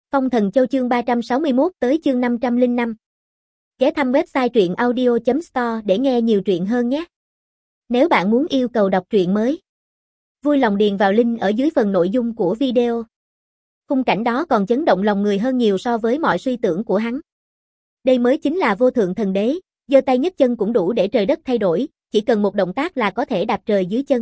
Phong Thần Châu chương 361 tới chương 505. Ghé thăm website truyện audio.store để nghe nhiều truyện hơn nhé. Nếu bạn muốn yêu cầu đọc truyện mới, vui lòng điền vào link ở dưới phần nội dung của video. Khung cảnh đó còn chấn động lòng người hơn nhiều so với mọi suy tưởng của hắn. Đây mới chính là vô thượng thần đế, giơ tay nhấc chân cũng đủ để trời đất thay đổi, chỉ cần một động tác là có thể đạp trời dưới chân.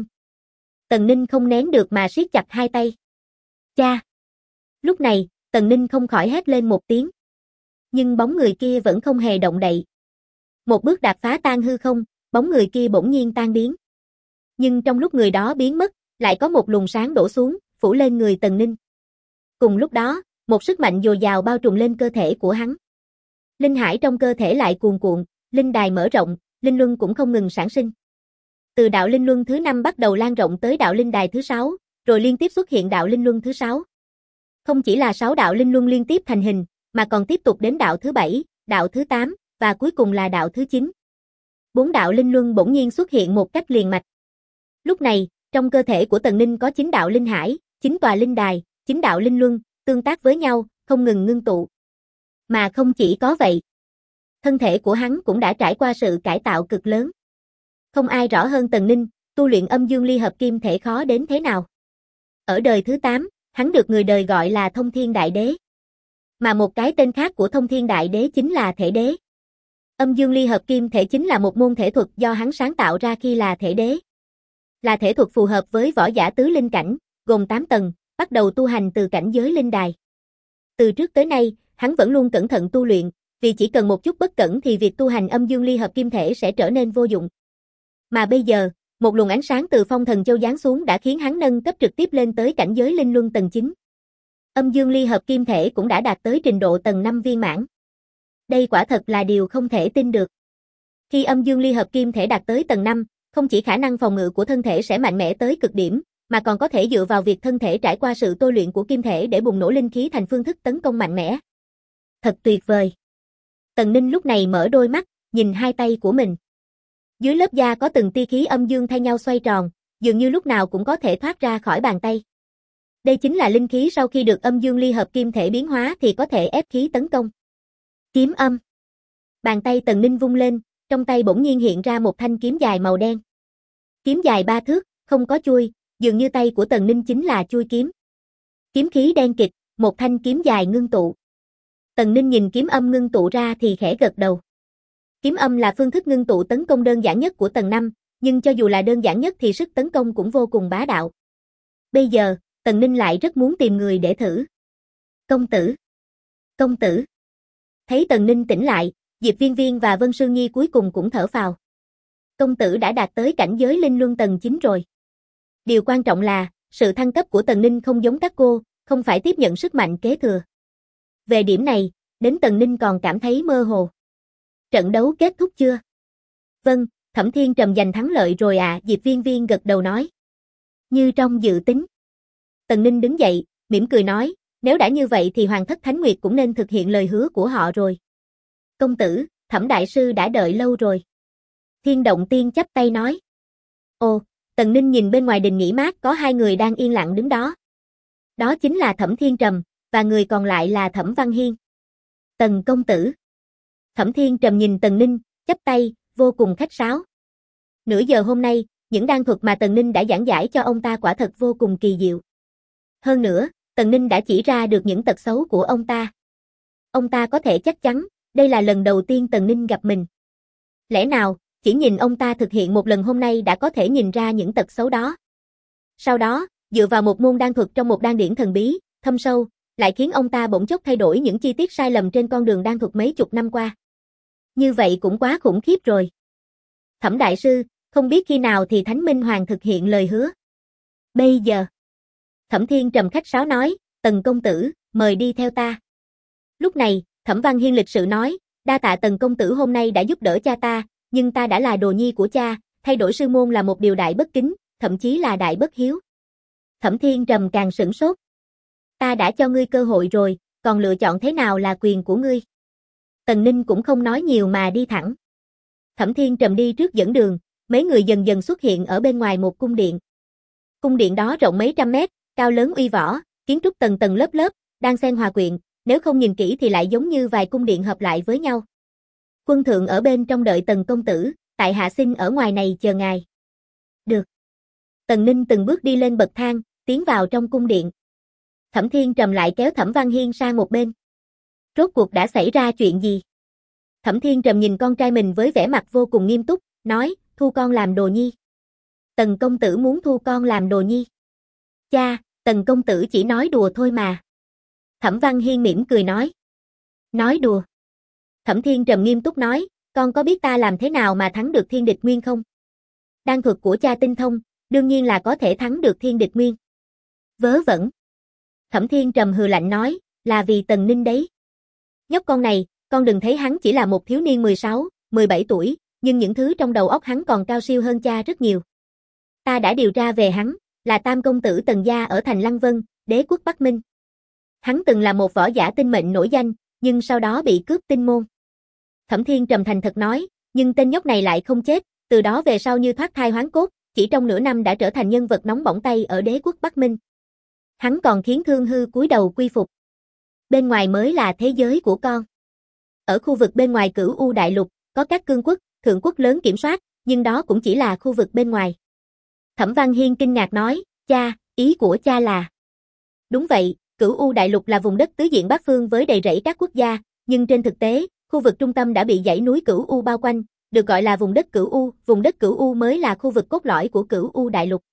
Tần Ninh không nén được mà siết chặt hai tay. Cha! Lúc này, Tần Ninh không khỏi hét lên một tiếng. Nhưng bóng người kia vẫn không hề động đậy. Một bước đạp phá tan hư không, bóng người kia bỗng nhiên tan biến. Nhưng trong lúc người đó biến mất, lại có một luồng sáng đổ xuống, phủ lên người Tần Ninh. Cùng lúc đó, một sức mạnh dồi dào bao trùm lên cơ thể của hắn. Linh hải trong cơ thể lại cuồn cuộn, linh đài mở rộng, linh luân cũng không ngừng sản sinh. Từ đạo linh luân thứ 5 bắt đầu lan rộng tới đạo linh đài thứ 6, rồi liên tiếp xuất hiện đạo linh luân thứ 6. Không chỉ là 6 đạo linh luân liên tiếp thành hình, mà còn tiếp tục đến đạo thứ 7, đạo thứ 8, và cuối cùng là đạo thứ 9. 4 đạo linh luân bỗng nhiên xuất hiện một cách liền mạch. Lúc này, trong cơ thể của Tần Ninh có 9 đạo linh hải, 9 tòa linh đài, 9 đạo linh luân, tương tác với nhau, không ngừng ngưng tụ. Mà không chỉ có vậy, thân thể của hắn cũng đã trải qua sự cải tạo cực lớn. Không ai rõ hơn Tần Ninh, tu luyện âm dương ly hợp kim thể khó đến thế nào. Ở đời thứ 8, hắn được người đời gọi là Thông Thiên Đại Đế. Mà một cái tên khác của Thông Thiên Đại Đế chính là Thể Đế. Âm dương ly hợp kim thể chính là một môn thể thuật do hắn sáng tạo ra khi là Thể Đế. Là thể thuật phù hợp với võ giả tứ linh cảnh, gồm 8 tầng, bắt đầu tu hành từ cảnh giới linh đài. Từ trước tới nay, hắn vẫn luôn cẩn thận tu luyện, vì chỉ cần một chút bất cẩn thì việc tu hành âm dương ly hợp kim thể sẽ trở nên vô dụng. Mà bây giờ, một luồng ánh sáng từ Phong Thần Châu giáng xuống đã khiến hắn nâng cấp trực tiếp lên tới cảnh giới linh luân tầng 9. Âm dương ly hợp kim thể cũng đã đạt tới trình độ tầng 5 viên mãn. Đây quả thật là điều không thể tin được. Khi âm dương ly hợp kim thể đạt tới tầng 5, không chỉ khả năng phòng ngự của thân thể sẽ mạnh mẽ tới cực điểm, mà còn có thể dựa vào việc thân thể trải qua sự tôi luyện của kim thể để bùng nổ linh khí thành phương thức tấn công mạnh mẽ. Thật tuyệt vời. Tần Ninh lúc này mở đôi mắt, nhìn hai tay của mình. Dưới lớp da có từng tia khí âm dương thay nhau xoay tròn, dường như lúc nào cũng có thể thoát ra khỏi bàn tay. Đây chính là linh khí sau khi được âm dương ly hợp kim thể biến hóa thì có thể ép khí tấn công. Kiếm âm. Bàn tay Tần Ninh vung lên, trong tay bỗng nhiên hiện ra một thanh kiếm dài màu đen. Kiếm dài 3 thước, không có chuôi, dường như tay của Tần Ninh chính là chuôi kiếm. Kiếm khí đen kịt, một thanh kiếm dài ngưng tụ. Tần Ninh nhìn kiếm âm ngưng tụ ra thì khẽ gật đầu. Kiếm âm là phương thức ngưng tụ tấn công đơn giản nhất của tầng 5, nhưng cho dù là đơn giản nhất thì sức tấn công cũng vô cùng bá đạo. Bây giờ, Tần Ninh lại rất muốn tìm người để thử. Công tử! Công tử! Thấy Tần Ninh tỉnh lại, Diệp Viên Viên và Vân Sương Nhi cuối cùng cũng thở phào. Công tử đã đạt tới cảnh giới linh luân tầng 9 rồi. Điều quan trọng là, sự thăng cấp của Tần Ninh không giống các cô, không phải tiếp nhận sức mạnh kế thừa. Về điểm này, đến Tần Ninh còn cảm thấy mơ hồ. Trận đấu kết thúc chưa? Vâng, Thẩm Thiên Trầm giành thắng lợi rồi ạ, Diệp Viên Viên gật đầu nói. Như trong dự tính. Tần Ninh đứng dậy, mỉm cười nói, nếu đã như vậy thì Hoàng thất Thánh Nguyệt cũng nên thực hiện lời hứa của họ rồi. Công tử, Thẩm đại sư đã đợi lâu rồi. Thiên Động Tiên chắp tay nói. Ồ, Tần Ninh nhìn bên ngoài đình nghỉ mát có 2 người đang yên lặng đứng đó. Đó chính là Thẩm Thiên Trầm, và người còn lại là Thẩm Văn Hiên. Tần công tử. Thẩm Thiên Trầm nhìn Tần Ninh, chắp tay, vô cùng khách sáo. Nửa giờ hôm nay, những đan thuật mà Tần Ninh đã giảng giải cho ông ta quả thật vô cùng kỳ diệu. Hơn nữa, Tần Ninh đã chỉ ra được những tật xấu của ông ta. Ông ta có thể chắc chắn, đây là lần đầu tiên Tần Ninh gặp mình. Lẽ nào, chỉ nhìn ông ta thực hiện một lần hôm nay đã có thể nhìn ra những tật xấu đó. Sau đó, dựa vào một môn đan thuật trong một đan điển thần bí, thâm sâu, lại khiến ông ta bỗng chốc thay đổi những chi tiết sai lầm trên con đường đan thuật mấy chục năm qua. Như vậy cũng quá khủng khiếp rồi. Thẩm đại sư, không biết khi nào thì Thánh Minh Hoàng thực hiện lời hứa. Bây giờ. Thẩm Thiên Trầm khách sáo nói, Tần công tử, mời đi theo ta. Lúc này, Thẩm Văn Hiên lịch sự nói, đa tạ Tần công tử hôm nay đã giúp đỡ cha ta, nhưng ta đã là đồ nhi của cha, thay đổi sư môn là một điều đại bất kính, thậm chí là đại bất hiếu. Thẩm Thiên Trầm càng sửng sốt. Ta đã cho ngươi cơ hội rồi, còn lựa chọn thế nào là quyền của ngươi. Tần Ninh cũng không nói nhiều mà đi thẳng. Thẩm Thiên Trầm đi trước dẫn đường, mấy người dần dần xuất hiện ở bên ngoài một cung điện. Cung điện đó rộng mấy trăm mét, cao lớn uy võ, kiến trúc tầng tầng lớp lớp, đan xen hòa quyện, nếu không nhìn kỹ thì lại giống như vài cung điện hợp lại với nhau. Quân thượng ở bên trong đợi Tần công tử, tại hạ xin ở ngoài này chờ ngài. Được. Tần Ninh từng bước đi lên bậc thang, tiến vào trong cung điện. Thẩm Thiên Trầm lại kéo Thẩm Văn Hiên sang một bên. Rốt cuộc đã xảy ra chuyện gì? Thẩm Thiên Trầm nhìn con trai mình với vẻ mặt vô cùng nghiêm túc, nói, thu con làm đồ nhi. Tần công tử muốn thu con làm đồ nhi. Cha, Tần công tử chỉ nói đùa thôi mà. Thẩm Văn Hiên mỉm cười nói. Nói đùa. Thẩm Thiên Trầm nghiêm túc nói, con có biết ta làm thế nào mà thắng được Thiên Địch Nguyên không? Đan thuật của cha tinh thông, đương nhiên là có thể thắng được Thiên Địch Nguyên. Vớ vẩn. Thẩm Thiên Trầm hừ lạnh nói, là vì Tần Ninh đấy. Nhóc con này, con đừng thấy hắn chỉ là một thiếu niên 16, 17 tuổi, nhưng những thứ trong đầu óc hắn còn cao siêu hơn cha rất nhiều. Ta đã điều tra về hắn, là tam công tử Tần gia ở thành Lăng Vân, đế quốc Bắc Minh. Hắn từng là một võ giả tinh mệnh nổi danh, nhưng sau đó bị cướp tinh môn. Thẩm Thiên Trầm thành thật nói, nhưng tên nhóc này lại không chết, từ đó về sau như thoát thai hoán cốt, chỉ trong nửa năm đã trở thành nhân vật nóng bỏng tay ở đế quốc Bắc Minh. Hắn còn khiến Thương Hư cúi đầu quy phục. Bên ngoài mới là thế giới của con. Ở khu vực bên ngoài Cửu U Đại Lục, có các cương quốc, thượng quốc lớn kiểm soát, nhưng đó cũng chỉ là khu vực bên ngoài. Thẩm Văn Hiên kinh ngạc nói, cha, ý của cha là... Đúng vậy, Cửu U Đại Lục là vùng đất tứ diện bát phương với đầy rẫy các quốc gia, nhưng trên thực tế, khu vực trung tâm đã bị dãy núi Cửu U bao quanh, được gọi là vùng đất Cửu U mới là khu vực cốt lõi của Cửu U Đại Lục.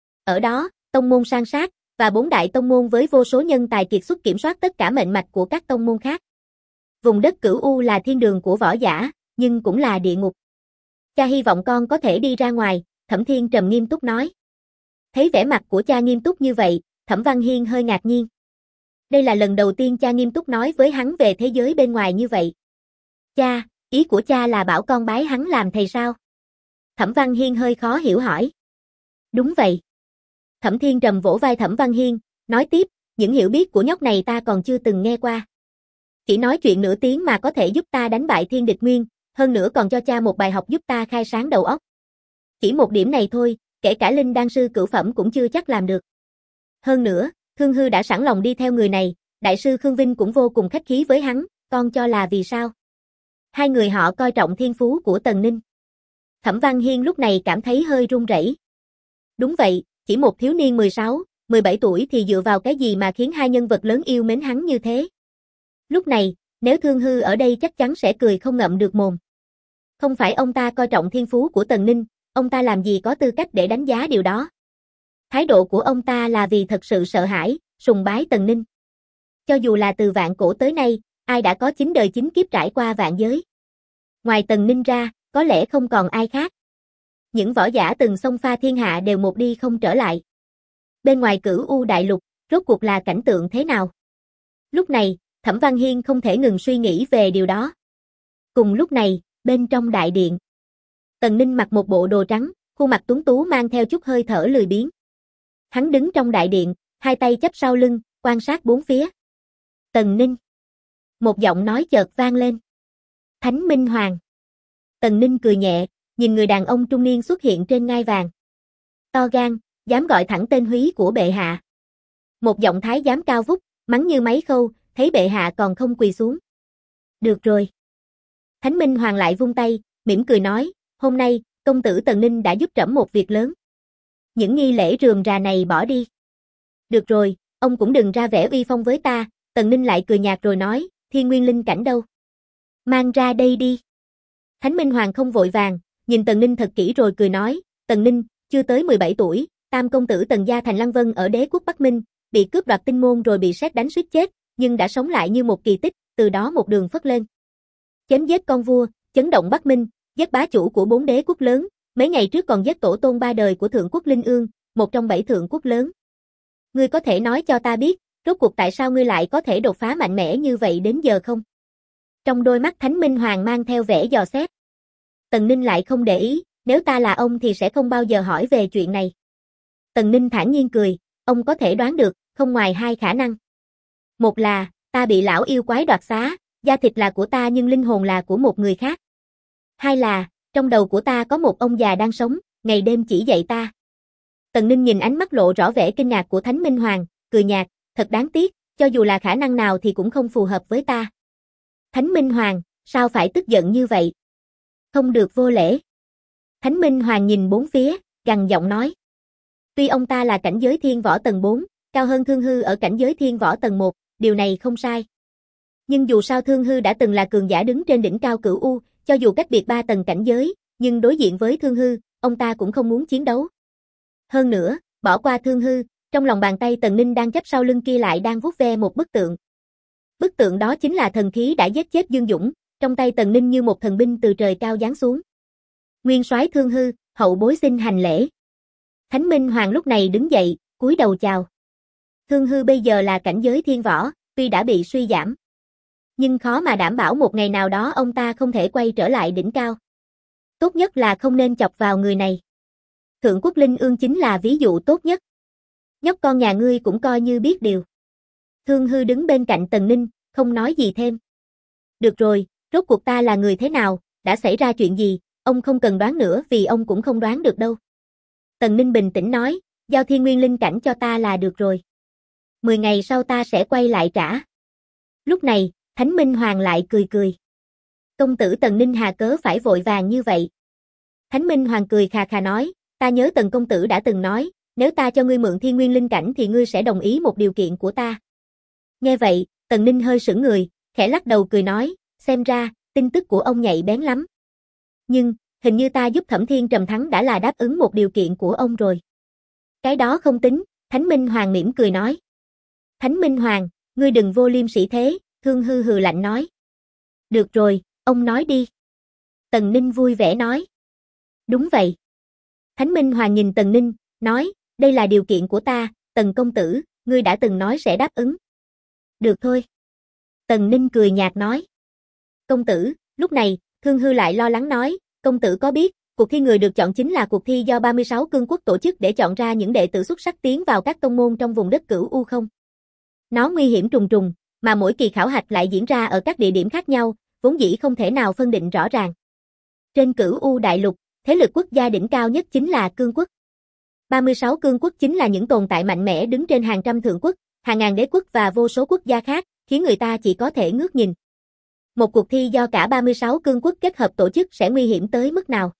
Ở đó, tông môn san sát, và 4 đại tông môn với vô số nhân tài kiệt xuất kiểm soát tất cả mệnh mạch của các tông môn khác. Vùng đất Cửu U là thiên đường của võ giả, nhưng cũng là địa ngục. Cha hy vọng con có thể đi ra ngoài, Thẩm Thiên Trầm nghiêm túc nói. Thấy vẻ mặt của cha nghiêm túc như vậy, Thẩm Văn Hiên hơi ngạc nhiên. Đây là lần đầu tiên cha nghiêm túc nói với hắn về thế giới bên ngoài như vậy. Cha, ý của cha là bảo con bái hắn làm thầy sao? Thẩm Văn Hiên hơi khó hiểu hỏi. Đúng vậy. Thẩm Thiên Trầm vỗ vai Thẩm Văn Hiên, nói tiếp, những hiểu biết của nhóc này ta còn chưa từng nghe qua. Chỉ nói chuyện nửa tiếng mà có thể giúp ta đánh bại Thiên Địch Nguyên, hơn nữa còn cho cha một bài học giúp ta khai sáng đầu óc. Chỉ một điểm này thôi, kể cả linh đan sư cửu phẩm cũng chưa chắc làm được. Hơn nữa, Thương Hư đã sẵn lòng đi theo người này, đại sư Khương Vinh cũng vô cùng khách khí với hắn, con cho là vì sao? Hai người họ coi trọng thiên phú của Tần Ninh. Thẩm Văn Hiên lúc này cảm thấy hơi run rẩy. Đúng vậy, chỉ một thiếu niên 16, 17 tuổi thì dựa vào cái gì mà khiến hai nhân vật lớn yêu mến hắn như thế? Lúc này, nếu Thương Hư ở đây chắc chắn sẽ cười không ngậm được mồm. Không phải ông ta coi trọng thiên phú của Tần Ninh, ông ta làm gì có tư cách để đánh giá điều đó. Thái độ của ông ta là vì thật sự sợ hãi, sùng bái Tần Ninh. Cho dù là từ vạn cổ tới nay, ai đã có 9 đời 9 kiếp trải qua vạn giới. Ngoài Tần Ninh ra, có lẽ không còn ai khác. Những võ giả từng xông pha thiên hạ đều một đi không trở lại. Bên ngoài Cửu U Đại Lục, rốt cuộc là cảnh tượng thế nào? Lúc này, Thẩm Văn Hiên không thể ngừng suy nghĩ về điều đó. Cùng lúc này, bên trong đại điện, Tần Ninh mặc một bộ đồ trắng, khuôn mặt tuấn tú mang theo chút hơi thở lười biếng. Hắn đứng trong đại điện, hai tay chắp sau lưng, quan sát bốn phía. Tần Ninh. Một giọng nói chợt vang lên. Thánh Minh Hoàng. Tần Ninh cười nhẹ, nhìn người đàn ông trung niên xuất hiện trên ngai vàng. To gan, dám gọi thẳng tên húy của bệ hạ. Một giọng thái giám cao vút, mắng như máy khâu, thấy bệ hạ còn không quỳ xuống. Được rồi. Thánh Minh Hoàng lại vung tay, mỉm cười nói, hôm nay, công tử Tần Ninh đã giúp trẫm một việc lớn. Những nghi lễ rườm rà này bỏ đi. Được rồi, ông cũng đừng ra vẻ uy phong với ta, Tần Ninh lại cười nhạt rồi nói, Thiên Nguyên Linh cảnh đâu? Mang ra đây đi. Thánh Minh Hoàng không vội vàng, nhìn Tần Ninh thật kỹ rồi cười nói, Tần Ninh, chưa tới 17 tuổi, tam công tử Tần gia thành Lăng Vân ở đế quốc Bắc Minh, bị cướp đoạt tinh môn rồi bị sét đánh suýt chết, nhưng đã sống lại như một kỳ tích, từ đó một đường phất lên. Chém giết con vua, chấn động Bắc Minh, giết bá chủ của 4 đế quốc lớn, mấy ngày trước còn giết tổ tôn 3 đời của thượng quốc Linh Ương, một trong 7 thượng quốc lớn. Ngươi có thể nói cho ta biết, rốt cuộc tại sao ngươi lại có thể đột phá mạnh mẽ như vậy đến giờ không? Trong đôi mắt Thánh Minh Hoàng mang theo vẻ dò xét. Tần Ninh lại không để ý, nếu ta là ông thì sẽ không bao giờ hỏi về chuyện này. Tần Ninh thản nhiên cười, ông có thể đoán được, không ngoài hai khả năng. Một là, ta bị lão yêu quái đoạt xá, da thịt là của ta nhưng linh hồn là của một người khác. Hai là, trong đầu của ta có một ông già đang sống, ngày đêm chỉ dạy ta. Tần Ninh nhìn ánh mắt lộ rõ vẻ kinh ngạc của Thánh Minh Hoàng, cười nhạt, thật đáng tiếc, cho dù là khả năng nào thì cũng không phù hợp với ta. Thánh Minh Hoàng, sao phải tức giận như vậy? Không được vô lễ. Thánh Minh Hoàng nhìn bốn phía, gằn giọng nói. Tuy ông ta là cảnh giới thiên võ tầng 4, cao hơn Thương Hư ở cảnh giới thiên võ tầng 1, điều này không sai. Nhưng dù sao Thương Hư đã từng là cường giả đứng trên đỉnh cao Cửu U, cho dù cách biệt 3 tầng cảnh giới, nhưng đối diện với Thương Hư, ông ta cũng không muốn chiến đấu. Hơn nữa, bỏ qua Thương Hư, trong lòng bàn tay Tần Ninh đang chấp sau lưng kia lại đang vuốt ve một bức tượng. Bức tượng đó chính là thần khí đã giết chết Dương Dũng, trong tay Tần Ninh như một thần binh từ trời cao giáng xuống. Nguyên soái Thương Hư, hậu bối xin hành lễ. Thánh Minh Hoàng lúc này đứng dậy, cúi đầu chào. Thương Hư bây giờ là cảnh giới thiên võ, tuy đã bị suy giảm, nhưng khó mà đảm bảo một ngày nào đó ông ta không thể quay trở lại đỉnh cao. Tốt nhất là không nên chọc vào người này. Thượng Quốc Linh Ương chính là ví dụ tốt nhất. Nhóc con nhà ngươi cũng coi như biết điều. Thương Hư đứng bên cạnh Tần Ninh, không nói gì thêm. Được rồi, rốt cuộc ta là người thế nào, đã xảy ra chuyện gì, ông không cần đoán nữa vì ông cũng không đoán được đâu. Tần Ninh bình tĩnh nói, giao thiên nguyên linh cảnh cho ta là được rồi. 10 ngày sau ta sẽ quay lại trả. Lúc này, Thánh Minh Hoàng lại cười cười. Công tử Tần Ninh hà cớ phải vội vàng như vậy. Thánh Minh Hoàng cười khà khà nói, ta nhớ Tần công tử đã từng nói, nếu ta cho ngươi mượn thiên nguyên linh cảnh thì ngươi sẽ đồng ý một điều kiện của ta. Nghe vậy, Tần Ninh hơi sững người, khẽ lắc đầu cười nói, xem ra, tin tức của ông nhạy bén lắm. Nhưng, hình như ta giúp Thẩm Thiên Trầm thắng đã là đáp ứng một điều kiện của ông rồi. Cái đó không tính, Thánh Minh Hoàng mỉm cười nói. Thánh Minh Hoàng, ngươi đừng vô liêm sỉ thế, Thương Hư hừ lạnh nói. Được rồi, ông nói đi. Tần Ninh vui vẻ nói. Đúng vậy. Thánh Minh Hoàng nhìn Tần Ninh, nói, đây là điều kiện của ta, Tần công tử, ngươi đã từng nói sẽ đáp ứng. Được thôi. Tần Ninh cười nhạt nói. Công tử, lúc này, Thương Hư lại lo lắng nói, công tử có biết, cuộc thi người được chọn chính là cuộc thi do 36 cương quốc tổ chức để chọn ra những đệ tử xuất sắc tiến vào các tông môn trong vùng đất Cửu U không? Nó nguy hiểm trùng trùng, mà mỗi kỳ khảo hạch lại diễn ra ở các địa điểm khác nhau, vốn dĩ không thể nào phân định rõ ràng. Trên Cửu U đại lục, thế lực quốc gia đỉnh cao nhất chính là cương quốc. 36 cương quốc chính là những tồn tại mạnh mẽ đứng trên hàng trăm thượng quốc, hàng ngàn đế quốc và vô số quốc gia khác, khiến người ta chỉ có thể ngước nhìn. Một cuộc thi do cả 36 cương quốc kết hợp tổ chức sẽ nguy hiểm tới mức nào?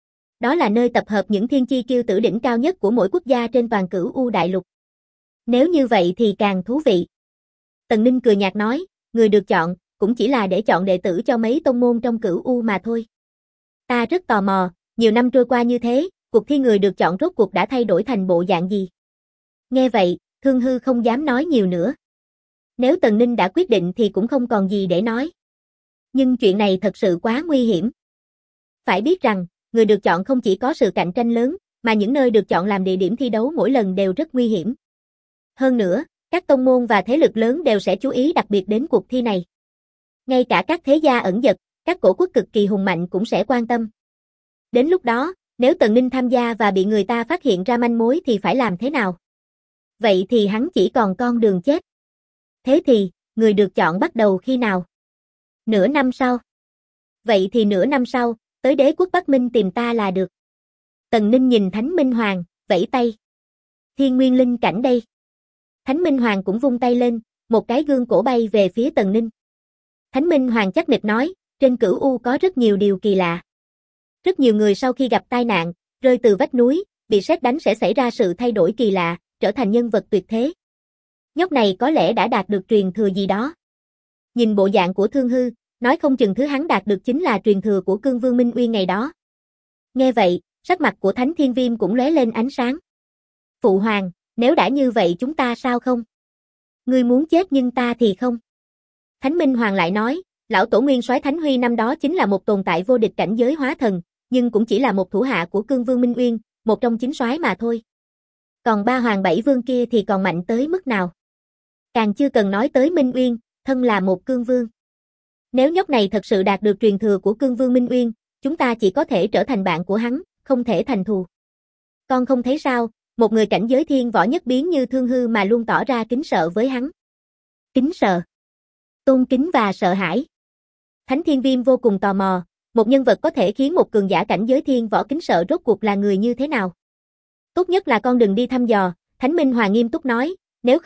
Đó là nơi tập hợp những thiên chi kiêu tử đỉnh cao nhất của mỗi quốc gia trên toàn Cửu U đại lục. Nếu như vậy thì càng thú vị. Tần Ninh cười nhạt nói, người được chọn, cũng chỉ là để chọn đệ tử cho mấy tông môn trong Cửu U mà thôi. Ta rất tò mò, nhiều năm trôi qua như thế, cuộc thi người được chọn rốt cuộc đã thay đổi thành bộ dạng gì? Nghe vậy, Thương Hư không dám nói nhiều nữa. Nếu Tần Ninh đã quyết định thì cũng không còn gì để nói. Nhưng chuyện này thật sự quá nguy hiểm. Phải biết rằng, người được chọn không chỉ có sự cạnh tranh lớn, mà những nơi được chọn làm địa điểm thi đấu mỗi lần đều rất nguy hiểm. Hơn nữa, các tông môn và thế lực lớn đều sẽ chú ý đặc biệt đến cuộc thi này. Ngay cả các thế gia ẩn dật, các cổ quốc cực kỳ hùng mạnh cũng sẽ quan tâm. Đến lúc đó, nếu Tần Ninh tham gia và bị người ta phát hiện ra manh mối thì phải làm thế nào? Vậy thì hắn chỉ còn con đường chết. Thế thì, người được chọn bắt đầu khi nào? Nửa năm sau. Vậy thì nửa năm sau, tới đế quốc Bắc Minh tìm ta là được. Tần Ninh nhìn Thánh Minh Hoàng, vẫy tay. Thiên nguyên linh cảnh đây. Thánh Minh Hoàng cũng vung tay lên, một cái gương cổ bay về phía Tần Ninh. Thánh Minh Hoàng chắc nịch nói, trên Cửu U có rất nhiều điều kỳ lạ. Rất nhiều người sau khi gặp tai nạn, rơi từ vách núi, bị sét đánh sẽ xảy ra sự thay đổi kỳ lạ, trở thành nhân vật tuyệt thế. Nhóc này có lẽ đã đạt được truyền thừa gì đó. Nhìn bộ dạng của Thương Hư, nói không chừng thứ hắn đạt được chính là truyền thừa của Cương Vương Minh Uyên ngày đó. Nghe vậy, sắc mặt của Thánh Thiên Viêm cũng lóe lên ánh sáng. Phụ hoàng, nếu đã như vậy chúng ta sao không? Ngươi muốn chết nhưng ta thì không. Thánh Minh Hoàng lại nói, lão tổ nguyên soái Thánh Huy năm đó chính là một tồn tại vô địch cảnh giới hóa thần, nhưng cũng chỉ là một thủ hạ của Cương Vương Minh Uyên, một trong 9 soái mà thôi. Còn 3 hoàng 7 vương kia thì còn mạnh tới mức nào? Càng chưa cần nói tới Minh Uyên, thân là một cương vương. Nếu nhóc này thật sự đạt được truyền thừa của Cương Vương Minh Uyên, chúng ta chỉ có thể trở thành bạn của hắn, không thể thành thù. Con không thấy sao, một người cảnh giới thiên võ nhất biến như Thương Hư mà luôn tỏ ra kính sợ với hắn. Kính sợ, tôn kính và sợ hãi. Thánh Thiên Viêm vô cùng tò mò, một nhân vật có thể khiến một cường giả cảnh giới thiên võ kính sợ rốt cuộc là người như thế nào. Tốt nhất là con đừng đi thăm dò, Thánh Minh Hoàng nghiêm túc nói, nếu không,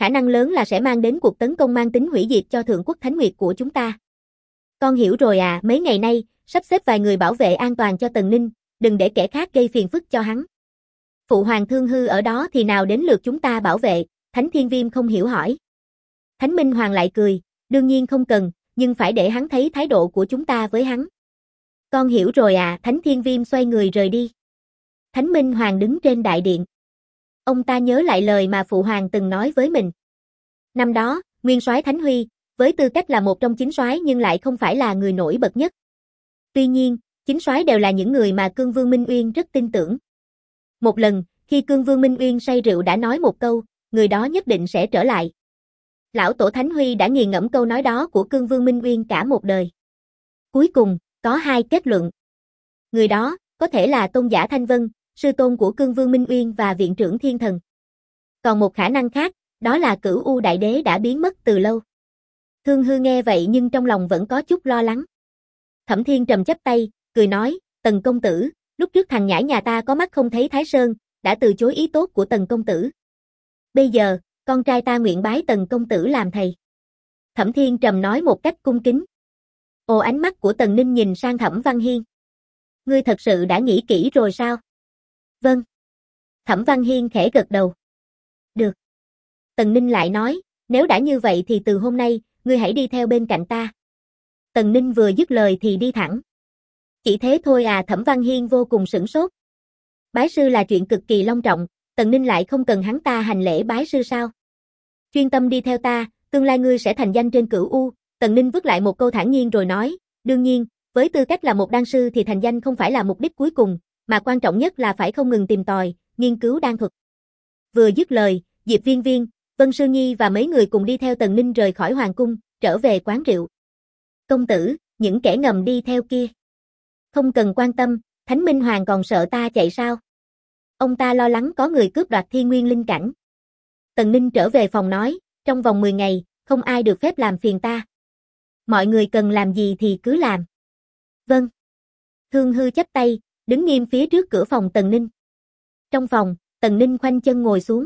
khả năng lớn là sẽ mang đến cuộc tấn công mang tính hủy diệt cho Thượng Quốc Thánh Nguyệt của chúng ta. Con hiểu rồi à, mấy ngày nay, sắp xếp vài người bảo vệ an toàn cho Tần Ninh, đừng để kẻ khác gây phiền phức cho hắn. Phụ hoàng Thương Hư ở đó thì nào đến lượt chúng ta bảo vệ, Thánh Thiên Viêm không hiểu hỏi. Thánh Minh Hoàng lại cười, đương nhiên không cần, nhưng phải để hắn thấy thái độ của chúng ta với hắn. Con hiểu rồi à, Thánh Thiên Viêm xoay người rời đi. Thánh Minh Hoàng đứng trên đại điện. Ông ta nhớ lại lời mà Phụ hoàng từng nói với mình. Năm đó, Nguyên soái Thánh Huy, với tư cách là một trong chính soái nhưng lại không phải là người nổi bật nhất. Tuy nhiên, chính soái đều là những người mà Cương Vương Minh Uyên rất tin tưởng. Một lần, khi Cương Vương Minh Uyên say rượu đã nói một câu, người đó nhất định sẽ trở lại. Lão Tổ Thánh Huy đã nghiền ngẫm câu nói đó của Cương Vương Minh Uyên cả một đời. Cuối cùng, có hai kết luận. Người đó, có thể là Tôn giả Thanh Vân, sư tôn của Cương Vương Minh Uyên và viện trưởng Thiên Thần. Còn một khả năng khác, đó là Cửu U Đại Đế đã biến mất từ lâu. Thương Hư nghe vậy nhưng trong lòng vẫn có chút lo lắng. Thẩm Thiên Trầm chắp tay, cười nói, Tần công tử, lúc trước thằng nhãi nhà ta có mắt không thấy Thái Sơn, đã từ chối ý tốt của Tần công tử. Bây giờ, con trai ta nguyện bái Tần công tử làm thầy. Thẩm Thiên Trầm nói một cách cung kính. Ồ, ánh mắt của Tần Ninh nhìn sang Thẩm Văn Hiên. Ngươi thật sự đã nghĩ kỹ rồi sao? Vâng. Thẩm Văn Hiên khẽ gật đầu. Được. Tần Ninh lại nói, nếu đã như vậy thì từ hôm nay, ngươi hãy đi theo bên cạnh ta. Tần Ninh vừa dứt lời thì đi thẳng. Chỉ thế thôi à, Thẩm Văn Hiên vô cùng sửng sốt. Bái sư là chuyện cực kỳ long trọng, Tần Ninh lại không cần hắn ta hành lễ bái sư sao? Chuyên tâm đi theo ta, tương lai ngươi sẽ thành danh trên Cửu U. Tần Ninh vứt lại một câu thản nhiên rồi nói, đương nhiên, với tư cách là một đan sư thì thành danh không phải là mục đích cuối cùng, mà quan trọng nhất là phải không ngừng tìm tòi, nghiên cứu đan thuật. Vừa dứt lời, Diệp Viên Viên, Vân Sư Nhi và mấy người cùng đi theo Tần Ninh rời khỏi hoàng cung, trở về quán rượu. Công tử, những kẻ ngầm đi theo kia. Không cần quan tâm, Thánh Minh Hoàng còn sợ ta chạy sao? Ông ta lo lắng có người cướp đoạt Thiên Nguyên Linh Cảnh. Tần Ninh trở về phòng nói, trong vòng 10 ngày, không ai được phép làm phiền ta. Mọi người cần làm gì thì cứ làm. Vâng. Thương Hư chắp tay, đứng nghiêm phía trước cửa phòng Tần Ninh. Trong phòng, Tần Ninh khoanh chân ngồi xuống.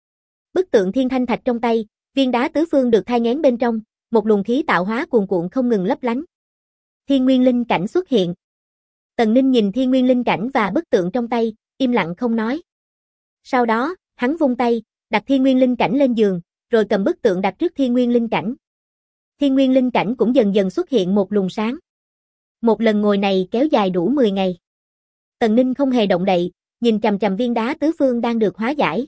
Bức tượng thiên thanh thạch trong tay, viên đá tứ phương được thai nghén bên trong, một luồng khí tạo hóa cuồn cuộn không ngừng lấp lánh. Thiên Nguyên Linh Cảnh xuất hiện. Tần Ninh nhìn Thiên Nguyên Linh Cảnh và bức tượng trong tay, im lặng không nói. Sau đó, hắn vung tay, đặt Thiên Nguyên Linh Cảnh lên giường, rồi cầm bức tượng đặt trước Thiên Nguyên Linh Cảnh. Thiên Nguyên Linh Cảnh cũng dần dần xuất hiện một luồng sáng. Một lần ngồi này kéo dài đủ 10 ngày. Tần Ninh không hề động đậy, nhìn chằm chằm viên đá tứ phương đang được hóa giải.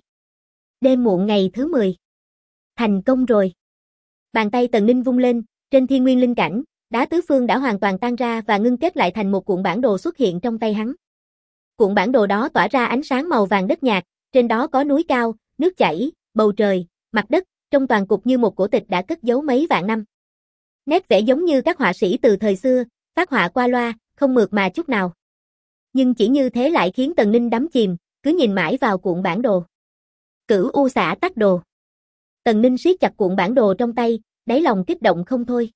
Đêm muộn ngày thứ 10. Thành công rồi. Bàn tay Tần Ninh vung lên, trên Thiên Nguyên Linh Cảnh, đá tứ phương đã hoàn toàn tan ra và ngưng kết lại thành một cuộn bản đồ xuất hiện trong tay hắn. Cuộn bản đồ đó tỏa ra ánh sáng màu vàng đất nhạt, trên đó có núi cao, nước chảy, bầu trời, mặt đất, trong toàn cục như một cổ tịch đã cất giấu mấy vạn năm. Nét vẽ giống như các họa sĩ từ thời xưa, phát họa qua loa, không mượt mà chút nào. Nhưng chỉ như thế lại khiến Tần Ninh đắm chìm, cứ nhìn mãi vào cuộn bản đồ. Cửu U Xả Tắc Đồ. Tần Ninh siết chặt cuộn bản đồ trong tay, đáy lòng kích động không thôi.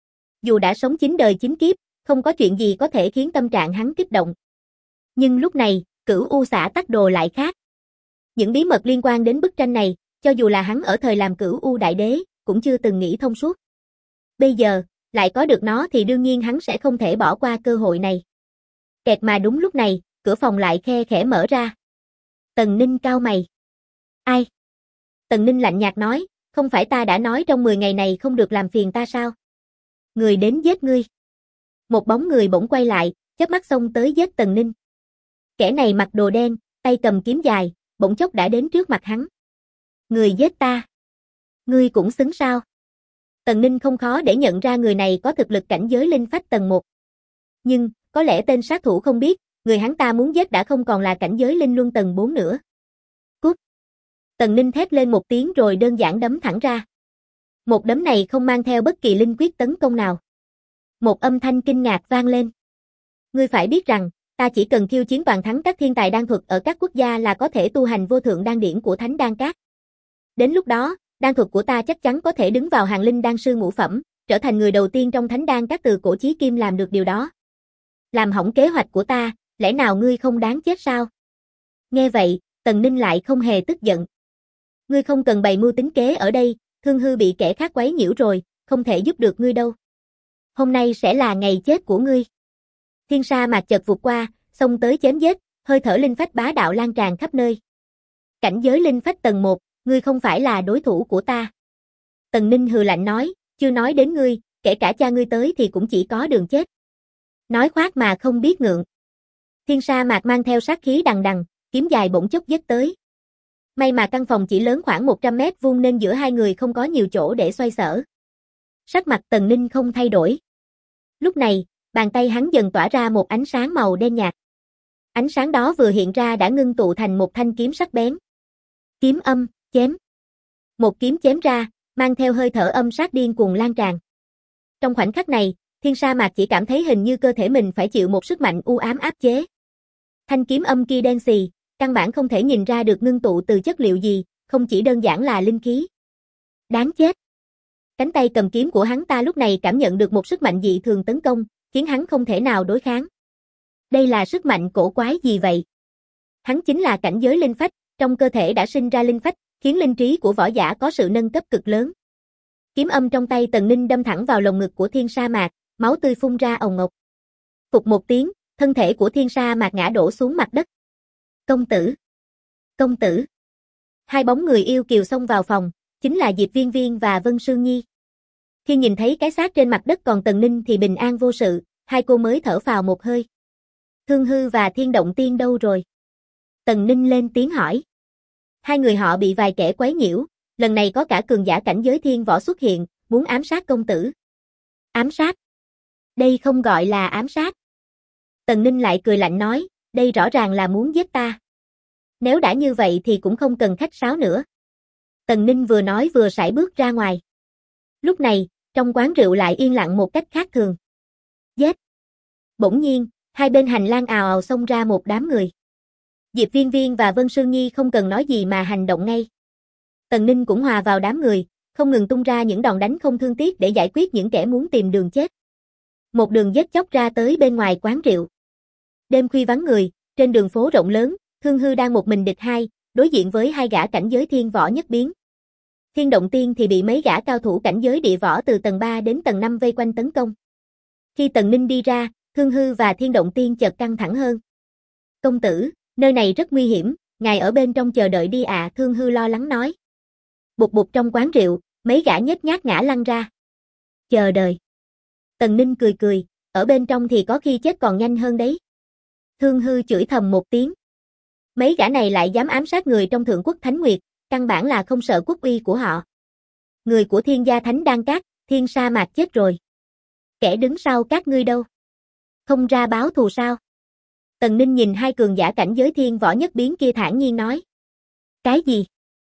Dù đã sống 9 đời 9 kiếp, không có chuyện gì có thể khiến tâm trạng hắn kích động. Nhưng lúc này, Cửu U Xả Tắc Đồ lại khác. Những bí mật liên quan đến bức tranh này, cho dù là hắn ở thời làm Cửu U Đại Đế, cũng chưa từng nghĩ thông suốt. Bây giờ, lại có được nó thì đương nhiên hắn sẽ không thể bỏ qua cơ hội này. Kẹt mà đúng lúc này, cửa phòng lại khe khẽ mở ra. Tần Ninh cau mày. Ai? Tần Ninh lạnh nhạt nói, không phải ta đã nói trong 10 ngày này không được làm phiền ta sao? Người đến giết ngươi. Một bóng người bỗng quay lại, chớp mắt xông tới giết Tần Ninh. Kẻ này mặc đồ đen, tay cầm kiếm dài, bỗng chốc đã đến trước mặt hắn. Người giết ta. Ngươi cũng xứng sao? Tần Ninh không khó để nhận ra người này có thực lực cảnh giới linh phách tầng 1. Nhưng, có lẽ tên sát thủ không biết, người hắn ta muốn giết đã không còn là cảnh giới linh luân tầng 4 nữa. Cút! Tần Ninh thét lên một tiếng rồi đơn giản đấm thẳng ra. Một đấm này không mang theo bất kỳ linh quyết tấn công nào. Một âm thanh kinh ngạc vang lên. Ngươi phải biết rằng, ta chỉ cần khiêu chiến toàn thắng các thiên tài đan thuật ở các quốc gia là có thể tu hành vô thượng đan điển của Thánh Đan Các. Đến lúc đó, đan thuật của ta chắc chắn có thể đứng vào hàng linh đan sư ngũ phẩm, trở thành người đầu tiên trong Thánh Đan Các từ cổ chí kim làm được điều đó. Làm hỏng kế hoạch của ta, lẽ nào ngươi không đáng chết sao? Nghe vậy, Tần Ninh lại không hề tức giận. Ngươi không cần bày mưu tính kế ở đây, Thương Hư bị kẻ khác quấy nhiễu rồi, không thể giúp được ngươi đâu. Hôm nay sẽ là ngày chết của ngươi. Thiên sa mạc chợt vụt qua, xông tới chém giết, hơi thở linh phách bá đạo lan tràn khắp nơi. Cảnh giới linh phách tầng 1, ngươi không phải là đối thủ của ta. Tần Ninh hừ lạnh nói, chưa nói đến ngươi, kể cả cha ngươi tới thì cũng chỉ có đường chết. Nói khoác mà không biết ngượng. Thiên sa mạc mang theo sát khí đằng đằng, kiếm dài bỗng chốc giết tới. May mà căn phòng chỉ lớn khoảng 100 mét vuông nên giữa hai người không có nhiều chỗ để xoay sở. Sắc mặt Tần Ninh không thay đổi. Lúc này, bàn tay hắn dần tỏa ra một ánh sáng màu đen nhạt. Ánh sáng đó vừa hiện ra đã ngưng tụ thành một thanh kiếm sắc bén. Kiếm âm, chém. Một kiếm chém ra, mang theo hơi thở âm sát điên cuồng lan tràn. Trong khoảnh khắc này, Thiên sa mạc chỉ cảm thấy hình như cơ thể mình phải chịu một sức mạnh u ám áp chế. Thanh kiếm âm kia đen xì, căn bản không thể nhìn ra được ngưng tụ từ chất liệu gì, không chỉ đơn giản là linh khí. Đáng chết. Cánh tay cầm kiếm của hắn ta lúc này cảm nhận được một sức mạnh dị thường tấn công, khiến hắn không thể nào đối kháng. Đây là sức mạnh cổ quái gì vậy? Hắn chính là cảnh giới linh phách, trong cơ thể đã sinh ra linh phách, khiến linh trí của võ giả có sự nâng cấp cực lớn. Kiếm âm trong tay Tần Ninh đâm thẳng vào lồng ngực của Thiên sa mạc, máu tươi phun ra ồng ộc. Phụt một tiếng, thân thể của Thiên sa mạc ngã đổ xuống mặt đất. Công tử! Công tử! Hai bóng người yêu kiều xông vào phòng, chính là Diệp Viên Viên và Vân Sương Nhi. Khi nhìn thấy cái xác trên mặt đất còn Tần Ninh thì bình an vô sự, hai cô mới thở phào một hơi. Thương Hư và Thiên Động Tiên đâu rồi? Tần Ninh lên tiếng hỏi. Hai người họ bị vài kẻ quấy nhiễu, lần này có cả cường giả cảnh giới thiên võ xuất hiện, muốn ám sát công tử. Ám sát? Đây không gọi là ám sát. Tần Ninh lại cười lạnh nói, đây rõ ràng là muốn giết ta. Nếu đã như vậy thì cũng không cần khách sáo nữa. Tần Ninh vừa nói vừa sải bước ra ngoài. Lúc này, trong quán rượu lại yên lặng một cách khác thường. Giết! Bỗng nhiên, hai bên hành lang ào ào xông ra một đám người. Diệp Viên Viên và Vân Sương Nhi không cần nói gì mà hành động ngay. Tần Ninh cũng hòa vào đám người, không ngừng tung ra những đòn đánh không thương tiếc để giải quyết những kẻ muốn tìm đường chết. Một đường giết chóc ra tới bên ngoài quán rượu. Đêm khuya vắng người, trên đường phố rộng lớn, Thương Hư đang một mình địch hai, đối diện với hai gã cảnh giới thiên võ nhất biến. Thiên Động Tiên thì bị mấy gã cao thủ cảnh giới địa võ từ tầng 3 đến tầng 5 vây quanh tấn công. Khi Tần Ninh đi ra, Thương Hư và Thiên Động Tiên chợt căng thẳng hơn. Công tử, nơi này rất nguy hiểm, ngài ở bên trong chờ đợi đi ạ, Thương Hư lo lắng nói. Bụt bụt trong quán rượu, mấy gã nhếch nhác ngã lăn ra. Chờ đợi. Tần Ninh cười cười, ở bên trong thì có khi chết còn nhanh hơn đấy. Thương Hư chửi thầm một tiếng. Mấy gã này lại dám ám sát người trong Thượng Quốc Thánh Nguyệt, căn bản là không sợ quốc uy của họ. Người của Thiên gia Thánh Đan Các, Thiên sa mạc chết rồi. Kẻ đứng sau các ngươi đâu? Không ra báo thù sao? Tần Ninh nhìn hai cường giả cảnh giới thiên võ nhất biến kia thản nhiên nói. Cái gì?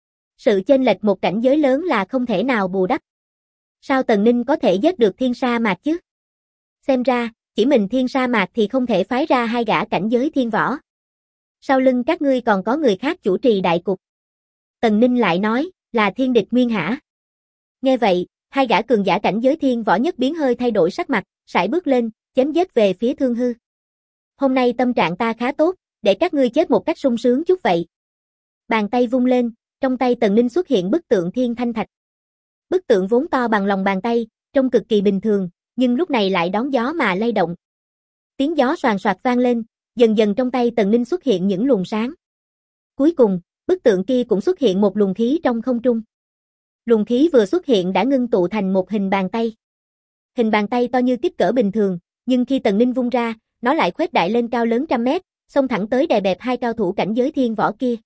Sự chênh lệch một cảnh giới lớn là không thể nào bù đắp. Sao Tần Ninh có thể giết được Thiên sa mạc chứ? Xem ra, chỉ mình Thiên sa mạc thì không thể phái ra hai gã cảnh giới thiên võ. Sau lưng các ngươi còn có người khác chủ trì đại cục. Tần Ninh lại nói, là Thiên Địch Nguyên hả? Nghe vậy, hai gã cường giả cảnh giới thiên võ nhất biến hơi thay đổi sắc mặt, sải bước lên, chém giết về phía Thương Hư. Hôm nay tâm trạng ta khá tốt, để các ngươi chết một cách sung sướng chút vậy. Bàn tay vung lên, trong tay Tần Ninh xuất hiện bức tượng Thiên Thanh Thạch. Bức tượng vốn to bằng lòng bàn tay, trông cực kỳ bình thường, nhưng lúc này lại đón gió mà lay động. Tiếng gió xoàn xoạc vang lên, dần dần trong tay Tần Ninh xuất hiện những luồng sáng. Cuối cùng, bức tượng kia cũng xuất hiện một luồng khí trong không trung. Luồng khí vừa xuất hiện đã ngưng tụ thành một hình bàn tay. Hình bàn tay to như kích cỡ bình thường, nhưng khi Tần Ninh vung ra, nó lại khuếch đại lên cao lớn trăm mét, xông thẳng tới đè bẹp hai cao thủ cảnh giới thiên võ kia.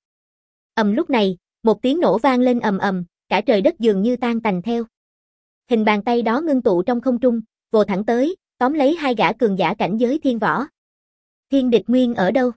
Lúc này, một tiếng nổ vang lên ầm ầm, cả trời đất dường như tan tành theo. Hình bàn tay đó ngưng tụ trong không trung, vồ thẳng tới, tóm lấy hai gã cường giả cảnh giới thiên võ. Thiên Địch Nguyên ở đâu?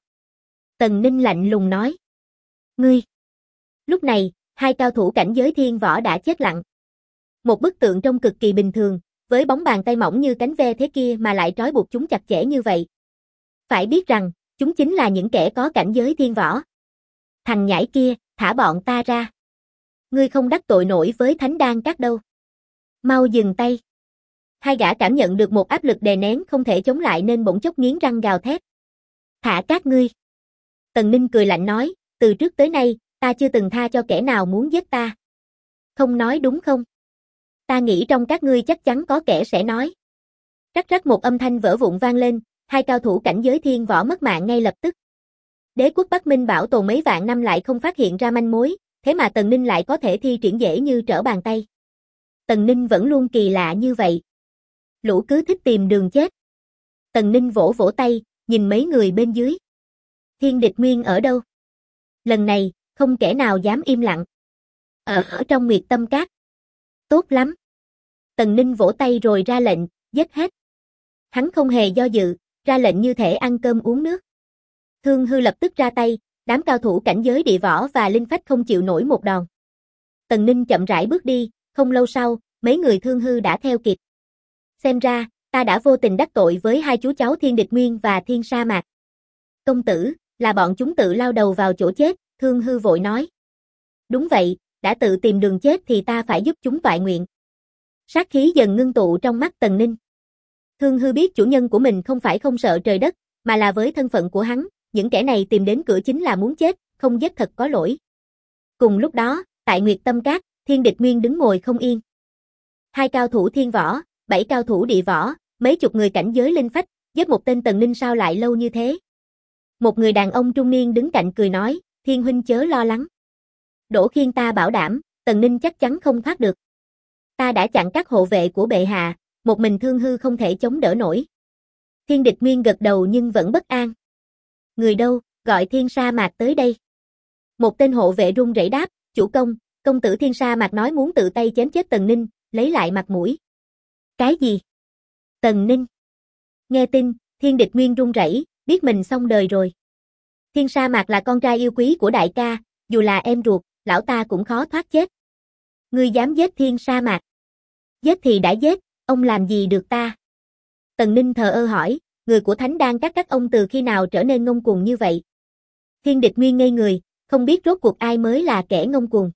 Tần Ninh lạnh lùng nói. Ngươi! Lúc này, hai cao thủ cảnh giới thiên võ đã chết lặng. Một bức tượng trông cực kỳ bình thường, với bóng bàn tay mỏng như cánh ve thế kia mà lại trói buộc chúng chặt chẽ như vậy. Phải biết rằng, chúng chính là những kẻ có cảnh giới thiên võ. Thằng nhãi kia, thả bọn ta ra. Ngươi không đắc tội nổi với Thánh Đan Các đâu. Mau dừng tay. Hai gã cảm nhận được một áp lực đè nén không thể chống lại nên bỗng chốc nghiến răng gào thét. Thả các ngươi. Tần Ninh cười lạnh nói, từ trước tới nay, ta chưa từng tha cho kẻ nào muốn giết ta. Không nói đúng không? Ta nghĩ trong các ngươi chắc chắn có kẻ sẽ nói. Rắc rắc một âm thanh vỡ vụn vang lên, hai cao thủ cảnh giới thiên võ mất mạng ngay lập tức. Đế quốc Bắc Minh bảo tồn mấy vạn năm lại không phát hiện ra manh mối, thế mà Tần Ninh lại có thể thi triển dễ như trở bàn tay. Tần Ninh vẫn luôn kỳ lạ như vậy. Lũ cứ thích tìm đường chết. Tần Ninh vỗ vỗ tay, nhìn mấy người bên dưới. Thiên địch nguyên ở đâu? Lần này, không kẻ nào dám im lặng. Ở trong Nguyệt Tâm Các. Tốt lắm. Tần Ninh vỗ tay rồi ra lệnh, giết hết. Hắn không hề do dự, ra lệnh như thể ăn cơm uống nước. Thương Hư lập tức ra tay, đám cao thủ cảnh giới địa võ và linh phách không chịu nổi một đòn. Tần Ninh chậm rãi bước đi, không lâu sau, mấy người Thương Hư đã theo kịp. Xem ra, ta đã vô tình đắc tội với hai chú cháu Thiên Địch Nguyên và Thiên Sa Mạc. Công tử, là bọn chúng tự lao đầu vào chỗ chết, Thương Hư vội nói. Đúng vậy, đã tự tìm đường chết thì ta phải giúp chúng toại nguyện. Sát khí dần ngưng tụ trong mắt Tần Ninh. Thương Hư biết chủ nhân của mình không phải không sợ trời đất, mà là với thân phận của hắn, những kẻ này tìm đến cửa chính là muốn chết, không giết thật có lỗi. Cùng lúc đó, tại Nguyệt Tâm Các, Thiên Địch Nguyên đứng ngồi không yên. Hai cao thủ thiên võ, 7 cao thủ địa võ, mấy chục người cảnh giới linh phách, giết một tên Tần Ninh sao lại lâu như thế? Một người đàn ông trung niên đứng cạnh cười nói, Thiên huynh chớ lo lắng. Đỗ Khiên ta bảo đảm, Tần Ninh chắc chắn không thoát được. Ta đã chặn các hộ vệ của bệ hạ, một mình Thương Hư không thể chống đỡ nổi. Thiên Địch Nguyên gật đầu nhưng vẫn bất an. Người đâu, gọi Thiên Sa Mạc tới đây. Một tên hộ vệ run rẩy đáp, chủ công, công tử Thiên Sa Mạc nói muốn tự tay chém chết Tần Ninh, lấy lại mặt mũi. Cái gì? Tần Ninh? Nghe tin, Thiên Địch Nguyên run rẩy, biết mình xong đời rồi. Thiên Sa Mạc là con trai yêu quý của đại ca, dù là em ruột, lão ta cũng khó thoát chết. Ngươi dám giết Thiên Sa Mạc? Giết thì đã giết, ông làm gì được ta? Tần Ninh thờ ơ hỏi, người của Thánh Đan các ông từ khi nào trở nên ngông cuồng như vậy? Thiên Địch Nguyên ngây người, không biết rốt cuộc ai mới là kẻ ngông cuồng.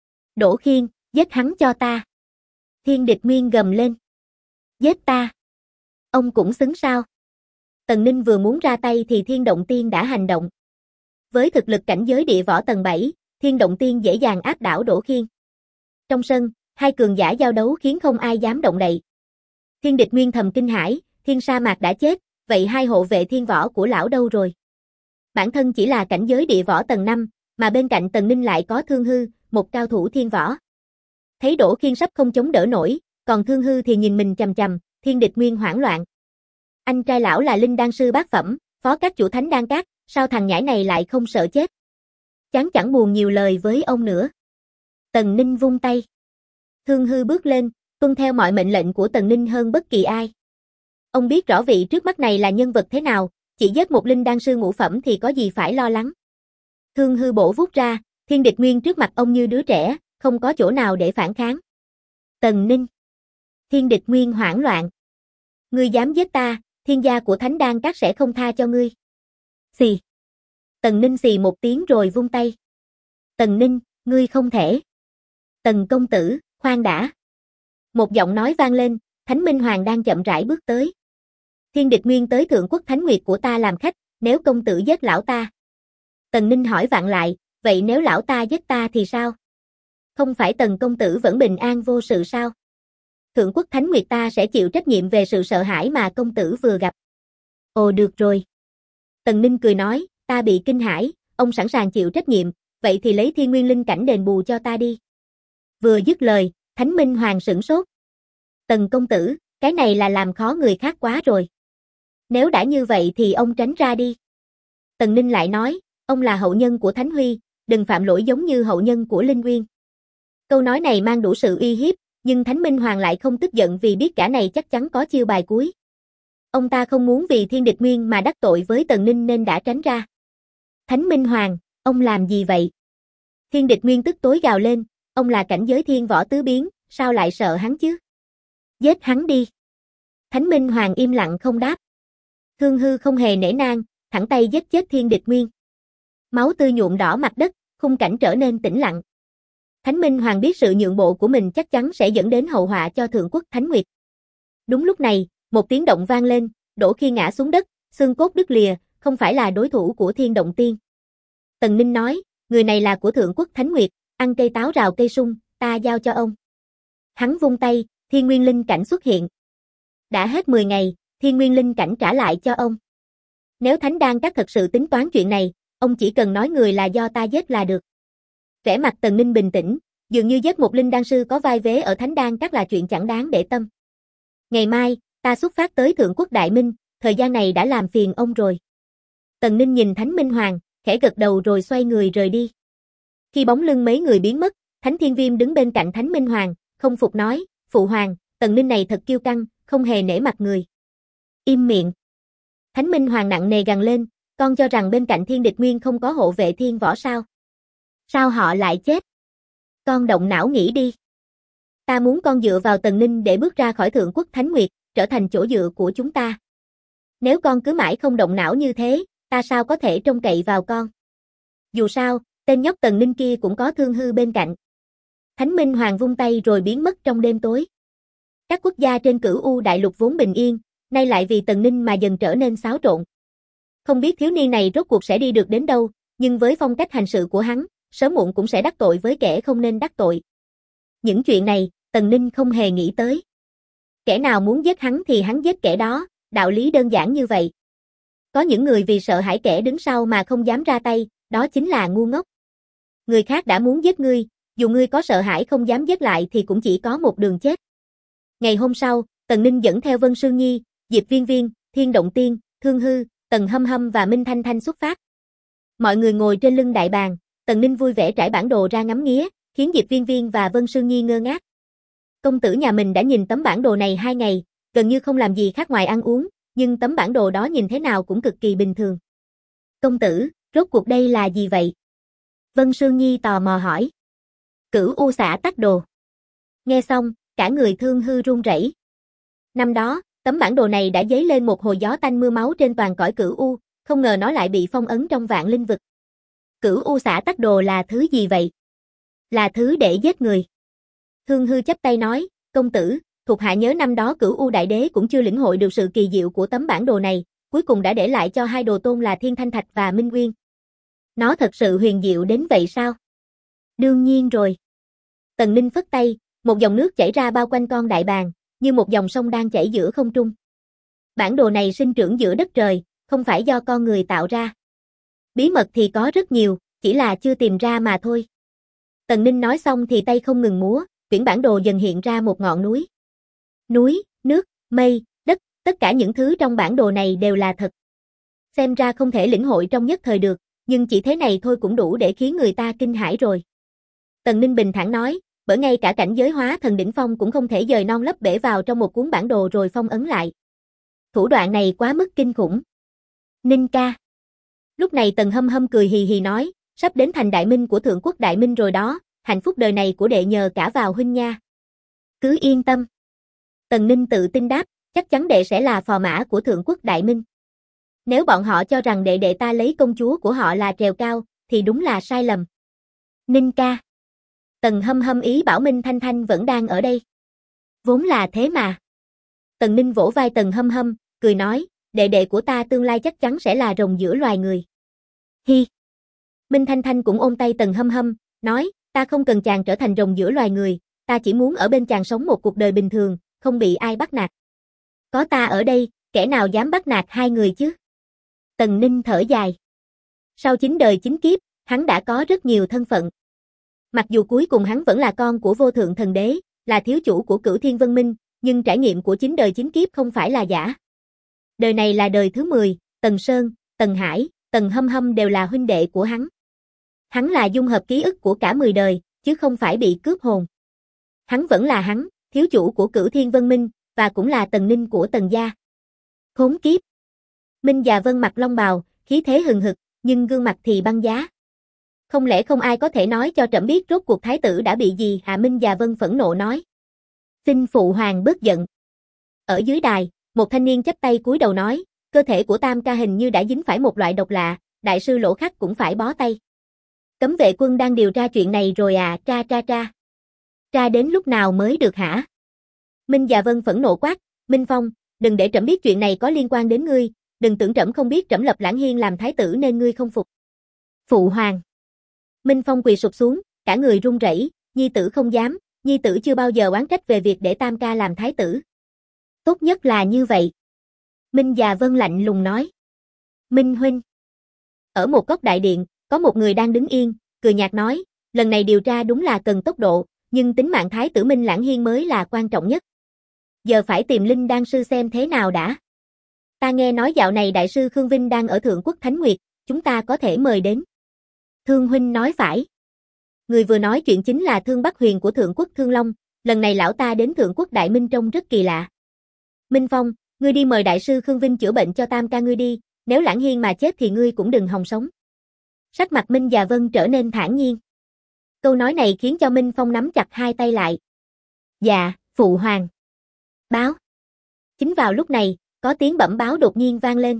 Đỗ Khiên, giết hắn cho ta. Thiên Địch Nguyên gầm lên. Giết ta? Ông cũng xứng sao? Tần Ninh vừa muốn ra tay thì Thiên Động Tiên đã hành động. Với thực lực cảnh giới địa võ tầng 7, Thiên Động Tiên dễ dàng áp đảo Đỗ Khiên. Trong sân, hai cường giả giao đấu khiến không ai dám động đậy. Thiên Địch Nguyên thầm kinh hãi, Thiên Sa Mạc đã chết, vậy hai hộ vệ thiên võ của lão đâu rồi? Bản thân chỉ là cảnh giới địa võ tầng 5, mà bên cạnh Tần Ninh lại có Thương Hư, một cao thủ thiên võ. Thấy Đỗ Khiên sắp không chống đỡ nổi, còn Thương Hư thì nhìn mình chằm chằm, Thiên Địch Nguyên hoảng loạn. Anh trai lão là linh đan sư bát phẩm, phó các chủ Thánh Đan Các, sao thằng nhãi này lại không sợ chết? Chán chẳng buồn nhiều lời với ông nữa. Tần Ninh vung tay. Thương Hư bước lên, tuân theo mọi mệnh lệnh của Tần Ninh hơn bất kỳ ai. Ông biết rõ vị trước mắt này là nhân vật thế nào, chỉ giết một linh đan sư ngũ phẩm thì có gì phải lo lắng. Thương Hư bổ vút ra, Thiên Địch Nguyên trước mặt ông như đứa trẻ, không có chỗ nào để phản kháng. Tần Ninh. Thiên Địch Nguyên hoảng loạn. Ngươi dám giết ta, thiên gia của Thánh Đan Các sẽ không tha cho ngươi. Xì. Tần Ninh xì một tiếng rồi vung tay. Tần Ninh, ngươi không thể. Tần công tử, khoan đã. Một giọng nói vang lên, Thánh Minh Hoàng đang chậm rãi bước tới. Thiên Địch Nguyên tới Thượng Quốc Thánh Nguyệt của ta làm khách, nếu công tử giết lão ta. Tần Ninh hỏi vặn lại, vậy nếu lão ta giết ta thì sao? Không phải Tần công tử vẫn bình an vô sự sao? Thượng Quốc Thánh Nguyệt ta sẽ chịu trách nhiệm về sự sợ hãi mà công tử vừa gặp. Ồ được rồi. Tần Ninh cười nói, ta bị kinh hãi, ông sẵn sàng chịu trách nhiệm, vậy thì lấy Thiên Nguyên Linh cảnh đền bù cho ta đi. Vừa dứt lời, Thánh Minh Hoàng sửng sốt. Tần công tử, cái này là làm khó người khác quá rồi. Nếu đã như vậy thì ông tránh ra đi. Tần Ninh lại nói, ông là hậu nhân của Thánh Huy, đừng phạm lỗi giống như hậu nhân của Linh Nguyên. Câu nói này mang đủ sự uy hiếp, nhưng Thánh Minh Hoàng lại không tức giận vì biết gã này chắc chắn có chiêu bài cuối. Ông ta không muốn vì Thiên Địch Nguyên mà đắc tội với Tần Ninh nên đã tránh ra. Thánh Minh Hoàng, ông làm gì vậy? Thiên Địch Nguyên tức tối gào lên, ông là cảnh giới thiên võ tứ biến, sao lại sợ hắn chứ? Giết hắn đi. Thánh Minh Hoàng im lặng không đáp. Thương Hư không hề nể nang, thẳng tay giết chết Thiên Địch Nguyên. Máu tươi nhuộm đỏ mặt đất, khung cảnh trở nên tĩnh lặng. Thánh Minh Hoàng biết sự nhượng bộ của mình chắc chắn sẽ dẫn đến hậu họa cho Thượng Quốc Thánh Nguyệt. Đúng lúc này, một tiếng động vang lên, Đỗ Khiên ngã xuống đất, xương cốt đứt lìa, không phải là đối thủ của Thiên Động Tiên. Tần Ninh nói, người này là của Thượng Quốc Thánh Nguyệt, ăn cây táo rào cây sung, ta giao cho ông. Hắn vung tay, Thiên Nguyên Linh Cảnh xuất hiện. Đã hết 10 ngày, Thiên Nguyên Linh Cảnh trả lại cho ông. Nếu Thánh Đan Các thật sự tính toán chuyện này, ông chỉ cần nói người là do ta giết là được. Vẻ mặt Tần Ninh bình tĩnh, dường như giết một linh đan sư có vai vế ở Thánh Đan Các là chuyện chẳng đáng để tâm. Ngày mai, ta xuất phát tới Thượng Quốc Đại Minh, thời gian này đã làm phiền ông rồi. Tần Ninh nhìn Thánh Minh Hoàng, khẽ gật đầu rồi xoay người rời đi. Khi bóng lưng mấy người biến mất, Thánh Thiên Viêm đứng bên cạnh Thánh Minh Hoàng, không phục nói, Phụ Hoàng, Tần Ninh này thật kiêu căng, không hề nể mặt người. Im miệng. Thánh Minh Hoàng nặng nề gằn lên, con cho rằng bên cạnh Thiên Địch Nguyên không có hộ vệ thiên võ sao? Sao họ lại chết? Con động não nghĩ đi. Ta muốn con dựa vào Tần Ninh để bước ra khỏi Thượng Quốc Thánh Nguyệt, trở thành chỗ dựa của chúng ta. Nếu con cứ mãi không động não như thế, ta sao có thể trông cậy vào con? Dù sao, tên nhóc Tần Ninh kia cũng có Thương Hư bên cạnh. Thánh Minh Hoàng vung tay rồi biến mất trong đêm tối. Các quốc gia trên Cửu U Đại Lục vốn bình yên, nay lại vì Tần Ninh mà dần trở nên xáo trộn. Không biết thiếu niên này rốt cuộc sẽ đi được đến đâu, nhưng với phong cách hành sự của hắn, sớm muộn cũng sẽ đắc tội với kẻ không nên đắc tội. Những chuyện này, Tần Ninh không hề nghĩ tới. Kẻ nào muốn giết hắn thì hắn giết kẻ đó, đạo lý đơn giản như vậy. Có những người vì sợ hãi kẻ đứng sau mà không dám ra tay, đó chính là ngu ngốc. Người khác đã muốn giết ngươi, dù ngươi có sợ hãi không dám giết lại thì cũng chỉ có một đường chết. Ngày hôm sau, Tần Ninh dẫn theo Vân Sương Nhi, Diệp Viên Viên, Thiên Động Tiên, Thương Hư, Tần Hâm Hâm và Minh Thanh Thanh xuất phát. Mọi người ngồi trên lưng đại bàng, Tần Ninh vui vẻ trải bản đồ ra ngắm nghía, khiến Diệp Viên Viên và Vân Sương Nhi ngơ ngác. Công tử nhà mình đã nhìn tấm bản đồ này 2 ngày, gần như không làm gì khác ngoài ăn uống, nhưng tấm bản đồ đó nhìn thế nào cũng cực kỳ bình thường. Công tử, rốt cuộc đây là gì vậy? Vân Sương Nhi tò mò hỏi. Cửu U xã tắc đồ. Nghe xong, cả người Thương Hư run rẩy. Năm đó, tấm bản đồ này đã dấy lên một hồi gió tanh mưa máu trên toàn cõi Cửu U, không ngờ nó lại bị phong ấn trong Vạn Linh Vực. Cửu U xã tắc đồ là thứ gì vậy? Là thứ để giết người. Thương Hư chắp tay nói, công tử, thuộc hạ nhớ năm đó Cửu U Đại Đế cũng chưa lĩnh hội được sự kỳ diệu của tấm bản đồ này, cuối cùng đã để lại cho 2 đồ tôn là Thiên Thanh Thạch và Minh Nguyên. Nó thật sự huyền diệu đến vậy sao? Đương nhiên rồi. Tần Ninh phất tay, một dòng nước chảy ra bao quanh con đại bàng, như một dòng sông đang chảy giữa không trung. Bản đồ này sinh trưởng giữa đất trời, không phải do con người tạo ra. Bí mật thì có rất nhiều, chỉ là chưa tìm ra mà thôi. Tần Ninh nói xong thì tay không ngừng múa, quyển bản đồ dần hiện ra một ngọn núi. Núi, nước, mây, đất, tất cả những thứ trong bản đồ này đều là thật. Xem ra không thể lĩnh hội trong nhất thời được, nhưng chỉ thế này thôi cũng đủ để khiến người ta kinh hãi rồi. Tần Ninh bình thản nói, bởi ngay cả cảnh giới hóa thần đỉnh phong cũng không thể dời non lấp bể vào trong một cuốn bản đồ rồi phong ấn lại. Thủ đoạn này quá mức kinh khủng. Ninh ca. Lúc này Tần Hâm Hâm cười hì hì nói, sắp đến thành Đại Minh của Thượng Quốc Đại Minh rồi đó, hạnh phúc đời này của đệ nhờ cả vào huynh nha. Cứ yên tâm. Tần Ninh tự tin đáp, chắc chắn đệ sẽ là phò mã của Thượng Quốc Đại Minh. Nếu bọn họ cho rằng đệ ta lấy công chúa của họ là trèo cao, thì đúng là sai lầm. Ninh ca. Tần Hâm Hâm ý bảo Minh Thanh Thanh vẫn đang ở đây. Vốn là thế mà. Tần Ninh vỗ vai Tần Hâm Hâm, cười nói, đệ của ta tương lai chắc chắn sẽ là rồng giữa loài người. Hi. Minh Thanh Thanh cũng ôm tay Tần Hâm Hâm, nói, ta không cần chàng trở thành rồng giữa loài người, ta chỉ muốn ở bên chàng sống một cuộc đời bình thường, không bị ai bắt nạt. Có ta ở đây, kẻ nào dám bắt nạt hai người chứ? Tần Ninh thở dài. Sau 9 đời 9 kiếp, hắn đã có rất nhiều thân phận. Mặc dù cuối cùng hắn vẫn là con của vô thượng thần đế, là thiếu chủ của Cửu Thiên Vân Minh, nhưng trải nghiệm của 9 đời 9 kiếp không phải là giả. Đời này là đời thứ 10, Tần Sơn, Tần Hải, Tần Hâm Hâm đều là huynh đệ của hắn. Hắn là dung hợp ký ức của cả 10 đời, chứ không phải bị cướp hồn. Hắn vẫn là hắn, thiếu chủ của Cửu Thiên Vân Minh, và cũng là Tần Ninh của Tần gia. Khốn kiếp. Minh và Vân mặc long bào, khí thế hừng hực, nhưng gương mặt thì băng giá. Không lẽ không ai có thể nói cho trẫm biết rốt cuộc thái tử đã bị gì hả? Minh và Vân phẫn nộ nói. Xin phụ hoàng bớt giận. Ở dưới đài, một thanh niên chắp tay cúi đầu nói, cơ thể của Tam ca hình như đã dính phải một loại độc lạ, đại sư Lỗ Khắc cũng phải bó tay. Cấm vệ quân đang điều tra chuyện này rồi à? Tra đến lúc nào mới được hả? Minh và Vân phẫn nộ quát, Minh Phong, đừng để trẫm biết chuyện này có liên quan đến ngươi, đừng tưởng trẫm không biết trẫm lập Lãng Hiên làm thái tử nên ngươi không phục. Phụ hoàng. Minh Phong quỳ sụp xuống, cả người run rẩy, nhi tử không dám, nhi tử chưa bao giờ oán trách về việc để tam ca làm thái tử. Tốt nhất là như vậy. Minh Già Vân lạnh lùng nói. Minh huynh. Ở một góc đại điện, có một người đang đứng yên, cười nhạt nói, lần này điều tra đúng là cần tốc độ, nhưng tính mạng thái tử Minh Lãng Hiên mới là quan trọng nhất. Giờ phải tìm Linh Đan sư xem thế nào đã. Ta nghe nói dạo này đại sư Khương Vinh đang ở Thượng Quốc Thánh Nguyệt, chúng ta có thể mời đến. Thương huynh nói phải. Người vừa nói chuyện chính là Thương Bắc Huyền của Thượng Quốc Thương Long, lần này lão ta đến Thượng Quốc Đại Minh trông rất kỳ lạ. Minh Phong, ngươi đi mời đại sư Khương Vinh chữa bệnh cho tam ca ngươi đi, nếu Lãng Hiên mà chết thì ngươi cũng đừng hòng sống. Sắc mặt Minh Già Vân trở nên thản nhiên. Câu nói này khiến cho Minh Phong nắm chặt hai tay lại. Dạ, phụ hoàng. Báo. Chính vào lúc này, có tiếng bẩm báo đột nhiên vang lên.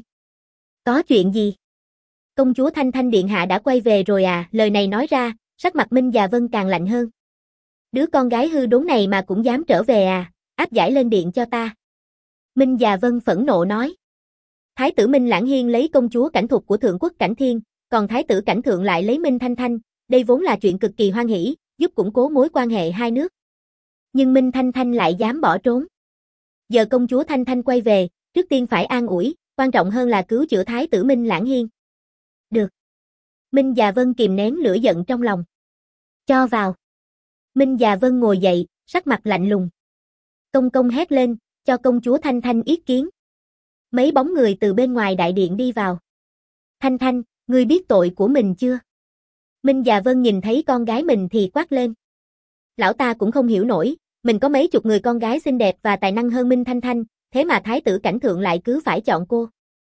Có chuyện gì? Công chúa Thanh Thanh điện hạ đã quay về rồi à? Lời này nói ra, sắc mặt Minh Già Vân càng lạnh hơn. Đứa con gái hư đốn này mà cũng dám trở về à? Áp giải lên điện cho ta. Minh Già Vân phẫn nộ nói. Thái tử Minh Lãng Hiên lấy công chúa Cảnh Thục của Thượng Quốc Cảnh Thiên, còn thái tử Cảnh Thượng lại lấy Minh Thanh Thanh, đây vốn là chuyện cực kỳ hoan hỉ, giúp củng cố mối quan hệ hai nước. Nhưng Minh Thanh Thanh lại dám bỏ trốn. Giờ công chúa Thanh Thanh quay về, trước tiên phải an ủi, quan trọng hơn là cứu chữa thái tử Minh Lãng Hiên. Được. Minh Già Vân kìm nén lửa giận trong lòng. Cho vào. Minh Già Vân ngồi dậy, sắc mặt lạnh lùng. Công công hét lên, cho công chúa Thanh Thanh yết kiến. Mấy bóng người từ bên ngoài đại điện đi vào. Thanh Thanh, ngươi biết tội của mình chưa? Minh Già Vân nhìn thấy con gái mình thì quát lên. Lão ta cũng không hiểu nổi, mình có mấy chục người con gái xinh đẹp và tài năng hơn Minh Thanh Thanh, thế mà thái tử Cảnh Thượng lại cứ phải chọn cô.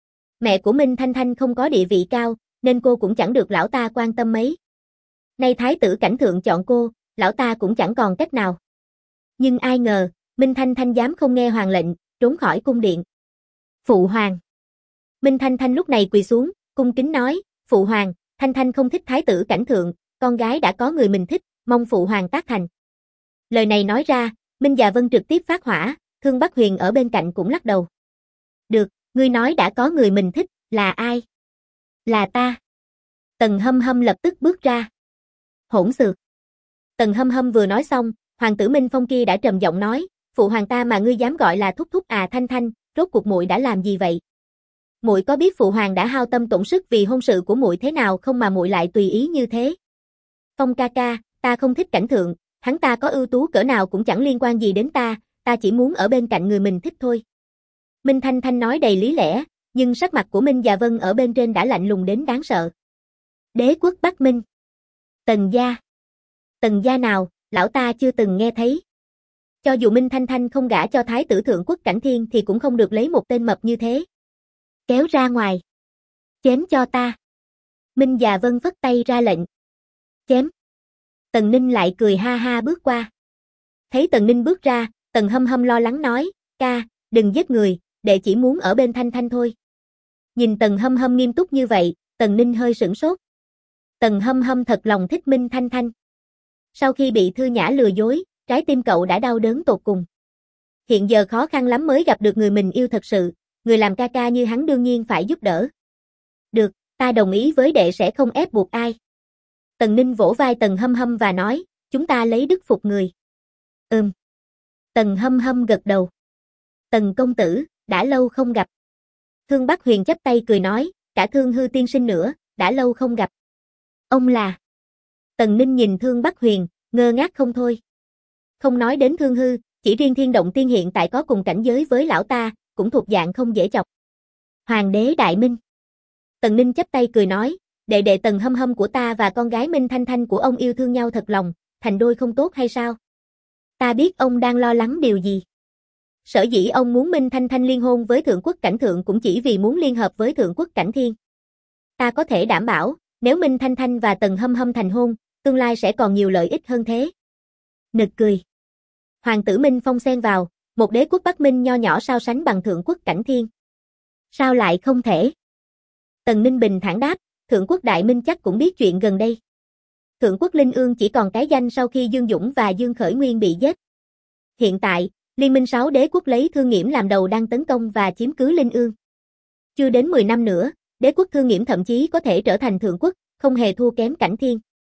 Mẹ của Minh Thanh Thanh không có địa vị cao, nên cô cũng chẳng được lão ta quan tâm mấy. Nay thái tử Cảnh Thượng chọn cô, lão ta cũng chẳng còn cách nào. Nhưng ai ngờ, Minh Thanh Thanh dám không nghe hoàng lệnh, trốn khỏi cung điện. Phụ hoàng. Minh Thanh Thanh lúc này quỳ xuống, cung kính nói, phụ hoàng, Thanh Thanh không thích thái tử Cảnh Thượng, con gái đã có người mình thích, mong phụ hoàng tác thành. Lời này nói ra, Minh Già Vân trực tiếp phát hỏa, Thương Bắc Huyền ở bên cạnh cũng lắc đầu. Được, ngươi nói đã có người mình thích, là ai? Là ta. Tần Hâm Hâm lập tức bước ra. Hỗn xược. Tần Hâm Hâm vừa nói xong, hoàng tử Minh Phong kia đã trầm giọng nói, phụ hoàng ta mà ngươi dám gọi là thúc thúc à? Thanh Thanh, rốt cuộc muội đã làm gì vậy? Muội có biết phụ hoàng đã hao tâm tổn sức vì hôn sự của muội thế nào không mà muội lại tùy ý như thế? Phong ca ca, ta không thích Cảnh Thượng, hắn ta có ưu tú cỡ nào cũng chẳng liên quan gì đến ta chỉ muốn ở bên cạnh người mình thích thôi. Minh Thanh Thanh nói đầy lý lẽ, nhưng sắc mặt của Minh Già Vân ở bên trên đã lạnh lùng đến đáng sợ. Đế quốc Bắc Minh. Tần gia. Tần gia nào, lão ta chưa từng nghe thấy. Cho dù Minh Thanh Thanh không gả cho thái tử Thượng Quốc Cảnh Thiên thì cũng không được lấy một tên mập như thế. Kéo ra ngoài. Chém cho ta. Minh Già Vân vất tay ra lệnh. Chém. Tần Ninh lại cười ha ha bước qua. Thấy Tần Ninh bước ra, Tần Hâm Hâm lo lắng nói, ca, đừng giết người, đệ chỉ muốn ở bên Thanh Thanh thôi. Nhìn Tần Hâm Hâm nghiêm túc như vậy, Tần Ninh hơi sửng sốt. Tần Hâm Hâm thật lòng thích Minh Thanh Thanh. Sau khi bị Thư Nhã lừa dối, trái tim cậu đã đau đớn tột cùng. Hiện giờ khó khăn lắm mới gặp được người mình yêu thật sự, người làm ca ca như hắn đương nhiên phải giúp đỡ. Được, ta đồng ý với đệ sẽ không ép buộc ai. Tần Ninh vỗ vai Tần Hâm Hâm và nói, chúng ta lấy đức phục người. Tần Hâm Hâm gật đầu. Tần công tử, đã lâu không gặp. Thương Bắc Huyền chắp tay cười nói, cả Thương Hư tiên sinh nữa, đã lâu không gặp. Ông là... Tần Ninh nhìn Thương Bắc Huyền, ngơ ngác không thôi. Không nói đến Thương Hư, chỉ riêng Thiên Động Tiên hiện tại có cùng cảnh giới với lão ta, cũng thuộc dạng không dễ chọc. Hoàng đế Đại Minh. Tần Ninh chắp tay cười nói, đệ đệ Tần Hâm Hâm của ta và con gái Minh Thanh Thanh của ông yêu thương nhau thật lòng, thành đôi không tốt hay sao? Ta biết ông đang lo lắng điều gì. Sở dĩ ông muốn Minh Thanh Thanh liên hôn với Thượng Quốc Cảnh Thượng cũng chỉ vì muốn liên hợp với Thượng Quốc Cảnh Thiên. Ta có thể đảm bảo, nếu Minh Thanh Thanh và Tần Hâm Hâm thành hôn, tương lai sẽ còn nhiều lợi ích hơn thế. Nực cười. Hoàng tử Minh Phong xen vào, một đế quốc Bắc Minh nho nhỏ sao sánh bằng Thượng Quốc Cảnh Thiên. Sao lại không thể? Tần Ninh bình thản đáp, Thượng Quốc Đại Minh chắc cũng biết chuyện gần đây. Thượng Quốc Linh Ương chỉ còn cái danh sau khi Dương Dũng và Dương Khởi Nguyên bị giết. Hiện tại, Liên minh 6 đế quốc lấy Thương Nghiễm làm đầu đang tấn công và chiếm cứ Linh Ương. Chưa đến 10 năm nữa, đế quốc Thương Nghiễm thậm chí có thể trở thành Thượng Quốc, không hề thua kém Cảnh Thiên.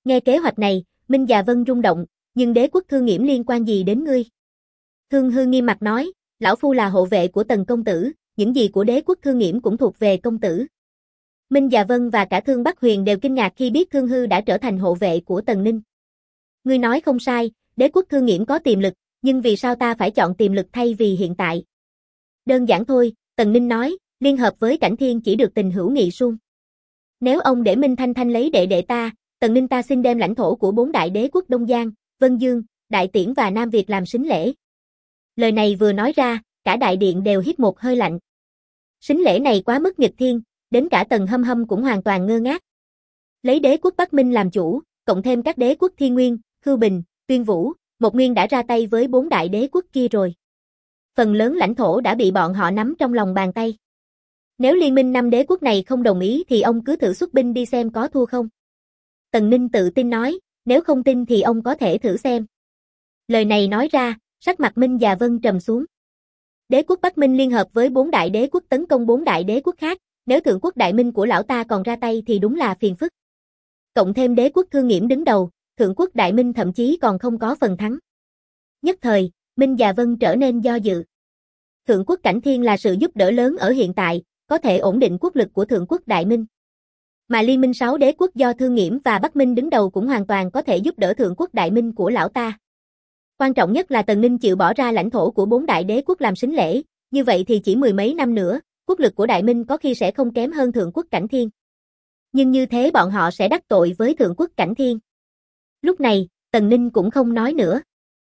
Nghe kế hoạch này, Minh và Vân rung động, nhưng đế quốc Thương Nghiễm liên quan gì đến ngươi? Thương Hư nghiêm mặt nói, lão phu là hộ vệ của Tần công tử, những gì của đế quốc Thương Nghiễm cũng thuộc về công tử. Minh và Vân và cả Thương Bắc Huyền đều kinh ngạc khi biết Thương Hư đã trở thành hộ vệ của Tần Ninh. Ngươi nói không sai, đế quốc Thương Nghiễm có tiềm lực, nhưng vì sao ta phải chọn tiềm lực thay vì hiện tại? Đơn giản thôi, Tần Ninh nói, liên hợp với Cảnh Thiên chỉ được tình hữu nghị suông. Nếu ông để Minh Thanh Thanh lấy đệ đệ ta, Tần Ninh ta xin đem lãnh thổ của 4 đại đế quốc Đông Giang, Vân Dương, Đại Tiễn và Nam Việt làm sính lễ. Lời này vừa nói ra, cả đại điện đều hít một hơi lạnh. Sính lễ này quá mức nghịch thiên, đến cả Tần Hâm Hâm cũng hoàn toàn ngơ ngác. Lấy đế quốc Bắc Minh làm chủ, cộng thêm các đế quốc Thiên Nguyên, Khưu Bình, Tuyên Vũ, Mộc Nguyên đã ra tay với 4 đại đế quốc kia rồi. Phần lớn lãnh thổ đã bị bọn họ nắm trong lòng bàn tay. Nếu liên minh 5 đế quốc này không đồng ý thì ông cứ thử xuất binh đi xem có thua không. Tần Ninh tự tin nói, nếu không tin thì ông có thể thử xem. Lời này nói ra, sắc mặt Minh và Vân trầm xuống. Đế quốc Bắc Minh liên hợp với 4 đại đế quốc tấn công 4 đại đế quốc khác, nếu thượng quốc Đại Minh của lão ta còn ra tay thì đúng là phiền phức. Cộng thêm đế quốc Thương Nghiễm đứng đầu, thượng quốc Đại Minh thậm chí còn không có phần thắng. Nhất thời, Minh và Vân trở nên do dự. Thượng quốc Cảnh Thiên là sự giúp đỡ lớn ở hiện tại, có thể ổn định quốc lực của thượng quốc Đại Minh. Mà liên minh 6 đế quốc do Thương Nghiễm và Bắc Minh đứng đầu cũng hoàn toàn có thể giúp đỡ thượng quốc Đại Minh của lão ta. Quan trọng nhất là Tần Ninh chịu bỏ ra lãnh thổ của 4 đại đế quốc làm sính lễ, như vậy thì chỉ 10 mấy năm nữa, quốc lực của Đại Minh có khi sẽ không kém hơn thượng quốc Cảnh Thiên. Nhưng như thế bọn họ sẽ đắc tội với thượng quốc Cảnh Thiên. Lúc này, Tần Ninh cũng không nói nữa.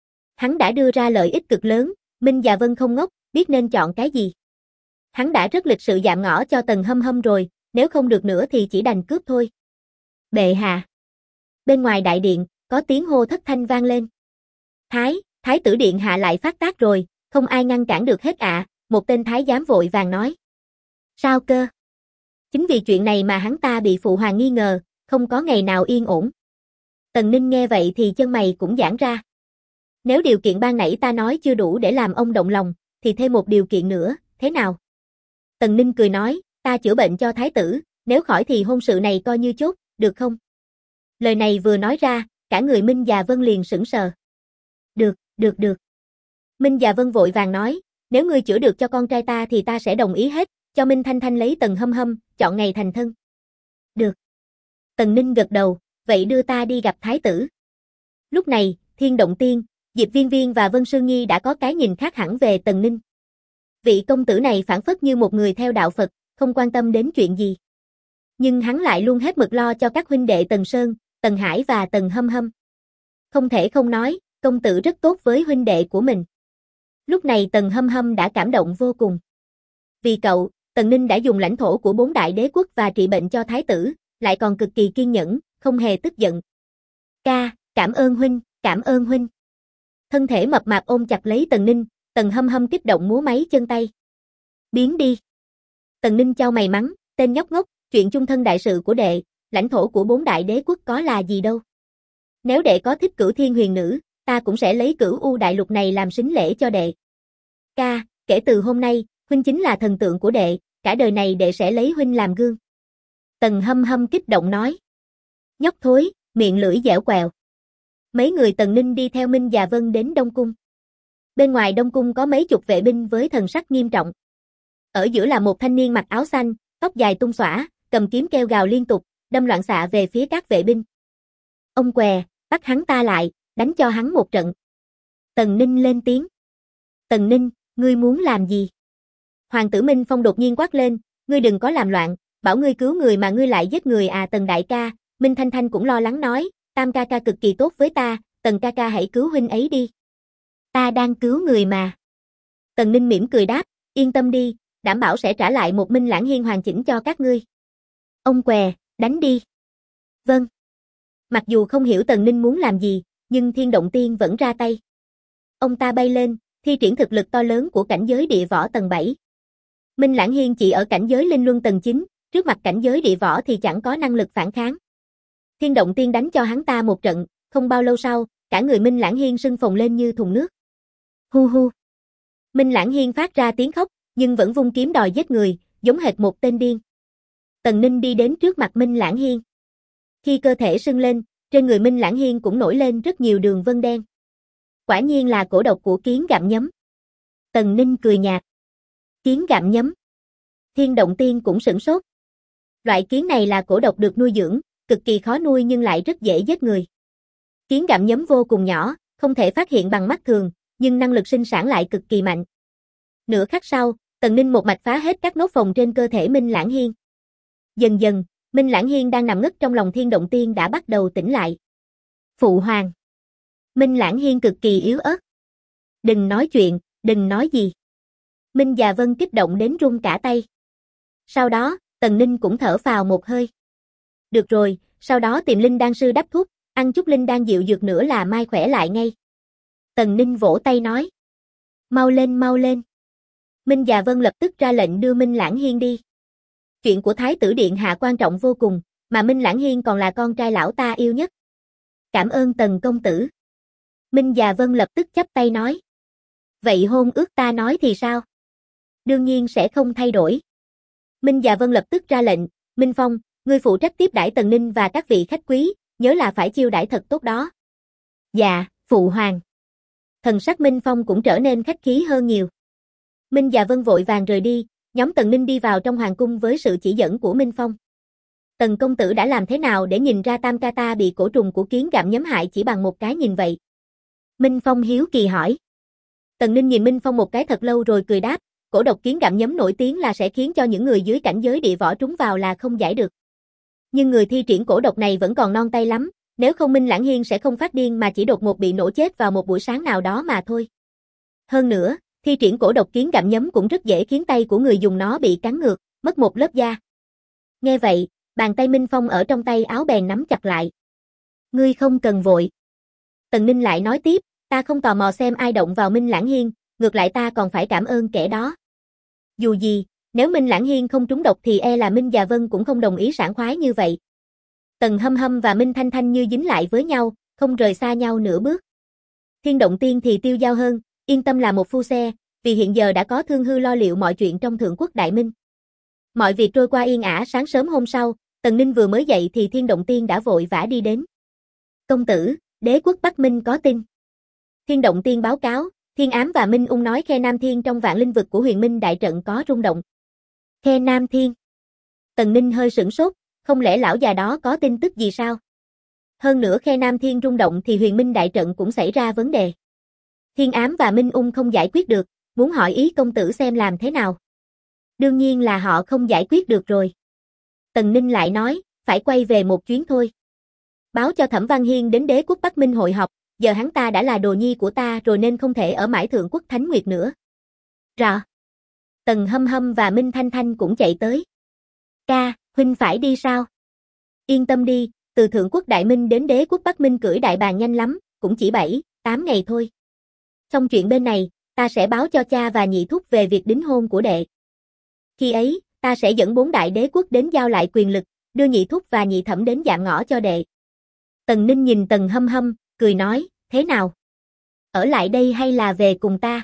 Hắn đã đưa ra lợi ích cực lớn, Minh và Vân không ngốc, biết nên chọn cái gì. Hắn đã rất lịch sự dạm ngõ cho Tần Hâm Hâm rồi, nếu không được nữa thì chỉ đành cướp thôi. Bệ hạ. Bên ngoài đại điện, có tiếng hô thất thanh vang lên. Thái tử điện hạ lại phát tác rồi, không ai ngăn cản được hết ạ, một tên thái giám vội vàng nói. Sao cơ? Chính vì chuyện này mà hắn ta bị phụ hoàng nghi ngờ, không có ngày nào yên ổn. Tần Ninh nghe vậy thì chân mày cũng giãn ra. Nếu điều kiện ban nãy ta nói chưa đủ để làm ông động lòng, thì thêm một điều kiện nữa, thế nào? Tần Ninh cười nói, ta chữa bệnh cho thái tử, nếu khỏi thì hôn sự này coi như chốt, được không? Lời này vừa nói ra, cả người Minh và Vân liền sững sờ. Được. Minh và Vân vội vàng nói, nếu ngươi chữa được cho con trai ta thì ta sẽ đồng ý hết, cho Minh Thanh Thanh lấy Tần Hâm Hâm, chọn ngày thành thân. Được. Tần Ninh gật đầu, vậy đưa ta đi gặp thái tử. Lúc này, Thiên Động Tiên, Diệp Viên Viên và Vân Sương Nhi đã có cái nhìn khác hẳn về Tần Ninh. Vị công tử này phảng phất như một người theo đạo Phật, không quan tâm đến chuyện gì. Nhưng hắn lại luôn hết mực lo cho các huynh đệ Tần Sơn, Tần Hải và Tần Hâm Hâm. Không thể không nói, công tử rất tốt với huynh đệ của mình. Lúc này Tần Hâm Hâm đã cảm động vô cùng. Vì cậu, Tần Ninh đã dùng lãnh thổ của 4 đại đế quốc và trị bệnh cho thái tử, lại còn cực kỳ kiên nhẫn, không hề tức giận. Ca, cảm ơn huynh, cảm ơn huynh. Thân thể mập mạp ôm chặt lấy Tần Ninh, Tần Hâm Hâm kích động múa máy chân tay. Biến đi. Tần Ninh chau mày mắng, tên nhóc ngốc, chuyện chung thân đại sự của đệ, lãnh thổ của 4 đại đế quốc có là gì đâu. Nếu đệ có thích Cửu Thiên Huyền Nữ, ta cũng sẽ lấy Cửu U đại lục này làm sính lễ cho đệ. Ca, kể từ hôm nay, huynh chính là thần tượng của đệ, cả đời này đệ sẽ lấy huynh làm gương. Tần Hâm Hâm kích động nói. Nhóc thối, miệng lưỡi dẻo quẹo. Mấy người Tần Ninh đi theo Minh và Vân đến Đông Cung. Bên ngoài Đông Cung có mấy chục vệ binh với thần sắc nghiêm trọng. Ở giữa là một thanh niên mặc áo xanh, tóc dài tung xõa, cầm kiếm kêu gào liên tục, đâm loạn xạ về phía các vệ binh. Ông què, bắt hắn ta lại, đánh cho hắn một trận. Tần Ninh lên tiếng. Tần Ninh, ngươi muốn làm gì? Hoàng tử Minh Phong đột nhiên quát lên, ngươi đừng có làm loạn, bảo ngươi cứu người mà ngươi lại giết người à. Tần đại ca, Minh Thanh Thanh cũng lo lắng nói, Tam ca ca cực kỳ tốt với ta, Tần ca ca hãy cứu huynh ấy đi. Ta đang cứu người mà. Tần Ninh mỉm cười đáp, yên tâm đi, đảm bảo sẽ trả lại một Minh Lãng Hiên hoàn chỉnh cho các ngươi. Ông què, đánh đi. Vâng. Mặc dù không hiểu Tần Ninh muốn làm gì, nhưng Thiên Động Tiên vẫn ra tay. Ông ta bay lên, thi triển thực lực to lớn của cảnh giới địa võ tầng 7. Minh Lãng Hiên chỉ ở cảnh giới linh luân tầng 9, trước mặt cảnh giới địa võ thì chẳng có năng lực phản kháng. Thiên Động Tiên đánh cho hắn ta một trận, không bao lâu sau, cả người Minh Lãng Hiên sưng phồng lên như thùng nước. Hu hu. Minh Lãng Hiên phát ra tiếng khóc, nhưng vẫn vung kiếm đòi giết người, giống hệt một tên điên. Tần Ninh đi đến trước mặt Minh Lãng Hiên. Khi cơ thể sưng lên, Trên người Minh Lãng Hiên cũng nổi lên rất nhiều đường vân đen. Quả nhiên là cổ độc của kiến gặm nhấm. Tần Ninh cười nhạt. Kiến gặm nhấm. Thiên Động Tiên cũng sửng sốt. Loại kiến này là cổ độc được nuôi dưỡng, cực kỳ khó nuôi nhưng lại rất dễ giết người. Kiến gặm nhấm vô cùng nhỏ, không thể phát hiện bằng mắt thường, nhưng năng lực sinh sản lại cực kỳ mạnh. Nửa khắc sau, Tần Ninh một mạch phá hết các nốt phòng trên cơ thể Minh Lãng Hiên. Dần dần, Minh Lãng Hiên đang nằm ngất trong lòng Thiên Động Tiên đã bắt đầu tỉnh lại. Phụ hoàng. Minh Lãng Hiên cực kỳ yếu ớt. Đừng nói chuyện, đừng nói gì. Minh Già Vân kích động đến run cả tay. Sau đó, Tần Ninh cũng thở phào một hơi. Được rồi, sau đó tìm linh đan sư đắp thuốc, ăn chút linh đan dịu dược nữa là mai khỏe lại ngay. Tần Ninh vỗ tay nói. Mau lên mau lên. Minh Già Vân lập tức ra lệnh đưa Minh Lãng Hiên đi. Chuyện của Thái tử Điện Hạ quan trọng vô cùng, mà Minh Lãng Hiên còn là con trai lão ta yêu nhất. Cảm ơn Tần công tử. Minh Già Vân lập tức chắp tay nói. Vậy hôn ước ta nói thì sao? Đương nhiên sẽ không thay đổi. Minh Già Vân lập tức ra lệnh, Minh Phong, ngươi phụ trách tiếp đãi Tần Ninh và các vị khách quý, nhớ là phải chiêu đãi thật tốt đó. Dạ, phụ hoàng. Thần sắc Minh Phong cũng trở nên khách khí hơn nhiều. Minh Già Vân vội vàng rời đi, nhóm Tần Ninh đi vào trong hoàng cung với sự chỉ dẫn của Minh Phong. Tần công tử đã làm thế nào để nhìn ra Tam ca ta bị cổ trùng của kiến gặm nhấm hại chỉ bằng một cái nhìn vậy? Minh Phong hiếu kỳ hỏi. Tần Ninh nhìn Minh Phong một cái thật lâu rồi cười đáp, cổ độc kiến gặm nhấm nổi tiếng là sẽ khiến cho những người dưới cảnh giới địa võ trúng vào là không giải được. Nhưng người thi triển cổ độc này vẫn còn non tay lắm, nếu không Minh Lãng Hiên sẽ không phát điên mà chỉ đột ngột bị nổ chết vào một buổi sáng nào đó mà thôi. Hơn nữa, thi triển cổ độc kiến gặm nhấm cũng rất dễ khiến tay của người dùng nó bị cắn ngược, mất một lớp da. Nghe vậy, bàn tay Minh Phong ở trong tay áo bèn nắm chặt lại. Ngươi không cần vội. Tần Ninh lại nói tiếp, ta không tò mò xem ai động vào Minh Lãng Hiên, ngược lại ta còn phải cảm ơn kẻ đó. Dù gì, nếu Minh Lãng Hiên không trúng độc thì e là Minh Già Vân cũng không đồng ý sảng khoái như vậy. Tần Hâm Hâm và Minh Thanh Thanh như dính lại với nhau, không rời xa nhau nửa bước. Thiên Động Tiên thì tiêu dao hơn, yên tâm là một phu xe, vì hiện giờ đã có Thương Hư lo liệu mọi chuyện trong Thượng Quốc Đại Minh. Mọi việc trôi qua yên ả. Sáng sớm hôm sau, Tần Ninh vừa mới dậy thì Thiên Động Tiên đã vội vã đi đến. Công tử, đế quốc Bắc Minh có tin. Thiên Động Tiên báo cáo, Thiên Ám và Minh Ung nói khe Nam Thiên trong vạn linh vực của Huyền Minh đại trận có rung động. Khe Nam Thiên. Tần Ninh hơi sửng sốt, không lẽ lão già đó có tin tức gì sao? Hơn nữa khe Nam Thiên rung động thì Huyền Minh đại trận cũng xảy ra vấn đề. Thiên Ám và Minh Ung không giải quyết được, muốn hỏi ý công tử xem làm thế nào. Đương nhiên là họ không giải quyết được rồi. Tần Ninh lại nói, phải quay về một chuyến thôi. Báo cho Thẩm Văn Hiên đến đế quốc Bắc Minh hội họp, giờ hắn ta đã là đồ nhi của ta rồi nên không thể ở mãi Thượng Quốc Thánh Nguyệt nữa. Rõ. Tần Hâm Hâm và Minh Thanh Thanh cũng chạy tới. Ca, huynh phải đi sao? Yên tâm đi, từ Thượng Quốc Đại Minh đến đế quốc Bắc Minh cưỡi đại bàng nhanh lắm, cũng chỉ 7, 8 ngày thôi. Xong chuyện bên này, ta sẽ báo cho cha và nhị thúc về việc đính hôn của đệ. Khi ấy, ta sẽ dẫn 4 đại đế quốc đến giao lại quyền lực, đưa nhị thúc và nhị thẩm đến dạm ngõ cho đệ. Tần Ninh nhìn Tần Hâm Hâm, cười nói, thế nào? Ở lại đây hay là về cùng ta?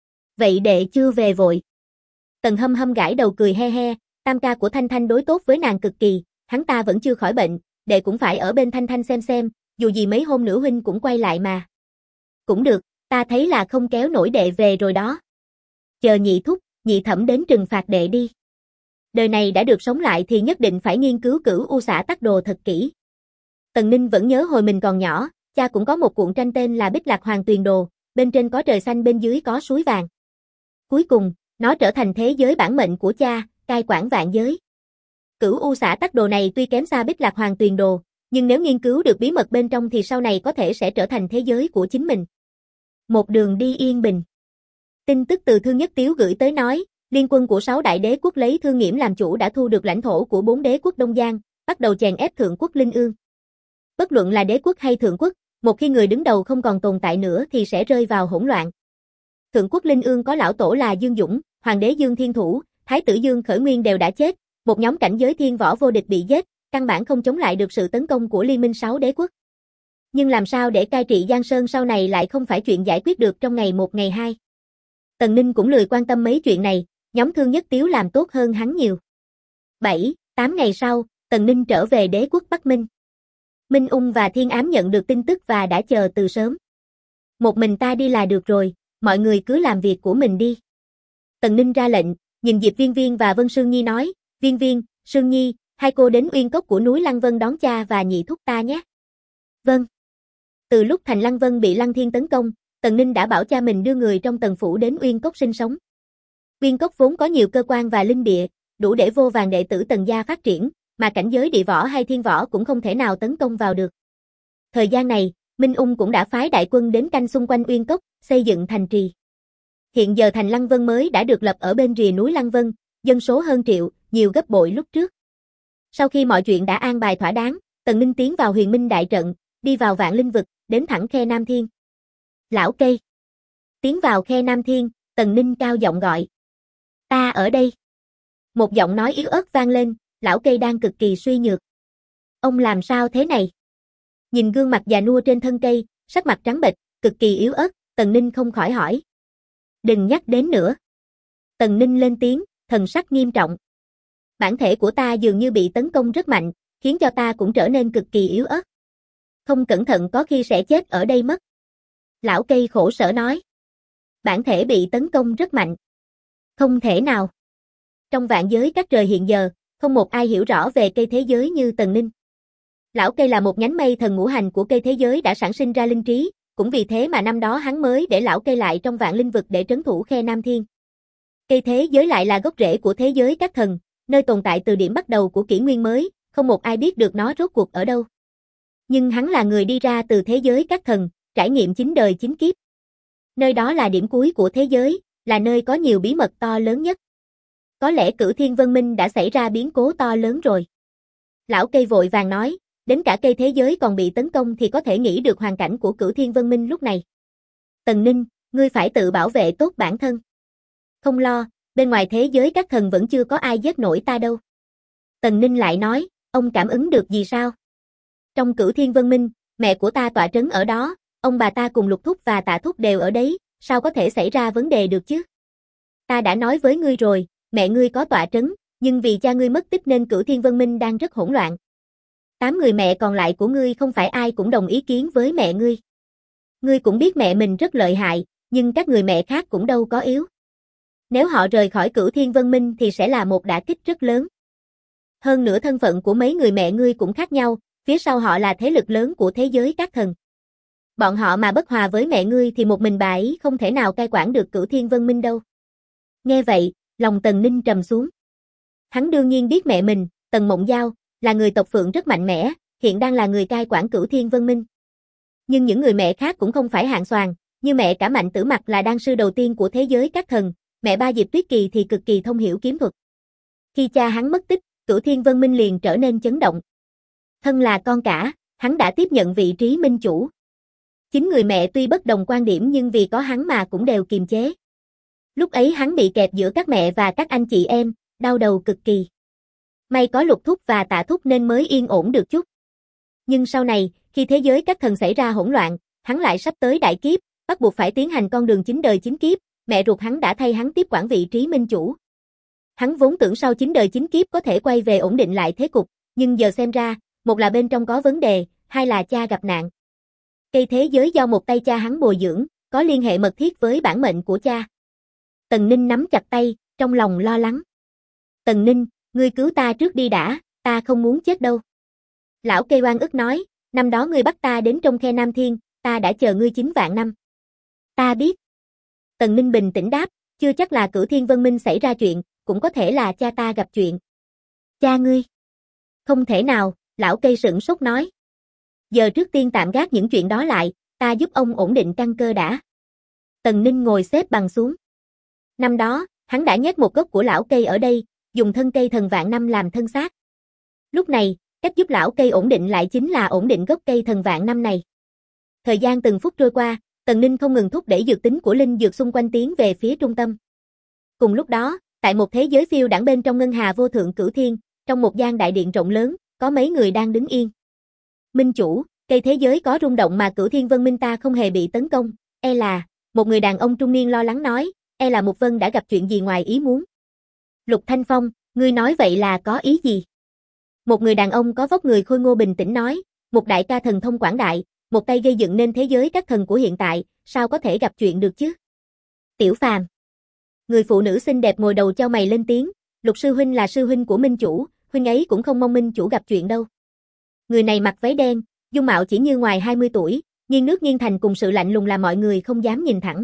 Vậy đệ chưa về vội. Tần Hâm Hâm gãi đầu cười he he, tam ca của Thanh Thanh đối tốt với nàng cực kỳ, hắn ta vẫn chưa khỏi bệnh, đệ cũng phải ở bên Thanh Thanh xem, dù gì mấy hôm nữa huynh cũng quay lại mà. Cũng được, ta thấy là không kéo nổi đệ về rồi đó. Chờ nhị thúc, nhị thẩm đến trừng phạt đệ đi. Đời này đã được sống lại thì nhất định phải nghiên cứu Cửu U Xả Tắc Đồ thật kỹ. Tần Ninh vẫn nhớ hồi mình còn nhỏ, cha cũng có một cuộn tranh tên là Bích Lạc Hoàng Tuyền Đồ, bên trên có trời xanh bên dưới có suối vàng. Cuối cùng, nó trở thành thế giới bản mệnh của cha, cai quản vạn giới. Cửu U Xả Tắc Đồ này tuy kém xa Bích Lạc Hoàng Tuyền Đồ, nhưng nếu nghiên cứu được bí mật bên trong thì sau này có thể sẽ trở thành thế giới của chính mình. Một đường đi yên bình. Tin tức từ Thương Nhất Tiếu gửi tới nói, liên quân của 6 đại đế quốc lấy Thương Nghiễm làm chủ đã thu được lãnh thổ của 4 đế quốc Đông Giang, bắt đầu chèn ép Thượng Quốc Linh Ương. Bất luận là đế quốc hay Thượng Quốc, một khi người đứng đầu không còn tồn tại nữa thì sẽ rơi vào hỗn loạn. Thượng Quốc Linh Ương có lão tổ là Dương Dũng, hoàng đế Dương Thiên Thủ, thái tử Dương Khởi Nguyên đều đã chết, một nhóm cảnh giới thiên võ vô địch bị giết, căn bản không chống lại được sự tấn công của Liên minh 6 đế quốc. Nhưng làm sao để cai trị Giang Sơn sau này lại không phải chuyện giải quyết được trong ngày một ngày hai. Tần Ninh cũng lười quan tâm mấy chuyện này, nhóm Thương Nhất Tiếu làm tốt hơn hắn nhiều. 7, 8 ngày sau, Tần Ninh trở về đế quốc Bắc Minh. Minh Ung và Thiên Ám nhận được tin tức và đã chờ từ sớm. Một mình ta đi là được rồi, mọi người cứ làm việc của mình đi. Tần Ninh ra lệnh, nhìn Diệp Viên Viên và Vân Sương Nhi nói, Viên Viên, Sương Nhi, hai cô đến uyên cốc của núi Lăng Vân đón cha và nhị thúc ta nhé. Vâng. Từ lúc thành Lăng Vân bị Lăng Thiên tấn công, Tần Ninh đã bảo cha mình đưa người trong Tần phủ đến uyên cốc sinh sống. Uyên cốc vốn có nhiều cơ quan và linh địa, đủ để vô vàn đệ tử Tần gia phát triển, mà cảnh giới địa võ hay thiên võ cũng không thể nào tấn công vào được. Thời gian này, Minh Ung cũng đã phái đại quân đến canh xung quanh uyên cốc, xây dựng thành trì. Hiện giờ thành Lăng Vân mới đã được lập ở bên rìa núi Lăng Vân, dân số hơn triệu, nhiều gấp bội lúc trước. Sau khi mọi chuyện đã an bài thỏa đáng, Tần Ninh tiến vào Huyền Minh đại trận, đi vào Vạn Linh vực, đến thẳng khe Nam Thiên. Lão Cây. Tiến vào khe Nam Thiên, Tần Ninh cao giọng gọi. Ta ở đây. Một giọng nói yếu ớt vang lên, Lão Cây đang cực kỳ suy nhược. Ông làm sao thế này? Nhìn gương mặt già nua trên thân cây, sắc mặt trắng bệch, cực kỳ yếu ớt, Tần Ninh không khỏi hỏi. Đừng nhắc đến nữa. Tần Ninh lên tiếng, thần sắc nghiêm trọng. Bản thể của ta dường như bị tấn công rất mạnh, khiến cho ta cũng trở nên cực kỳ yếu ớt. Không cẩn thận có khi sẽ chết ở đây mất. Lão Cây khổ sở nói. Bản thể bị tấn công rất mạnh. Không thể nào. Trong vạn giới các trời hiện giờ, không một ai hiểu rõ về cây thế giới như Tần Ninh. Lão Cây là một nhánh mây thần ngũ hành của cây thế giới đã sản sinh ra linh trí, cũng vì thế mà năm đó hắn mới để Lão Cây lại trong Vạn Linh vực để trấn thủ khe Nam Thiên. Cây thế giới lại là gốc rễ của thế giới các thần, nơi tồn tại từ điểm bắt đầu của kỷ nguyên mới, không một ai biết được nó rốt cuộc ở đâu. Nhưng hắn là người đi ra từ thế giới các thần, trải nghiệm 9 đời 9 kiếp. Nơi đó là điểm cuối của thế giới, là nơi có nhiều bí mật to lớn nhất. Có lẽ Cửu Thiên Vân Minh đã xảy ra biến cố to lớn rồi. Lão Cây vội vàng nói, đến cả cây thế giới còn bị tấn công thì có thể nghĩ được hoàn cảnh của Cửu Thiên Vân Minh lúc này. Tần Ninh, ngươi phải tự bảo vệ tốt bản thân. Không lo, bên ngoài thế giới các thần vẫn chưa có ai giết nổi ta đâu. Tần Ninh lại nói, ông cảm ứng được gì sao? Trong Cửu Thiên Vân Minh, mẹ của ta tọa trấn ở đó, ông bà ta cùng Lục Thúc và Tạ Thúc đều ở đấy, sao có thể xảy ra vấn đề được chứ? Ta đã nói với ngươi rồi, mẹ ngươi có tọa trấn, nhưng vì cha ngươi mất tích nên Cửu Thiên Vân Minh đang rất hỗn loạn. 8 người mẹ còn lại của ngươi không phải ai cũng đồng ý kiến với mẹ ngươi. Ngươi cũng biết mẹ mình rất lợi hại, nhưng các người mẹ khác cũng đâu có yếu. Nếu họ rời khỏi Cửu Thiên Vân Minh thì sẽ là một đả kích rất lớn. Hơn nữa thân phận của mấy người mẹ ngươi cũng khác nhau, phía sau họ là thế lực lớn của thế giới các thần. Bọn họ mà bất hòa với mẹ ngươi thì một mình bà ấy không thể nào cai quản được Cửu Thiên Vân Minh đâu. Nghe vậy, lòng Tần Ninh trầm xuống. Hắn đương nhiên biết mẹ mình, Tần Mộng Giao, là người tộc Phượng rất mạnh mẽ, hiện đang là người cai quản Cửu Thiên Vân Minh. Nhưng những người mẹ khác cũng không phải hạng xoàn, như mẹ cả Mạnh Tử Mặc là đan sư đầu tiên của thế giới các thần, mẹ ba Diệp Tuyết Kỳ thì cực kỳ thông hiểu kiếm thuật. Khi cha hắn mất tích, Cửu Thiên Vân Minh liền trở nên chấn động. Thân là con cả, hắn đã tiếp nhận vị trí minh chủ. 9 người mẹ tuy bất đồng quan điểm nhưng vì có hắn mà cũng đều kiềm chế. Lúc ấy hắn bị kẹp giữa các mẹ và các anh chị em, đau đầu cực kỳ. May có Lục Thúc và Tạ Thúc nên mới yên ổn được chút. Nhưng sau này, khi thế giới các thần xảy ra hỗn loạn, hắn lại sắp tới đại kiếp, bắt buộc phải tiến hành con đường 9 đời 9 kiếp, mẹ ruột hắn đã thay hắn tiếp quản vị trí minh chủ. Hắn vốn tưởng sau 9 đời 9 kiếp có thể quay về ổn định lại thế cục, nhưng giờ xem ra, một là bên trong có vấn đề, hai là cha gặp nạn. Cây thế giới do một tay cha hắn bồi dưỡng, có liên hệ mật thiết với bản mệnh của cha. Tần Ninh nắm chặt tay, trong lòng lo lắng. Tần Ninh, ngươi cứu ta trước đi đã, ta không muốn chết đâu. Lão Cây oan ức nói, năm đó ngươi bắt ta đến trong khe Nam Thiên, ta đã chờ ngươi 9 vạn năm. Ta biết. Tần Ninh bình tĩnh đáp, chưa chắc là Cửu Thiên Vân Minh xảy ra chuyện, cũng có thể là cha ta gặp chuyện. Cha ngươi? Không thể nào, lão Cây sửng sốt nói. Giờ trước tiên tạm gác những chuyện đó lại, ta giúp ông ổn định căn cơ đã. Tần Ninh ngồi xếp bằng xuống. Năm đó, hắn đã nhét một gốc của lão Cây ở đây, dùng thân cây thần vạn năm làm thân xác. Lúc này, cách giúp lão Cây ổn định lại chính là ổn định gốc cây thần vạn năm này. Thời gian từng phút trôi qua, Tần Ninh không ngừng thúc đẩy dược tính của linh dược xung quanh tiến về phía trung tâm. Cùng lúc đó, tại một thế giới phiêu đãng bên trong ngân hà vô thượng Cửu Thiên, trong một gian đại điện rộng lớn, có mấy người đang đứng yên. Minh chủ, cây thế giới có rung động mà Cửu Thiên Vân Minh ta không hề bị tấn công, một người đàn ông trung niên lo lắng nói, là Mục Vân đã gặp chuyện gì ngoài ý muốn. Lục Thanh Phong, ngươi nói vậy là có ý gì? Một người đàn ông có vóc người khôi ngô bình tĩnh nói, Một đại ca thần thông quảng đại, một tay gây dựng nên thế giới các thần của hiện tại, sao có thể gặp chuyện được chứ? Tiểu Phàm. Người phụ nữ xinh đẹp ngồi đầu chau mày lên tiếng, Lục sư huynh là sư huynh của minh chủ, huynh ấy cũng không mong minh chủ gặp chuyện đâu. Người này mặc váy đen, dung mạo chỉ như ngoài 20 tuổi, nghiêng nước nghiêng thành cùng sự lạnh lùng làm mọi người không dám nhìn thẳng.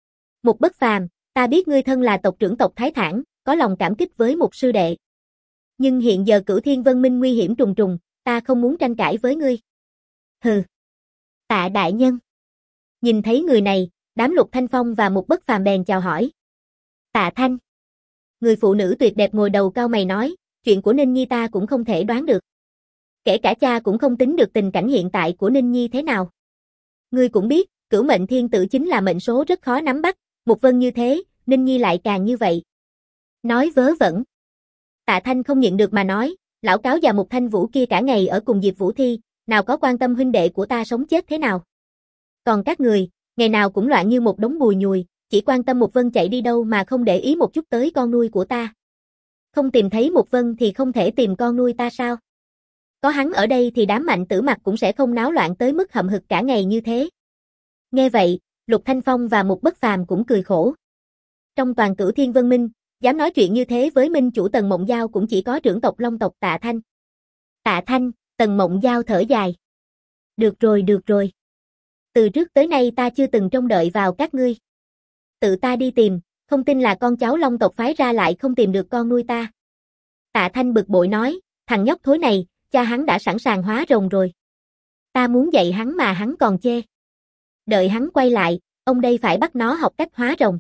Một Bất Phàm, ta biết ngươi thân là tộc trưởng tộc Thái Thản, có lòng cảm kích với một sư đệ. Nhưng hiện giờ Cửu Thiên Vân Minh nguy hiểm trùng trùng, ta không muốn tranh cãi với ngươi. Hừ. Tạ đại nhân. Nhìn thấy người này, đám Lục Thanh Phong và một Bất Phàm bèn chào hỏi. Tạ Thanh. Người phụ nữ tuyệt đẹp ngồi đầu cau mày nói, chuyện của Ninh Nhi ta cũng không thể đoán được. Kể cả cha cũng không tính được tình cảnh hiện tại của Ninh Nhi thế nào. Ngươi cũng biết, cửu mệnh thiên tử chính là mệnh số rất khó nắm bắt, Mục Vân như thế, Ninh Nhi lại càng như vậy. Nói vớ vẩn. Tạ Thanh không nhịn được mà nói, lão cáo già Mục Thanh Vũ kia cả ngày ở cùng Diệp Vũ Thi, nào có quan tâm huynh đệ của ta sống chết thế nào. Còn các người, ngày nào cũng loạn như một đống bùi nhùi, chỉ quan tâm Mục Vân chạy đi đâu mà không để ý một chút tới con nuôi của ta. Không tìm thấy Mục Vân thì không thể tìm con nuôi ta sao? Có hắn ở đây thì đám mạnh tử mặt cũng sẽ không náo loạn tới mức hậm hực cả ngày như thế. Nghe vậy, Lục Thanh Phong và một Bất Phàm cũng cười khổ. Trong toàn Cửu Thiên Vân Minh, dám nói chuyện như thế với minh chủ Tần Mộng Giao cũng chỉ có trưởng tộc Long tộc Tạ Thanh. Tạ Thanh, Tần Mộng Giao thở dài. Được rồi. Từ trước tới nay ta chưa từng trông đợi vào các ngươi. Tự ta đi tìm, không tin là con cháu Long tộc phái ra lại không tìm được con nuôi ta. Tạ Thanh bực bội nói, thằng nhóc thối này, cha hắn đã sẵn sàng hóa rồng rồi. Ta muốn dạy hắn mà hắn còn chê. Đợi hắn quay lại, ông đây phải bắt nó học cách hóa rồng.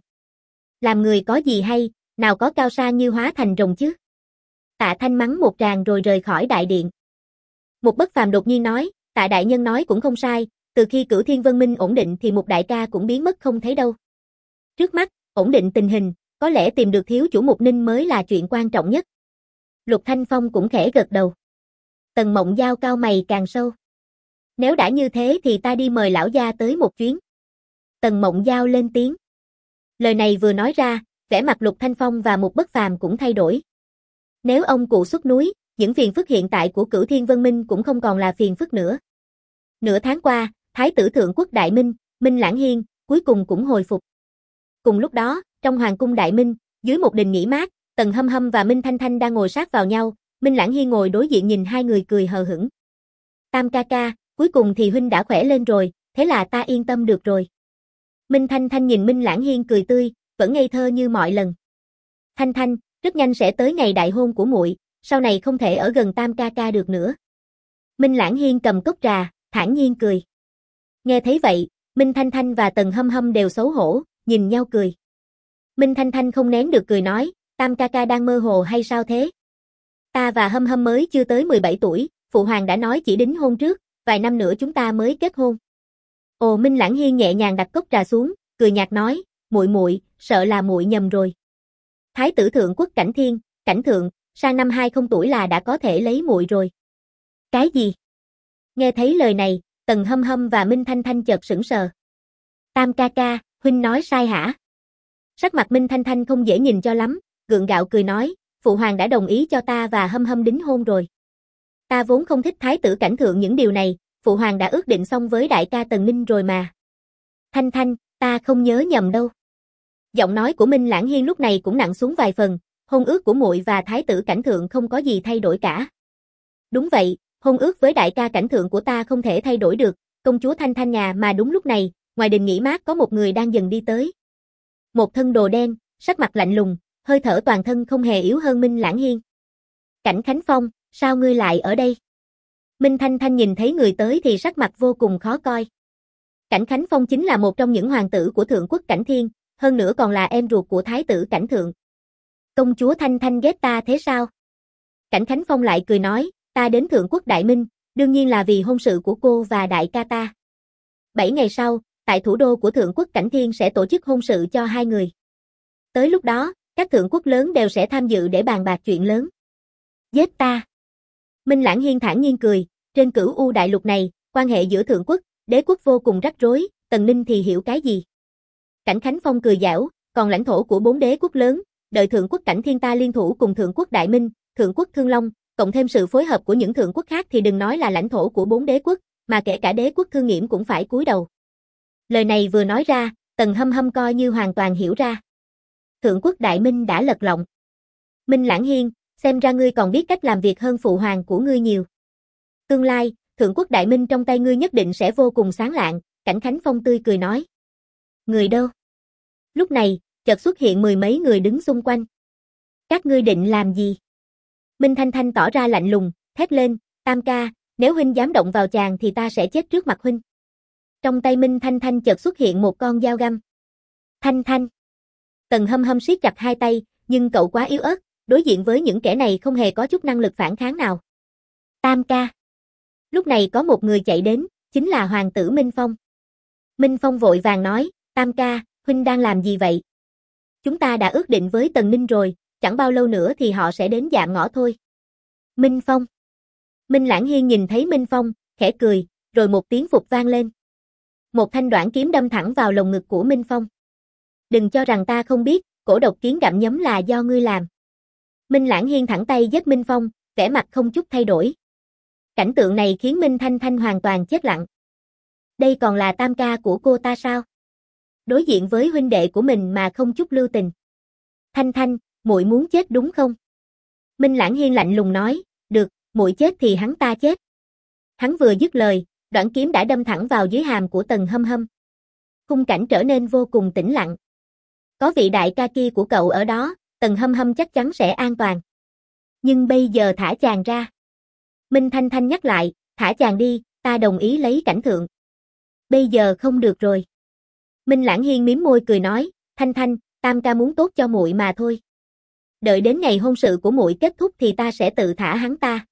Làm người có gì hay, nào có cao sang như hóa thành rồng chứ. Tạ Thanh mắng một tràng rồi rời khỏi đại điện. Một Bất Phàm đột nhiên nói, Tạ đại nhân nói cũng không sai, từ khi Cửu Thiên Vân Minh ổn định thì một đại ca cũng biến mất không thấy đâu. Trước mắt, ổn định tình hình, có lẽ tìm được thiếu chủ Mục Ninh mới là chuyện quan trọng nhất. Lục Thanh Phong cũng khẽ gật đầu. Tần Mộng Giao cau mày càng sâu. Nếu đã như thế thì ta đi mời lão gia tới một chuyến. Tần Mộng Giao lên tiếng. Lời này vừa nói ra, vẻ mặt Lục Thanh Phong và một Bất Phàm cũng thay đổi. Nếu ông cụ xuất núi, những phiền phức hiện tại của Cửu Thiên Vân Minh cũng không còn là phiền phức nữa. Nửa tháng qua, Thái tử Thượng Quốc Đại Minh, Minh Lãng Hiên, cuối cùng cũng hồi phục. Cùng lúc đó, trong Hoàng cung Đại Minh, dưới một đình nghỉ mát, Tần Hâm Hâm và Minh Thanh Thanh đang ngồi sát vào nhau, Minh Lãng Hiên ngồi đối diện nhìn hai người cười hờ hững. Tam ca ca, cuối cùng thì huynh đã khỏe lên rồi, thế là ta yên tâm được rồi. Minh Thanh Thanh nhìn Minh Lãng Hiên cười tươi, vẫn ngây thơ như mọi lần. Thanh Thanh, rất nhanh sẽ tới ngày đại hôn của muội, sau này không thể ở gần Tam ca ca được nữa. Minh Lãng Hiên cầm cốc trà, thản nhiên cười. Nghe thấy vậy, Minh Thanh Thanh và Tần Hâm Hâm đều xấu hổ, nhìn nhau cười. Minh Thanh Thanh không nén được cười nói, Tam ca ca đang mơ hồ hay sao thế? Ta và Hâm Hâm mới chưa tới 17 tuổi, phụ hoàng đã nói chỉ đính hôn trước, vài năm nữa chúng ta mới kết hôn. Ồ, Minh Lãng Hiên nhẹ nhàng đặt cốc trà xuống, cười nhạt nói, muội, sợ là muội nhầm rồi. Thái tử Thượng Quốc Cảnh Thượng, sang năm 20 tuổi là đã có thể lấy muội rồi. Cái gì? Nghe thấy lời này, Tần Hâm Hâm và Minh Thanh Thanh chợt sững sờ. Tam ca ca, huynh nói sai hả? Sắc mặt Minh Thanh Thanh không dễ nhìn cho lắm, gượng gạo cười nói, phụ hoàng đã đồng ý cho ta và Hâm Hâm đính hôn rồi. Ta vốn không thích Thái tử Cảnh Thượng những điều này, phụ hoàng đã ước định xong với đại ca Tần Ninh rồi mà. Thanh Thanh, ta không nhớ nhầm đâu. Giọng nói của Minh Lãng Hiên lúc này cũng nặng xuống vài phần, hôn ước của muội và Thái tử Cảnh Thượng không có gì thay đổi cả. Đúng vậy, hôn ước với đại ca Cảnh Thượng của ta không thể thay đổi được, công chúa Thanh Thanh nhà mà đúng lúc này, ngoài đình nghỉ mát có một người đang dần đi tới. Một thân đồ đen, sắc mặt lạnh lùng, hơi thở toàn thân không hề yếu hơn Minh Lãng Hiên. Cảnh Khánh Phong, sao ngươi lại ở đây? Minh Thanh Thanh nhìn thấy người tới thì sắc mặt vô cùng khó coi. Cảnh Khánh Phong chính là một trong những hoàng tử của Thượng Quốc Cảnh Thiên, hơn nữa còn là em ruột của Thái tử Cảnh Thượng. Công chúa Thanh Thanh ghét ta thế sao? Cảnh Khánh Phong lại cười nói, ta đến Thượng Quốc Đại Minh, đương nhiên là vì hôn sự của cô và đại ca ta. 7 ngày sau, tại thủ đô của Thượng Quốc Cảnh Thiên sẽ tổ chức hôn sự cho hai người. Tới lúc đó, các thượng quốc lớn đều sẽ tham dự để bàn bạc chuyện lớn. Giết ta. Minh Lãng Hiên thản nhiên cười, trên Cửu U đại lục này, quan hệ giữa thượng quốc, đế quốc vô cùng rắc rối, Tần Ninh thì hiểu cái gì? Cảnh Khánh Phong cười giảo, còn lãnh thổ của 4 đế quốc lớn, đợi Thượng Quốc Cảnh Thiên ta liên thủ cùng Thượng Quốc Đại Minh, Thượng Quốc Thương Long, cộng thêm sự phối hợp của những thượng quốc khác thì đừng nói là lãnh thổ của 4 đế quốc, mà kể cả đế quốc Thương Nghiễm cũng phải cúi đầu. Lời này vừa nói ra, Tần Hâm Hâm coi như hoàn toàn hiểu ra. Thượng quốc Đại Minh đã lật lọng. Minh Lãng Hiên, xem ra ngươi còn biết cách làm việc hơn phụ hoàng của ngươi nhiều. Tương lai, Thượng quốc Đại Minh trong tay ngươi nhất định sẽ vô cùng sáng lạng, Cảnh Khánh Phong tươi cười nói. Người đâu? Lúc này, chợt xuất hiện mười mấy người đứng xung quanh. Các ngươi định làm gì? Minh Thanh Thanh tỏ ra lạnh lùng, thét lên, Tam ca, nếu huynh dám động vào chàng thì ta sẽ chết trước mặt huynh. Trong tay Minh Thanh Thanh chợt xuất hiện một con dao găm. Thanh Thanh. Tần Hâm Hâm siết chặt hai tay, nhưng cậu quá yếu ớt, đối diện với những kẻ này không hề có chút năng lực phản kháng nào. Tam ca. Lúc này có một người chạy đến, chính là hoàng tử Minh Phong. Minh Phong vội vàng nói, Tam ca, huynh đang làm gì vậy? Chúng ta đã ước định với Tần Ninh rồi, chẳng bao lâu nữa thì họ sẽ đến dạm ngõ thôi. Minh Phong. Minh Lãng Hiên nhìn thấy Minh Phong, khẽ cười, rồi một tiếng phục vang lên. Một thanh đoản kiếm đâm thẳng vào lồng ngực của Minh Phong. Đừng cho rằng ta không biết, cổ độc kiến gặm nhấm là do ngươi làm. Minh Lãng Hiên thẳng tay giết Minh Phong, vẻ mặt không chút thay đổi. Cảnh tượng này khiến Minh Thanh Thanh hoàn toàn chết lặng. Đây còn là tam ca của cô ta sao? Đối diện với huynh đệ của mình mà không chút lưu tình. Thanh Thanh, muội muốn chết đúng không? Minh Lãng Hiên lạnh lùng nói, được, muội chết thì hắn ta chết. Hắn vừa dứt lời, đoạn kiếm đã đâm thẳng vào dưới hàm của Tần Hâm Hâm. Khung cảnh trở nên vô cùng tĩnh lặng. Có vị đại ca kia của cậu ở đó, Tần Hâm Hâm chắc chắn sẽ an toàn. Nhưng bây giờ thả chàng ra. Minh Thanh Thanh nhắc lại, thả chàng đi, ta đồng ý lấy cảnh thượng. Bây giờ không được rồi. Minh Lãng Hiên mím môi cười nói, Thanh Thanh, tam ca muốn tốt cho muội mà thôi. Đợi đến ngày hôn sự của muội kết thúc thì ta sẽ tự thả hắn ta.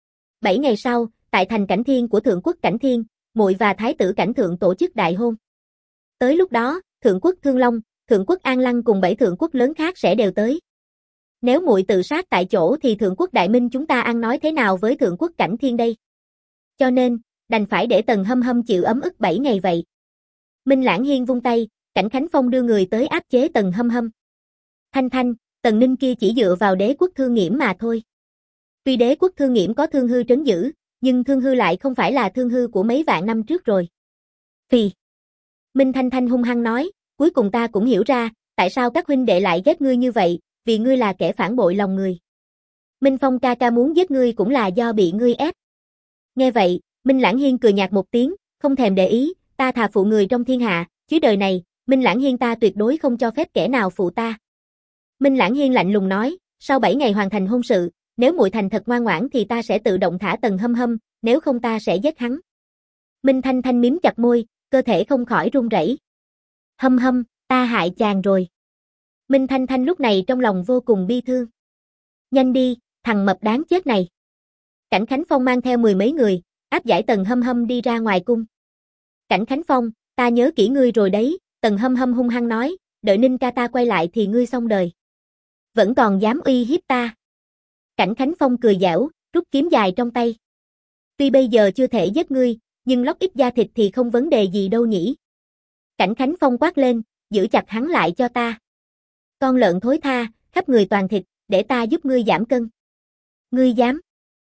7 ngày sau, tại thành Cảnh Thiên của Thượng quốc Cảnh Thiên, muội và thái tử Cảnh Thượng tổ chức đại hôn. Tới lúc đó, Thượng quốc Thương Long, Thượng quốc An Lăng cùng 7 thượng quốc lớn khác sẽ đều tới. Nếu muội tự sát tại chỗ thì Thượng quốc Đại Minh chúng ta ăn nói thế nào với Thượng quốc Cảnh Thiên đây? Cho nên, đành phải để Tần Hâm Hâm chịu ấm ức 7 ngày vậy. Minh Lãng Hiên vung tay, Cảnh Khánh Phong đưa người tới áp chế Tần Hâm Hâm. Thanh Thanh, Tần Ninh kia chỉ dựa vào đế quốc Thương Nghiễm mà thôi. Tuy đế quốc Thương Nghiễm có Thương Hư trấn giữ, nhưng Thương Hư lại không phải là Thương Hư của mấy vạn năm trước rồi. Phì. Minh Thanh Thanh hung hăng nói, cuối cùng ta cũng hiểu ra, tại sao các huynh đệ lại ghét ngươi như vậy, vì ngươi là kẻ phản bội lòng người. Minh Phong ca ca muốn giết ngươi cũng là do bị ngươi ép. Nghe vậy, Minh Lãng Hiên cười nhạt một tiếng, không thèm để ý, ta thà phụ người trong thiên hạ, chứ đời này, Minh Lãng Hiên ta tuyệt đối không cho phép kẻ nào phụ ta. Minh Lãng Hiên lạnh lùng nói, sau 7 ngày hoàn thành hôn sự, nếu muội thành thật ngoan ngoãn thì ta sẽ tự động thả Tần Hâm Hâm, nếu không ta sẽ giết hắn. Minh Thanh Thanh mím chặt môi, cơ thể không khỏi run rẩy. Hâm Hâm, ta hại chàng rồi. Minh Thanh Thanh lúc này trong lòng vô cùng bi thương. Nhanh đi, thằng mập đáng chết này. Cảnh Khánh Phong mang theo mười mấy người, áp giải Tần Hâm Hâm đi ra ngoài cung. Cảnh Khánh Phong, ta nhớ kỹ ngươi rồi đấy, Tần Hâm Hâm hung hăng nói, đợi Ninh ca ta quay lại thì ngươi xong đời. Vẫn còn dám uy hiếp ta. Cảnh Khánh Phong cười giễu, rút kiếm dài trong tay. Tuy bây giờ chưa thể giết ngươi, nhưng lóc ít da thịt thì không vấn đề gì đâu nhỉ. Cảnh Khánh Phong quát lên, giữ chặt hắn lại cho ta. Con lợn thối tha, khắp người toàn thịt, để ta giúp ngươi giảm cân. Ngươi dám?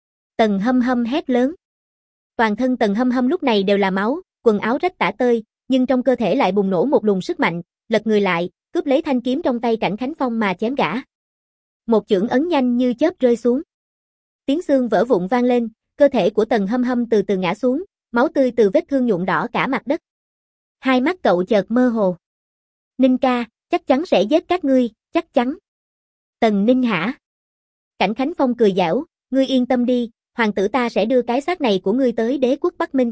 Tần Hâm Hâm hét lớn. Toàn thân Tần Hâm Hâm lúc này đều là máu, quần áo rách tả tơi, nhưng trong cơ thể lại bùng nổ một luồng sức mạnh, lật người lại, cướp lấy thanh kiếm trong tay Cảnh Khánh Phong mà chém gã. Một chưởng ấn nhanh như chớp rơi xuống. Tiếng xương vỡ vụn vang lên, cơ thể của Tần Hâm Hâm từ từ ngã xuống, máu tươi từ vết thương nhuộm đỏ cả mặt đất. Hai mắt cậu chợt mơ hồ. Ninh ca, chắc chắn sẽ giết các ngươi, chắc chắn. Tần Ninh hả? Cảnh Khánh Phong cười giễu, ngươi yên tâm đi, hoàng tử ta sẽ đưa cái xác này của ngươi tới đế quốc Bắc Minh.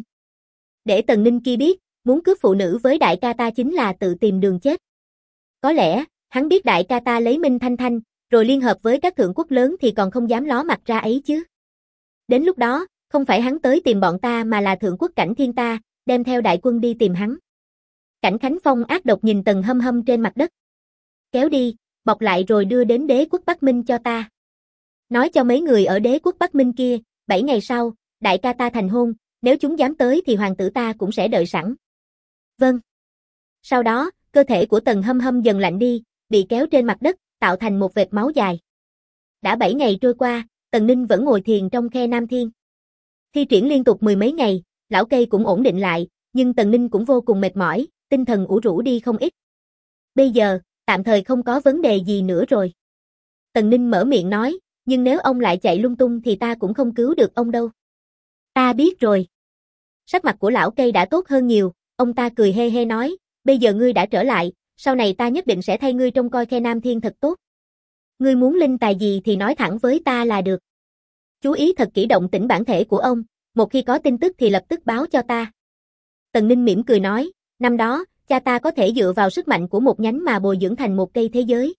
Để Tần Ninh kia biết, muốn cướp phụ nữ với đại ca ta chính là tự tìm đường chết. Có lẽ, hắn biết đại ca ta lấy Minh Thanh Thanh, rồi liên hợp với các thượng quốc lớn thì còn không dám ló mặt ra ấy chứ. Đến lúc đó, không phải hắn tới tìm bọn ta mà là Thượng quốc Cảnh Thiên ta, đem theo đại quân đi tìm hắn. Cảnh Khánh Phong ác độc nhìn Tần Hâm Hâm trên mặt đất. Kéo đi, bọc lại rồi đưa đến đế quốc Bắc Minh cho ta. Nói cho mấy người ở đế quốc Bắc Minh kia, 7 ngày sau, đại ca ta thành hôn, nếu chúng dám tới thì hoàng tử ta cũng sẽ đợi sẵn. Vâng. Sau đó, cơ thể của Tần Hâm Hâm dần lạnh đi, bị kéo trên mặt đất, tạo thành một vệt máu dài. Đã 7 ngày trôi qua, Tần Ninh vẫn ngồi thiền trong khe Nam Thiên. Thi triển liên tục mười mấy ngày, lão cây cũng ổn định lại, nhưng Tần Ninh cũng vô cùng mệt mỏi, tinh thần ủ rũ đi không ít. Bây giờ, tạm thời không có vấn đề gì nữa rồi. Tần Ninh mở miệng nói, nhưng nếu ông lại chạy lung tung thì ta cũng không cứu được ông đâu. Ta biết rồi. Sắc mặt của lão cây đã tốt hơn nhiều, ông ta cười hê hê nói, bây giờ ngươi đã trở lại, sau này ta nhất định sẽ thay ngươi trông coi khe Nam Thiên thật tốt. Ngươi muốn linh tài gì thì nói thẳng với ta là được. Chú ý thật kỹ động tĩnh bản thể của ông, một khi có tin tức thì lập tức báo cho ta. Tần Ninh mỉm cười nói, năm đó, cha ta có thể dựa vào sức mạnh của một nhánh mà bồi dưỡng thành một cây thế giới.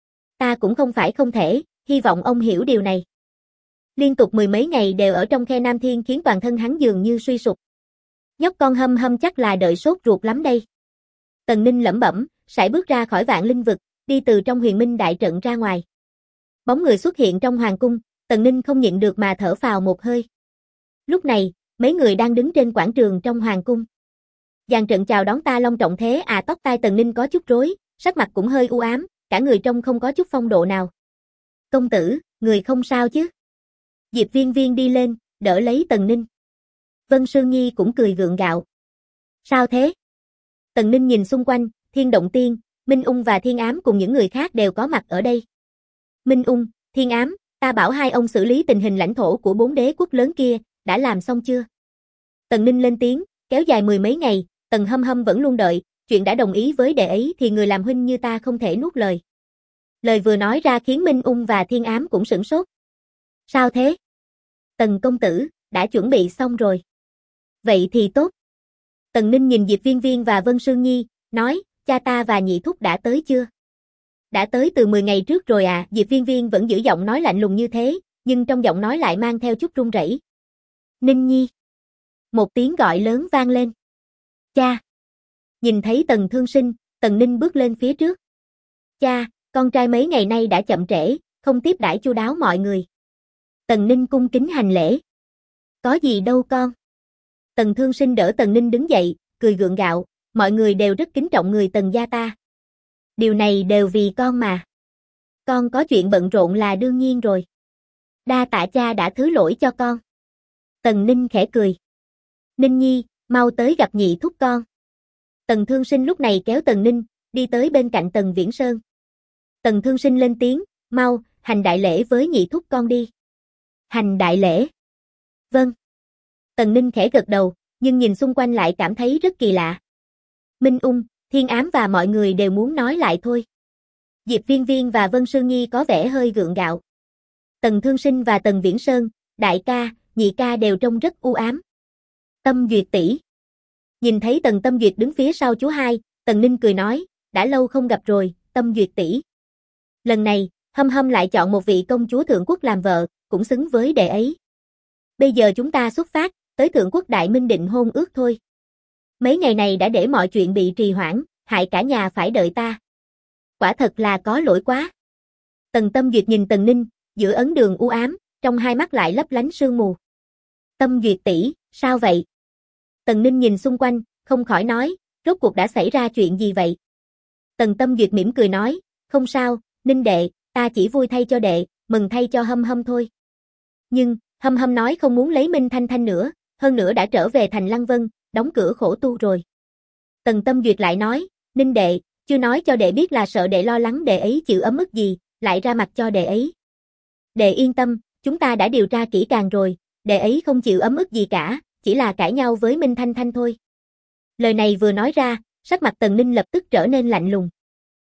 Ta cũng không phải không thể, hy vọng ông hiểu điều này. Liên tục mười mấy ngày đều ở trong khe Nam Thiên khiến toàn thân hắn dường như suy sụp. Nhóc con Hâm Hâm chắc là đợi sốt ruột lắm đây. Tần Ninh lẩm bẩm, sải bước ra khỏi Vạn Linh vực, đi từ trong Huyền Minh đại trận ra ngoài. Bóng người xuất hiện trong hoàng cung, Tần Ninh không nhịn được mà thở phào một hơi. Lúc này, mấy người đang đứng trên quảng trường trong hoàng cung. Dàn trận chào đón ta long trọng thế à, tóc tai Tần Ninh có chút rối, sắc mặt cũng hơi u ám, cả người trông không có chút phong độ nào. Công tử, người không sao chứ? Diệp Viên Viên đi lên, đỡ lấy Tần Ninh. Vân Sương Nhi cũng cười gượng gạo. Sao thế? Tần Ninh nhìn xung quanh, Thiên Động Tiên, Minh Ung và Thiên Ám cùng những người khác đều có mặt ở đây. Minh Ung, Thiên Ám, ta bảo hai ông xử lý tình hình lãnh thổ của 4 đế quốc lớn kia, đã làm xong chưa? Tần Ninh lên tiếng, kéo dài mười mấy ngày, Tần Hâm Hâm vẫn luôn đợi, chuyện đã đồng ý với đệ ấy thì người làm huynh như ta không thể nuốt lời. Lời vừa nói ra khiến Minh Ung và Thiên Ám cũng sửng sốt. Sao thế? Tần công tử, đã chuẩn bị xong rồi. Vậy thì tốt. Tần Ninh nhìn Diệp Viên Viên và Vân Sương Nhi, nói, cha ta và nhị thúc đã tới chưa? Đã tới từ 10 ngày trước rồi à, Diệp Viên Viên vẫn giữ giọng nói lạnh lùng như thế, nhưng trong giọng nói lại mang theo chút run rẩy. Ninh Nhi. Một tiếng gọi lớn vang lên. Cha. Nhìn thấy Tần Thương Sinh, Tần Ninh bước lên phía trước. Cha, con trai mấy ngày nay đã chậm trễ, không tiếp đãi chu đáo mọi người. Tần Ninh cung kính hành lễ. Có gì đâu con. Tần Thương Sinh đỡ Tần Ninh đứng dậy, cười gượng gạo, mọi người đều rất kính trọng người Tần gia ta. Điều này đều vì con mà. Con có chuyện bận rộn là đương nhiên rồi. Đa tạ cha đã thứ lỗi cho con. Tần Ninh khẽ cười. Ninh Nhi, mau tới gặp nhị thúc con. Tần Thương Sinh lúc này kéo Tần Ninh, đi tới bên cạnh Tần Viễn Sơn. Tần Thương Sinh lên tiếng, mau, hành đại lễ với nhị thúc con đi. Hành đại lễ. Vâng. Tần Ninh khẽ gật đầu, nhưng nhìn xung quanh lại cảm thấy rất kỳ lạ. Minh Ung, Thiên Ám và mọi người đều muốn nói lại thôi. Diệp Viên Viên và Vân Sương Nhi có vẻ hơi gượng gạo. Tần Thương Sinh và Tần Viễn Sơn, đại ca, nhị ca đều trông rất u ám. Tâm Duyệt tỷ. Nhìn thấy Tần Tâm Duyệt đứng phía sau chú hai, Tần Ninh cười nói, đã lâu không gặp rồi, Tâm Duyệt tỷ. Lần này, Hâm Hâm lại chọn một vị công chúa thượng quốc làm vợ, cũng xứng với đệ ấy. Bây giờ chúng ta xuất phát, tới thượng quốc Đại Minh định hôn ước thôi. Mấy ngày này đã để mọi chuyện bị trì hoãn, hại cả nhà phải đợi ta. Quả thật là có lỗi quá. Tần Tâm Duyệt nhìn Tần Ninh, giữa ấn đường u ám, trong hai mắt lại lấp lánh sương mù. Tâm Duyệt tỷ, sao vậy? Tần Ninh nhìn xung quanh, không khỏi nói, rốt cuộc đã xảy ra chuyện gì vậy? Tần Tâm Duyệt mỉm cười nói, không sao, Ninh đệ, ta chỉ vui thay cho đệ, mừng thay cho Hâm Hâm thôi. Nhưng, Hâm Hâm nói không muốn lấy Minh Thanh Thanh nữa, hơn nữa đã trở về thành Lăng Vân, đóng cửa khổ tu rồi. Tần Tâm Duyệt lại nói, Ninh đệ, chưa nói cho đệ biết là sợ đệ lo lắng đệ ấy chịu ấm ức gì, lại ra mặt cho đệ ấy. Đệ yên tâm, chúng ta đã điều tra kỹ càng rồi, đệ ấy không chịu ấm ức gì cả, chỉ là cãi nhau với Minh Thanh Thanh thôi. Lời này vừa nói ra, sắc mặt Tần Ninh lập tức trở nên lạnh lùng.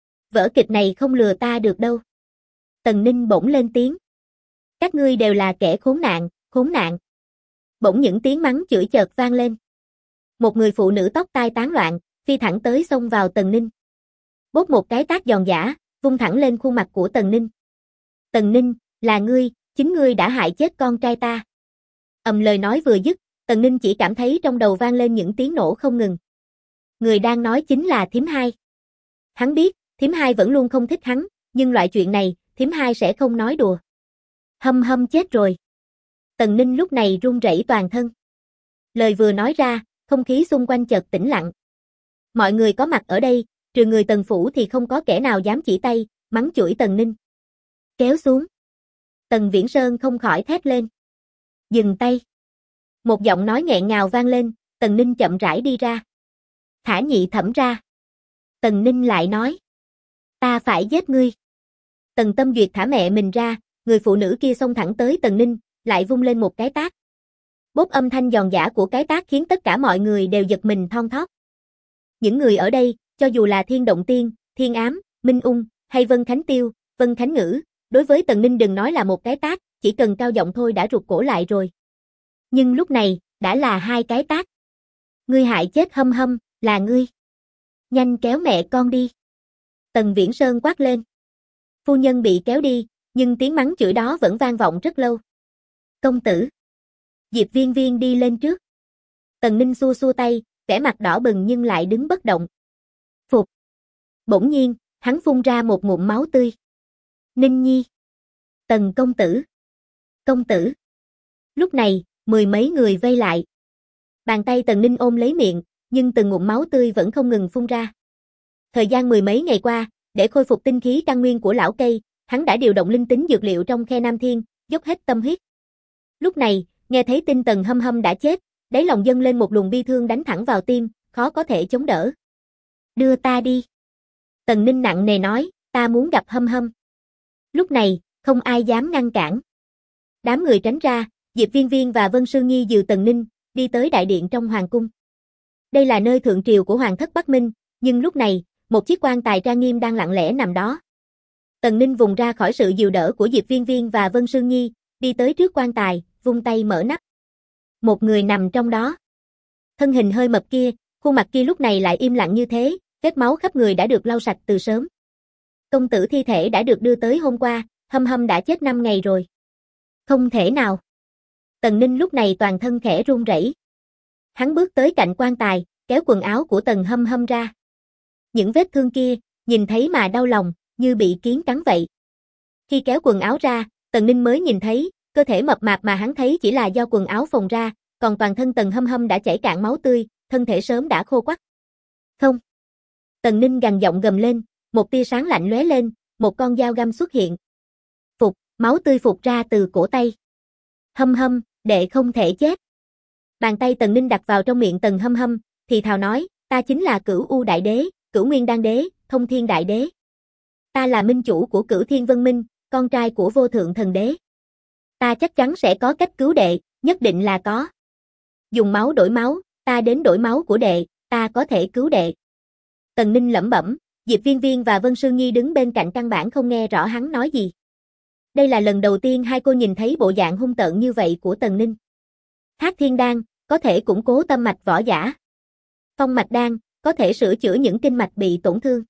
Vở kịch này không lừa ta được đâu. Tần Ninh bỗng lên tiếng. Các ngươi đều là kẻ khốn nạn, khốn nạn. Bỗng những tiếng mắng chửi chợt vang lên. Một người phụ nữ tóc tai tán loạn, phi thẳng tới xông vào Tần Ninh. Bốp một cái tát giòn giã, vung thẳng lên khuôn mặt của Tần Ninh. Tần Ninh, là ngươi, chính ngươi đã hại chết con trai ta. Lời nói vừa dứt, Tần Ninh chỉ cảm thấy trong đầu vang lên những tiếng nổ không ngừng. Người đang nói chính là Thím Hai. Hắn biết, Thím Hai vẫn luôn không thích hắn, nhưng loại chuyện này, Thím Hai sẽ không nói đùa. Hâm Hâm chết rồi. Tần Ninh lúc này run rẩy toàn thân. Lời vừa nói ra, không khí xung quanh chợt tĩnh lặng. Mọi người có mặt ở đây, trừ người Tần phủ thì không có kẻ nào dám chỉ tay, mắng chửi Tần Ninh. Kéo xuống. Tần Viễn Sơn không khỏi thét lên. Dừng tay. Một giọng nói nghẹn ngào vang lên, Tần Ninh chậm rãi đi ra. Thả Nhị Thẩm ra. Tần Ninh lại nói. Ta phải giết ngươi. Tần Tâm Duyệt thả mẹ mình ra, người phụ nữ kia xông thẳng tới Tần Ninh, lại vung lên một cái tát. Bốp âm thanh giòn giã của cái tát khiến tất cả mọi người đều giật mình thon thót. Những người ở đây, cho dù là Thiên Động Tiên, Thiên Ám, Minh Ung, hay Vân Khánh Tiêu, Vân Khánh Ngữ, đối với Tần Ninh đừng nói là một cái tát, chỉ cần cao giọng thôi đã rụt cổ lại rồi. Nhưng lúc này, đã là 2 cái tát. Ngươi hại chết Hâm Hâm, là ngươi. Nhanh kéo mẹ con đi. Tần Viễn Sơn quát lên. Phu nhân bị kéo đi, nhưng tiếng mắng chửi đó vẫn vang vọng rất lâu. Công tử. Diệp Viên Viên đi lên trước. Tần Ninh xua xua tay, vẻ mặt đỏ bừng nhưng lại đứng bất động. Phục. Bỗng nhiên, hắn phun ra một ngụm máu tươi. Ninh Nhi. Tần công tử. Công tử. Lúc này, 10 mấy người vây lại. Bàn tay Tần Ninh ôm lấy miệng, nhưng từng ngụm máu tươi vẫn không ngừng phun ra. Thời gian 10 mấy ngày qua, để khôi phục tinh khí căn nguyên của lão cây, hắn đã điều động linh tính dược liệu trong khe Nam Thiên, dốc hết tâm huyết. Lúc này, nghe thấy tin Tần Hâm Hâm đã chết, đáy lòng dâng lên một luồng bi thương đánh thẳng vào tim, khó có thể chống đỡ. Đưa ta đi. Tần Ninh nặng nề nói, ta muốn gặp Hâm Hâm. Lúc này, không ai dám ngăn cản. Đám người tránh ra, Diệp Viên Viên và Vân Sư Nhi dìu Tần Ninh, đi tới đại điện trong hoàng cung. Đây là nơi thượng triều của Hoàng thất Bắc Minh, nhưng lúc này, một chiếc quan tài trang nghiêm đang lặng lẽ nằm đó. Tần Ninh vùng ra khỏi sự dìu đỡ của Diệp Viên Viên và Vân Sư Nhi, đi tới trước quan tài, vung tay mở nắp. Một người nằm trong đó. Thân hình hơi mập kia, khuôn mặt kia lúc này lại im lặng như thế, vết máu khắp người đã được lau sạch từ sớm. Công tử thi thể đã được đưa tới hôm qua, Hâm Hâm đã chết 5 ngày rồi. Không thể nào. Tần Ninh lúc này toàn thân khẽ run rẩy. Hắn bước tới cạnh quan tài, kéo quần áo của Tần Hâm Hâm ra. Những vết thương kia, nhìn thấy mà đau lòng, như bị kiến cắn vậy. Khi kéo quần áo ra, Tần Ninh mới nhìn thấy, cơ thể mập mạp mà hắn thấy chỉ là do quần áo phồng ra, còn toàn thân Tần Hâm Hâm đã chảy cạn máu tươi, thân thể sớm đã khô quắt. Không. Tần Ninh gằn giọng gầm lên, một tia sáng lạnh lóe lên, một con dao găm xuất hiện. Phục, máu tươi phụt ra từ cổ tay. Hâm Hâm, đệ không thể chết. Bàn tay Tần Ninh đặt vào trong miệng Tần Hâm Hâm, thì thào nói, ta chính là Cửu U Đại Đế, Cửu Nguyên Đan Đế, Thông Thiên Đại Đế. Ta là minh chủ của Cửu Thiên Vân Minh, con trai của Vô Thượng Thần Đế. Ta chắc chắn sẽ có cách cứu đệ, nhất định là có. Dùng máu đổi máu, ta đến đổi máu của đệ, ta có thể cứu đệ. Tần Ninh lẩm bẩm, Diệp Viên Viên và Vân Sư Nhi đứng bên cạnh căn bản không nghe rõ hắn nói gì. Đây là lần đầu tiên hai cô nhìn thấy bộ dạng hung tợn như vậy của Tần Ninh. Thác Thiên Đan, có thể củng cố tâm mạch võ giả. Phong Mạch Đan, có thể sửa chữa những kinh mạch bị tổn thương.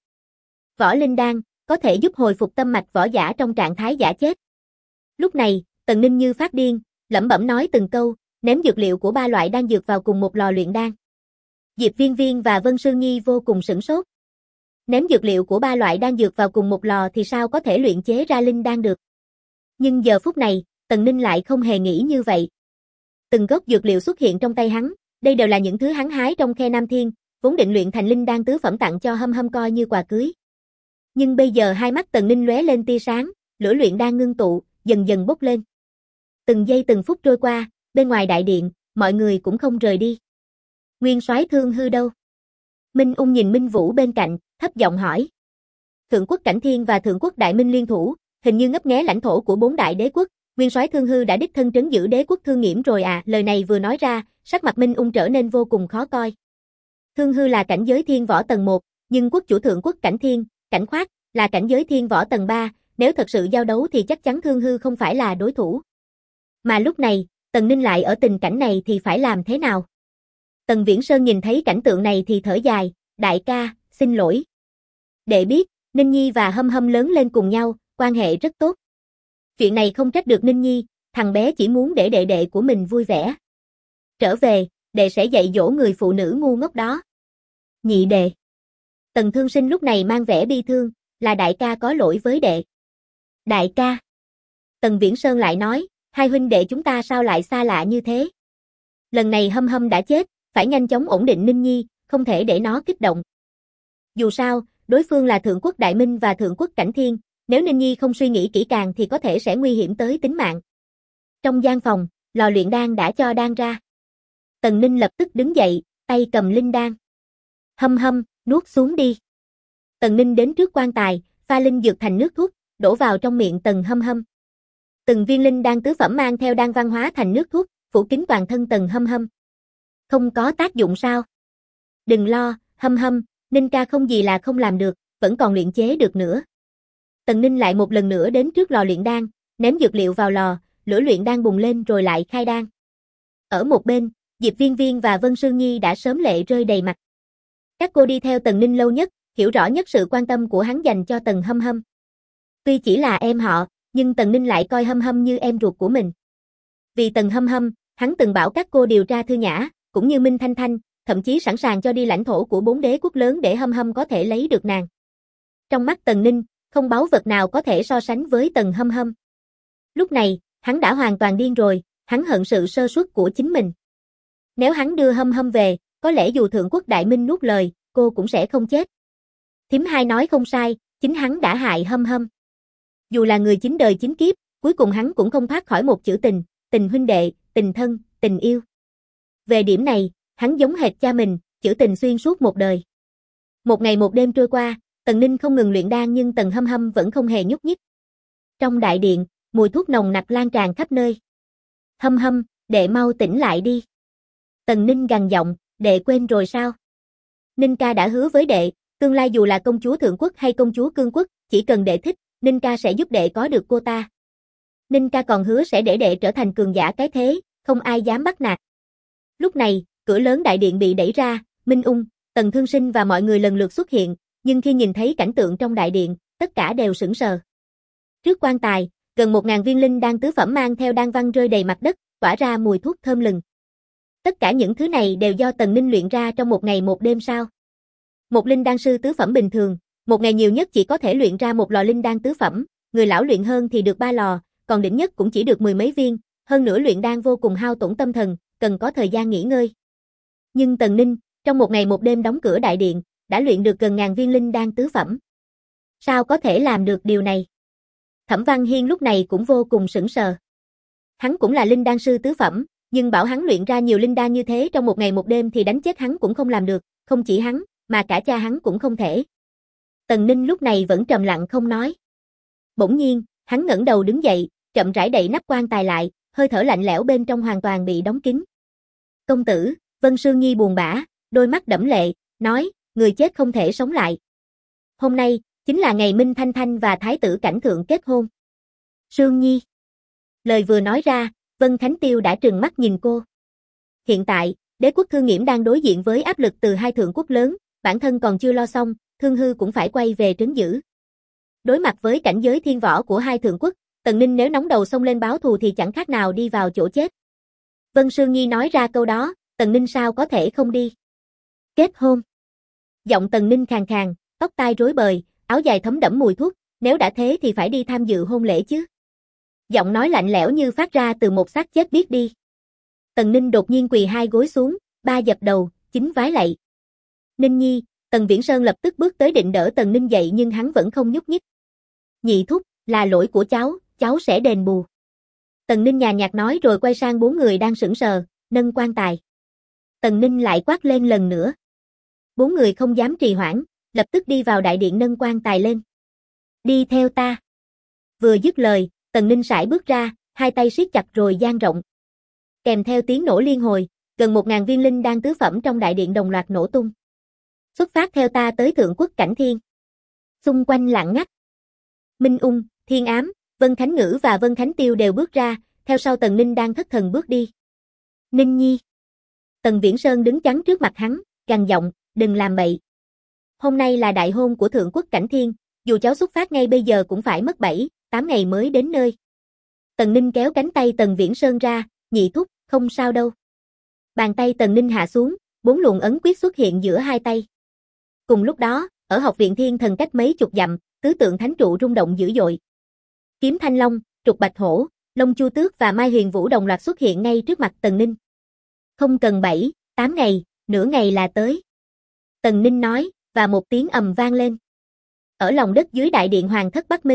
Võ Linh Đan, có thể giúp hồi phục tâm mạch võ giả trong trạng thái giả chết. Lúc này, Tần Ninh như phát điên, lẩm bẩm nói từng câu, ném dược liệu của 3 loại đan dược vào cùng một lò luyện đan. Diệp Viên Viên và Vân Sư Nhi vô cùng sửng sốt. Ném dược liệu của 3 loại đan dược vào cùng một lò thì sao có thể luyện chế ra linh đan được. Nhưng giờ phút này, Tần Ninh lại không hề nghĩ như vậy. Từng gốc dược liệu xuất hiện trong tay hắn, đây đều là những thứ hắn hái trong khe Nam Thiên, vốn định luyện thành linh đan tứ phẩm tặng cho Hâm Hâm coi như quà cưới. Nhưng bây giờ hai mắt Tần Ninh lóe lên tia sáng, lửa luyện đan ngưng tụ, dần dần bốc lên. Từng giây từng phút trôi qua, bên ngoài đại điện, mọi người cũng không rời đi. Nguyên soái Thương Hư đâu? Minh Ung nhìn Minh Vũ bên cạnh, thấp giọng hỏi. Thượng quốc Cảnh Thiên và Thượng quốc Đại Minh liên thủ, hình như ngấp nghé lãnh thổ của 4 đại đế quốc, Nguyên soái Thương Hư đã đích thân trấn giữ đế quốc Thương Nghiễm rồi à? Lời này vừa nói ra, sắc mặt Minh Ung trở nên vô cùng khó coi. Thương Hư là cảnh giới thiên võ tầng 1, nhưng quốc chủ Thượng quốc Cảnh Thiên, Cảnh Khoát là cảnh giới thiên võ tầng 3, nếu thật sự giao đấu thì chắc chắn Thương Hư không phải là đối thủ. Mà lúc này, Tần Ninh lại ở tình cảnh này thì phải làm thế nào? Tần Viễn Sơn nhìn thấy cảnh tượng này thì thở dài, đại ca, xin lỗi. Đệ biết, Ninh Nhi và Hâm Hâm lớn lên cùng nhau, quan hệ rất tốt. Chuyện này không trách được Ninh Nhi, thằng bé chỉ muốn để đệ đệ của mình vui vẻ. Trở về, đệ sẽ dạy dỗ người phụ nữ ngu ngốc đó. Nhị đệ. Tần Thương Sinh lúc này mang vẻ bi thương, là đại ca có lỗi với đệ. Đại ca. Tần Viễn Sơn lại nói, hai huynh đệ chúng ta sao lại xa lạ như thế? Lần này Hâm Hâm đã chết, phải nhanh chóng ổn định Ninh Nhi, không thể để nó kích động. Dù sao, đối phương là Thượng quốc Đại Minh và Thượng quốc Cảnh Thiên, nếu Ninh Nhi không suy nghĩ kỹ càng thì có thể sẽ nguy hiểm tới tính mạng. Trong gian phòng, lò luyện đan đã cho đan ra. Tần Ninh lập tức đứng dậy, tay cầm linh đan. Hâm hâm, nuốt xuống đi. Tần Ninh đến trước quan tài, pha linh dược thành nước thuốc, đổ vào trong miệng Tần Hâm Hâm. Từng viên linh đan tứ phẩm mang theo đan văn hóa thành nước thuốc, phủ kín toàn thân Tần Hâm Hâm. Không có tác dụng sao? Đừng lo, Hâm Hâm, Ninh ca không gì là không làm được, vẫn còn luyện chế được nữa. Tần Ninh lại một lần nữa đến trước lò luyện đan, ném dược liệu vào lò, lửa luyện đan bùng lên rồi lại khai đan. Ở một bên, Diệp Viên Viên và Vân Sương Nhi đã sớm lệ rơi đầy mặt. Các cô đi theo Tần Ninh lâu nhất, hiểu rõ nhất sự quan tâm của hắn dành cho Tần Hâm Hâm. Tuy chỉ là em họ, nhưng Tần Ninh lại coi Hâm Hâm như em ruột của mình. Vì Tần Hâm Hâm, hắn từng bảo các cô điều tra Thư Nhã, cũng như Minh Thanh Thanh, thậm chí sẵn sàng cho đi lãnh thổ của 4 đế quốc lớn để Hâm Hâm có thể lấy được nàng. Trong mắt Tần Ninh, không báu vật nào có thể so sánh với Tần Hâm Hâm. Lúc này, hắn đã hoàn toàn điên rồi, hắn hận sự sơ suất của chính mình. Nếu hắn đưa Hâm Hâm về, có lẽ dù Thượng Quốc Đại Minh nuốt lời, cô cũng sẽ không chết. Thím hai nói không sai, chính hắn đã hại Hâm Hâm. Dù là người chính đời chính kiếp, cuối cùng hắn cũng không thoát khỏi một chữ tình, tình huynh đệ, tình thân, tình yêu. Về điểm này, hắn giống hệt cha mình, chữ tình xuyên suốt một đời. Một ngày một đêm trôi qua, Tần Ninh không ngừng luyện đan nhưng Tần Hâm Hâm vẫn không hề nhúc nhích. Trong đại điện, mùi thuốc nồng nặc lan tràn khắp nơi. Hâm Hâm, đệ mau tỉnh lại đi. Tần Ninh gằn giọng, đệ quên rồi sao? Ninh ca đã hứa với đệ, tương lai dù là công chúa Thượng Quốc hay công chúa Cương Quốc, chỉ cần đệ thích, Ninh ca sẽ giúp đệ có được cô ta. Ninh ca còn hứa sẽ để đệ trở thành cường giả cái thế, không ai dám bắt nạt. Lúc này, cửa lớn đại điện bị đẩy ra, Minh Ung, Tần Thương Sinh và mọi người lần lượt xuất hiện, nhưng khi nhìn thấy cảnh tượng trong đại điện, tất cả đều sững sờ. Trước quan tài, gần 1000 viên linh đan tứ phẩm mang theo đan văn rơi đầy mặt đất, tỏa ra mùi thuốc thơm lừng. Tất cả những thứ này đều do Tần Ninh luyện ra trong một ngày một đêm sao? Một linh đan sư tứ phẩm bình thường, một ngày nhiều nhất chỉ có thể luyện ra một lò linh đan tứ phẩm, người lão luyện hơn thì được 3 lò, còn đỉnh nhất cũng chỉ được 10 mấy viên, hơn nữa luyện đan vô cùng hao tổn tâm thần, cần có thời gian nghỉ ngơi. Nhưng Tần Ninh, trong một ngày một đêm đóng cửa đại điện, đã luyện được gần 1000 viên linh đan tứ phẩm. Sao có thể làm được điều này? Thẩm Văn Hiên lúc này cũng vô cùng sững sờ. Hắn cũng là linh đan sư tứ phẩm, nhưng bảo hắn luyện ra nhiều linh đan như thế trong một ngày một đêm thì đánh chết hắn cũng không làm được, không chỉ hắn, mà cả cha hắn cũng không thể. Tần Ninh lúc này vẫn trầm lặng không nói. Bỗng nhiên, hắn ngẩng đầu đứng dậy, chậm rãi đậy nắp quan tài lại, hơi thở lạnh lẽo bên trong hoàn toàn bị đóng kín. Công tử, Vân Sương Nhi buồn bã, đôi mắt đẫm lệ, nói, người chết không thể sống lại. Hôm nay, chính là ngày Minh Thanh Thanh và Thái tử Cảnh Thượng kết hôn. Sương Nhi. Lời vừa nói ra, Vân Khánh Tiêu đã trừng mắt nhìn cô. Hiện tại, đế quốc Thương Nghiễm đang đối diện với áp lực từ hai thượng quốc lớn, bản thân còn chưa lo xong, Thương Hư cũng phải quay về trấn giữ. Đối mặt với cảnh giới thiên võ của hai thượng quốc, Tần Ninh nếu nóng đầu xông lên báo thù thì chẳng khác nào đi vào chỗ chết. Vân Sương Nhi nói ra câu đó, Tần Ninh sao có thể không đi. Kết hôn. Giọng Tần Ninh khàn khàn, tóc tai rối bời, áo dài thấm đẫm mùi thuốc, nếu đã thế thì phải đi tham dự hôn lễ chứ. Giọng nói lạnh lẽo như phát ra từ một xác chết biết đi. Tần Ninh đột nhiên quỳ 2 gối xuống, 3 dập đầu, 9 vái lạy. Ninh Nhi, Tần Viễn Sơn lập tức bước tới định đỡ Tần Ninh dậy nhưng hắn vẫn không nhúc nhích. Nhị thúc, là lỗi của cháu sẽ đền bù. Tần Ninh nhàn nhạt nói rồi quay sang 4 người đang sững sờ, nâng quan tài. Tần Ninh lại quát lên lần nữa. 4 người không dám trì hoãn, lập tức đi vào đại điện nâng quan tài lên. Đi theo ta. Vừa dứt lời, Tần Ninh sải bước ra, hai tay siết chặt rồi dang rộng. Kèm theo tiếng nổ liên hồi, gần 1000 viên linh đan tứ phẩm trong đại điện đồng loạt nổ tung. Xuất phát theo ta tới Thượng Quốc Cảnh Thiên. Xung quanh lặng ngắt. Minh Ung, Thiên Ám, Vân Khánh Ngữ và Vân Khánh Tiêu đều bước ra, theo sau Tần Ninh đang thất thần bước đi. Ninh Nhi. Tần Viễn Sơn đứng chắn trước mặt hắn, gằn giọng, đừng làm bậy. Hôm nay là đại hôn của Thượng Quốc Cảnh Thiên, dù cháu xuất phát ngay bây giờ cũng phải mất 7, 8 ngày mới đến nơi. Tần Ninh kéo cánh tay Tần Viễn Sơn ra, nhị thúc, không sao đâu. Bàn tay Tần Ninh hạ xuống, 4 luồng ấn quyết xuất hiện giữa hai tay. Cùng lúc đó, ở học viện Thiên Thần cách mấy chục dặm, tứ tượng thánh trụ rung động dữ dội. Kiếm Thanh Long, Trục Bạch Hổ, Long Chu Tước và Mai Huyền Vũ đồng loạt xuất hiện ngay trước mặt Tần Ninh. Không cần 7, 8 ngày, nửa ngày là tới. Tần Ninh nói, và một tiếng ầm vang lên. Ở lòng đất dưới đại điện Hoàng thất Bắc Minh,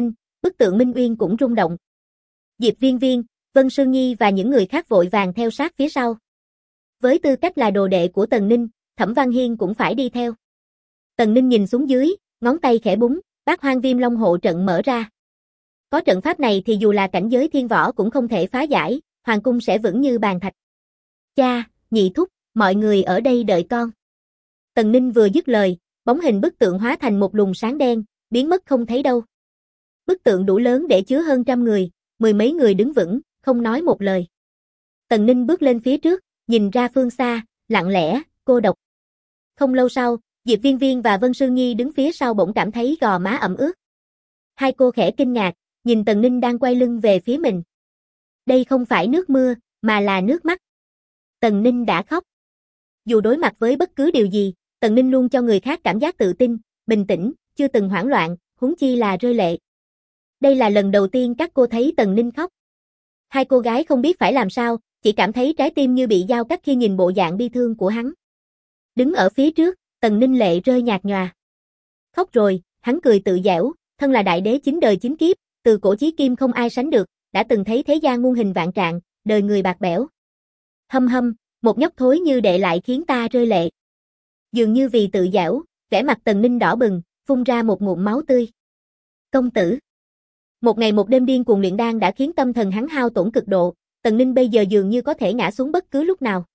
Bức tượng Minh Uyên cũng rung động. Diệp Viên Viên, Vân Sương Nhi và những người khác vội vàng theo sát phía sau. Với tư cách là đồ đệ của Tần Ninh, Thẩm Văn Hiên cũng phải đi theo. Tần Ninh nhìn xuống dưới, ngón tay khẽ búng, Bát Hoang Viêm Long hộ trận mở ra. Có trận pháp này thì dù là cảnh giới thiên võ cũng không thể phá giải, hoàng cung sẽ vững như bàn thạch. Cha, nhị thúc, mọi người ở đây đợi con. Tần Ninh vừa dứt lời, bóng hình bức tượng hóa thành một luồng sáng đen, biến mất không thấy đâu. Bức tượng đủ lớn để chứa hơn 100 người, 10 mấy người đứng vững, không nói một lời. Tần Ninh bước lên phía trước, nhìn ra phương xa, lặng lẽ, cô độc. Không lâu sau, Diệp Viên Viên và Vân Sương Nhi đứng phía sau bỗng cảm thấy gò má ẩm ướt. Hai cô khẽ kinh ngạc, nhìn Tần Ninh đang quay lưng về phía mình. Đây không phải nước mưa, mà là nước mắt. Tần Ninh đã khóc. Dù đối mặt với bất cứ điều gì, Tần Ninh luôn cho người khác cảm giác tự tin, bình tĩnh, chưa từng hoảng loạn, huống chi là rơi lệ. Đây là lần đầu tiên các cô thấy Tần Ninh khóc. Hai cô gái không biết phải làm sao, chỉ cảm thấy trái tim như bị dao cắt khi nhìn bộ dạng bi thương của hắn. Đứng ở phía trước, Tần Ninh lệ rơi nhạt nhòa. Khóc rồi, hắn cười tự giễu, thân là đại đế 9 đời 9 kiếp, từ cổ chí kim không ai sánh được, đã từng thấy thế gian muôn hình vạn trạng, đời người bạc bẽo. Hâm hâm, một nhóc thối như đệ lại khiến ta rơi lệ. Dường như vì tự giễu, vẻ mặt Tần Ninh đỏ bừng, phun ra một ngụm máu tươi. Công tử. Một ngày một đêm điên cuồng luyện đan đã khiến tâm thần hắn hao tổn cực độ, Tần Ninh bây giờ dường như có thể ngã xuống bất cứ lúc nào.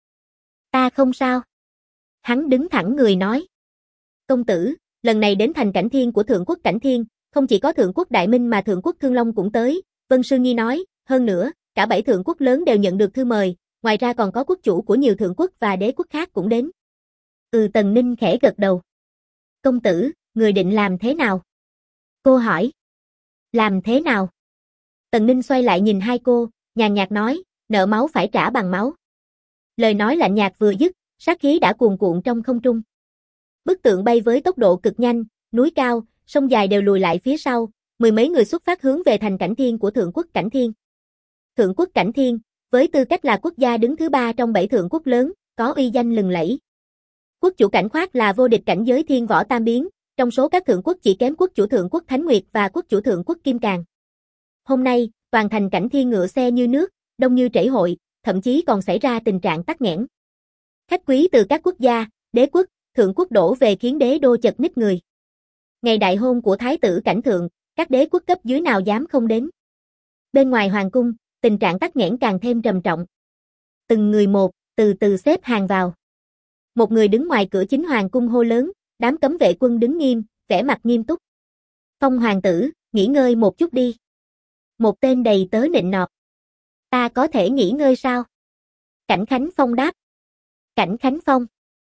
Ta không sao. Hắn đứng thẳng người nói. Công tử, lần này đến thành Cảnh Thiên của Thượng Quốc Cảnh Thiên, không chỉ có Thượng Quốc Đại Minh mà Thượng Quốc Thương Long cũng tới, Vân Sương Nhi nói, hơn nữa, cả 7 thượng quốc lớn đều nhận được thư mời, ngoài ra còn có quốc chủ của nhiều thượng quốc và đế quốc khác cũng đến. Tần Ninh khẽ gật đầu. Công tử, người định làm thế nào? Cô hỏi. Làm thế nào? Tần Ninh xoay lại nhìn hai cô, nhàn nhạt nói, nợ máu phải trả bằng máu. Lời nói lạnh nhạt vừa dứt, sát khí đã cuồn cuộn trong không trung. Bức tượng bay với tốc độ cực nhanh, núi cao, sông dài đều lùi lại phía sau, 10 mấy người xuất phát hướng về thành Cảnh Thiên của Thượng Quốc Cảnh Thiên. Thượng Quốc Cảnh Thiên, với tư cách là quốc gia đứng thứ 3 trong 7 thượng quốc lớn, có uy danh lừng lẫy. Quốc chủ Cảnh Khoát là vô địch cảnh giới thiên võ tam biến, trong số các thượng quốc chỉ kém quốc chủ Thượng Quốc Thánh Nguyệt và quốc chủ Thượng Quốc Kim Càn. Hôm nay, toàn thành Cảnh Thiên ngựa xe như nước, đông như chảy hội, thậm chí còn xảy ra tình trạng tắc nghẽn. Khách quý từ các quốc gia, đế quốc, thượng quốc đổ về khiến đế đô chật ních người. Ngày đại hôn của thái tử Cảnh Thượng, các đế quốc cấp dưới nào dám không đến. Bên ngoài hoàng cung, tình trạng tắc nghẽn càng thêm trầm trọng. Từng người một, từ từ xếp hàng vào. Một người đứng ngoài cửa chính hoàng cung hô lớn, đám cấm vệ quân đứng nghiêm, vẻ mặt nghiêm túc. Phong hoàng tử, nghỉ ngơi một chút đi. Một tên đầy tớ nịnh nọt. Ta có thể nghỉ ngơi sao? Cảnh Khánh Phong đáp. Cảnh Khánh Phong.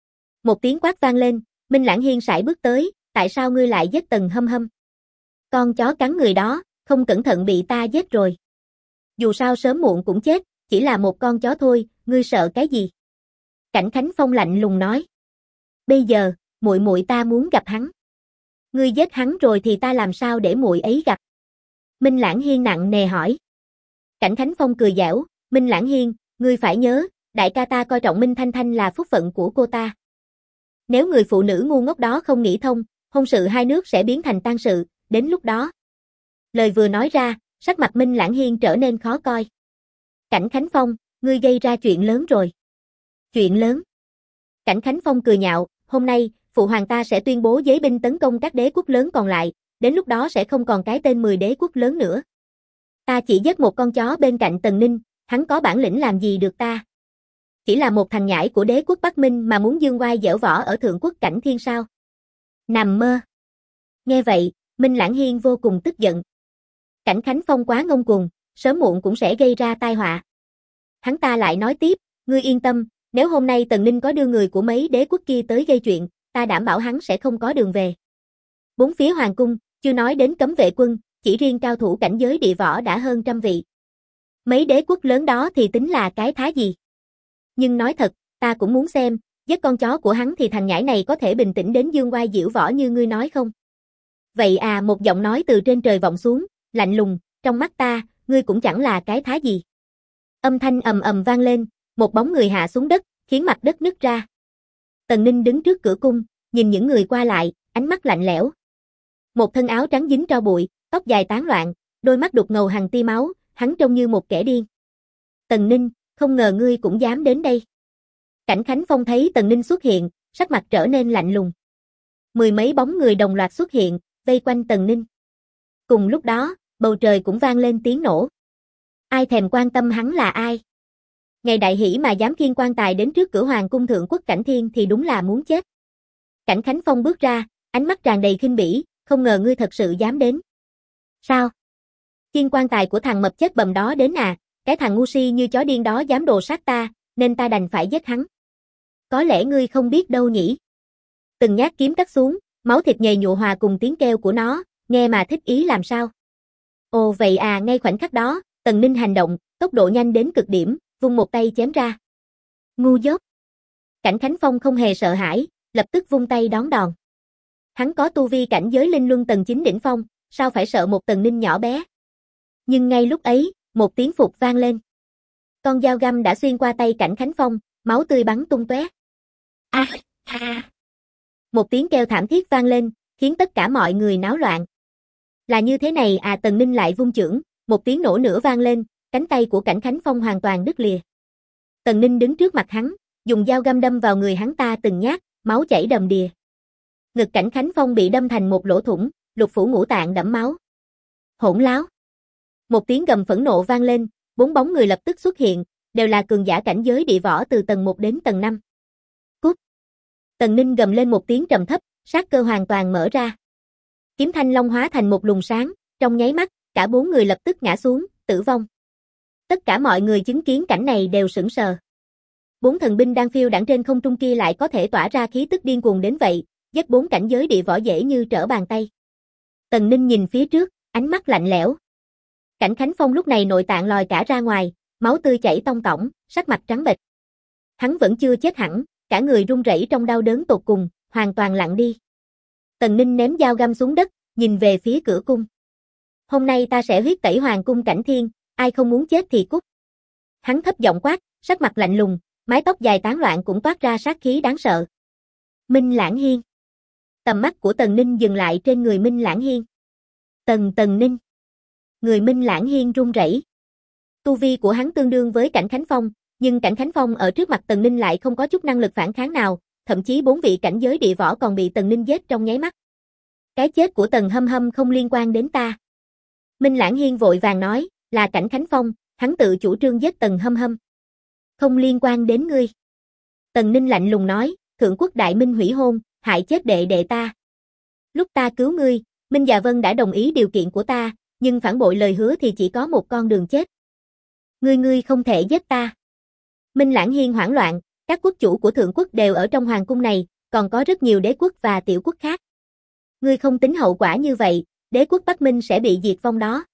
Một tiếng quát vang lên, Minh Lãng Hiên sải bước tới, tại sao ngươi lại giết Tần Hâm Hâm? Con chó cắn người đó, không cẩn thận bị ta giết rồi. Dù sao sớm muộn cũng chết, chỉ là một con chó thôi, ngươi sợ cái gì? Cảnh Khánh Phong lạnh lùng nói. Bây giờ, muội muội ta muốn gặp hắn. Ngươi giết hắn rồi thì ta làm sao để muội ấy gặp? Minh Lãng Hiên nặng nề hỏi. Cảnh Khánh Phong cười giễu, Minh Lãng Hiên, ngươi phải nhớ, đại ca ta coi trọng Minh Thanh Thanh là phúc phận của cô ta. Nếu người phụ nữ ngu ngốc đó không nghĩ thông, hôn sự hai nước sẽ biến thành tang sự, đến lúc đó. Lời vừa nói ra, sắc mặt Minh Lãng Hiên trở nên khó coi. Cảnh Khánh Phong, ngươi gây ra chuyện lớn rồi. Chuyện lớn. Cảnh Khánh Phong cười nhạo, hôm nay, phụ hoàng ta sẽ tuyên bố giấy binh tấn công các đế quốc lớn còn lại, đến lúc đó sẽ không còn cái tên 10 đế quốc lớn nữa. Ta chỉ giết một con chó bên cạnh Tần Ninh, hắn có bản lĩnh làm gì được ta? Chỉ là một thằng nhãi của đế quốc Bắc Minh mà muốn dương oai dẻo võ ở Thượng Quốc Cảnh Thiên sao? Nằm mơ. Nghe vậy, Minh Lãng Hiên vô cùng tức giận. Cảnh Khánh Phong quá ngông cuồng, sớm muộn cũng sẽ gây ra tai họa. Hắn ta lại nói tiếp, ngươi yên tâm, nếu hôm nay Tần Ninh có đưa người của mấy đế quốc kia tới gây chuyện, ta đảm bảo hắn sẽ không có đường về. Bốn phía hoàng cung, chưa nói đến cấm vệ quân, chỉ riêng cao thủ cảnh giới địa võ đã hơn 100 vị. Mấy đế quốc lớn đó thì tính là cái thá gì? Nhưng nói thật, ta cũng muốn xem, giết con chó của hắn thì thằng nhãi này có thể bình tĩnh đến dương oai diễu võ như ngươi nói không? Vậy à, một giọng nói từ trên trời vọng xuống, lạnh lùng, trong mắt ta, ngươi cũng chẳng là cái thá gì. Âm thanh ầm ầm vang lên, một bóng người hạ xuống đất, khiến mặt đất nứt ra. Tần Ninh đứng trước cửa cung, nhìn những người qua lại, ánh mắt lạnh lẽo. Một thân áo trắng dính tro bụi, tóc dài tán loạn, đôi mắt đục ngầu hằn tia máu, hắn trông như một kẻ điên. Tần Ninh, không ngờ ngươi cũng dám đến đây. Cảnh Khánh Phong thấy Tần Ninh xuất hiện, sắc mặt trở nên lạnh lùng. Mười mấy bóng người đồng loạt xuất hiện, vây quanh Tần Ninh. Cùng lúc đó, bầu trời cũng vang lên tiếng nổ. Ai thèm quan tâm hắn là ai? Ngày đại hỷ mà dám khiêng quan tài đến trước cửa hoàng cung thượng quốc Cảnh Thiên thì đúng là muốn chết. Cảnh Khánh Phong bước ra, ánh mắt tràn đầy khinh bỉ, không ngờ ngươi thật sự dám đến. Sao? Khiêng quan tài của thằng mập chết bầm đó đến à, cái thằng ngu si như chó điên đó dám đồ sát ta, nên ta đành phải giết hắn. Có lẽ ngươi không biết đâu nhỉ. Từng nhát kiếm cắt xuống, máu thịt nhầy nhụa hòa cùng tiếng kêu của nó, nghe mà thích ý làm sao. Ồ vậy à, ngay khoảnh khắc đó, Tần Ninh hành động, tốc độ nhanh đến cực điểm, vung một tay chém ra. Ngu dốt. Cảnh Khánh Phong không hề sợ hãi, lập tức vung tay đón đòn. Hắn có tu vi cảnh giới linh luân tầng 9 đỉnh phong, sao phải sợ một Tần Ninh nhỏ bé. Nhưng ngay lúc ấy, một tiếng phụt vang lên. Con dao găm đã xuyên qua tay Cảnh Khánh Phong, máu tươi bắn tung tóe. Một tiếng kêu thảm thiết vang lên, khiến tất cả mọi người náo loạn. Là như thế này à, Tần Ninh lại vung chưởng, một tiếng nổ nữa vang lên, cánh tay của Cảnh Khánh Phong hoàn toàn đứt lìa. Tần Ninh đứng trước mặt hắn, dùng dao găm đâm vào người hắn ta từng nhát, máu chảy đầm đìa. Ngực Cảnh Khánh Phong bị đâm thành một lỗ thủng, lục phủ ngũ tạng đẫm máu. Hỗn láo. Một tiếng gầm phẫn nộ vang lên, 4 bóng người lập tức xuất hiện, đều là cường giả cảnh giới địa võ từ tầng 1 đến tầng 5. Cút. Tần Ninh gầm lên một tiếng trầm thấp, sát cơ hoàn toàn mở ra. Kiếm thanh long hóa thành một luồng sáng, trong nháy mắt, cả 4 người lập tức ngã xuống, tử vong. Tất cả mọi người chứng kiến cảnh này đều sững sờ. 4 thần binh đang phiêu đãng trên không trung kia lại có thể tỏa ra khí tức điên cuồng đến vậy, giết 4 cảnh giới địa võ dễ như trở bàn tay. Tần Ninh nhìn phía trước, ánh mắt lạnh lẽo. Cảnh Khánh Phong lúc này nội tạng lòi cả ra ngoài, máu tươi chảy tong tỏng, sắc mặt trắng bệch. Hắn vẫn chưa chết hẳn, cả người run rẩy trong đau đớn tột cùng, hoàn toàn lặng đi. Tần Ninh ném dao găm xuống đất, nhìn về phía cửa cung. Hôm nay ta sẽ huyết tẩy hoàng cung Cảnh Thiên, ai không muốn chết thì cút. Hắn thấp giọng quát, sắc mặt lạnh lùng, mái tóc dài tán loạn cũng toát ra sát khí đáng sợ. Minh Lãng Hiên. Tầm mắt của Tần Ninh dừng lại trên người Minh Lãng Hiên. Tần Ninh. Người Minh Lãng Hiên run rẩy. Tu vi của hắn tương đương với Cảnh Khánh Phong, nhưng Cảnh Khánh Phong ở trước mặt Tần Ninh lại không có chút năng lực phản kháng nào, thậm chí 4 vị cảnh giới địa võ còn bị Tần Ninh giết trong nháy mắt. Cái chết của Tần Hâm Hâm không liên quan đến ta. Minh Lãng Hiên vội vàng nói, là Cảnh Khánh Phong, hắn tự chủ trương giết Tần Hâm Hâm. Không liên quan đến ngươi. Tần Ninh lạnh lùng nói, Thượng Quốc Đại Minh hủy hôn, hại chết đệ đệ ta. Lúc ta cứu ngươi, Minh Dạ Vân đã đồng ý điều kiện của ta, nhưng phản bội lời hứa thì chỉ có một con đường chết. Ngươi không thể giết ta. Minh Lãng Hiên hoảng loạn, các quốc chủ của Thượng Quốc đều ở trong hoàng cung này, còn có rất nhiều đế quốc và tiểu quốc khác. Ngươi không tính hậu quả như vậy, đế quốc Bắc Minh sẽ bị diệt vong đó.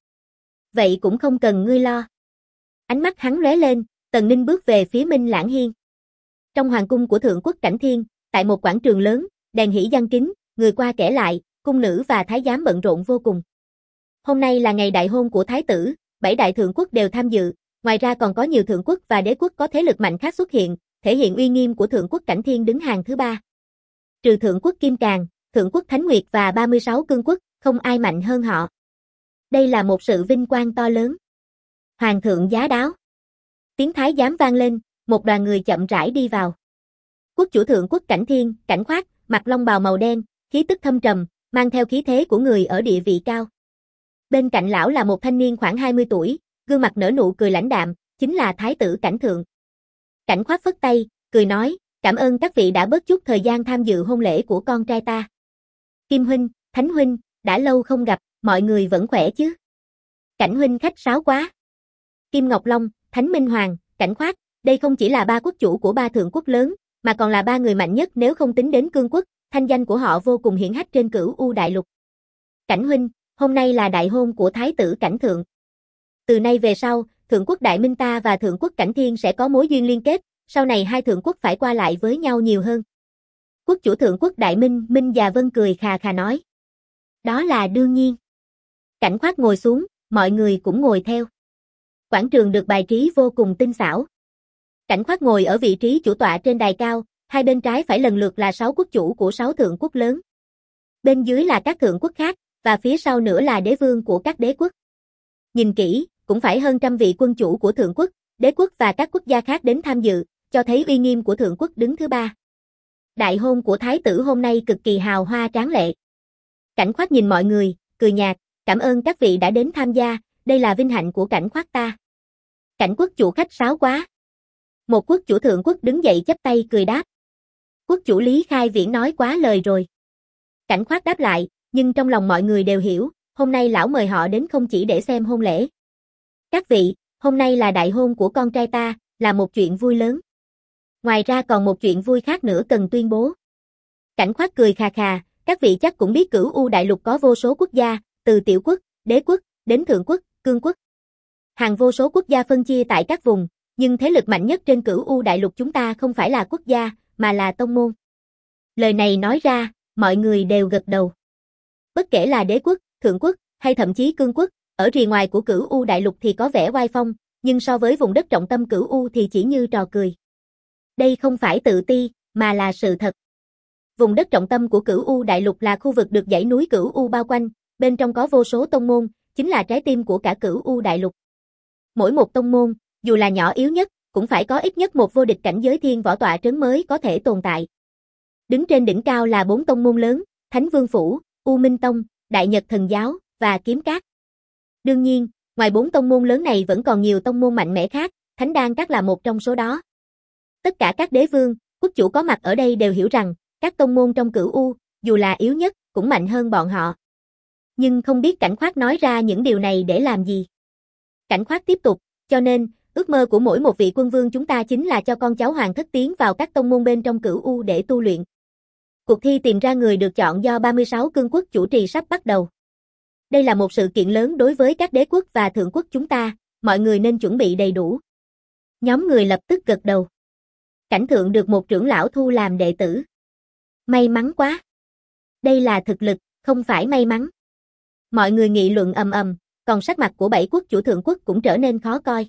Vậy cũng không cần ngươi lo. Ánh mắt hắn lóe lên, Tần Ninh bước về phía Minh Lãng Hiên. Trong hoàng cung của Thượng Quốc Cảnh Thiên, tại một quảng trường lớn, đèn hỉ giăng kính, người qua kẻ lại, cung nữ và thái giám bận rộn vô cùng. Hôm nay là ngày đại hôn của thái tử, 7 đại thượng quốc đều tham dự, ngoài ra còn có nhiều thượng quốc và đế quốc có thế lực mạnh khác xuất hiện, thể hiện uy nghiêm của Thượng Quốc Cảnh Thiên đứng hàng thứ 3. Trừ Thượng Quốc Kim Càn, Thượng Quốc Thánh Nguyệt và 36 cương quốc, không ai mạnh hơn họ. Đây là một sự vinh quang to lớn. Hoàng thượng giá đáo. Tiếng thái giám vang lên, một đoàn người chậm rãi đi vào. Quốc chủ Thượng Quốc Cảnh Thiên, Cảnh Khoát, mặc long bào màu đen, khí tức thâm trầm, mang theo khí thế của người ở địa vị cao. Bên cạnh lão là một thanh niên khoảng 20 tuổi, gương mặt nở nụ cười lãnh đạm, chính là thái tử Cảnh Thượng. Cảnh Khoát phất tay, cười nói, cảm ơn các vị đã bớt chút thời gian tham dự hôn lễ của con trai ta. Kim huynh, Thánh huynh, đã lâu không gặp, mọi người vẫn khỏe chứ? Cảnh huynh khách sáo quá. Kim Ngọc Long, Thánh Minh Hoàng, Cảnh Khoát, đây không chỉ là 3 quốc chủ của 3 thượng quốc lớn, mà còn là 3 người mạnh nhất nếu không tính đến cương quốc, thanh danh của họ vô cùng hiển hách trên Cửu U đại lục. Cảnh huynh, hôm nay là đại hôn của thái tử Cảnh Thượng. Từ nay về sau, Thượng Quốc Đại Minh ta và Thượng Quốc Cảnh Thiên sẽ có mối duyên liên kết, sau này hai thượng quốc phải qua lại với nhau nhiều hơn. Quốc chủ Thượng Quốc Đại Minh, Minh Dạ Vân cười khà khà nói. Đó là đương nhiên. Cảnh Khoát ngồi xuống, mọi người cũng ngồi theo. Quảng trường được bài trí vô cùng tinh xảo. Cảnh Khoát ngồi ở vị trí chủ tọa trên đài cao, hai bên trái phải lần lượt là 6 quốc chủ của 6 thượng quốc lớn. Bên dưới là các thượng quốc khác, và phía sau nữa là đế vương của các đế quốc. Nhìn kỹ, cũng phải hơn trăm vị quân chủ của thượng quốc, đế quốc và các quốc gia khác đến tham dự, cho thấy uy nghiêm của thượng quốc đứng thứ ba. Đại hôn của thái tử hôm nay cực kỳ hào hoa tráng lệ. Cảnh Khoát nhìn mọi người, cười nhạt, cảm ơn các vị đã đến tham gia, đây là vinh hạnh của Cảnh Khoát ta. Cảnh quốc chủ khách sáo quá. Một quốc chủ thượng quốc đứng dậy chắp tay cười đáp. Quốc chủ Lý Khai Viễn nói quá lời rồi. Cảnh Khoát đáp lại, nhưng trong lòng mọi người đều hiểu, hôm nay lão mời họ đến không chỉ để xem hôn lễ. Các vị, hôm nay là đại hôn của con trai ta, là một chuyện vui lớn. Ngoài ra còn một chuyện vui khác nữa cần tuyên bố. Cảnh Khoát cười khà khà, các vị chắc cũng biết Cửu U đại lục có vô số quốc gia, từ tiểu quốc, đế quốc, đến thượng quốc, cương quốc. Hàng vô số quốc gia phân chia tại các vùng, nhưng thế lực mạnh nhất trên Cửu U đại lục chúng ta không phải là quốc gia, mà là tông môn. Lời này nói ra, mọi người đều gật đầu. Bất kể là đế quốc, thượng quốc, hay thậm chí cương quốc, ở rìa ngoài của Cửu U đại lục thì có vẻ oai phong, nhưng so với vùng đất trọng tâm Cửu U thì chỉ như trò cười. Đây không phải tự ti, mà là sự thật. Vùng đất trọng tâm của Cửu U đại lục là khu vực được dãy núi Cửu U bao quanh, bên trong có vô số tông môn, chính là trái tim của cả Cửu U đại lục. Mỗi một tông môn, dù là nhỏ yếu nhất, cũng phải có ít nhất một vô địch cảnh giới thiên võ tọa trấn mới có thể tồn tại. Đứng trên đỉnh cao là 4 tông môn lớn, Thánh Vương Phủ, U Minh Tông, Đại Nhật Thần Giáo, và Kiếm Cát. Đương nhiên, ngoài 4 tông môn lớn này vẫn còn nhiều tông môn mạnh mẽ khác, Thánh Đan Các là một trong số đó. Tất cả các đế vương, quốc chủ có mặt ở đây đều hiểu rằng, các tông môn trong Cửu U, dù là yếu nhất, cũng mạnh hơn bọn họ. Nhưng không biết Cảnh Khoát nói ra những điều này để làm gì. Cảnh Khoát tiếp tục, cho nên, ước mơ của mỗi một vị quân vương chúng ta chính là cho con cháu hoàng thất tiến vào các tông môn bên trong Cửu U để tu luyện. Cuộc thi tìm ra người được chọn do 36 cương quốc chủ trì sắp bắt đầu. Đây là một sự kiện lớn đối với các đế quốc và thượng quốc chúng ta, mọi người nên chuẩn bị đầy đủ. Nhóm người lập tức gật đầu. Cảnh thượng được một trưởng lão thu làm đệ tử. May mắn quá. Đây là thực lực, không phải may mắn. Mọi người nghị luận ầm ầm, còn sắc mặt của 7 quốc chủ thượng quốc cũng trở nên khó coi.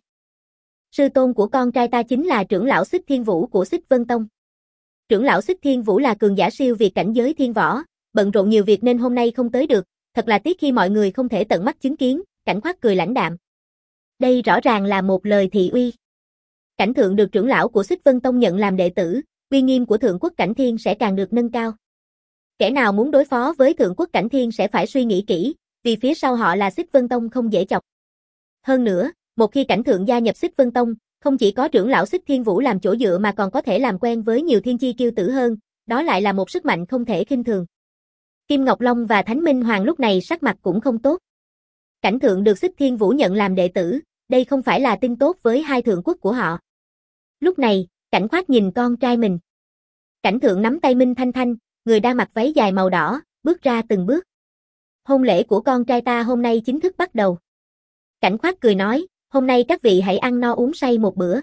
Sư tôn của con trai ta chính là trưởng lão Xích Thiên Vũ của Xích Vân Tông. Trưởng lão Xích Thiên Vũ là cường giả siêu việt cảnh giới thiên võ, bận rộn nhiều việc nên hôm nay không tới được, thật là tiếc khi mọi người không thể tận mắt chứng kiến. Cảnh Khoát cười lãnh đạm. Đây rõ ràng là một lời thị uy. Cảnh thượng được trưởng lão của Xích Vân Tông nhận làm đệ tử, uy nghiêm của thượng quốc Cảnh Thiên sẽ càng được nâng cao. Kẻ nào muốn đối phó với thượng quốc Cảnh Thiên sẽ phải suy nghĩ kỹ, vì phía sau họ là Xích Vân Tông không dễ chọc. Hơn nữa, một khi Cảnh thượng gia nhập Xích Vân Tông, không chỉ có trưởng lão Xích Thiên Vũ làm chỗ dựa mà còn có thể làm quen với nhiều thiên chi kiêu tử hơn, đó lại là một sức mạnh không thể khinh thường. Kim Ngọc Long và Thánh Minh Hoàng lúc này sắc mặt cũng không tốt. Cảnh thượng được Xích Thiên Vũ nhận làm đệ tử, đây không phải là tin tốt với hai thượng quốc của họ. Lúc này, Cảnh Khoát nhìn con trai mình. Cảnh thượng nắm tay Minh Thanh Thanh, người đang mặc váy dài màu đỏ, bước ra từng bước. Hôn lễ của con trai ta hôm nay chính thức bắt đầu. Cảnh Khoát cười nói, hôm nay các vị hãy ăn no uống say một bữa.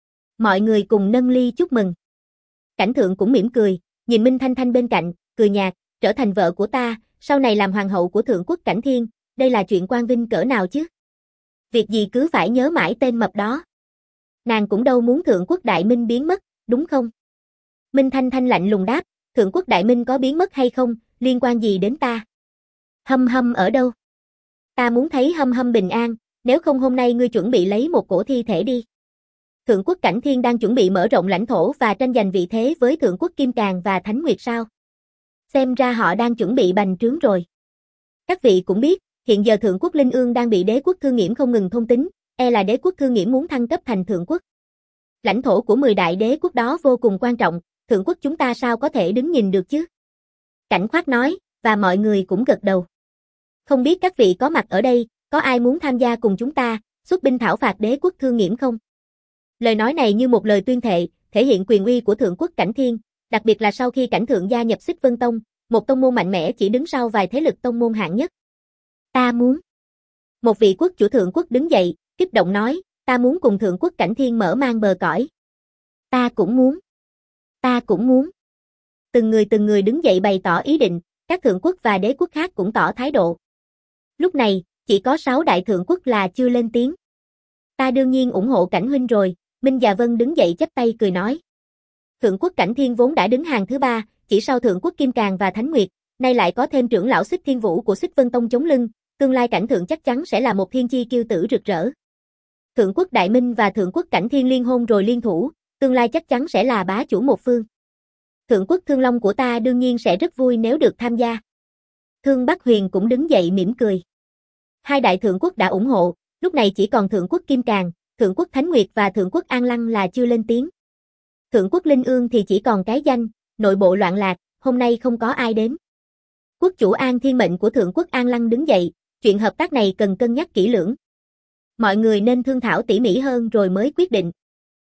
Mọi người cùng nâng ly chúc mừng. Cảnh thượng cũng mỉm cười, nhìn Minh Thanh Thanh bên cạnh, cười nhạt, trở thành vợ của ta, sau này làm hoàng hậu của thượng quốc Cảnh Thiên, đây là chuyện quang vinh cỡ nào chứ? Việc gì cứ phải nhớ mãi tên mập đó. Nàng cũng đâu muốn thượng quốc Đại Minh biến mất, đúng không? Minh Thanh Thanh lạnh lùng đáp, thượng quốc Đại Minh có biến mất hay không, liên quan gì đến ta? Hâm Hâm ở đâu? Ta muốn thấy Hâm Hâm bình an, nếu không hôm nay ngươi chuẩn bị lấy một cổ thi thể đi. Thượng quốc Cảnh Thiên đang chuẩn bị mở rộng lãnh thổ và tranh giành vị thế với thượng quốc Kim Càn và Thánh Nguyệt sao? Xem ra họ đang chuẩn bị bành trướng rồi. Các vị cũng biết, hiện giờ thượng quốc Linh Ương đang bị đế quốc Thương Nghiễm không ngừng thôn tính, là đế quốc Thương Nghiễm muốn thăng cấp thành thượng quốc. Lãnh thổ của 10 đại đế quốc đó vô cùng quan trọng, thượng quốc chúng ta sao có thể đứng nhìn được chứ? Cảnh Khoát nói, và mọi người cũng gật đầu. Không biết các vị có mặt ở đây, có ai muốn tham gia cùng chúng ta, xuất binh thảo phạt đế quốc Thương Nghiễm không? Lời nói này như một lời tuyên thệ, thể hiện quyền uy của thượng quốc Cảnh Thiên, đặc biệt là sau khi Cảnh thượng gia nhập Xích Vân Tông, một tông môn mạnh mẽ chỉ đứng sau vài thế lực tông môn hạng nhất. Ta muốn. Một vị quốc chủ thượng quốc đứng dậy, kích động nói, ta muốn cùng thượng quốc Cảnh Thiên mở mang bờ cõi. Ta cũng muốn. Ta cũng muốn. Từng người đứng dậy bày tỏ ý định, các thượng quốc và đế quốc khác cũng tỏ thái độ. Lúc này, chỉ có 6 đại thượng quốc là chưa lên tiếng. Ta đương nhiên ủng hộ Cảnh huynh rồi, Minh Già Vân đứng dậy chắp tay cười nói. Thượng quốc Cảnh Thiên vốn đã đứng hàng thứ 3, chỉ sau thượng quốc Kim Càn và Thánh Nguyệt, nay lại có thêm trưởng lão Xích Thiên Vũ của Xích Vân Tông chống lưng, tương lai Cảnh Thượng chắc chắn sẽ là một thiên chi kiêu tử rực rỡ. Thượng quốc Đại Minh và Thượng quốc Cảnh Thiên liên hôn rồi liên thủ, tương lai chắc chắn sẽ là bá chủ một phương. Thượng quốc Thương Long của ta đương nhiên sẽ rất vui nếu được tham gia. Thương Bắc Huyền cũng đứng dậy mỉm cười. Hai đại thượng quốc đã ủng hộ, lúc này chỉ còn Thượng quốc Kim Càn, Thượng quốc Thánh Nguyệt và Thượng quốc An Lăng là chưa lên tiếng. Thượng quốc Linh Ương thì chỉ còn cái danh, nội bộ loạn lạc, hôm nay không có ai đến. Quốc chủ An Thiên mệnh của Thượng quốc An Lăng đứng dậy, chuyện hợp tác này cần cân nhắc kỹ lưỡng. Mọi người nên thương thảo tỉ mỉ hơn rồi mới quyết định.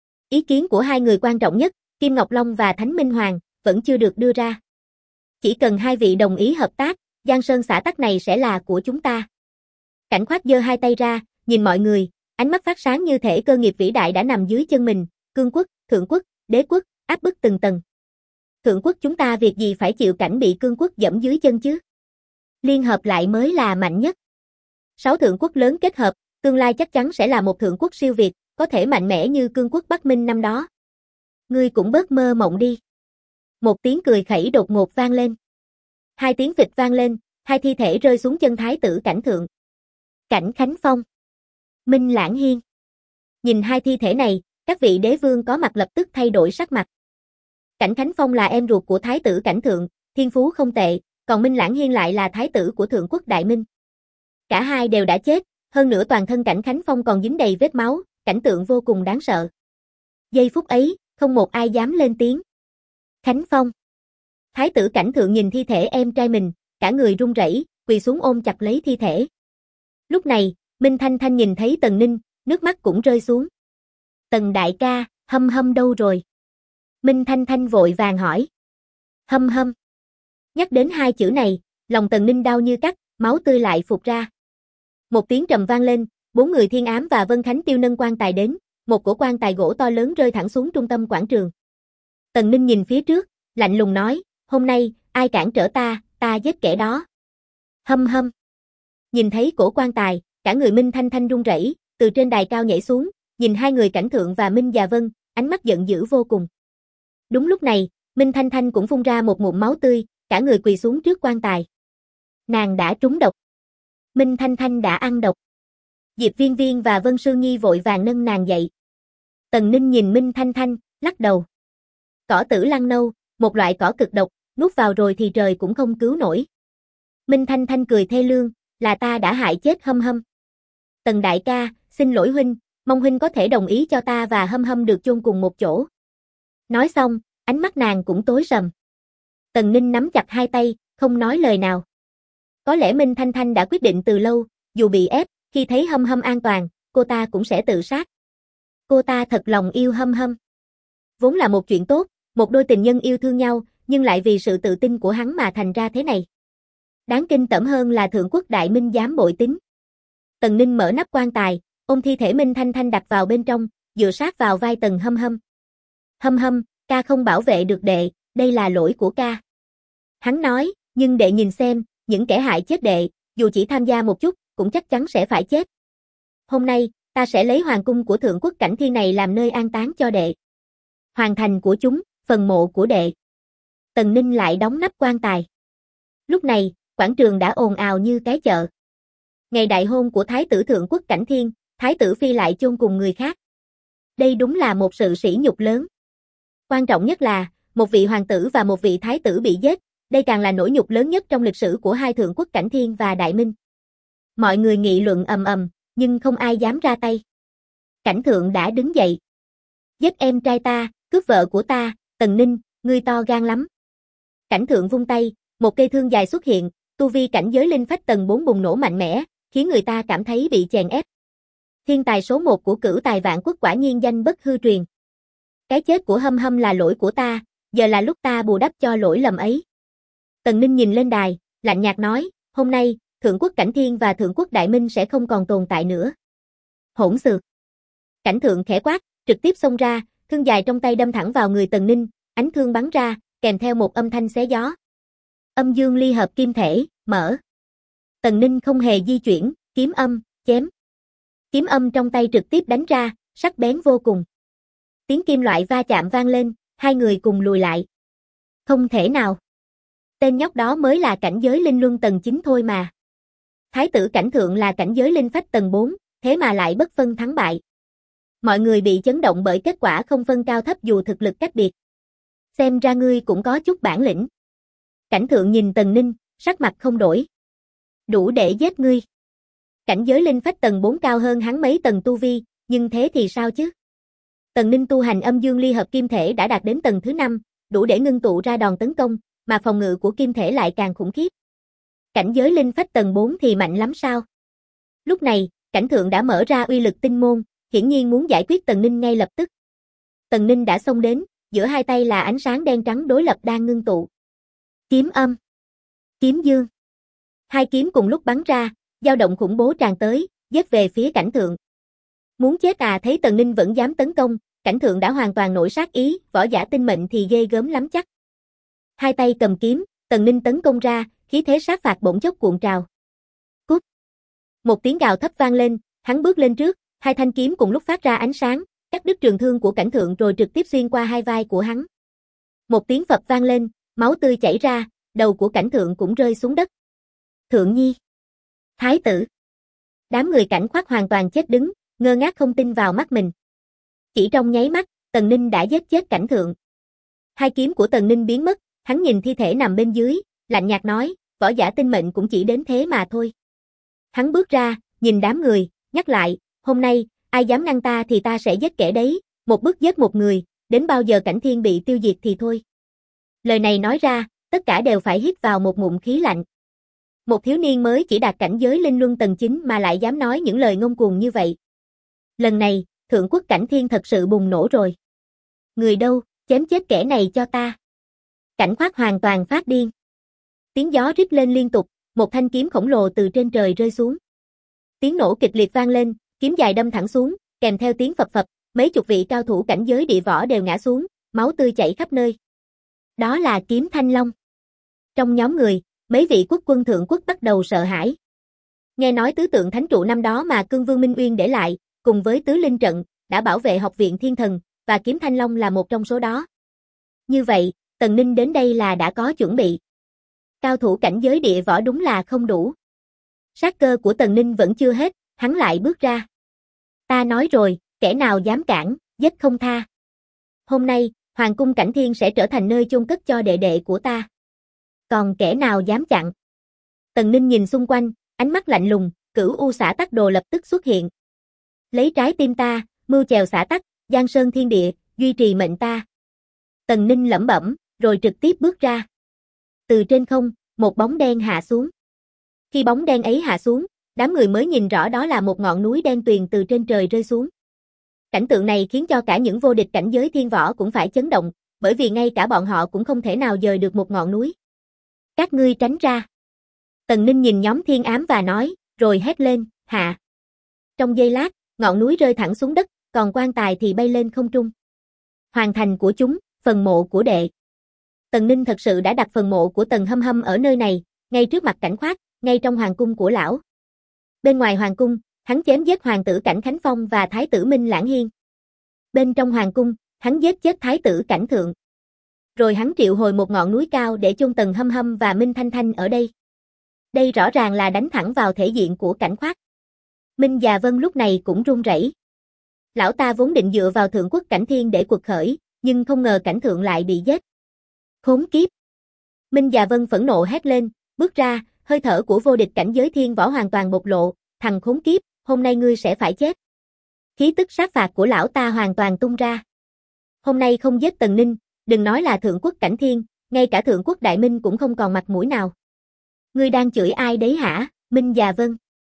Ý kiến của hai người quan trọng nhất, Kim Ngọc Long và Thánh Minh Hoàng, vẫn chưa được đưa ra. Chỉ cần hai vị đồng ý hợp tác, Giang Sơn xã tắc này sẽ là của chúng ta. Cảnh Khoát giơ hai tay ra, nhìn mọi người, ánh mắt phát sáng như thể cơ nghiệp vĩ đại đã nằm dưới chân mình, cương quốc, thượng quốc, đế quốc, áp bức từng tầng. Thượng quốc chúng ta việc gì phải chịu cảnh bị cương quốc dẫm dưới chân chứ? Liên hợp lại mới là mạnh nhất. 6 thượng quốc lớn kết hợp, tương lai chắc chắn sẽ là một thượng quốc siêu việt, có thể mạnh mẽ như cương quốc Bắc Minh năm đó. Ngươi cũng bớt mơ mộng đi. Một tiếng cười khẩy đột ngột vang lên. Hai tiếng phịch vang lên, hai thi thể rơi xuống chân thái tử Cảnh Thượng. Cảnh Khánh Phong, Minh Lãng Hiên. Nhìn hai thi thể này, các vị đế vương có mặt lập tức thay đổi sắc mặt. Cảnh Khánh Phong là em ruột của thái tử Cảnh Thượng, thiên phú không tệ, còn Minh Lãng Hiên lại là thái tử của Thượng quốc Đại Minh. Cả hai đều đã chết, hơn nữa toàn thân Cảnh Khánh Phong còn dính đầy vết máu, cảnh tượng vô cùng đáng sợ. Giây phút ấy, không một ai dám lên tiếng. Khánh Phong. Thái tử Cảnh Thượng nhìn thi thể em trai mình, cả người run rẩy, quỳ xuống ôm chặt lấy thi thể. Lúc này, Minh Thanh Thanh nhìn thấy Tần Ninh, nước mắt cũng rơi xuống. Tần đại ca, Hâm Hâm đâu rồi? Minh Thanh Thanh vội vàng hỏi. Hâm Hâm. Nhắc đến hai chữ này, lòng Tần Ninh đau như cắt, máu tươi lại phụt ra. Một tiếng trầm vang lên, 4 người Thiên Ám và Vân Khánh Tiêu nâng quan tài đến, một cổ quan tài gỗ to lớn rơi thẳng xuống trung tâm quảng trường. Tần Ninh nhìn phía trước, lạnh lùng nói, hôm nay, ai cản trở ta giết kẻ đó. Hâm Hâm. Nhìn thấy cổ quan tài, cả người Minh Thanh Thanh run rẩy, từ trên đài cao nhảy xuống, nhìn hai người Cảnh Thượng và Minh và Vân, ánh mắt giận dữ vô cùng. Đúng lúc này, Minh Thanh Thanh cũng phun ra một ngụm máu tươi, cả người quỳ xuống trước quan tài. Nàng đã trúng độc. Minh Thanh Thanh đã ăn độc. Diệp Viên Viên và Vân Sương Nhi vội vàng nâng nàng dậy. Tần Ninh nhìn Minh Thanh Thanh, lắc đầu. Cỏ tử lăng nâu, một loại cỏ cực độc, nuốt vào rồi thì trời cũng không cứu nổi. Minh Thanh Thanh cười thê lương, là ta đã hại chết Hâm Hâm. Tần đại ca, xin lỗi huynh, mong huynh có thể đồng ý cho ta và Hâm Hâm được chôn cùng một chỗ. Nói xong, ánh mắt nàng cũng tối sầm. Tần Ninh nắm chặt hai tay, không nói lời nào. Có lẽ Minh Thanh Thanh đã quyết định từ lâu, dù bị ép, khi thấy Hâm Hâm an toàn, cô ta cũng sẽ tự sát. Cô ta thật lòng yêu Hâm Hâm. Vốn là một chuyện tốt, một đôi tình nhân yêu thương nhau, nhưng lại vì sự tự tin của hắn mà thành ra thế này. Đáng kinh tởm hơn là Thượng quốc Đại Minh dám bội tín. Tần Ninh mở nắp quan tài, ôm thi thể Minh Thanh Thanh đặt vào bên trong, dựa sát vào vai Tần Hâm Hâm. Hâm Hâm, ca không bảo vệ được đệ, đây là lỗi của ca. Hắn nói, nhưng đệ nhìn xem, những kẻ hại chết đệ, dù chỉ tham gia một chút, cũng chắc chắn sẽ phải chết. Hôm nay, ta sẽ lấy hoàng cung của Thượng quốc Cảnh Thiên này làm nơi an táng cho đệ. Hoàng thành của chúng, phần mộ của đệ. Tần Ninh lại đóng nắp quan tài. Lúc này, quảng trường đã ồn ào như cái chợ. Ngày đại hôn của Thái tử Thượng quốc Cảnh Thiên, Thái tử Phi lại chôn cùng người khác. Đây đúng là một sự sỉ nhục lớn. Quan trọng nhất là, một vị hoàng tử và một vị thái tử bị giết, đây càng là nỗi nhục lớn nhất trong lịch sử của hai Thượng quốc Cảnh Thiên và Đại Minh. Mọi người nghị luận ầm ầm, nhưng không ai dám ra tay. Cảnh Thượng đã đứng dậy. Giết em trai ta, cướp vợ của ta, Tần Ninh, ngươi to gan lắm. Cảnh Thượng vung tay, một cây thương dài xuất hiện, tu vi cảnh giới linh phách tầng 4 bùng nổ mạnh mẽ, khiến người ta cảm thấy bị chèn ép. Thiên tài số 1 của Cửu Tài Vạn Quốc quả nhiên danh bất hư truyền. Cái chết của Hâm Hâm là lỗi của ta, giờ là lúc ta bù đắp cho lỗi lầm ấy. Tần Ninh nhìn lên đài, lạnh nhạt nói, hôm nay, Thượng quốc Cảnh Thiên và Thượng quốc Đại Minh sẽ không còn tồn tại nữa. Hỗn xược. Cảnh Thượng khẽ quát, trực tiếp xông ra, thương dài trong tay đâm thẳng vào người Tần Ninh, ánh thương bắn ra, kèm theo một âm thanh xé gió. Âm dương ly hợp kim thể, mở. Tần Ninh không hề di chuyển, kiếm âm, chém. Kiếm âm trong tay trực tiếp đánh ra, sắc bén vô cùng. Tiếng kim loại va chạm vang lên, hai người cùng lùi lại. Không thể nào. Tên nhóc đó mới là cảnh giới linh luân tầng 9 thôi mà. Thái tử Cảnh Thượng là cảnh giới linh phách tầng 4, thế mà lại bất phân thắng bại. Mọi người bị chấn động bởi kết quả không phân cao thấp dù thực lực cách biệt. Xem ra ngươi cũng có chút bản lĩnh. Cảnh Thượng nhìn Tần Ninh, sắc mặt không đổi. Đủ để giết ngươi. Cảnh giới linh phách tầng 4 cao hơn hắn mấy tầng tu vi, nhưng thế thì sao chứ? Tần Ninh tu hành âm dương ly hợp kim thể đã đạt đến tầng thứ 5, đủ để ngưng tụ ra đòn tấn công, mà phòng ngự của kim thể lại càng khủng khiếp. Cảnh giới linh phách tầng 4 thì mạnh lắm sao? Lúc này, Cảnh Thượng đã mở ra uy lực tinh môn, hiển nhiên muốn giải quyết Tần Ninh ngay lập tức. Tần Ninh đã xông đến, giữa hai tay là ánh sáng đen trắng đối lập đang ngưng tụ. Kiếm âm, kiếm dương. Hai kiếm cùng lúc bắn ra, dao động khủng bố tràn tới, giết về phía Cảnh Thượng. Muốn chết à? Thấy Tần Ninh vẫn dám tấn công, Cảnh Thượng đã hoàn toàn nổi sát ý, võ giả tinh mệnh thì ghê gớm lắm chắc. Hai tay cầm kiếm, Tần Ninh tấn công ra, khí thế sát phạt bỗng chốc cuộn trào. Cút! Một tiếng gào thấp vang lên, hắn bước lên trước, hai thanh kiếm cùng lúc phát ra ánh sáng, cắt đứt trường thương của Cảnh Thượng rồi trực tiếp xuyên qua hai vai của hắn. Một tiếng phập vang lên, máu tươi chảy ra, đầu của Cảnh Thượng cũng rơi xuống đất. Thượng Nhi! Thái tử! Đám người Cảnh Khoát hoàn toàn chết đứng, ngơ ngác không tin vào mắt mình. Chỉ trong nháy mắt, Tần Ninh đã giết chết Cảnh Thượng. Hai kiếm của Tần Ninh biến mất, hắn nhìn thi thể nằm bên dưới, lạnh nhạt nói, võ giả tinh mệnh cũng chỉ đến thế mà thôi. Hắn bước ra, nhìn đám người, nhắc lại, hôm nay, ai dám ngăn ta thì ta sẽ giết kẻ đấy, một bước giết một người, đến bao giờ Cảnh Thiên bị tiêu diệt thì thôi. Lời này nói ra, tất cả đều phải hít vào một ngụm khí lạnh. Một thiếu niên mới chỉ đạt cảnh giới linh luân tầng 9 mà lại dám nói những lời ngông cuồng như vậy. Lần này, Thượng Quốc Cảnh Thiên thật sự bùng nổ rồi. Người đâu, chém chết kẻ này cho ta. Cảnh Khoát hoàn toàn phát điên. Tiếng gió rít lên liên tục, một thanh kiếm khổng lồ từ trên trời rơi xuống. Tiếng nổ kịch liệt vang lên, kiếm dài đâm thẳng xuống, kèm theo tiếng phập phập, mấy chục vị cao thủ cảnh giới địa võ đều ngã xuống, máu tươi chảy khắp nơi. Đó là kiếm Thanh Long. Trong nhóm người, mấy vị quốc quân Thượng Quốc bắt đầu sợ hãi. Nghe nói tứ tượng thánh trụ năm đó mà Cương Vương Minh Uyên để lại, cùng với tứ linh trận, đã bảo vệ học viện Thiên Thần, và kiếm Thanh Long là một trong số đó. Như vậy, Tần Ninh đến đây là đã có chuẩn bị. Cao thủ cảnh giới địa võ đúng là không đủ. Sát cơ của Tần Ninh vẫn chưa hết, hắn lại bước ra. Ta nói rồi, kẻ nào dám cản, giết không tha. Hôm nay, Hoàng cung Cảnh Thiên sẽ trở thành nơi chôn cất cho đệ đệ của ta. Còn kẻ nào dám chặn? Tần Ninh nhìn xung quanh, ánh mắt lạnh lùng, Cửu U Xả Tắc Đồ lập tức xuất hiện. Lấy trái tim ta, mưu chèo xả tắc, giang sơn thiên địa, duy trì mệnh ta. Tần Ninh lẩm bẩm, rồi trực tiếp bước ra. Từ trên không, một bóng đen hạ xuống. Khi bóng đen ấy hạ xuống, đám người mới nhìn rõ đó là một ngọn núi đen tuyền từ trên trời rơi xuống. Cảnh tượng này khiến cho cả những vô địch cảnh giới thiên võ cũng phải chấn động, bởi vì ngay cả bọn họ cũng không thể nào dời được một ngọn núi. Các ngươi tránh ra. Tần Ninh nhìn nhóm thiên ám và nói, rồi hét lên, hạ. Trong giây lát, ngọn núi rơi thẳng xuống đất, còn quan tài thì bay lên không trung. Hoàn thành của chúng, phần mộ của đệ. Tần Ninh thật sự đã đặt phần mộ của Tần Hâm Hâm ở nơi này, ngay trước mặt Cảnh Khoát, ngay trong hoàng cung của lão. Bên ngoài hoàng cung, hắn chém giết hoàng tử Cảnh Khánh Phong và thái tử Minh Lãng Hiên. Bên trong hoàng cung, hắn giết chết thái tử Cảnh Thượng. Rồi hắn triệu hồi một ngọn núi cao để chôn Tần Hâm Hâm và Minh Thanh Thanh ở đây. Đây rõ ràng là đánh thẳng vào thể diện của Cảnh Khoát. Minh và Vân lúc này cũng run rẩy. Lão ta vốn định dựa vào Thượng Quốc Cảnh Thiên để quật khởi, nhưng không ngờ Cảnh Thượng lại bị giết. Khốn kiếp! Minh và Vân phẫn nộ hét lên, bước ra, hơi thở của vô địch cảnh giới thiên võ hoàn toàn bộc lộ, thằng khốn kiếp, hôm nay ngươi sẽ phải chết. Khí tức sát phạt của lão ta hoàn toàn tung ra. Hôm nay không giết Tần Ninh, đừng nói là Thượng Quốc Cảnh Thiên, ngay cả Thượng Quốc Đại Minh cũng không còn mặt mũi nào. Ngươi đang chửi ai đấy hả, Minh và Vân?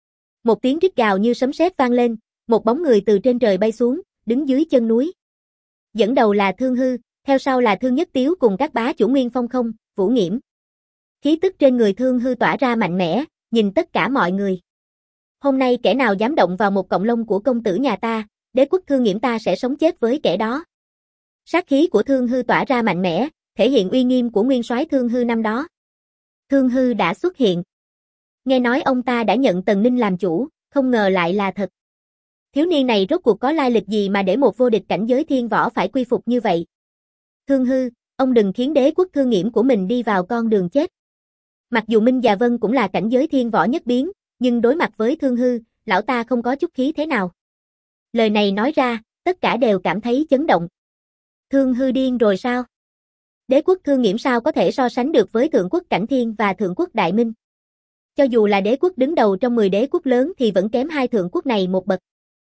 Một tiếng rít gào như sấm sét vang lên, một bóng người từ trên trời bay xuống, đứng dưới chân núi. Dẫn đầu là Thương Hư, theo sau là Thương Nhất Tiếu cùng các bá chủ Nguyên Phong Không, Vũ Nghiễm. Khí tức trên người Thương Hư tỏa ra mạnh mẽ, nhìn tất cả mọi người. Hôm nay kẻ nào dám động vào một cọng lông của công tử nhà ta, đế quốc Thương Nghiễm ta sẽ sống chết với kẻ đó. Sát khí của Thương Hư tỏa ra mạnh mẽ, thể hiện uy nghiêm của nguyên soái Thương Hư năm đó. Thương Hư đã xuất hiện. Nghe nói ông ta đã nhận Tần Ninh làm chủ, không ngờ lại là thật. Thiếu niên này rốt cuộc có lai lịch gì mà để một vô địch cảnh giới thiên võ phải quy phục như vậy? Thương Hư, ông đừng khiến đế quốc Thương Nghiễm của mình đi vào con đường chết. Mặc dù Minh và Vân cũng là cảnh giới thiên võ nhất biến, nhưng đối mặt với Thương Hư, lão ta không có chút khí thế nào. Lời này nói ra, tất cả đều cảm thấy chấn động. Thương Hư điên rồi sao? Đế quốc Thương Nghiễm sao có thể so sánh được với Thượng quốc Cảnh Thiên và Thượng quốc Đại Minh? Cho dù là đế quốc đứng đầu trong 10 đế quốc lớn thì vẫn kém hai thượng quốc này một bậc.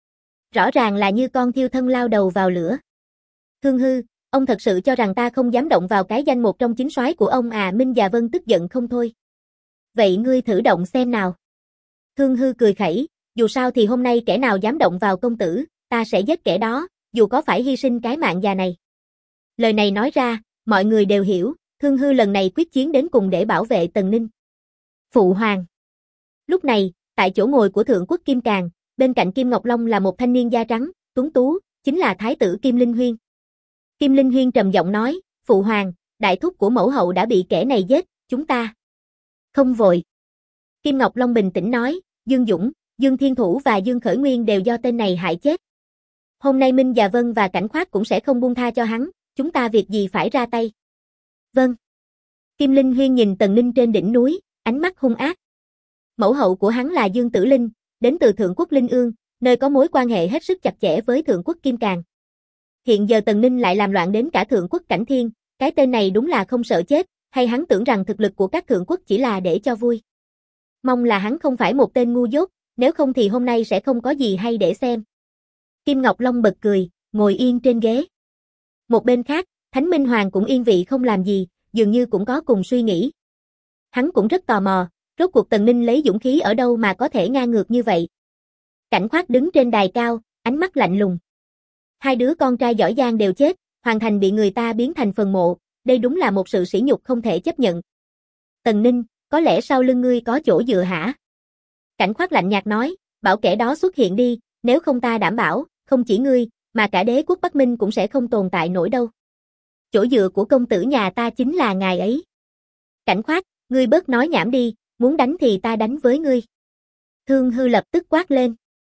Rõ ràng là như con thiêu thân lao đầu vào lửa. Thương Hư, ông thật sự cho rằng ta không dám động vào cái danh một trong chính soái của ông à? Minh và Vân tức giận không thôi. Vậy ngươi thử động xem nào. Thương Hư cười khẩy, dù sao thì hôm nay kẻ nào dám động vào công tử, ta sẽ giết kẻ đó, dù có phải hy sinh cái mạng già này. Lời này nói ra, mọi người đều hiểu, Thương Hư lần này quyết chiến đến cùng để bảo vệ Tần Ninh. Phụ hoàng. Lúc này, tại chỗ ngồi của Thượng quốc Kim Càn, bên cạnh Kim Ngọc Long là một thanh niên da trắng, tuấn tú, chính là Thái tử Kim Linh Huyên. Kim Linh Huyên trầm giọng nói, Phụ hoàng, đại thúc của mẫu hậu đã bị kẻ này giết, chúng ta không vội. Kim Ngọc Long bình tĩnh nói, Dương Dũng, Dương Thiên Thủ và Dương Khởi Nguyên đều do tên này hại chết. Hôm nay Minh và Vân và Cảnh Khoát cũng sẽ không buông tha cho hắn, chúng ta việc gì phải ra tay. Vâng. Kim Linh Huyên nhìn Tần Ninh trên đỉnh núi, ánh mắt hung ác. Mẫu hậu của hắn là Dương Tử Linh, đến từ Thượng quốc Linh Ương, nơi có mối quan hệ hết sức chặt chẽ với Thượng quốc Kim Càn. Hiện giờ Tần Ninh lại làm loạn đến cả Thượng quốc Cảnh Thiên, cái tên này đúng là không sợ chết, hay hắn tưởng rằng thực lực của các thượng quốc chỉ là để cho vui. Mong là hắn không phải một tên ngu dốt, nếu không thì hôm nay sẽ không có gì hay để xem. Kim Ngọc Long bật cười, ngồi yên trên ghế. Một bên khác, Thánh Minh Hoàng cũng yên vị không làm gì, dường như cũng có cùng suy nghĩ. Hắn cũng rất tò mò, rốt cuộc Tần Ninh lấy dũng khí ở đâu mà có thể ngang ngược như vậy. Cảnh Khoát đứng trên đài cao, ánh mắt lạnh lùng. Hai đứa con trai giỏi giang đều chết, Hoàng thành bị người ta biến thành phần mộ, đây đúng là một sự sỉ nhục không thể chấp nhận. Tần Ninh, có lẽ sau lưng ngươi có chỗ dựa hả? Cảnh Khoát lạnh nhạt nói, bảo kẻ đó xuất hiện đi, nếu không ta đảm bảo, không chỉ ngươi, mà cả đế quốc Bắc Minh cũng sẽ không tồn tại nổi đâu. Chỗ dựa của công tử nhà ta chính là ngài ấy. Cảnh Khoát, ngươi bớt nói nhảm đi, muốn đánh thì ta đánh với ngươi. Thương Hư lập tức quát lên.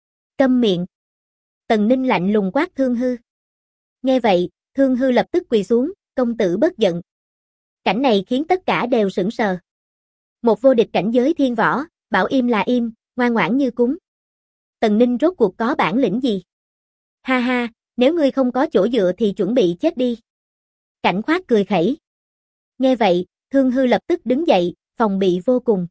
Câm miệng. Tần Ninh lạnh lùng quát Thương Hư. Nghe vậy, Thương Hư lập tức quỳ xuống, công tử bớt giận. Cảnh này khiến tất cả đều sững sờ. Một vô địch cảnh giới thiên võ, bảo im là im, ngoan ngoãn như cúng. Tần Ninh rốt cuộc có bản lĩnh gì? Ha ha, nếu ngươi không có chỗ dựa thì chuẩn bị chết đi. Cảnh Khoát cười khẩy. Nghe vậy, Thương Hư lập tức đứng dậy, phòng bị vô cùng.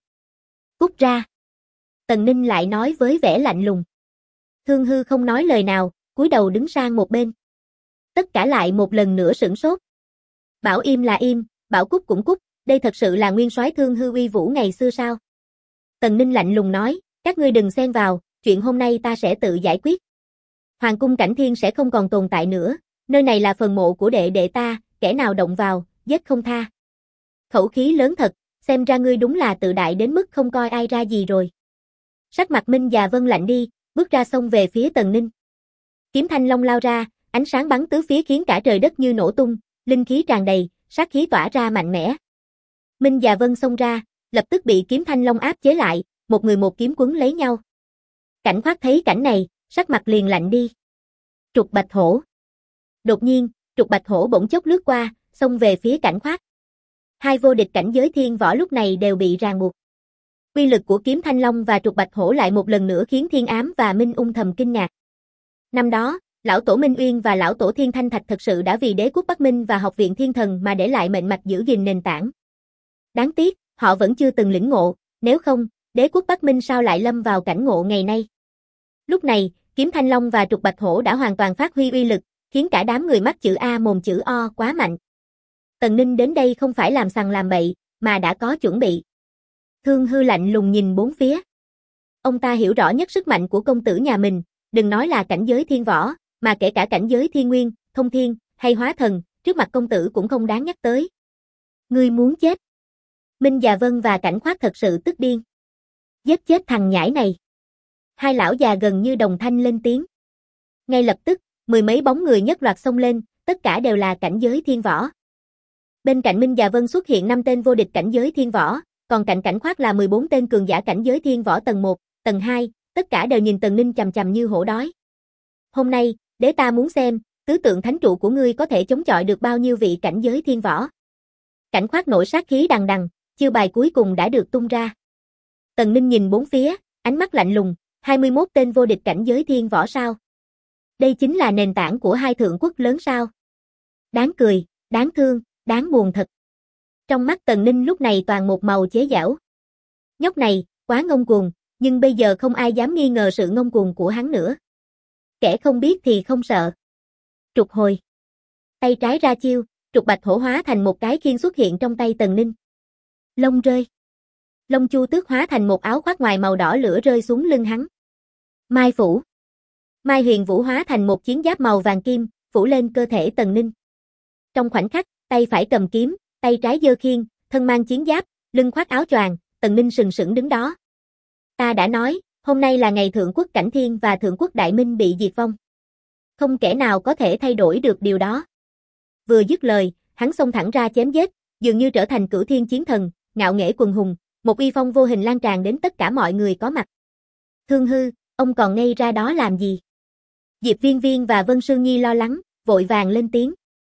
Cút ra. Tần Ninh lại nói với vẻ lạnh lùng. Thương Hư không nói lời nào, cúi đầu đứng sang một bên. Tất cả lại một lần nữa sửng sốt. Bảo im là im, bảo cút cũng cút, đây thật sự là nguyên soái Thương Hư uy vũ ngày xưa sao? Tần Ninh lạnh lùng nói, các ngươi đừng xen vào, chuyện hôm nay ta sẽ tự giải quyết. Hoàng cung Cảnh Thiên sẽ không còn tồn tại nữa, nơi này là phần mộ của đệ đệ ta, kẻ nào động vào, giết không tha. Khẩu khí lớn thật, xem ra ngươi đúng là tự đại đến mức không coi ai ra gì rồi. Sắc mặt Minh và Vân lạnh đi, bước ra xông về phía Tần Ninh. Kiếm thanh long lao ra, ánh sáng bắn tứ phía khiến cả trời đất như nổ tung, linh khí tràn đầy, sát khí tỏa ra mạnh mẽ. Minh và Vân xông ra, lập tức bị kiếm thanh long áp chế lại, một người một kiếm quấn lấy nhau. Cảnh Khoát thấy cảnh này, sắc mặt liền lạnh đi. Trục Bạch Hổ. Đột nhiên, Trục Bạch Hổ bỗng chốc lướt qua, xông về phía Cảnh Khoát. Hai vô địch cảnh giới thiên võ lúc này đều bị ràng buộc. Uy lực của kiếm thanh long và Trục Bạch Hổ lại một lần nữa khiến Thiên Ám và Minh Ung thầm kinh ngạc. Năm đó, lão tổ Minh Uyên và lão tổ Thiên Thanh Thạch thật sự đã vì đế quốc Bắc Minh và học viện Thiên Thần mà để lại mệnh mạch giữ gìn nền tảng. Đáng tiếc, họ vẫn chưa từng lĩnh ngộ, nếu không, đế quốc Bắc Minh sao lại lâm vào cảnh ngộ ngày nay. Lúc này, kiếm thanh long và Trục Bạch Hổ đã hoàn toàn phát huy uy lực, khiến cả đám người mắc chữ A mồm chữ O quá mạnh. Tần Ninh đến đây không phải làm sằng làm bậy, mà đã có chuẩn bị. Thương Hư lạnh lùng nhìn bốn phía. Ông ta hiểu rõ nhất sức mạnh của công tử nhà mình, đừng nói là cảnh giới thiên võ, mà kể cả cảnh giới thiên nguyên, thông thiên, hay hóa thần, trước mặt công tử cũng không đáng nhắc tới. Ngươi muốn chết. Minh và Vân và Cảnh Khoát thật sự tức điên. Giết chết thằng nhãi này. Hai lão già gần như đồng thanh lên tiếng. Ngay lập tức, mười mấy bóng người nhất loạt xông lên, tất cả đều là cảnh giới thiên võ. Bên cạnh Minh và Vân xuất hiện 5 tên vô địch cảnh giới thiên võ, còn cạnh Cảnh Khoát là 14 tên cường giả cảnh giới thiên võ tầng 1, tầng 2, tất cả đều nhìn Tần Ninh chằm chằm như hổ đói. Hôm nay, đế ta muốn xem, tứ tượng thánh trụ của ngươi có thể chống chọi được bao nhiêu vị cảnh giới thiên võ. Cảnh Khoát nổi sát khí đằng đằng, chiêu bài cuối cùng đã được tung ra. Tần Ninh nhìn bốn phía, Ánh mắt lạnh lùng, 21 tên vô địch cảnh giới thiên võ sao? Đây chính là nền tảng của hai thượng quốc lớn sao? Đáng cười, đáng thương, đáng buồn thật. Trong mắt Tần Ninh lúc này toàn một màu chế giễu. Nhóc này, quá ngông cuồng, nhưng bây giờ không ai dám nghi ngờ sự ngông cuồng của hắn nữa. Kẻ không biết thì không sợ. Trục hồi. Tay trái ra chiêu, trục bạch hổ hóa thành một cái khiên xuất hiện trong tay Tần Ninh. Lông rơi. Lông chu tước hóa thành một áo khoác ngoài màu đỏ lửa rơi xuống lưng hắn. Mai phủ. Mai huyền vũ hóa thành một chiến giáp màu vàng kim, phủ lên cơ thể Tần Ninh. Trong khoảnh khắc, tay phải cầm kiếm, tay trái giơ khiên, thân mang chiến giáp, lưng khoác áo choàng, Tần Ninh sừng sững đứng đó. Ta đã nói, hôm nay là ngày Thượng Quốc Cảnh Thiên và Thượng Quốc Đại Minh bị diệt vong. Không kẻ nào có thể thay đổi được điều đó. Vừa dứt lời, hắn xông thẳng ra chém giết, dường như trở thành cửu thiên chiến thần, ngạo nghễ quần hùng, một uy phong vô hình lan tràn đến tất cả mọi người có mặt. Thương Hư, ông còn ngây ra đó làm gì? Diệp Viên Viên và Vân Sương Nhi lo lắng, vội vàng lên tiếng.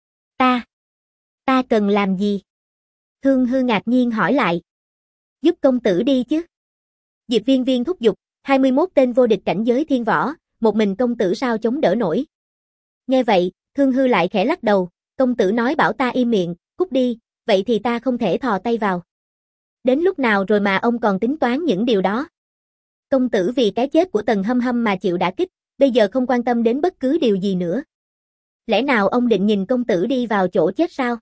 Ta cần làm gì? Thương Hư ngạc nhiên hỏi lại. Giúp công tử đi chứ. Diệp Viên Viên thúc giục, 21 tên vô địch cảnh giới thiên võ, một mình công tử sao chống đỡ nổi. Nghe vậy, Thương Hư lại khẽ lắc đầu, công tử nói bảo ta im miệng, cút đi, vậy thì ta không thể thò tay vào. Đến lúc nào rồi mà ông còn tính toán những điều đó? Công tử vì cái chết của Tần Hâm Hâm mà chịu đả kích, bây giờ không quan tâm đến bất cứ điều gì nữa. Lẽ nào ông định nhìn công tử đi vào chỗ chết sao?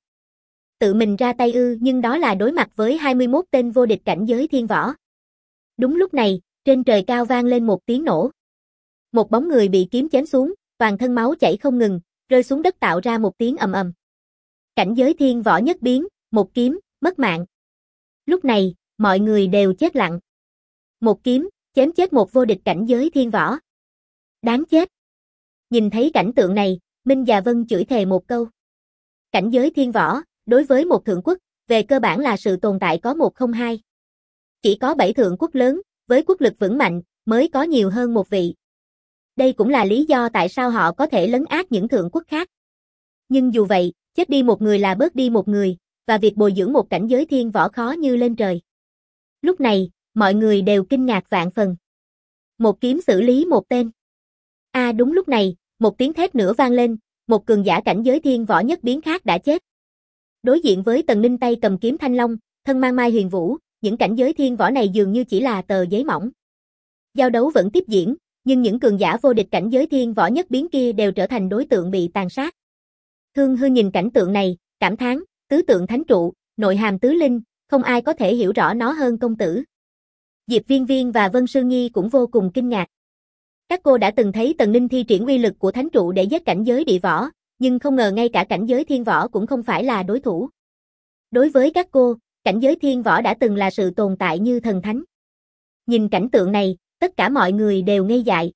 Tự mình ra tay ư? Nhưng đó là đối mặt với 21 tên vô địch cảnh giới thiên võ. Đúng lúc này, trên trời cao vang lên một tiếng nổ. Một bóng người bị kiếm chém xuống, toàn thân máu chảy không ngừng, rơi xuống đất tạo ra một tiếng ầm ầm. Cảnh giới thiên võ nhất biến, một kiếm, mất mạng. Lúc này, mọi người đều chết lặng. Một kiếm, chém chết một vô địch cảnh giới thiên võ. Đáng chết. Nhìn thấy cảnh tượng này, Minh và Vân chửi thề một câu. Cảnh giới thiên võ, đối với một thượng quốc, về cơ bản là sự tồn tại có một không hai. Chỉ có 7 thượng quốc lớn, với quốc lực vững mạnh, mới có nhiều hơn một vị. Đây cũng là lý do tại sao họ có thể lấn át những thượng quốc khác. Nhưng dù vậy, chết đi một người là bớt đi một người, và việc bồi dưỡng một cảnh giới thiên võ khó như lên trời. Lúc này, mọi người đều kinh ngạc vạn phần. Một kiếm xử lý một tên. Đúng lúc này, một tiếng thét nữa vang lên, một cường giả cảnh giới thiên võ nhất biến khác đã chết. Đối diện với Tần Ninh tay cầm kiếm thanh long, thân mang mai huyền vũ, những cảnh giới thiên võ này dường như chỉ là tờ giấy mỏng. Giao đấu vẫn tiếp diễn, nhưng những cường giả vô địch cảnh giới thiên võ nhất biến kia đều trở thành đối tượng bị tàn sát. Thương Hư nhìn cảnh tượng này, cảm thán, tứ tượng thánh trụ, nội hàm tứ linh, không ai có thể hiểu rõ nó hơn công tử. Diệp Viên Viên và Vân Sương Nhi cũng vô cùng kinh ngạc. Các cô đã từng thấy Tần Ninh thi triển uy lực của thánh trụ để giết cảnh giới địa võ, nhưng không ngờ ngay cả cảnh giới thiên võ cũng không phải là đối thủ. Đối với các cô, cảnh giới thiên võ đã từng là sự tồn tại như thần thánh. Nhìn cảnh tượng này, tất cả mọi người đều ngây dại.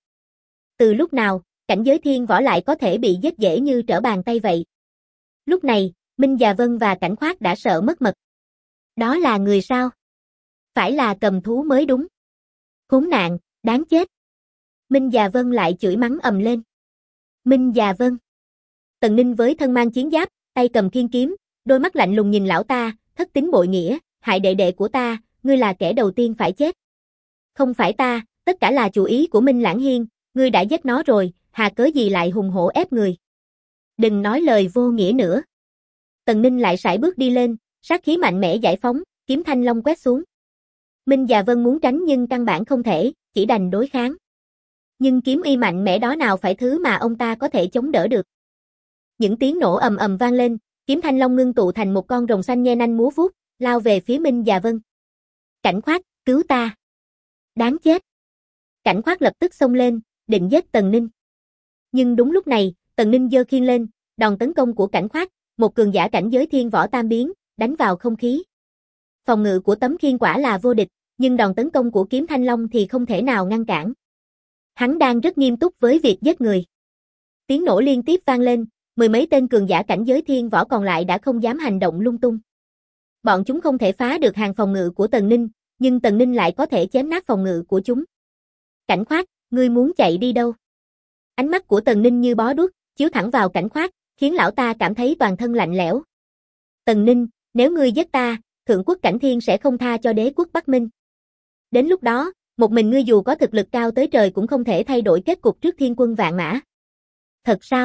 Từ lúc nào, cảnh giới thiên võ lại có thể bị giết dễ như trở bàn tay vậy? Lúc này, Minh và Vân và Cảnh Khoát đã sợ mất mật. Đó là người sao? Phải là cầm thú mới đúng. Khốn nạn, đáng chết. Minh và Vân lại chửi mắng ầm lên. Minh và Vân. Tần Ninh với thân mang chiến giáp, tay cầm khiên kiếm, đôi mắt lạnh lùng nhìn lão ta, thất tín bội nghĩa, hại đệ đệ của ta, ngươi là kẻ đầu tiên phải chết. Không phải ta, tất cả là chủ ý của Minh Lãng Hiên, ngươi đã giết nó rồi, hà cớ gì lại hùng hổ ép người. Đừng nói lời vô nghĩa nữa. Tần Ninh lại sải bước đi lên, sát khí mạnh mẽ giải phóng, kiếm thanh long quét xuống. Minh và Vân muốn tránh nhưng căn bản không thể, chỉ đành đối kháng. Nhưng kiếm uy mạnh mẽ đó nào phải thứ mà ông ta có thể chống đỡ được. Những tiếng nổ ầm ầm vang lên, kiếm thanh long ngưng tụ thành một con rồng xanh nhe nanh múa vuốt, lao về phía Minh và Vân. Cảnh Khoát, cứu ta. Đáng chết. Cảnh Khoát lập tức xông lên, định giết Tần Ninh. Nhưng đúng lúc này, Tần Ninh giơ khiên lên, đòn tấn công của Cảnh Khoát, một cường giả cảnh giới thiên võ tam biến, đánh vào không khí. Phòng ngự của tấm khiên quả là vô địch, nhưng đòn tấn công của kiếm thanh long thì không thể nào ngăn cản. Hắn đang rất nghiêm túc với việc giết người. Tiếng nổ liên tiếp vang lên, mười mấy tên cường giả cảnh giới thiên võ còn lại đã không dám hành động lung tung. Bọn chúng không thể phá được hàng phòng ngự của Tần Ninh, nhưng Tần Ninh lại có thể chém nát phòng ngự của chúng. Cảnh Khoát, ngươi muốn chạy đi đâu? Ánh mắt của Tần Ninh như bó đuốc, chiếu thẳng vào Cảnh Khoát, khiến lão ta cảm thấy toàn thân lạnh lẽo. Tần Ninh, nếu ngươi giết ta, Thượng Quốc Cảnh Thiên sẽ không tha cho đế quốc Bắc Minh. Đến lúc đó, Một mình ngươi dù có thực lực cao tới trời cũng không thể thay đổi kết cục trước thiên quân vạn mã. Thật sao?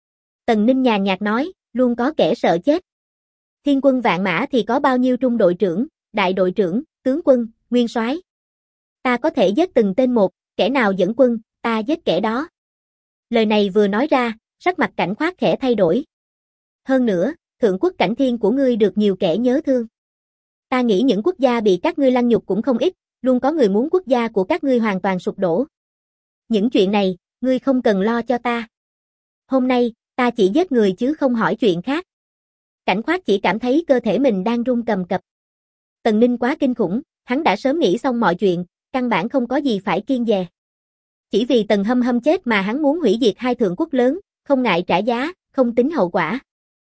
Tần Ninh nhàn nhạt nói, luôn có kẻ sợ chết. Thiên quân vạn mã thì có bao nhiêu trung đội trưởng, đại đội trưởng, tướng quân, nguyên soái? Ta có thể giết từng tên một, kẻ nào dẫn quân, ta giết kẻ đó. Lời này vừa nói ra, sắc mặt Cảnh Khoát khẽ thay đổi. Hơn nữa, thượng quốc Cảnh Thiên của ngươi được nhiều kẻ nhớ thương. Ta nghĩ những quốc gia bị các ngươi lăng nhục cũng không ít, luôn có người muốn quốc gia của các ngươi hoàn toàn sụp đổ. Những chuyện này, ngươi không cần lo cho ta. Hôm nay, ta chỉ giết người chứ không hỏi chuyện khác. Cảnh Khoát chỉ cảm thấy cơ thể mình đang run cầm cập. Tần Ninh quá kinh khủng, hắn đã sớm nghĩ xong mọi chuyện, căn bản không có gì phải kiêng dè. Chỉ vì Tần Hâm Hâm chết mà hắn muốn hủy diệt hai thượng quốc lớn, không ngại trả giá, không tính hậu quả.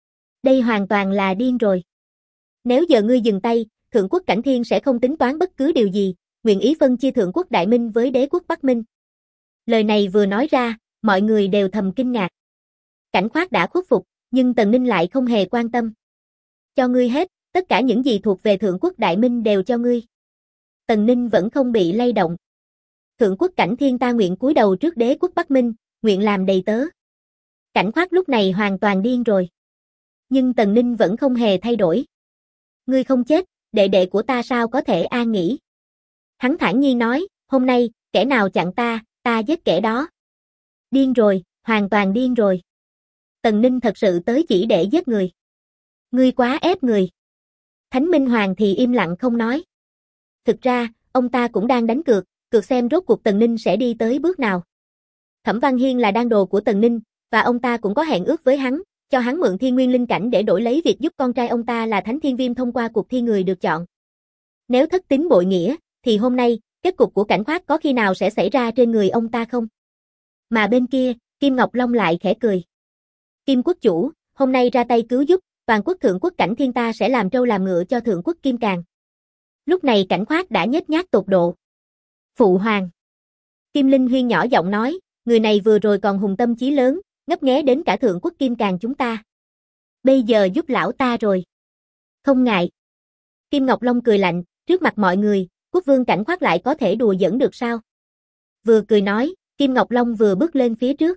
Đây hoàn toàn là điên rồi. Nếu giờ ngươi dừng tay, thượng quốc Cảnh Thiên sẽ không tính toán bất cứ điều gì, nguyện ý phân chia thượng quốc Đại Minh với đế quốc Bắc Minh. Lời này vừa nói ra, mọi người đều thầm kinh ngạc. Cảnh Khoát đã khuất phục, nhưng Tần Ninh lại không hề quan tâm. Cho ngươi hết, tất cả những gì thuộc về thượng quốc Đại Minh đều cho ngươi. Tần Ninh vẫn không bị lay động. Thượng quốc Cảnh Thiên ta nguyện cúi đầu trước đế quốc Bắc Minh, nguyện làm đầy tớ. Cảnh Khoát lúc này hoàn toàn điên rồi. Nhưng Tần Ninh vẫn không hề thay đổi. Ngươi không chết, đệ đệ của ta sao có thể an nghỉ. Hắn thản nhiên nói, hôm nay, kẻ nào chặn ta giết kẻ đó. Điên rồi, hoàn toàn điên rồi. Tần Ninh thật sự tới chỉ để giết người. Ngươi quá ép người. Thánh Minh Hoàng thì im lặng không nói. Thực ra, ông ta cũng đang đánh cược, cược xem rốt cuộc Tần Ninh sẽ đi tới bước nào. Thẩm Văn Hiên là đan đồ của Tần Ninh, và ông ta cũng có hẹn ước với hắn, cho hắn mượn Thiên Nguyên Linh Cảnh để đổi lấy việc giúp con trai ông ta là Thánh Thiên Viêm thông qua cuộc thi người được chọn. Nếu thất tín bội nghĩa, thì hôm nay, kết cục của Cảnh Khoát có khi nào sẽ xảy ra trên người ông ta không? Mà bên kia, Kim Ngọc Long lại khẽ cười. Kim quốc chủ, hôm nay ra tay cứu giúp, toàn quốc thượng quốc Cảnh Thiên ta sẽ làm trâu làm ngựa cho thượng quốc Kim Càn. Lúc này Cảnh Khoát đã nhếch nhác tột độ. Phụ hoàng. Kim Linh Huyên nhỏ giọng nói, người này vừa rồi còn hùng tâm chí lớn, ngấp nghé đến cả thượng quốc Kim Càn chúng ta. Bây giờ giúp lão ta rồi. Không ngại. Kim Ngọc Long cười lạnh, trước mặt mọi người, quốc vương Cảnh Khoát lại có thể đùa giỡn được sao? Vừa cười nói, Kim Ngọc Long vừa bước lên phía trước.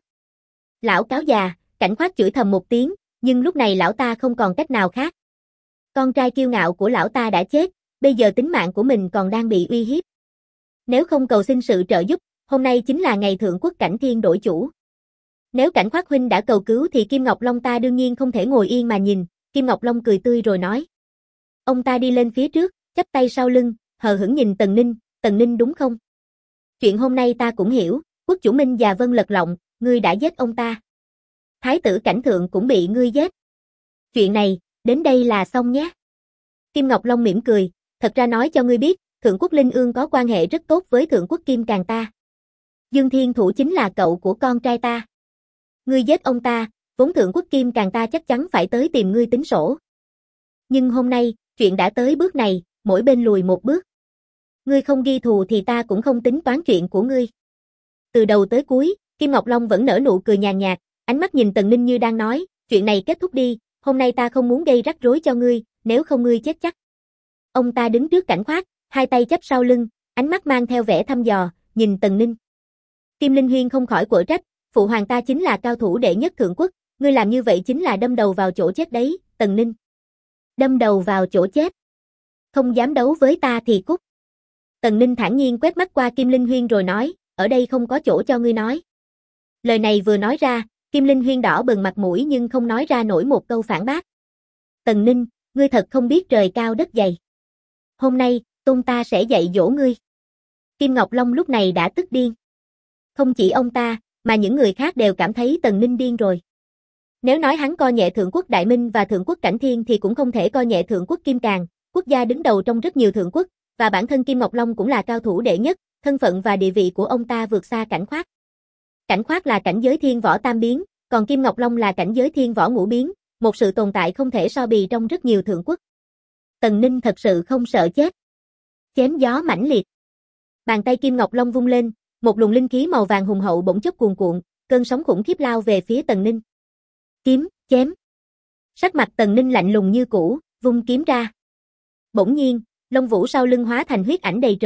Lão cáo già, Cảnh Khoát chửi thầm một tiếng, nhưng lúc này lão ta không còn cách nào khác. Con trai kiêu ngạo của lão ta đã chết, bây giờ tính mạng của mình còn đang bị uy hiếp. Nếu không cầu xin sự trợ giúp, hôm nay chính là ngày thượng quốc Cảnh Thiên đổi chủ. Nếu Cảnh Khoát huynh đã cầu cứu thì Kim Ngọc Long ta đương nhiên không thể ngồi yên mà nhìn, Kim Ngọc Long cười tươi rồi nói. Ông ta đi lên phía trước, chắp tay sau lưng, hờ hững nhìn Tần Ninh đúng không? Chuyện hôm nay ta cũng hiểu, quốc chủ Minh và Vân Lật Lọng, ngươi đã giết ông ta. Thái tử Cảnh Thượng cũng bị ngươi giết. Chuyện này, đến đây là xong nhé. Kim Ngọc Long mỉm cười, thật ra nói cho ngươi biết, Thượng quốc Linh Ương có quan hệ rất tốt với Thượng quốc Kim Càn ta. Dương Thiên Thủ chính là cậu của con trai ta. Ngươi giết ông ta, vốn Thượng quốc Kim Càn ta chắc chắn phải tới tìm ngươi tính sổ. Nhưng hôm nay, chuyện đã tới bước này, mỗi bên lùi một bước. Ngươi không ghi thù thì ta cũng không tính toán chuyện của ngươi. Từ đầu tới cuối, Kim Ngọc Long vẫn nở nụ cười nhàn nhạt, ánh mắt nhìn Tần Ninh như đang nói, chuyện này kết thúc đi, hôm nay ta không muốn gây rắc rối cho ngươi, nếu không ngươi chết chắc. Ông ta đứng trước Cảnh Khoát, hai tay chắp sau lưng, ánh mắt mang theo vẻ thăm dò, nhìn Tần Ninh. Kim Linh Huyên không khỏi quở trách, phụ hoàng ta chính là cao thủ đệ nhất thượng quốc, ngươi làm như vậy chính là đâm đầu vào chỗ chết đấy, Tần Ninh. Đâm đầu vào chỗ chết. Không dám đấu với ta thì cút. Tần Ninh thản nhiên quét mắt qua Kim Linh Huyên rồi nói, ở đây không có chỗ cho ngươi nói. Lời này vừa nói ra, Kim Linh Huyên đỏ bừng mặt mũi nhưng không nói ra nổi một câu phản bác. Tần Ninh, ngươi thật không biết trời cao đất dày. Hôm nay, tôn ta sẽ dạy dỗ ngươi. Kim Ngọc Long lúc này đã tức điên. Không chỉ ông ta, mà những người khác đều cảm thấy Tần Ninh điên rồi. Nếu nói hắn coi nhẹ Thượng quốc Đại Minh và Thượng quốc Cảnh Thiên thì cũng không thể coi nhẹ Thượng quốc Kim Càn, quốc gia đứng đầu trong rất nhiều thượng quốc, và bản thân Kim Ngọc Long cũng là cao thủ đệ nhất, thân phận và địa vị của ông ta vượt xa Cảnh Khoát. Cảnh Khoát là cảnh giới thiên võ tam biến, còn Kim Ngọc Long là cảnh giới thiên võ ngũ biến, một sự tồn tại không thể so bì trong rất nhiều thượng quốc. Tần Ninh thật sự không sợ chết. Chém gió mãnh liệt. Bàn tay Kim Ngọc Long vung lên, một luồng linh khí màu vàng hùng hậu bỗng chốc cuồn cuộn, cơn sóng khủng khiếp lao về phía Tần Ninh. Kiếm, chém. Sắc mặt Tần Ninh lạnh lùng như cũ, vung kiếm ra. Bỗng nhiên, lông vũ sau lưng hóa thành huyết ảnh đầy trời,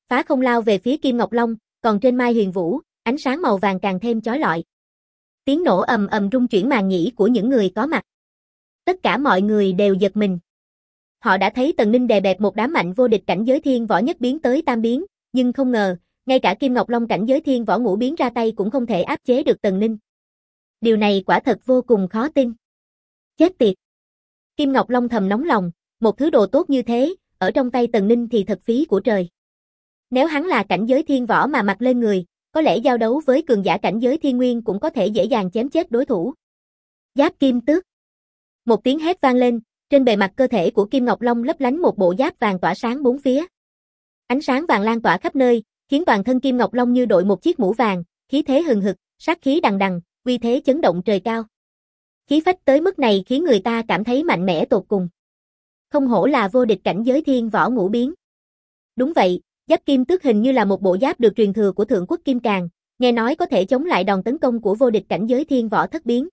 phá không lao về phía Kim Ngọc Long, còn trên Mai Huyền Vũ, ánh sáng màu vàng càng thêm chói lọi. Tiếng nổ ầm ầm rung chuyển màng nhĩ của những người có mặt. Tất cả mọi người đều giật mình. Họ đã thấy Tần Ninh đè bẹp một đám mạnh vô địch cảnh giới thiên võ nhất biến tới tam biến, nhưng không ngờ, ngay cả Kim Ngọc Long cảnh giới thiên võ ngũ biến ra tay cũng không thể áp chế được Tần Ninh. Điều này quả thật vô cùng khó tin. Chết tiệt. Kim Ngọc Long thầm nóng lòng, một thứ đồ tốt như thế, ở trong tay Tần Ninh thì thật phí của trời. Nếu hắn là cảnh giới thiên võ mà mặc lên người, có lẽ giao đấu với cường giả cảnh giới thiên nguyên cũng có thể dễ dàng chém chết đối thủ. Giáp kim tước. Một tiếng hét vang lên, trên bề mặt cơ thể của Kim Ngọc Long lấp lánh một bộ giáp vàng tỏa sáng bốn phía. Ánh sáng vàng lan tỏa khắp nơi, khiến toàn thân Kim Ngọc Long như đội một chiếc mũ vàng, khí thế hừng hực, sát khí đằng đằng, uy thế chấn động trời cao. Khí phách tới mức này khiến người ta cảm thấy mạnh mẽ tột cùng. Không hổ là vô địch cảnh giới thiên võ ngũ biến. Đúng vậy, giáp kim tước hình như là một bộ giáp được truyền thừa của Thượng Quốc Kim Càn, nghe nói có thể chống lại đòn tấn công của vô địch cảnh giới thiên võ thất biến.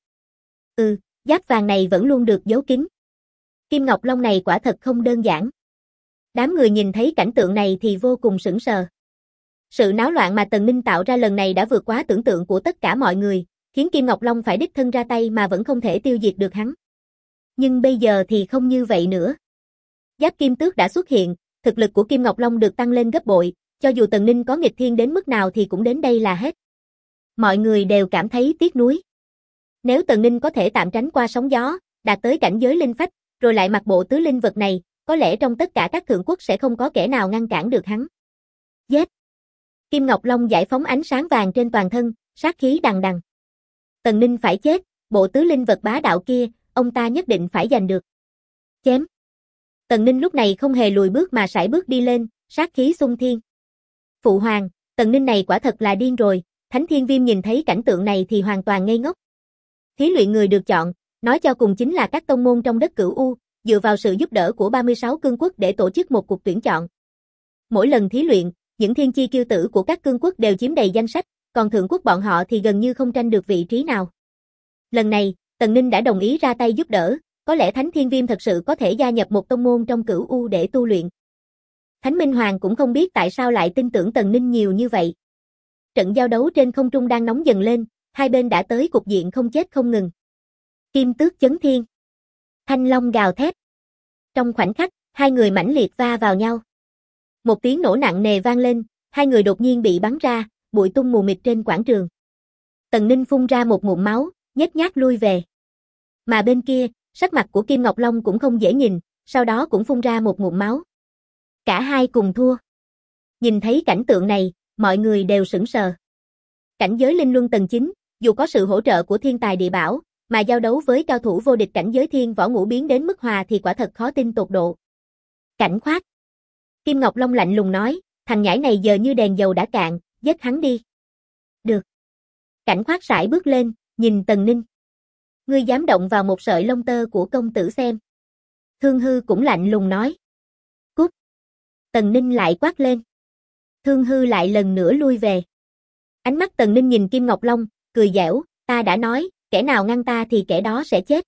Giáp vàng này vẫn luôn được giấu kín. Kim Ngọc Long này quả thật không đơn giản. Đám người nhìn thấy cảnh tượng này thì vô cùng sững sờ. Sự náo loạn mà Tần Ninh tạo ra lần này đã vượt quá tưởng tượng của tất cả mọi người, khiến Kim Ngọc Long phải đích thân ra tay mà vẫn không thể tiêu diệt được hắn. Nhưng bây giờ thì không như vậy nữa. Giáp kim tước đã xuất hiện, thực lực của Kim Ngọc Long được tăng lên gấp bội, cho dù Tần Ninh có nghịch thiên đến mức nào thì cũng đến đây là hết. Mọi người đều cảm thấy tiếc nuối. Nếu Tần Ninh có thể tạm tránh qua sóng gió, đạt tới cảnh giới linh phách, rồi lại mặc bộ tứ linh vật này, có lẽ trong tất cả các thượng quốc sẽ không có kẻ nào ngăn cản được hắn. Giết! Kim Ngọc Long giải phóng ánh sáng vàng trên toàn thân, sát khí đằng đằng. Tần Ninh phải chết, bộ tứ linh vật bá đạo kia, ông ta nhất định phải giành được. Chém! Tần Ninh lúc này không hề lùi bước mà sải bước đi lên, sát khí xung thiên. Phụ hoàng, Tần Ninh này quả thật là điên rồi, Thánh Thiên Viêm nhìn thấy cảnh tượng này thì hoàn toàn ngây ngốc. Thí luyện người được chọn, nói cho cùng chính là các tông môn trong đất Cửu U, dựa vào sự giúp đỡ của 36 cương quốc để tổ chức một cuộc tuyển chọn. Mỗi lần thí luyện, những thiên chi kiêu tử của các cương quốc đều chiếm đầy danh sách, còn thượng quốc bọn họ thì gần như không tranh được vị trí nào. Lần này, Tần Ninh đã đồng ý ra tay giúp đỡ, có lẽ Thánh Thiên Viêm thật sự có thể gia nhập một tông môn trong Cửu U để tu luyện. Thánh Minh Hoàng cũng không biết tại sao lại tin tưởng Tần Ninh nhiều như vậy. Trận giao đấu trên không trung đang nóng dần lên, hai bên đã tới cục diện không chết không ngừng. Kim tước chấn thiên. Thanh long gào thét. Trong khoảnh khắc, hai người mãnh liệt va vào nhau. Một tiếng nổ nặng nề vang lên, hai người đột nhiên bị bắn ra, bụi tung mù mịt trên quảng trường. Tần Ninh phun ra một ngụm máu, nhếch nhác lui về. Mà bên kia, sắc mặt của Kim Ngọc Long cũng không dễ nhìn, sau đó cũng phun ra một ngụm máu. Cả hai cùng thua. Nhìn thấy cảnh tượng này, mọi người đều sững sờ. Cảnh giới linh luân tầng 9, dù có sự hỗ trợ của thiên tài địa bảo, mà giao đấu với cao thủ vô địch cảnh giới thiên võ ngũ biến đến mức hòa thì quả thật khó tin tột độ. Cảnh khoát. Kim Ngọc Long lạnh lùng nói, thằng nhãi này giờ như đèn dầu đã cạn, giết hắn đi. Được. Cảnh khoát sải bước lên, nhìn Tần Ninh. Ngươi dám động vào một sợi lông tơ của công tử xem. Thương Hư cũng lạnh lùng nói. Cút. Tần Ninh lại quát lên. Thương Hư lại lần nữa lui về. Ánh mắt Tần Ninh nhìn Kim Ngọc Long, cười dẻo, ta đã nói, kẻ nào ngăn ta thì kẻ đó sẽ chết.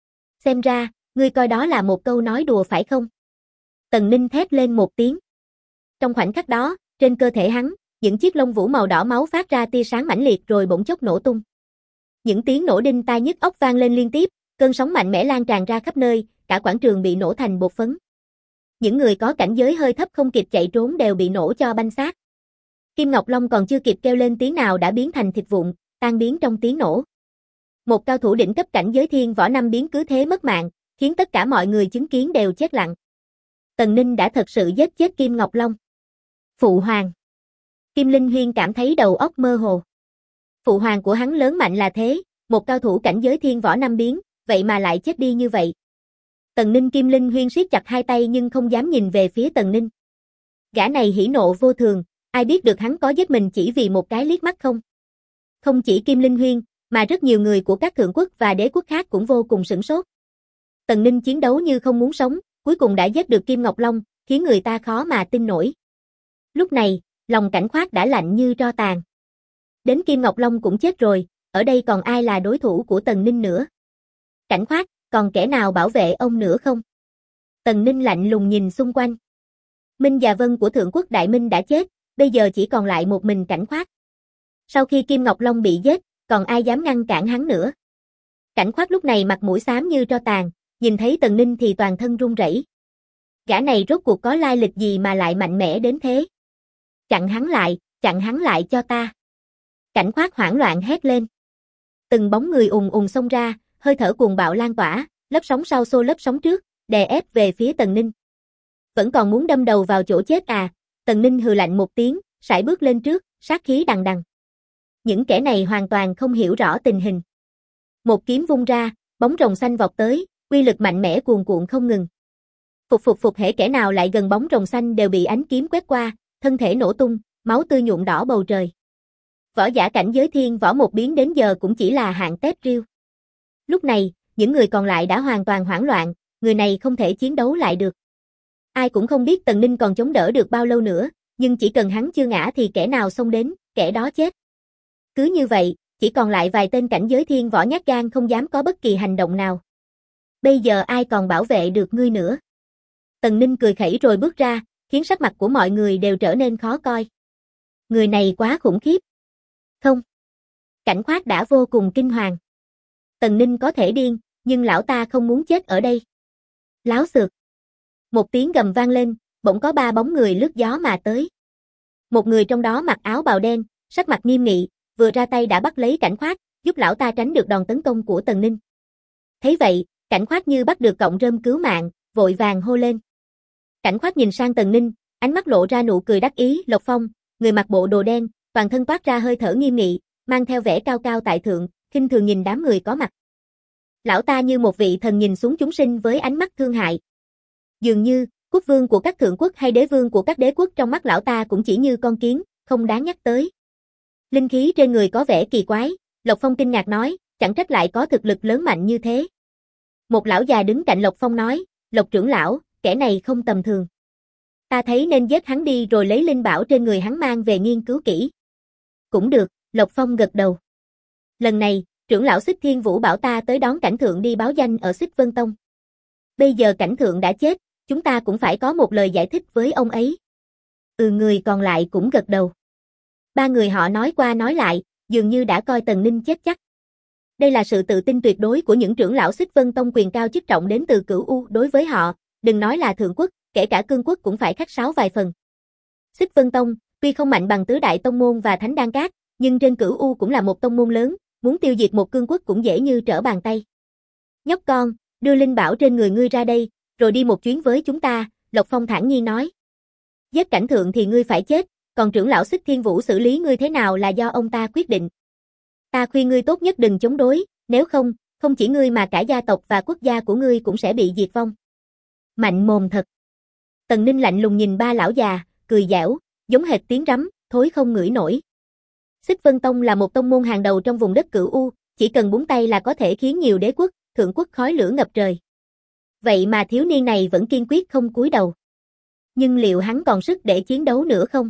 Xem ra, ngươi coi đó là một câu nói đùa phải không? Tần Ninh thét lên một tiếng. Trong khoảnh khắc đó, trên cơ thể hắn, những chiếc lông vũ màu đỏ máu phát ra tia sáng mãnh liệt rồi bỗng chốc nổ tung. Những tiếng nổ đinh tai nhức óc vang lên liên tiếp, cơn sóng mạnh mẽ lan tràn ra khắp nơi, cả quảng trường bị nổ thành bột phấn. Những người có cảnh giới hơi thấp không kịp chạy trốn đều bị nổ cho banh xác. Kim Ngọc Long còn chưa kịp kêu lên tiếng nào đã biến thành thịt vụn, tan biến trong tiếng nổ. Một cao thủ đỉnh cấp cảnh giới thiên võ năm biến cứ thế mất mạng, khiến tất cả mọi người chứng kiến đều chết lặng. Tần Ninh đã thật sự giết chết Kim Ngọc Long. Phụ hoàng. Kim Linh Huyên cảm thấy đầu óc mơ hồ. Phụ hoàng của hắn lớn mạnh là thế, một cao thủ cảnh giới thiên võ năm biến, vậy mà lại chết đi như vậy. Tần Ninh Kim Linh Huyên siết chặt hai tay nhưng không dám nhìn về phía Tần Ninh. Gã này hỉ nộ vô thường, ai biết được hắn có giết mình chỉ vì một cái liếc mắt không? Không chỉ Kim Linh Huyên, mà rất nhiều người của các thượng quốc và đế quốc khác cũng vô cùng sửng sốt. Tần Ninh chiến đấu như không muốn sống, cuối cùng đã giết được Kim Ngọc Long, khiến người ta khó mà tin nổi. Lúc này, lòng Cảnh Khoát đã lạnh như tro tàn. Đến Kim Ngọc Long cũng chết rồi, ở đây còn ai là đối thủ của Tần Ninh nữa? Cảnh Khoát, còn kẻ nào bảo vệ ông nữa không? Tần Ninh lạnh lùng nhìn xung quanh. Minh và Vân của Thượng Quốc Đại Minh đã chết, bây giờ chỉ còn lại một mình Cảnh Khoát. Sau khi Kim Ngọc Long bị giết, còn ai dám ngăn cản hắn nữa. Cảnh Khoát lúc này mặt mũi xám như tro tàn, nhìn thấy Tần Ninh thì toàn thân run rẩy. Gã này rốt cuộc có lai lịch gì mà lại mạnh mẽ đến thế? Chặn hắn lại cho ta. Cảnh Khoát hoảng loạn hét lên. Từng bóng người ùn ùn xông ra, hơi thở cuồng bạo lan tỏa, lớp sóng sau xô lớp sóng trước, đè ép về phía Tần Ninh. Vẫn còn muốn đâm đầu vào chỗ chết à? Tần Ninh hừ lạnh một tiếng, sải bước lên trước, sát khí đằng đằng. Những kẻ này hoàn toàn không hiểu rõ tình hình. Một kiếm vung ra, bóng rồng xanh vọt tới, uy lực mạnh mẽ cuồn cuộn không ngừng. Phục hễ kẻ nào lại gần bóng rồng xanh đều bị ánh kiếm quét qua, thân thể nổ tung, máu tươi nhuộm đỏ bầu trời. Võ giả cảnh giới thiên võ một biến đến giờ cũng chỉ là hạng tép riêu. Lúc này, những người còn lại đã hoàn toàn hoảng loạn, người này không thể chiến đấu lại được. Ai cũng không biết Tần Ninh còn chống đỡ được bao lâu nữa, nhưng chỉ cần hắn chưa ngã thì kẻ nào xông đến, kẻ đó chết. Cứ như vậy, chỉ còn lại vài tên cảnh giới thiên võ nhát gan không dám có bất kỳ hành động nào. Bây giờ ai còn bảo vệ được ngươi nữa? Tần Ninh cười khẩy rồi bước ra, khiến sắc mặt của mọi người đều trở nên khó coi. Người này quá khủng khiếp. Không. Cảnh Khoát đã vô cùng kinh hoàng. Tần Ninh có thể điên, nhưng lão ta không muốn chết ở đây. Láo xược. Một tiếng gầm vang lên, bỗng có 3 bóng người lướt gió mà tới. Một người trong đó mặc áo bào đen, sắc mặt nghiêm nghị, vừa ra tay đã bắt lấy Cảnh Khoát, giúp lão ta tránh được đòn tấn công của Tần Ninh. Thấy vậy, Cảnh Khoát như bắt được cọng rơm cứu mạng, vội vàng hô lên. Cảnh Khoát nhìn sang Tần Ninh, ánh mắt lộ ra nụ cười đắc ý. Lộc Phong, người mặc bộ đồ đen, toàn thân toát ra hơi thở nghiêm nghị, mang theo vẻ cao cao tại thượng, khinh thường nhìn đám người có mặt. Lão ta như một vị thần nhìn xuống chúng sinh với ánh mắt thương hại. Dường như, quốc vương của các thượng quốc hay đế vương của các đế quốc trong mắt lão ta cũng chỉ như con kiến, không đáng nhắc tới. Linh khí trên người có vẻ kỳ quái, Lộc Phong kinh ngạc nói, chẳng trách lại có thực lực lớn mạnh như thế. Một lão già đứng cạnh Lộc Phong nói, Lộc trưởng lão, kẻ này không tầm thường. Ta thấy nên giết hắn đi rồi lấy linh bảo trên người hắn mang về nghiên cứu kỹ. Cũng được, Lộc Phong gật đầu. Lần này, trưởng lão Xích Thiên Vũ bảo ta tới đón Cảnh Thượng đi báo danh ở Xích Vân Tông. Bây giờ Cảnh Thượng đã chết, chúng ta cũng phải có một lời giải thích với ông ấy. Người còn lại cũng gật đầu. 3 người họ nói qua nói lại, dường như đã coi Tần Ninh chết chắc. Đây là sự tự tin tuyệt đối của những trưởng lão Xích Vân Tông quyền cao chức trọng đến từ Cửu U đối với họ, đừng nói là thượng quốc, kể cả cương quốc cũng phải khách sáo vài phần. Xích Vân Tông, tuy không mạnh bằng tứ đại tông môn và Thánh Đan Các, nhưng trên Cửu U cũng là một tông môn lớn, muốn tiêu diệt một cương quốc cũng dễ như trở bàn tay. Nhóc con, đưa linh bảo trên người ngươi ra đây, rồi đi một chuyến với chúng ta, Lộc Phong thản nhiên nói. Giết Cảnh Thượng thì ngươi phải chết, còn trưởng lão Xích Thiên Vũ xử lý ngươi thế nào là do ông ta quyết định. Ta khuyên ngươi tốt nhất đừng chống đối, nếu không, không chỉ ngươi mà cả gia tộc và quốc gia của ngươi cũng sẽ bị diệt vong. Mạnh mồm thật. Tần Ninh lạnh lùng nhìn 3 lão già, cười giễu, giống hệt tiếng rắm, thối không ngửi nổi. Xích Vân Tông là một tông môn hàng đầu trong vùng đất Cửu U, chỉ cần búng tay là có thể khiến nhiều đế quốc, thượng quốc khói lửa ngập trời. Vậy mà thiếu niên này vẫn kiên quyết không cúi đầu. Nhưng liệu hắn còn sức để chiến đấu nữa không?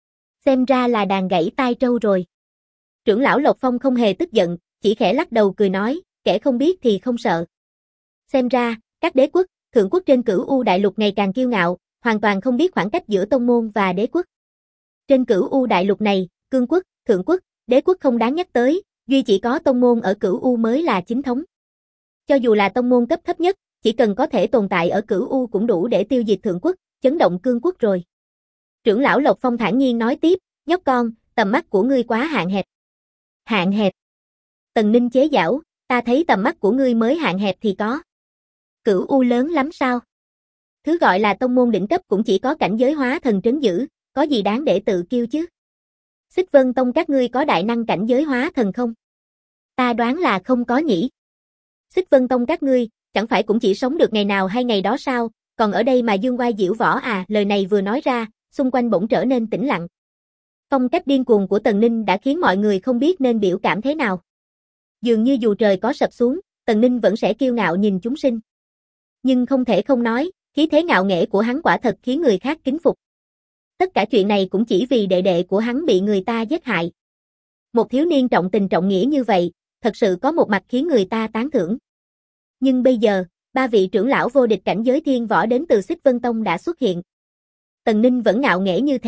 Xem ra là đàn gãy tai trâu rồi. Trưởng lão Lộc Phong không hề tức giận, chỉ khẽ lắc đầu cười nói, kẻ không biết thì không sợ. Xem ra, các đế quốc, thượng quốc trên Cửu U đại lục ngày càng kiêu ngạo, hoàn toàn không biết khoảng cách giữa tông môn và đế quốc. Trên Cửu U đại lục này, cương quốc, thượng quốc, đế quốc không đáng nhắc tới, duy chỉ có tông môn ở Cửu U mới là chính thống. Cho dù là tông môn cấp thấp nhất, chỉ cần có thể tồn tại ở Cửu U cũng đủ để tiêu diệt thượng quốc, chấn động cương quốc rồi. Trưởng lão Lộc Phong thản nhiên nói tiếp, nhóc con, tầm mắt của ngươi quá hạn hẹp. Hạn hẹp. Tần Ninh chế giễu, ta thấy tầm mắt của ngươi mới hạn hẹp thì có. Cửu U lớn lắm sao? Thứ gọi là tông môn đỉnh cấp cũng chỉ có cảnh giới hóa thần trấn giữ, có gì đáng để tự kiêu chứ? Xích Vân Tông các ngươi có đại năng cảnh giới hóa thần không? Ta đoán là không có nhỉ. Xích Vân Tông các ngươi, chẳng phải cũng chỉ sống được ngày nào hay ngày đó sao, còn ở đây mà dương oai diễu võ à? Lời này vừa nói ra, xung quanh bỗng trở nên tĩnh lặng. Phong cách điên cuồng của Tần Ninh đã khiến mọi người không biết nên biểu cảm thế nào. Dường như dù trời có sập xuống, Tần Ninh vẫn sẽ kiêu ngạo nhìn chúng sinh. Nhưng không thể không nói, khí thế ngạo nghễ của hắn quả thật khiến người khác kính phục. Tất cả chuyện này cũng chỉ vì đệ đệ của hắn bị người ta giết hại. Một thiếu niên trọng tình trọng nghĩa như vậy, thật sự có một mặt khiến người ta tán thưởng. Nhưng bây giờ, 3 vị trưởng lão vô địch cảnh giới thiên võ đến từ Xích Vân Tông đã xuất hiện. Tần Ninh vẫn ngạo nghễ như thế,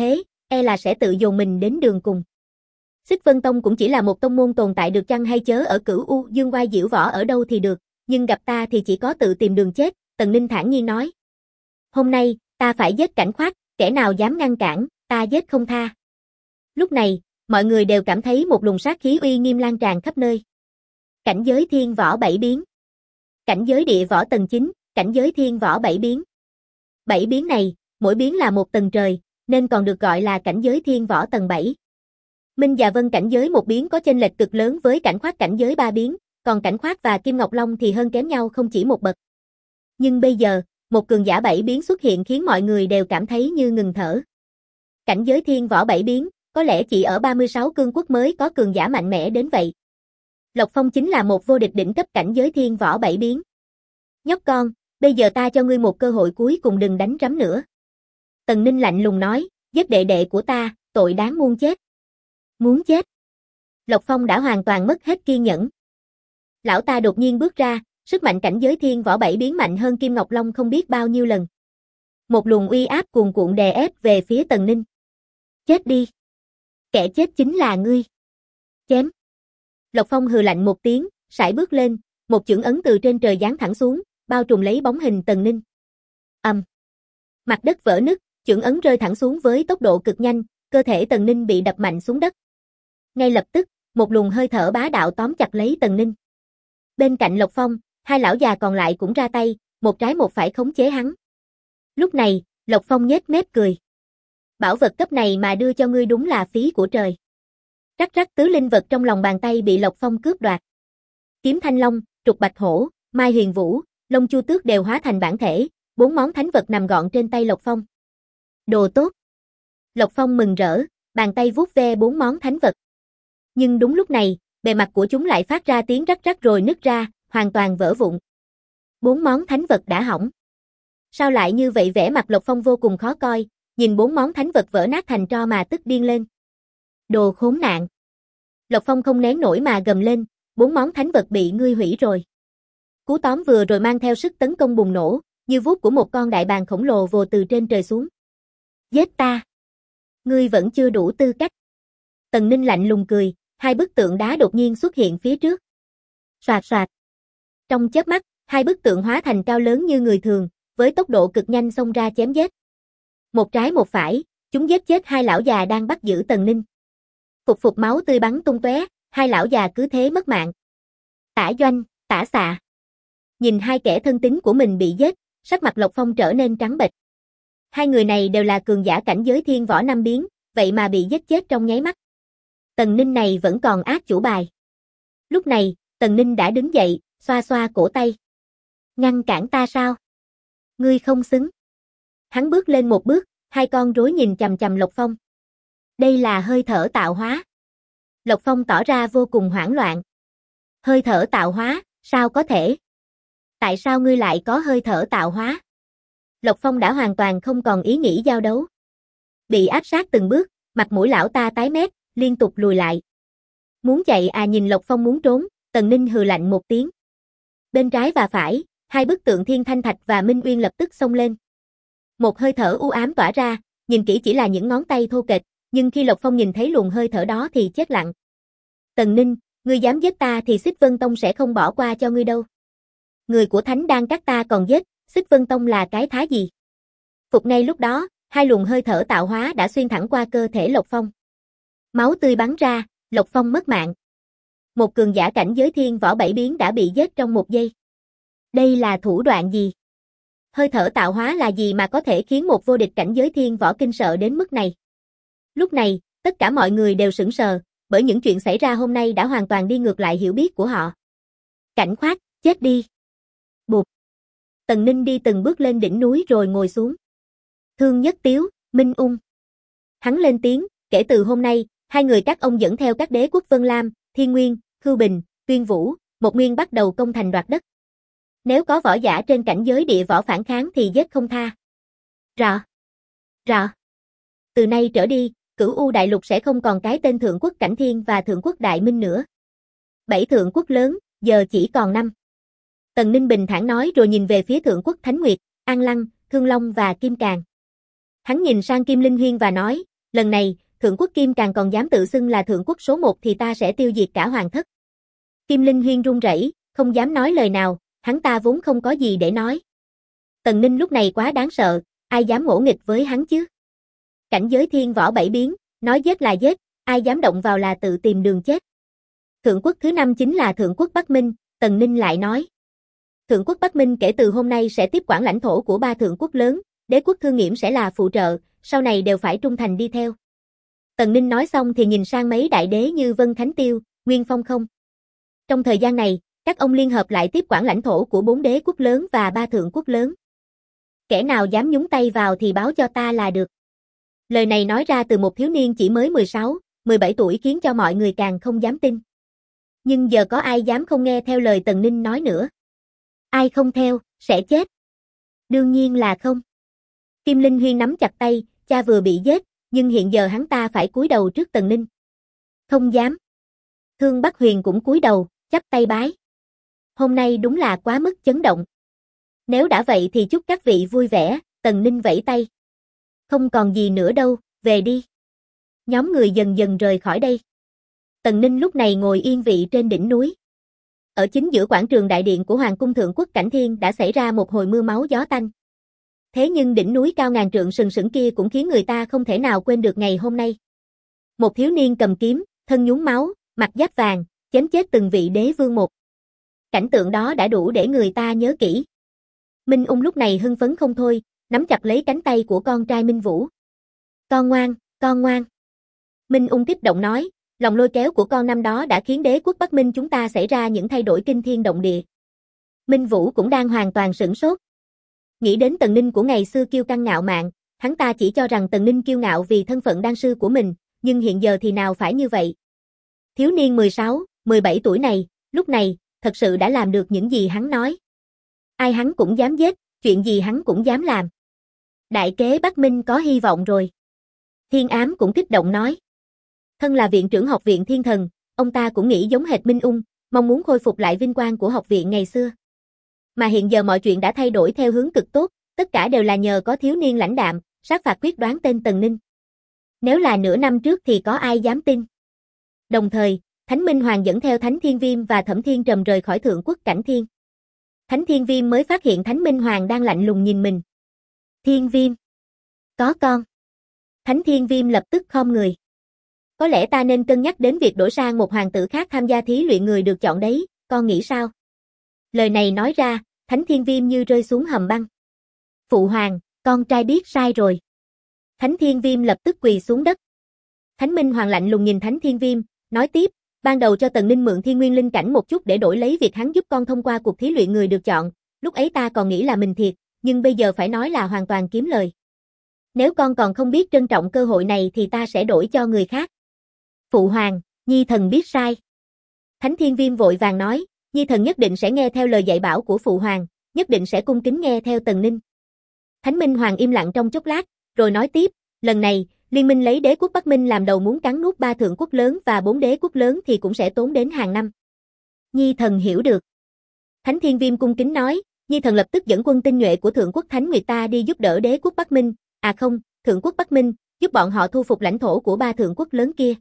e là sẽ tự dồn mình đến đường cùng. Xích Vân Tông cũng chỉ là một tông môn tồn tại được chăng hay chớ ở Cửu U Dương Oai diễu võ ở đâu thì được, nhưng gặp ta thì chỉ có tự tìm đường chết, Tần Ninh thản nhiên nói. Hôm nay, ta phải giết Cảnh Khoát, kẻ nào dám ngăn cản, ta giết không tha. Lúc này, mọi người đều cảm thấy một luồng sát khí uy nghiêm lan tràn khắp nơi. Cảnh giới thiên võ 7 biến. Cảnh giới địa võ tầng 9, cảnh giới thiên võ 7 biến. 7 biến này, mỗi biến là một tầng trời, nên còn được gọi là cảnh giới thiên võ tầng 7. Minh và Vân cảnh giới một biến có chênh lệch cực lớn với Cảnh Khoát cảnh giới 3 biến, còn Cảnh Khoát và Kim Ngọc Long thì hơn kém nhau không chỉ một bậc. Nhưng bây giờ, một cường giả 7 biến xuất hiện khiến mọi người đều cảm thấy như ngừng thở. Cảnh giới thiên võ 7 biến, có lẽ chỉ ở 36 cương quốc mới có cường giả mạnh mẽ đến vậy. Lộc Phong chính là một vô địch đỉnh cấp cảnh giới thiên võ 7 biến. Nhóc con, bây giờ ta cho ngươi một cơ hội cuối cùng, đừng đánh rắm nữa. Tần Ninh lạnh lùng nói, giết đệ đệ của ta, tội đáng muôn chết. Muốn chết? Lộc Phong đã hoàn toàn mất hết kiên nhẫn. Lão ta đột nhiên bước ra, sức mạnh cảnh giới thiên võ 7 biến mạnh hơn Kim Ngọc Long không biết bao nhiêu lần. Một luồng uy áp cuồn cuộn đè ép về phía Tần Ninh. Chết đi. Kẻ chết chính là ngươi. Chém. Lộc Phong hừ lạnh một tiếng, sải bước lên, một chưởng ấn từ trên trời giáng thẳng xuống, bao trùm lấy bóng hình Tần Ninh. Mặt đất vỡ nứt, chưởng ấn rơi thẳng xuống với tốc độ cực nhanh, cơ thể Tần Ninh bị đập mạnh xuống đất. Ngay lập tức, một luồng hơi thở bá đạo tóm chặt lấy Tần Ninh. Bên cạnh Lộc Phong, hai lão già còn lại cũng ra tay, một trái một phải khống chế hắn. Lúc này, Lộc Phong nhếch mép cười. Bảo vật cấp này mà đưa cho ngươi đúng là phí của trời. Rắc rắc tứ linh vật trong lòng bàn tay bị Lộc Phong cướp đoạt. Kiếm Thanh Long, Trục Bạch Hổ, Mai Huyền Vũ, Long Chu Tước đều hóa thành bản thể, 4 món thánh vật nằm gọn trên tay Lộc Phong. Đồ tốt. Lộc Phong mừng rỡ, bàn tay vuốt ve 4 món thánh vật. Nhưng đúng lúc này, bề mặt của chúng lại phát ra tiếng rắc rắc rồi nứt ra, hoàn toàn vỡ vụn. 4 món thánh vật đã hỏng. Sao lại như vậy? Vẻ mặt Lộc Phong vô cùng khó coi, nhìn 4 món thánh vật vỡ nát thành tro mà tức điên lên. Đồ khốn nạn. Lộc Phong không nén nổi mà gầm lên, 4 món thánh vật bị ngươi hủy rồi. Cú tóm vừa rồi mang theo sức tấn công bùng nổ, như vuốt của một con đại bàng khổng lồ vồ từ trên trời xuống. Giết ta. Ngươi vẫn chưa đủ tư cách. Tần Ninh lạnh lùng cười, hai bức tượng đá đột nhiên xuất hiện phía trước. Soạt soạt. Trong chớp mắt, hai bức tượng hóa thành cao lớn như người thường, với tốc độ cực nhanh xông ra chém giết. Một trái một phải, chúng giết chết hai lão già đang bắt giữ Tần Ninh. Phục máu tươi bắn tung tóe, hai lão già cứ thế mất mạng. Tả Doanh, Tả Xạ. Nhìn hai kẻ thân tín của mình bị giết, sắc mặt Lộc Phong trở nên trắng bệch. Hai người này đều là cường giả cảnh giới thiên võ 5 biến, vậy mà bị giết chết trong nháy mắt. Tần Ninh này vẫn còn ác chủ bài. Lúc này, Tần Ninh đã đứng dậy, xoa xoa cổ tay. Ngăn cản ta sao? Ngươi không xứng. Hắn bước lên một bước, hai con rối nhìn chằm chằm Lộc Phong. Đây là hơi thở tạo hóa. Lộc Phong tỏ ra vô cùng hoảng loạn. Hơi thở tạo hóa, sao có thể? Tại sao ngươi lại có hơi thở tạo hóa? Lộc Phong đã hoàn toàn không còn ý nghĩ giao đấu. Bị áp sát từng bước, mặt mũi lão ta tái mét, liên tục lùi lại. Muốn chạy à? Nhìn Lộc Phong muốn trốn, Tần Ninh hừ lạnh một tiếng. Bên trái và phải, hai bức tượng Thiên Thanh Thạch và Minh Uyên lập tức xông lên. Một hơi thở u ám tỏa ra, nhìn kỹ chỉ là những ngón tay thô kệch, nhưng khi Lộc Phong nhìn thấy luồng hơi thở đó thì chết lặng. Tần Ninh, ngươi dám giết ta thì Xích Vân Tông sẽ không bỏ qua cho ngươi đâu. Người của Thánh Đan Các ta còn giết, Xích Vân Tông là cái thá gì? Phục ngay lúc đó, hai luồng hơi thở tạo hóa đã xuyên thẳng qua cơ thể Lộc Phong. Máu tươi bắn ra, Lộc Phong mất mạng. Một cường giả cảnh giới thiên võ 7 biến đã bị giết trong một giây. Đây là thủ đoạn gì? Hơi thở tạo hóa là gì mà có thể khiến một vô địch cảnh giới thiên võ kinh sợ đến mức này? Lúc này, tất cả mọi người đều sững sờ, bởi những chuyện xảy ra hôm nay đã hoàn toàn đi ngược lại hiểu biết của họ. Cảnh Khoát, chết đi. Bụp. Tần Ninh đi từng bước lên đỉnh núi rồi ngồi xuống. Thương Nhất Tiếu, Minh Ung. Hắn lên tiếng, kể từ hôm nay, hai người các ông dẫn theo các đế quốc Vân Lam, Thiên Nguyên, Khưu Bình, Tuyên Vũ, Một Nguyên bắt đầu công thành đoạt đất. Nếu có võ giả trên cảnh giới địa võ phản kháng thì giết không tha. Rõ. Rõ. Từ nay trở đi, Cửu U Đại Lục sẽ không còn cái tên Thượng Quốc Cảnh Thiên và Thượng Quốc Đại Minh nữa. 7 thượng quốc lớn, giờ chỉ còn 5. Tần Ninh bình thản nói rồi nhìn về phía Thượng Quốc Thánh Nguyệt, An Lăng, Thương Long và Kim Càn. Hắn nhìn sang Kim Linh Huyên và nói, Lần này, Thượng Quốc Kim càng còn dám tự xưng là Thượng Quốc số 1 thì ta sẽ tiêu diệt cả hoàng thất. Kim Linh Huyên run rẩy, không dám nói lời nào, hắn ta vốn không có gì để nói. Tần Ninh lúc này quá đáng sợ, ai dám ngỗ nghịch với hắn chứ? Cảnh giới thiên võ bảy biến, nói giết là giết, ai dám động vào là tự tìm đường chết. Thượng Quốc thứ 5 chính là Thượng Quốc Bắc Minh, Tần Ninh lại nói. Thượng Quốc Bắc Minh kể từ hôm nay sẽ tiếp quản lãnh thổ của 3 thượng quốc lớn, đế quốc Thương Nghiễm sẽ là phụ trợ, sau này đều phải trung thành đi theo. Tần Ninh nói xong thì nhìn sang mấy đại đế như Vân Khánh Tiêu, Nguyên Phong không. Trong thời gian này, các ông liên hợp lại tiếp quản lãnh thổ của 4 đế quốc lớn và 3 thượng quốc lớn. Kẻ nào dám nhúng tay vào thì báo cho ta là được. Lời này nói ra từ một thiếu niên chỉ mới 16, 17 tuổi khiến cho mọi người càng không dám tin. Nhưng giờ có ai dám không nghe theo lời Tần Ninh nói nữa? Ai không theo, sẽ chết. Đương nhiên là không. Kim Linh Huyên nắm chặt tay, cha vừa bị giết, nhưng hiện giờ hắn ta phải cúi đầu trước Tần Ninh. Không dám. Thương Bắc Huyền cũng cúi đầu, chắp tay bái. Hôm nay đúng là quá mức chấn động. Nếu đã vậy thì chúc các vị vui vẻ, Tần Ninh vẫy tay. Không còn gì nữa đâu, về đi. Nhóm người dần dần rời khỏi đây. Tần Ninh lúc này ngồi yên vị trên đỉnh núi. Ở chính giữa quảng trường đại điện của Hoàng cung Thượng Quốc Cảnh Thiên đã xảy ra một hồi mưa máu gió tanh. Thế nhưng đỉnh núi cao ngàn trượng sừng sững kia cũng khiến người ta không thể nào quên được ngày hôm nay. Một thiếu niên cầm kiếm, thân nhúng máu, mặc giáp vàng, chém chết từng vị đế vương một. Cảnh tượng đó đã đủ để người ta nhớ kỹ. Minh Ung lúc này hưng phấn không thôi, nắm chặt lấy cánh tay của con trai Minh Vũ. Con ngoan, con ngoan. Minh Ung kích động nói, lòng lôi kéo của con năm đó đã khiến đế quốc Bắc Minh chúng ta xảy ra những thay đổi kinh thiên động địa. Minh Vũ cũng đang hoàn toàn sửng sốt. Nghĩ đến Tần Ninh của ngày xưa kiêu căng ngạo mạn, hắn ta chỉ cho rằng Tần Ninh kiêu ngạo vì thân phận đan sư của mình, nhưng hiện giờ thì nào phải như vậy. Thiếu niên 16, 17 tuổi này, lúc này, thật sự đã làm được những gì hắn nói. Ai hắn cũng dám giết, chuyện gì hắn cũng dám làm. Đại kế Bắc Minh có hy vọng rồi. Thiên Ám cũng kích động nói. Thân là viện trưởng học viện Thiên Thần, ông ta cũng nghĩ giống hệt Minh Ung, mong muốn khôi phục lại vinh quang của học viện ngày xưa. Mà hiện giờ mọi chuyện đã thay đổi theo hướng cực tốt, tất cả đều là nhờ có thiếu niên lãnh đạm, sát phạt quyết đoán tên Tần Ninh. Nếu là nửa năm trước thì có ai dám tin. Đồng thời, Thánh Minh Hoàng dẫn theo Thánh Thiên Viêm và Thẩm Thiên Trầm rời khỏi Thượng Quốc Cảnh Thiên. Thánh Thiên Viêm mới phát hiện Thánh Minh Hoàng đang lạnh lùng nhìn mình. Thiên Viêm. Có con. Thánh Thiên Viêm lập tức khom người. Có lẽ ta nên cân nhắc đến việc đổi sang một hoàng tử khác tham gia thí luyện người được chọn đấy, con nghĩ sao? Lời này nói ra, Thánh Thiên Viêm như rơi xuống hầm băng. Phụ hoàng, con trai biết sai rồi. Thánh Thiên Viêm lập tức quỳ xuống đất. Thánh Minh Hoàng lạnh lùng nhìn Thánh Thiên Viêm, nói tiếp, ban đầu cho Tần Ninh mượn Thiên Nguyên Linh Cảnh một chút để đổi lấy việc hắn giúp con thông qua cuộc thí luyện người được chọn, lúc ấy ta còn nghĩ là mình thiệt, nhưng bây giờ phải nói là hoàn toàn kiếm lời. Nếu con còn không biết trân trọng cơ hội này thì ta sẽ đổi cho người khác. Phụ hoàng, Nhi thần biết sai. Thánh Thiên Viêm vội vàng nói, Nhi thần nhất định sẽ nghe theo lời dạy bảo của phụ hoàng, nhất định sẽ cung kính nghe theo Tần Ninh. Thánh Minh Hoàng im lặng trong chốc lát, rồi nói tiếp, lần này, liên minh lấy đế quốc Bắc Minh làm đầu muốn cắn nuốt 3 thượng quốc lớn và 4 đế quốc lớn thì cũng sẽ tốn đến hàng năm. Nhi thần hiểu được. Thánh Thiên Viêm cung kính nói, Nhi thần lập tức dẫn quân tinh nhuệ của Thượng Quốc Thánh Nguyệt ta đi giúp đỡ đế quốc Bắc Minh, à không, Thượng Quốc Bắc Minh, giúp bọn họ thu phục lãnh thổ của 3 thượng quốc lớn kia.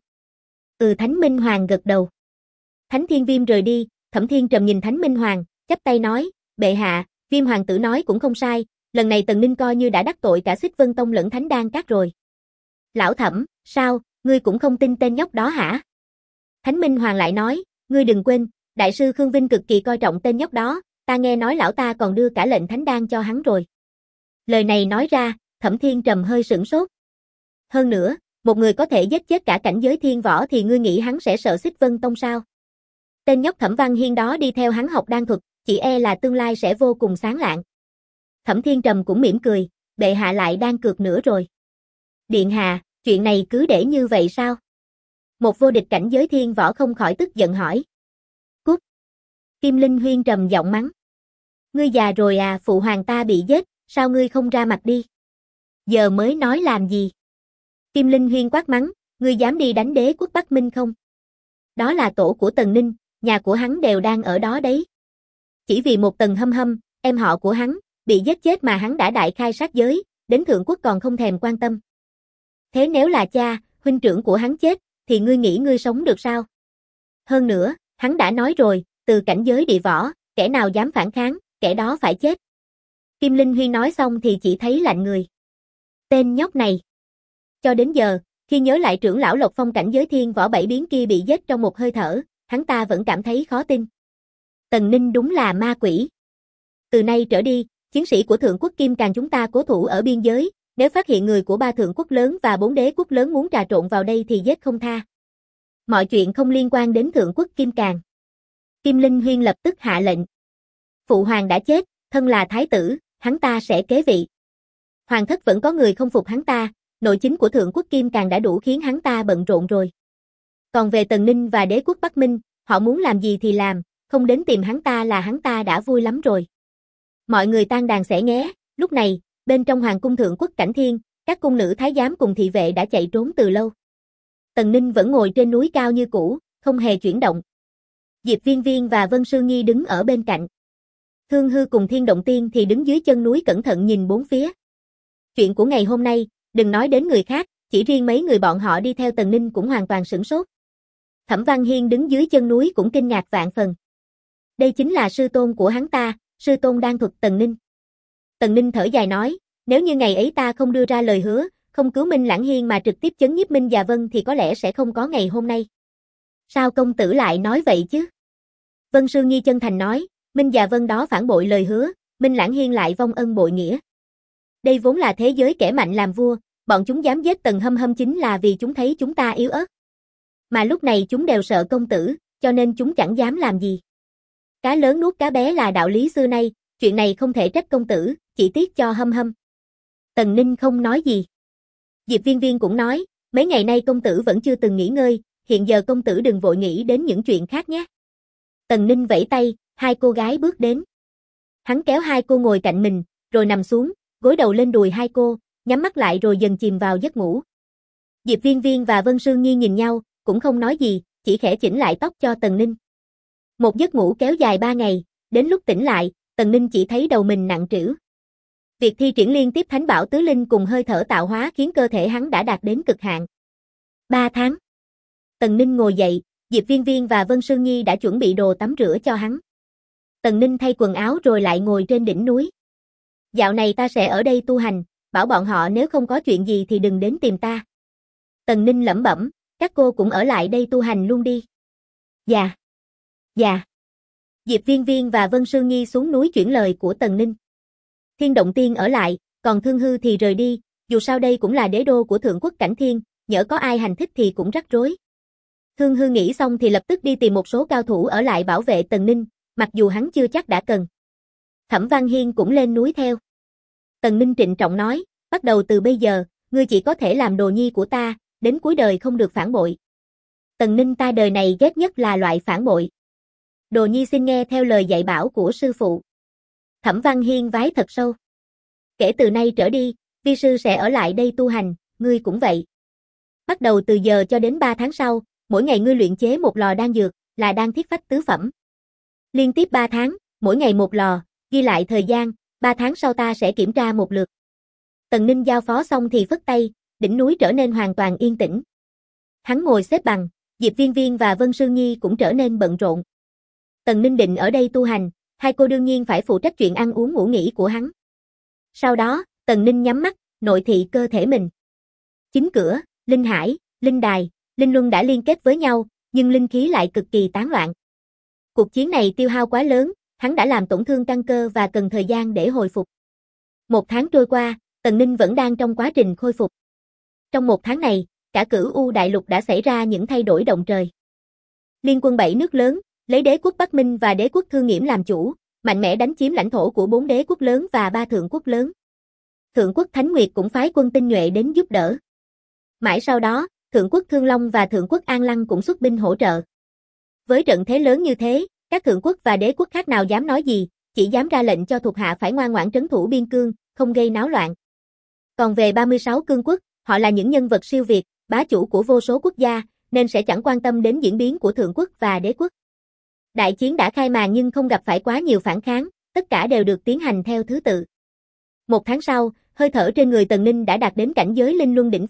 Thánh Minh Hoàng gật đầu. Thánh Thiên Viêm rời đi, Thẩm Thiên Trầm nhìn Thánh Minh Hoàng, chắp tay nói, bệ hạ, Viêm hoàng tử nói cũng không sai, lần này Tần Ninh coi như đã đắc tội cả Xích Vân Tông lẫn Thánh Đan Các rồi. Lão Thẩm, sao, ngươi cũng không tin tên nhóc đó hả? Thánh Minh Hoàng lại nói, ngươi đừng quên, đại sư Khương Vinh cực kỳ coi trọng tên nhóc đó, ta nghe nói lão ta còn đưa cả lệnh Thánh Đan cho hắn rồi. Lời này nói ra, Thẩm Thiên Trầm hơi sửng sốt. Hơn nữa, một người có thể giết chết cả cảnh giới thiên võ thì ngươi nghĩ hắn sẽ sợ Xích Vân Tông sao? Tên nhóc Thẩm Văn Hiên đó đi theo hắn học đan thuật, chỉ e là tương lai sẽ vô cùng sáng lạng. Thẩm Thiên Trầm cũng mỉm cười, bệ hạ lại đang cược nữa rồi. Điện hạ, chuyện này cứ để như vậy sao? Một vô địch cảnh giới thiên võ không khỏi tức giận hỏi. Cút! Kim Linh Huyên trầm giọng mắng. Ngươi già rồi à, phụ hoàng ta bị giết, sao ngươi không ra mặt đi? Giờ mới nói làm gì? Kim Linh Huyên quát mắng, ngươi dám đi đánh đế quốc Bắc Minh không? Đó là tổ của Tần Ninh, nhà của hắn đều đang ở đó đấy. Chỉ vì một Tần Hâm Hâm, em họ của hắn, bị giết chết mà hắn đã đại khai sát giới, đến Thượng Quốc còn không thèm quan tâm. Thế nếu là cha, huynh trưởng của hắn chết, thì ngươi nghĩ ngươi sống được sao? Hơn nữa, hắn đã nói rồi, từ cảnh giới địa võ, kẻ nào dám phản kháng, kẻ đó phải chết. Kim Linh Huy nói xong thì chỉ thấy lạnh người. Tên nhóc này. Cho đến giờ, khi nhớ lại trưởng lão Lộc Phong cảnh giới thiên võ 7 biến kia bị giết trong một hơi thở, hắn ta vẫn cảm thấy khó tin. Tần Ninh đúng là ma quỷ. Từ nay trở đi, chiến sĩ của Thượng Quốc Kim Càn chúng ta cố thủ ở biên giới, nếu phát hiện người của 3 thượng quốc lớn và 4 đế quốc lớn muốn trà trộn vào đây thì giết không tha. Mọi chuyện không liên quan đến Thượng Quốc Kim Càn. Kim Linh Huyên lập tức hạ lệnh. Phụ hoàng đã chết, thân là thái tử, hắn ta sẽ kế vị. Hoàng thất vẫn có người không phục hắn ta, nội chính của Thượng Quốc Kim Càn đã đủ khiến hắn ta bận rộn rồi. Còn về Tần Ninh và đế quốc Bắc Minh, họ muốn làm gì thì làm, không đến tìm hắn ta là hắn ta đã vui lắm rồi. Mọi người tan đàn xẻ nghé, lúc này, bên trong hoàng cung Thượng Quốc Cảnh Thiên, các cung nữ thái giám cùng thị vệ đã chạy trốn từ lâu. Tần Ninh vẫn ngồi trên núi cao như cũ, không hề chuyển động. Diệp Viên Viên và Vân Sư Nhi đứng ở bên cạnh. Thương Hư cùng Thiên Động Tiên thì đứng dưới chân núi cẩn thận nhìn bốn phía. Chuyện của ngày hôm nay, đừng nói đến người khác, chỉ riêng mấy người bọn họ đi theo Tần Ninh cũng hoàn toàn sửng sốt. Thẩm Văn Hiên đứng dưới chân núi cũng kinh ngạc vạn phần. Đây chính là sư tôn của hắn ta, sư tôn đang thuật Tần Ninh. Tần Ninh thở dài nói, nếu như ngày ấy ta không đưa ra lời hứa, không cứu Minh Lãng Hiên mà trực tiếp chấn nhiếp Minh Già Vân thì có lẽ sẽ không có ngày hôm nay. Sao công tử lại nói vậy chứ? Vân Sư Nhi chân thành nói, Minh Già Vân đó phản bội lời hứa, Minh Lãng Hiên lại vong ân bội nghĩa. Đây vốn là thế giới kẻ mạnh làm vua, bọn chúng dám giết Tần Hâm Hâm chính là vì chúng thấy chúng ta yếu ớt. Mà lúc này chúng đều sợ công tử, cho nên chúng chẳng dám làm gì. Cá lớn nuốt cá bé là đạo lý xưa nay, chuyện này không thể trách công tử, chỉ tiếc cho Hâm Hâm. Tần Ninh không nói gì. Diệp Viên Viên cũng nói, mấy ngày nay công tử vẫn chưa từng nghỉ ngơi, hiện giờ công tử đừng vội nghĩ đến những chuyện khác nhé. Tần Ninh vẫy tay, hai cô gái bước đến. Hắn kéo hai cô ngồi cạnh mình, rồi nằm xuống, gối đầu lên đùi hai cô, nhắm mắt lại rồi dần chìm vào giấc ngủ. Diệp Viên Viên và Vân Sương Nhi nhìn nhau, cũng không nói gì, chỉ khẽ chỉnh lại tóc cho Tần Ninh. Một giấc ngủ kéo dài 3 ngày, đến lúc tỉnh lại, Tần Ninh chỉ thấy đầu mình nặng trĩu. Việc thi triển liên tiếp thánh bảo tứ linh cùng hơi thở tạo hóa khiến cơ thể hắn đã đạt đến cực hạn. 3 tháng. Tần Ninh ngồi dậy, Diệp Viên Viên và Vân Sương Nhi đã chuẩn bị đồ tắm rửa cho hắn. Tần Ninh thay quần áo rồi lại ngồi trên đỉnh núi. Dạo này ta sẽ ở đây tu hành, bảo bọn họ nếu không có chuyện gì thì đừng đến tìm ta. Tần Ninh lẩm bẩm, các cô cũng ở lại đây tu hành luôn đi. Dạ. Dạ. Diệp Viên Viên và Vân Sương Nhi xuống núi chuyển lời của Tần Ninh. Thiên Động Tiên ở lại, còn Thương Hư thì rời đi, dù sao đây cũng là đế đô của Thượng Quốc Cảnh Thiên, nhỡ có ai hành thích thì cũng rắc rối. Thương Hư nghĩ xong thì lập tức đi tìm một số cao thủ ở lại bảo vệ Tần Ninh, mặc dù hắn chưa chắc đã cần. Thẩm Văn Hiên cũng lên núi theo. Tần Ninh trịnh trọng nói, bắt đầu từ bây giờ, ngươi chỉ có thể làm đồ nhi của ta, đến cuối đời không được phản bội. Tần Ninh ta đời này ghét nhất là loại phản bội. Đồ nhi xin nghe theo lời dạy bảo của sư phụ. Thẩm Văn Hiên vái thật sâu. Kể từ nay trở đi, vi sư sẽ ở lại đây tu hành, ngươi cũng vậy. Bắt đầu từ giờ cho đến 3 tháng sau, mỗi ngày ngươi luyện chế một lò đan dược, là đan thiết phách tứ phẩm. Liên tiếp 3 tháng, mỗi ngày một lò, ghi lại thời gian, 3 tháng sau ta sẽ kiểm tra một lượt. Tần Ninh giao phó xong thì phất tay, đỉnh núi trở nên hoàn toàn yên tĩnh. Hắn ngồi xếp bằng, Diệp Viên Viên và Vân Sương Nhi cũng trở nên bận rộn. Tần Ninh định ở đây tu hành, hai cô đương nhiên phải phụ trách chuyện ăn uống ngủ nghỉ của hắn. Sau đó, Tần Ninh nhắm mắt, nội thị cơ thể mình. Chính cửa, linh hải, linh đài, linh luân đã liên kết với nhau, nhưng linh khí lại cực kỳ tán loạn. Cuộc chiến này tiêu hao quá lớn, hắn đã làm tổn thương căn cơ và cần thời gian để hồi phục. 1 tháng trôi qua, Tần Ninh vẫn đang trong quá trình khôi phục. Trong 1 tháng này, cả Cửu U Đại Lục đã xảy ra những thay đổi động trời. Liên quân 7 nước lớn, lấy đế quốc Bắc Minh và đế quốc Thương Nghiễm làm chủ, mạnh mẽ đánh chiếm lãnh thổ của 4 đế quốc lớn và 3 thượng quốc lớn. Thượng quốc Thánh Nguyệt cũng phái quân tinh nhuệ đến giúp đỡ. Mãi sau đó, Thượng quốc Thương Long và Thượng quốc An Lăng cũng xuất binh hỗ trợ. Với trận thế lớn như thế, các thượng quốc và đế quốc khác nào dám nói gì, chỉ dám ra lệnh cho thuộc hạ phải ngoan ngoãn trấn thủ biên cương, không gây náo loạn. Còn về 36 cương quốc, họ là những nhân vật siêu việt, bá chủ của vô số quốc gia, nên sẽ chẳng quan tâm đến diễn biến của thượng quốc và đế quốc. Đại chiến đã khai màn nhưng không gặp phải quá nhiều phản kháng, tất cả đều được tiến hành theo thứ tự. 1 tháng sau, hơi thở trên người Tần Ninh đã đạt đến cảnh giới linh luân đỉnh phong,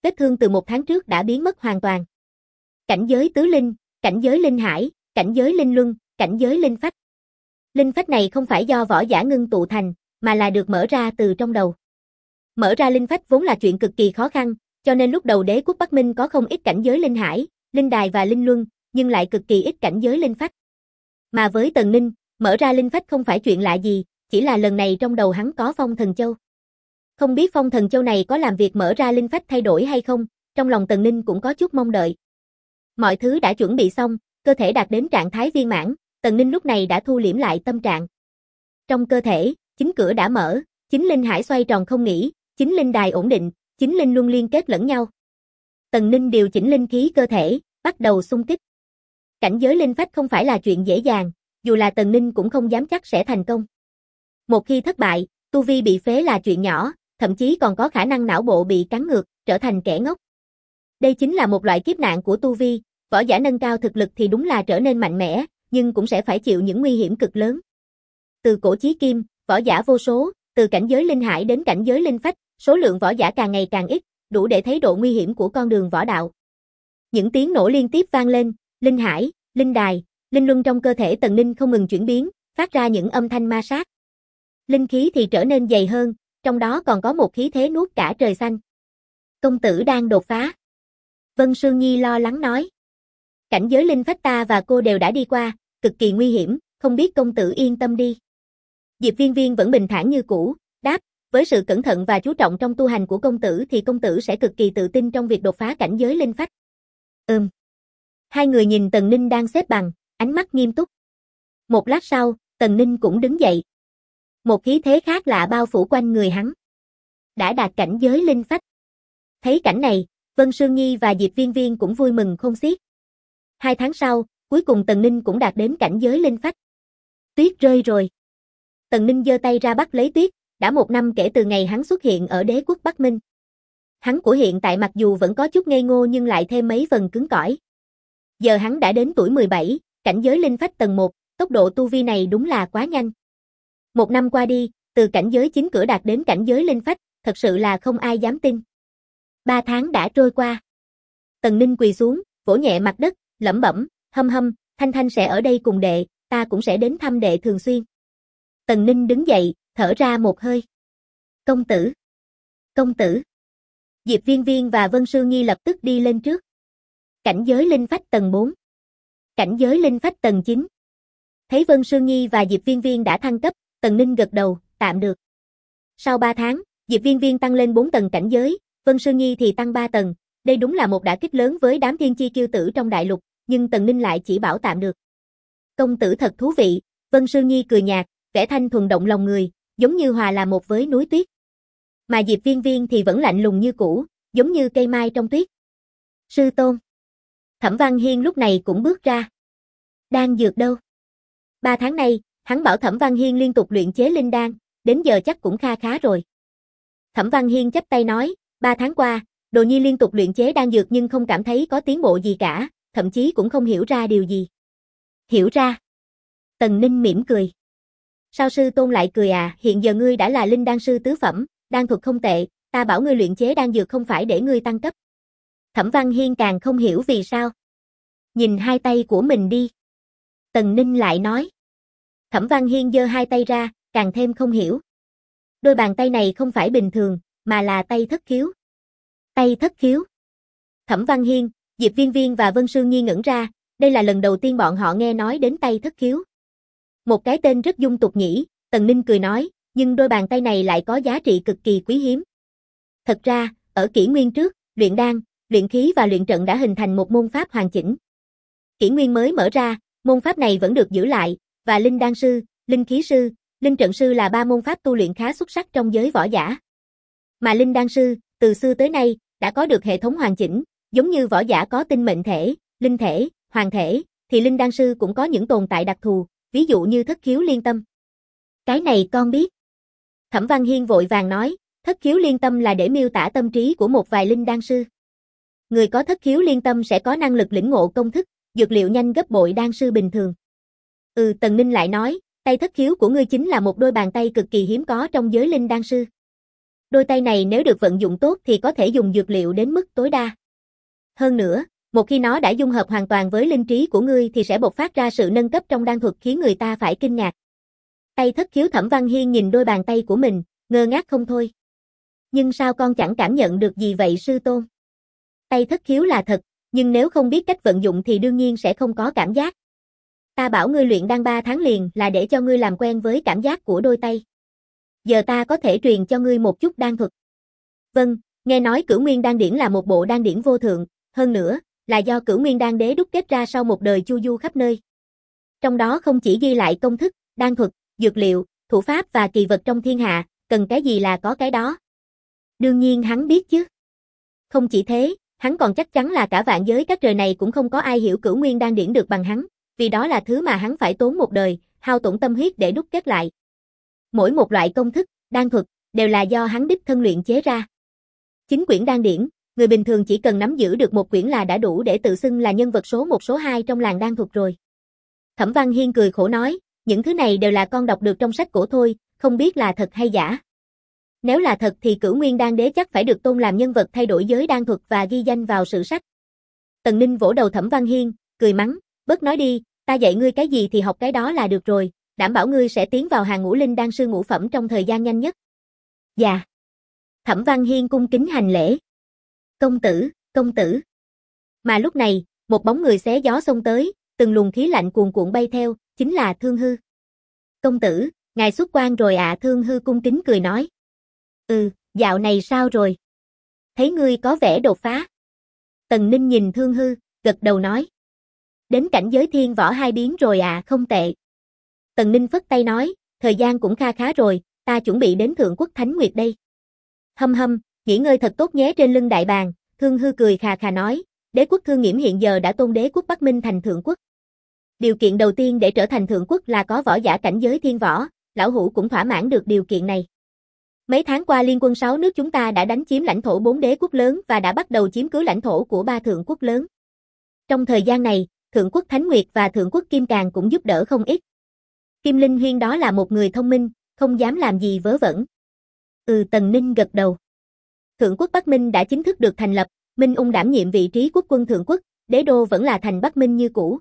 vết thương từ 1 tháng trước đã biến mất hoàn toàn. Cảnh giới tứ linh, cảnh giới linh hải, cảnh giới linh luân, cảnh giới linh phách. Linh phách này không phải do võ giả ngưng tụ thành, mà là được mở ra từ trong đầu. Mở ra linh phách vốn là chuyện cực kỳ khó khăn, cho nên lúc đầu đế quốc Bắc Minh có không ít cảnh giới linh hải, linh đài và linh luân, nhưng lại cực kỳ ít cảnh giới linh phách. Mà với Tần Ninh, mở ra linh phách không phải chuyện lạ gì, chỉ là lần này trong đầu hắn có phong thần châu. Không biết phong thần châu này có làm việc mở ra linh phách thay đổi hay không, trong lòng Tần Ninh cũng có chút mong đợi. Mọi thứ đã chuẩn bị xong, cơ thể đạt đến trạng thái viên mãn, Tần Ninh lúc này đã thu liễm lại tâm trạng. Trong cơ thể, chính cửa đã mở, chính linh hải xoay tròn không nghỉ, chính linh đài ổn định, chính linh luân liên kết lẫn nhau. Tần Ninh điều chỉnh linh khí cơ thể, bắt đầu xung kích. Cảnh giới linh phách không phải là chuyện dễ dàng, dù là Tần Ninh cũng không dám chắc sẽ thành công. Một khi thất bại, tu vi bị phế là chuyện nhỏ, thậm chí còn có khả năng não bộ bị cắn ngược, trở thành kẻ ngốc. Đây chính là một loại kiếp nạn của tu vi, võ giả nâng cao thực lực thì đúng là trở nên mạnh mẽ, nhưng cũng sẽ phải chịu những nguy hiểm cực lớn. Từ cổ chí kim, võ giả vô số, từ cảnh giới linh hải đến cảnh giới linh phách, số lượng võ giả càng ngày càng ít, đủ để thấy độ nguy hiểm của con đường võ đạo. Những tiếng nổ liên tiếp vang lên, linh hải, linh đài, linh luân trong cơ thể Tần Ninh không ngừng chuyển biến, phát ra những âm thanh ma sát. Linh khí thì trở nên dày hơn, trong đó còn có một khí thế nuốt cả trời xanh. Công tử đang đột phá. Vân Sương Nhi lo lắng nói. Cảnh giới linh phách ta và cô đều đã đi qua, cực kỳ nguy hiểm, không biết công tử yên tâm đi. Diệp Viên Viên vẫn bình thản như cũ, đáp, với sự cẩn thận và chú trọng trong tu hành của công tử thì công tử sẽ cực kỳ tự tin trong việc đột phá cảnh giới linh phách. Hai người nhìn Tần Ninh đang xếp bằng, ánh mắt nghiêm túc. Một lát sau, Tần Ninh cũng đứng dậy. Một khí thế khác lạ bao phủ quanh người hắn. Đã đạt cảnh giới linh phách. Thấy cảnh này, Vân Sương Nhi và Diệp Viên Viên cũng vui mừng khôn xiết. 2 tháng sau, cuối cùng Tần Ninh cũng đạt đến cảnh giới linh phách. Tuyết rơi rồi. Tần Ninh giơ tay ra bắt lấy tuyết, đã 1 năm kể từ ngày hắn xuất hiện ở đế quốc Bắc Minh. Hắn của hiện tại mặc dù vẫn có chút ngây ngô nhưng lại thêm mấy phần cứng cỏi. Giờ hắn đã đến tuổi 17, cảnh giới linh phách tầng 1, tốc độ tu vi này đúng là quá nhanh. 1 năm qua đi, từ cảnh giới chính cửa đạt đến cảnh giới linh phách, thật sự là không ai dám tin. 3 tháng đã trôi qua. Tần Ninh quỳ xuống, vỗ nhẹ mặt đất, lẩm bẩm, hâm, Thanh Thanh sẽ ở đây cùng đệ, ta cũng sẽ đến thăm đệ thường xuyên. Tần Ninh đứng dậy, thở ra một hơi. Công tử. Công tử. Diệp Viên Viên và Vân Sương Nhi lập tức đi lên trước. Cảnh giới linh phách tầng 4. Cảnh giới linh phách tầng 9. Thấy Vân Sương Nhi và Diệp Viên Viên đã thăng cấp, Tần Ninh gật đầu, tạm được. Sau 3 tháng, Diệp Viên Viên tăng lên 4 tầng cảnh giới, Vân Sương Nhi thì tăng 3 tầng. Đây đúng là một đả kích lớn với đám thiên chi kiêu tử trong đại lục, nhưng Tần Ninh lại chỉ bảo tạm được. Công tử thật thú vị, Vân Sương Nhi cười nhạt, vẻ thanh thuần động lòng người, giống như hòa là một với núi tuyết. Mà Diệp Viên Viên thì vẫn lạnh lùng như cũ, giống như cây mai trong tuyết. Sư tôn. Thẩm Văn Hiên lúc này cũng bước ra. Đan dược đâu? 3 tháng nay, hắn bảo Thẩm Văn Hiên liên tục luyện chế linh đan, đến giờ chắc cũng kha khá rồi. Thẩm Văn Hiên chắp tay nói, 3 tháng qua, Đồ Nhi liên tục luyện chế đan dược nhưng không cảm thấy có tiến bộ gì cả, thậm chí cũng không hiểu ra điều gì. Hiểu ra. Tần Ninh mỉm cười. Sao sư tôn lại cười à, hiện giờ ngươi đã là linh đan sư tứ phẩm, đan thuật không tệ, ta bảo ngươi luyện chế đan dược không phải để ngươi tăng cấp. Thẩm Văn Hiên càng không hiểu vì sao. Nhìn hai tay của mình đi. Tần Ninh lại nói. Thẩm Văn Hiên giơ hai tay ra, càng thêm không hiểu. Đôi bàn tay này không phải bình thường, mà là tay thất khiếu. Tay thất khiếu. Thẩm Văn Hiên, Diệp Viên Viên và Vân Sương Nhi ngẩn ra, đây là lần đầu tiên bọn họ nghe nói đến tay thất khiếu. Một cái tên rất dung tục nhỉ, Tần Ninh cười nói, nhưng đôi bàn tay này lại có giá trị cực kỳ quý hiếm. Thật ra, ở kỷ nguyên trước, luyện đan, luyện khí và luyện trận đã hình thành một môn pháp hoàn chỉnh. Kỷ nguyên mới mở ra, môn pháp này vẫn được giữ lại, và linh đan sư, linh khí sư, linh trận sư là 3 môn pháp tu luyện khá xuất sắc trong giới võ giả. Mà linh đan sư, từ xưa tới nay, đã có được hệ thống hoàn chỉnh, giống như võ giả có tinh mệnh thể, linh thể, hoàng thể, thì linh đan sư cũng có những tồn tại đặc thù, ví dụ như thất khiếu liên tâm. Cái này con biết. Thẩm Văn Hiên vội vàng nói, thất khiếu liên tâm là để miêu tả tâm trí của một vài linh đan sư. Người có thất khiếu liên tâm sẽ có năng lực lĩnh ngộ công thức, dược liệu nhanh gấp bội đan sư bình thường. Tần Ninh lại nói, tay thất khiếu của ngươi chính là một đôi bàn tay cực kỳ hiếm có trong giới linh đan sư. Đôi tay này nếu được vận dụng tốt thì có thể dùng dược liệu đến mức tối đa. Hơn nữa, một khi nó đã dung hợp hoàn toàn với linh trí của ngươi thì sẽ bộc phát ra sự nâng cấp trong đan thuật khiến người ta phải kinh ngạc. Tay thất khiếu Thẩm Văn Hiên nhìn đôi bàn tay của mình, ngơ ngác không thôi. Nhưng sao con chẳng cảm nhận được gì vậy sư tôn? Tay thất khiếu là thật, nhưng nếu không biết cách vận dụng thì đương nhiên sẽ không có cảm giác. Ta bảo ngươi luyện đan 3 tháng liền là để cho ngươi làm quen với cảm giác của đôi tay. Giờ ta có thể truyền cho ngươi một chút đan thuật. Vâng, nghe nói Cửu Nguyên Đan Điển là một bộ đan điển vô thượng, hơn nữa, là do Cửu Nguyên Đan Đế đúc kết ra sau một đời chu du khắp nơi. Trong đó không chỉ ghi lại công thức, đan thuật, dược liệu, thủ pháp và kỳ vật trong thiên hạ, cần cái gì là có cái đó. Đương nhiên hắn biết chứ. Không chỉ thế, hắn còn chắc chắn là cả vạn giới các trời này cũng không có ai hiểu Cửu Nguyên Đan Điển được bằng hắn, vì đó là thứ mà hắn phải tốn một đời, hao tổn tâm huyết để đúc kết lại. Mỗi một loại công thức, đan thuật, đều là do hắn đích thân luyện chế ra. 9 quyển đan điển, người bình thường chỉ cần nắm giữ được một quyển là đã đủ để tự xưng là nhân vật số 1 số 2 trong làng đan thuật rồi. Thẩm Văn Hiên cười khổ nói, những thứ này đều là con đọc được trong sách cổ thôi, không biết là thật hay giả. Nếu là thật thì Cửu Nguyên Đan Đế chắc phải được tôn làm nhân vật thay đổi giới đan thuật và ghi danh vào sử sách. Tần Ninh vỗ đầu Thẩm Văn Hiên, cười mắng, bớt nói đi, ta dạy ngươi cái gì thì học cái đó là được rồi, đảm bảo ngươi sẽ tiến vào hàng ngũ linh đan sư ngũ phẩm trong thời gian nhanh nhất. Dạ. Thẩm Văn Hiên cung kính hành lễ. Công tử, công tử. Mà lúc này, một bóng người xé gió xông tới, từng luồng khí lạnh cuồn cuộn bay theo, chính là Thương Hư. Công tử, ngài xuất quan rồi ạ. Thương Hư cung kính cười nói. Dạo này sao rồi? Thấy ngươi có vẻ đột phá. Tần Ninh nhìn Thương Hư, gật đầu nói. Đến cảnh giới thiên võ 2 biến rồi ạ. Không tệ. Tần Ninh phất tay nói, thời gian cũng kha khá rồi, ta chuẩn bị đến Thượng Quốc Thánh Nguyệt đây. Hâm, nghỉ ngơi thật tốt nhé. Trên lưng đại bàng, Thương Hư cười khà khà nói, đế quốc Thương Nghiễm hiện giờ đã tôn đế quốc Bắc Minh thành thượng quốc. Điều kiện đầu tiên để trở thành thượng quốc là có võ giả cảnh giới thiên võ, lão hủ cũng thỏa mãn được điều kiện này. Mấy tháng qua liên quân 6 nước chúng ta đã đánh chiếm lãnh thổ 4 đế quốc lớn và đã bắt đầu chiếm cứ lãnh thổ của 3 thượng quốc lớn. Trong thời gian này, Thượng Quốc Thánh Nguyệt và Thượng Quốc Kim Càn cũng giúp đỡ không ít. Kim Linh Huyên đó là một người thông minh, không dám làm gì vớ vẩn. Tần Ninh gật đầu. Thượng Quốc Bắc Minh đã chính thức được thành lập, Minh Ung đảm nhiệm vị trí quốc quân thượng quốc, đế đô vẫn là thành Bắc Minh như cũ.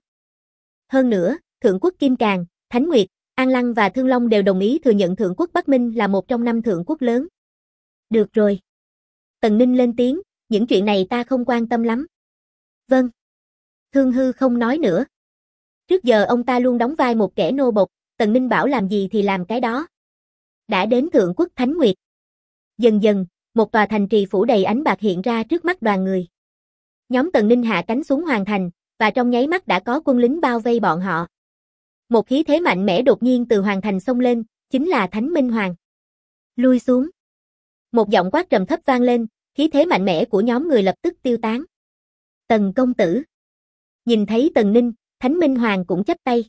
Hơn nữa, Thượng Quốc Kim Càn, Thánh Nguyệt, An Lăng và Thương Long đều đồng ý thừa nhận Thượng Quốc Bắc Minh là một trong 5 thượng quốc lớn. Được rồi. Tần Ninh lên tiếng, những chuyện này ta không quan tâm lắm. Vâng. Thương Hư không nói nữa. Trước giờ ông ta luôn đóng vai một kẻ nô bộc, Tần Ninh bảo làm gì thì làm cái đó. Đã đến Thượng Quốc Thánh Nguyệt. Dần dần, một tòa thành trì phủ đầy ánh bạc hiện ra trước mắt đoàn người. Nhóm Tần Ninh hạ cánh xuống hoàng thành, và trong nháy mắt đã có quân lính bao vây bọn họ. Một khí thế mạnh mẽ đột nhiên từ hoàng thành xông lên, chính là Thánh Minh Hoàng. Lui xuống. Một giọng quát trầm thấp vang lên, khí thế mạnh mẽ của nhóm người lập tức tiêu tán. Tần công tử. Nhìn thấy Tần Ninh, Thánh Minh Hoàng cũng chắp tay.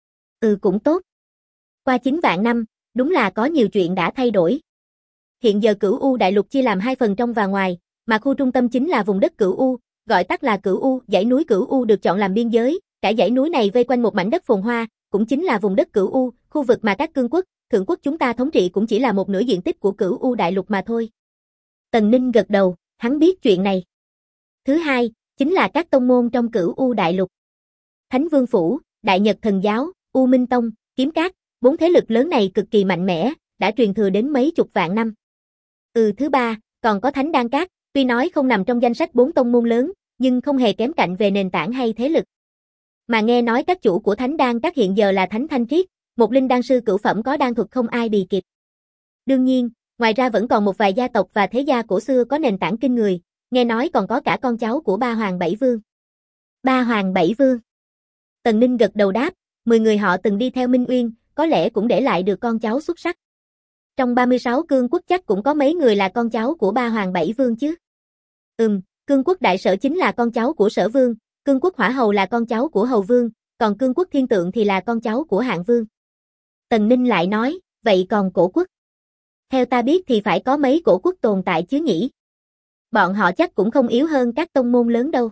Cũng tốt. Qua 9 vạn năm, đúng là có nhiều chuyện đã thay đổi. Hiện giờ Cửu U đại lục chia làm 2 phần trong và ngoài, mà khu trung tâm chính là vùng đất Cửu U, gọi tắt là Cửu U, dãy núi Cửu U được chọn làm biên giới, cả dãy núi này vây quanh một mảnh đất phồn hoa, cũng chính là vùng đất Cửu U, khu vực mà các cương quốc, thượng quốc chúng ta thống trị cũng chỉ là một nửa diện tích của Cửu U đại lục mà thôi. Tần Ninh gật đầu, hắn biết chuyện này. Thứ hai, chính là các tông môn trong Cửu U đại lục. Thánh Vương Phủ, Đại Nhật Thần Giáo, U Minh Tông, Kiếm Cát, 4 thế lực lớn này cực kỳ mạnh mẽ, đã truyền thừa đến mấy chục vạn năm. Thứ ba, còn có Thánh Đan Các, tuy nói không nằm trong danh sách 4 tông môn lớn, nhưng không hề kém cạnh về nền tảng hay thế lực. Mà nghe nói các chủ của Thánh Đan Các hiện giờ là Thánh Thanh Triết, một linh đan sư cửu phẩm có đan thuật không ai bì kịp. Đương nhiên, ngoài ra vẫn còn một vài gia tộc và thế gia cổ xưa có nền tảng kinh người, nghe nói còn có cả con cháu của Ba Hoàng Bảy Vương. Ba Hoàng Bảy Vương. Tần Ninh gật đầu đáp, 10 người họ từng đi theo Minh Uyên, có lẽ cũng để lại được con cháu xuất sắc. Trong 36 cương quốc chắc cũng có mấy người là con cháu của Ba Hoàng Bảy Vương chứ. Cương quốc Đại Sở chính là con cháu của Sở Vương, cương quốc Hỏa Hầu là con cháu của Hầu Vương, còn cương quốc Thiên Tượng thì là con cháu của Hạng Vương. Tần Ninh lại nói, vậy còn cổ quốc? Theo ta biết thì phải có mấy cổ quốc tồn tại chứ nhỉ? Bọn họ chắc cũng không yếu hơn các tông môn lớn đâu.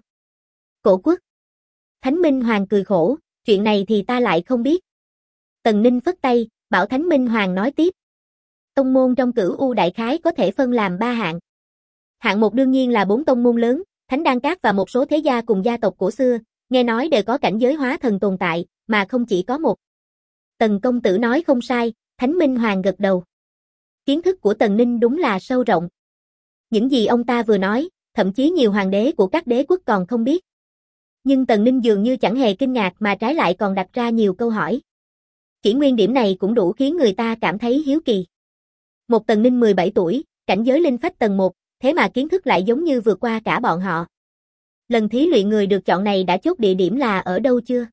Cổ quốc. Thánh Minh Hoàng cười khổ, chuyện này thì ta lại không biết. Tần Ninh phất tay, bảo Thánh Minh Hoàng nói tiếp. Tông môn trong Cửu U đại khái có thể phân làm 3 hạng. Hạng 1 đương nhiên là 4 tông môn lớn, Thánh Đan Các và một số thế gia cùng gia tộc cổ xưa, nghe nói đều có cảnh giới hóa thần tồn tại, mà không chỉ có một. Tần công tử nói không sai, Thánh Minh Hoàng gật đầu. Kiến thức của Tần Ninh đúng là sâu rộng. Những gì ông ta vừa nói, thậm chí nhiều hoàng đế của các đế quốc còn không biết. Nhưng Tần Ninh dường như chẳng hề kinh ngạc mà trái lại còn đặt ra nhiều câu hỏi. Chỉ nguyên điểm này cũng đủ khiến người ta cảm thấy hiếu kỳ. Một Tần Ninh 17 tuổi, cảnh giới linh phách tầng 1, thế mà kiến thức lại giống như vượt qua cả bọn họ. Lần thí luyện người được chọn này đã chốt địa điểm là ở đâu chưa?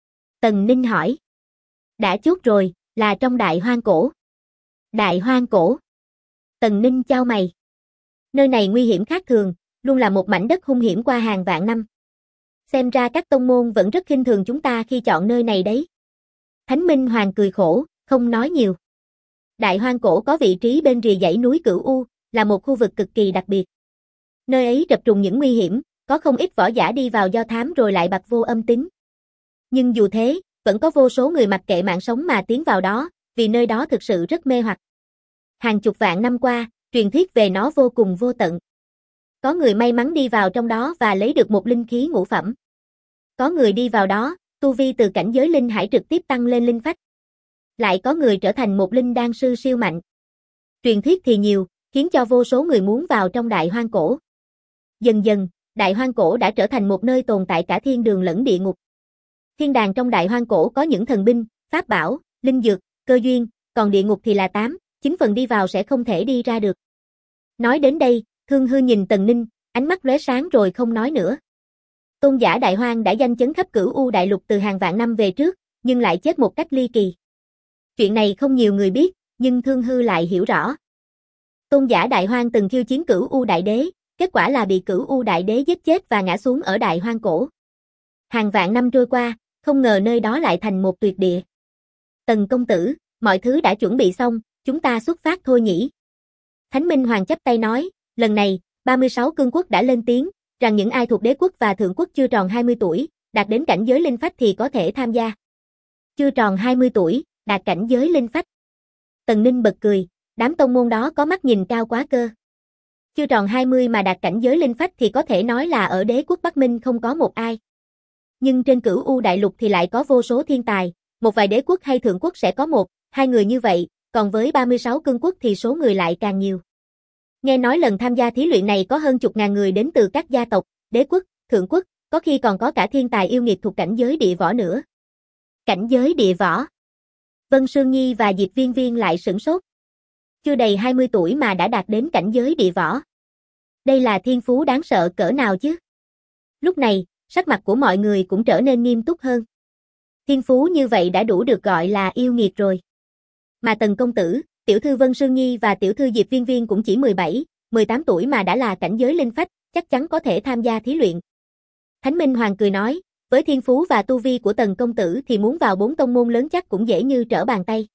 Tần Ninh hỏi. Đã chốt rồi, là trong Đại Hoang Cổ. Đại Hoang Cổ. Tần Ninh chau mày. Nơi này nguy hiểm khác thường, luôn là một mảnh đất hung hiểm qua hàng vạn năm. Xem ra các tông môn vẫn rất khinh thường chúng ta khi chọn nơi này đấy. Thánh Minh Hoàng cười khổ, không nói nhiều. Đại Hoang Cổ có vị trí bên rìa dãy núi Cửu U, là một khu vực cực kỳ đặc biệt. Nơi ấy trập trùng những nguy hiểm, có không ít võ giả đi vào do thám rồi lại bặt vô âm tín. Nhưng dù thế, vẫn có vô số người mặc kệ mạng sống mà tiến vào đó, vì nơi đó thực sự rất mê hoặc. Hàng chục vạn năm qua, truyền thuyết về nó vô cùng vô tận. Có người may mắn đi vào trong đó và lấy được một linh khí ngũ phẩm. Có người đi vào đó, tu vi từ cảnh giới linh hải trực tiếp tăng lên linh phách. Lại có người trở thành một linh đan sư siêu mạnh. Truyền thuyết thì nhiều, khiến cho vô số người muốn vào trong Đại Hoang Cổ. Dần dần, Đại Hoang Cổ đã trở thành một nơi tồn tại cả thiên đường lẫn địa ngục. Thiên đàng trong Đại Hoang Cổ có những thần binh, pháp bảo, linh dược, cơ duyên, còn địa ngục thì là 8, 9 phần đi vào sẽ không thể đi ra được. Nói đến đây, Thương Hư nhìn Tần Ninh, ánh mắt lóe sáng rồi không nói nữa. Tôn giả Đại Hoang đã danh chấn khắp Cửu U đại lục từ hàng vạn năm về trước, nhưng lại chết một cách ly kỳ. Chuyện này không nhiều người biết, nhưng Thương Hư lại hiểu rõ. Tôn giả Đại Hoang từng khiêu chiến Cửu U đại đế, kết quả là bị Cửu U đại đế giết chết và ngã xuống ở Đại Hoang Cổ. Hàng vạn năm trôi qua, không ngờ nơi đó lại thành một tuyệt địa. Tần công tử, mọi thứ đã chuẩn bị xong, chúng ta xuất phát thôi nhỉ? Thánh Minh Hoàng chắp tay nói, lần này, 36 cương quốc đã lên tiếng, rằng những ai thuộc đế quốc và thượng quốc chưa tròn 20 tuổi, đạt đến cảnh giới linh phách thì có thể tham gia. Chưa tròn 20 tuổi, đạt cảnh giới linh phách. Tần Ninh bật cười, đám tông môn đó có mắt nhìn cao quá cơ. Chưa tròn 20 mà đạt cảnh giới linh phách thì có thể nói là ở đế quốc Bắc Minh không có một ai. Nhưng trên Cửu U đại lục thì lại có vô số thiên tài, một vài đế quốc hay thượng quốc sẽ có một, hai người như vậy, còn với 36 cương quốc thì số người lại càng nhiều. Nghe nói lần tham gia thí luyện này có hơn chục ngàn người đến từ các gia tộc, đế quốc, thượng quốc, có khi còn có cả thiên tài yêu nghiệt thuộc cảnh giới địa võ nữa. Cảnh giới địa võ. Vân Sương Nhi và Diệp Viên Viên lại sửng sốt. Chưa đầy 20 tuổi mà đã đạt đến cảnh giới địa võ. Đây là thiên phú đáng sợ cỡ nào chứ? Lúc này, sắc mặt của mọi người cũng trở nên nghiêm túc hơn. Thiên phú như vậy đã đủ được gọi là yêu nghiệt rồi. Mà Tần công tử, tiểu thư Vân Sương Nhi và tiểu thư Diệp Viên Viên cũng chỉ 17, 18 tuổi mà đã là cảnh giới linh phách, chắc chắn có thể tham gia thí luyện. Thánh Minh Hoàng cười nói, với thiên phú và tu vi của Tần công tử thì muốn vào 4 tông môn lớn chắc cũng dễ như trở bàn tay.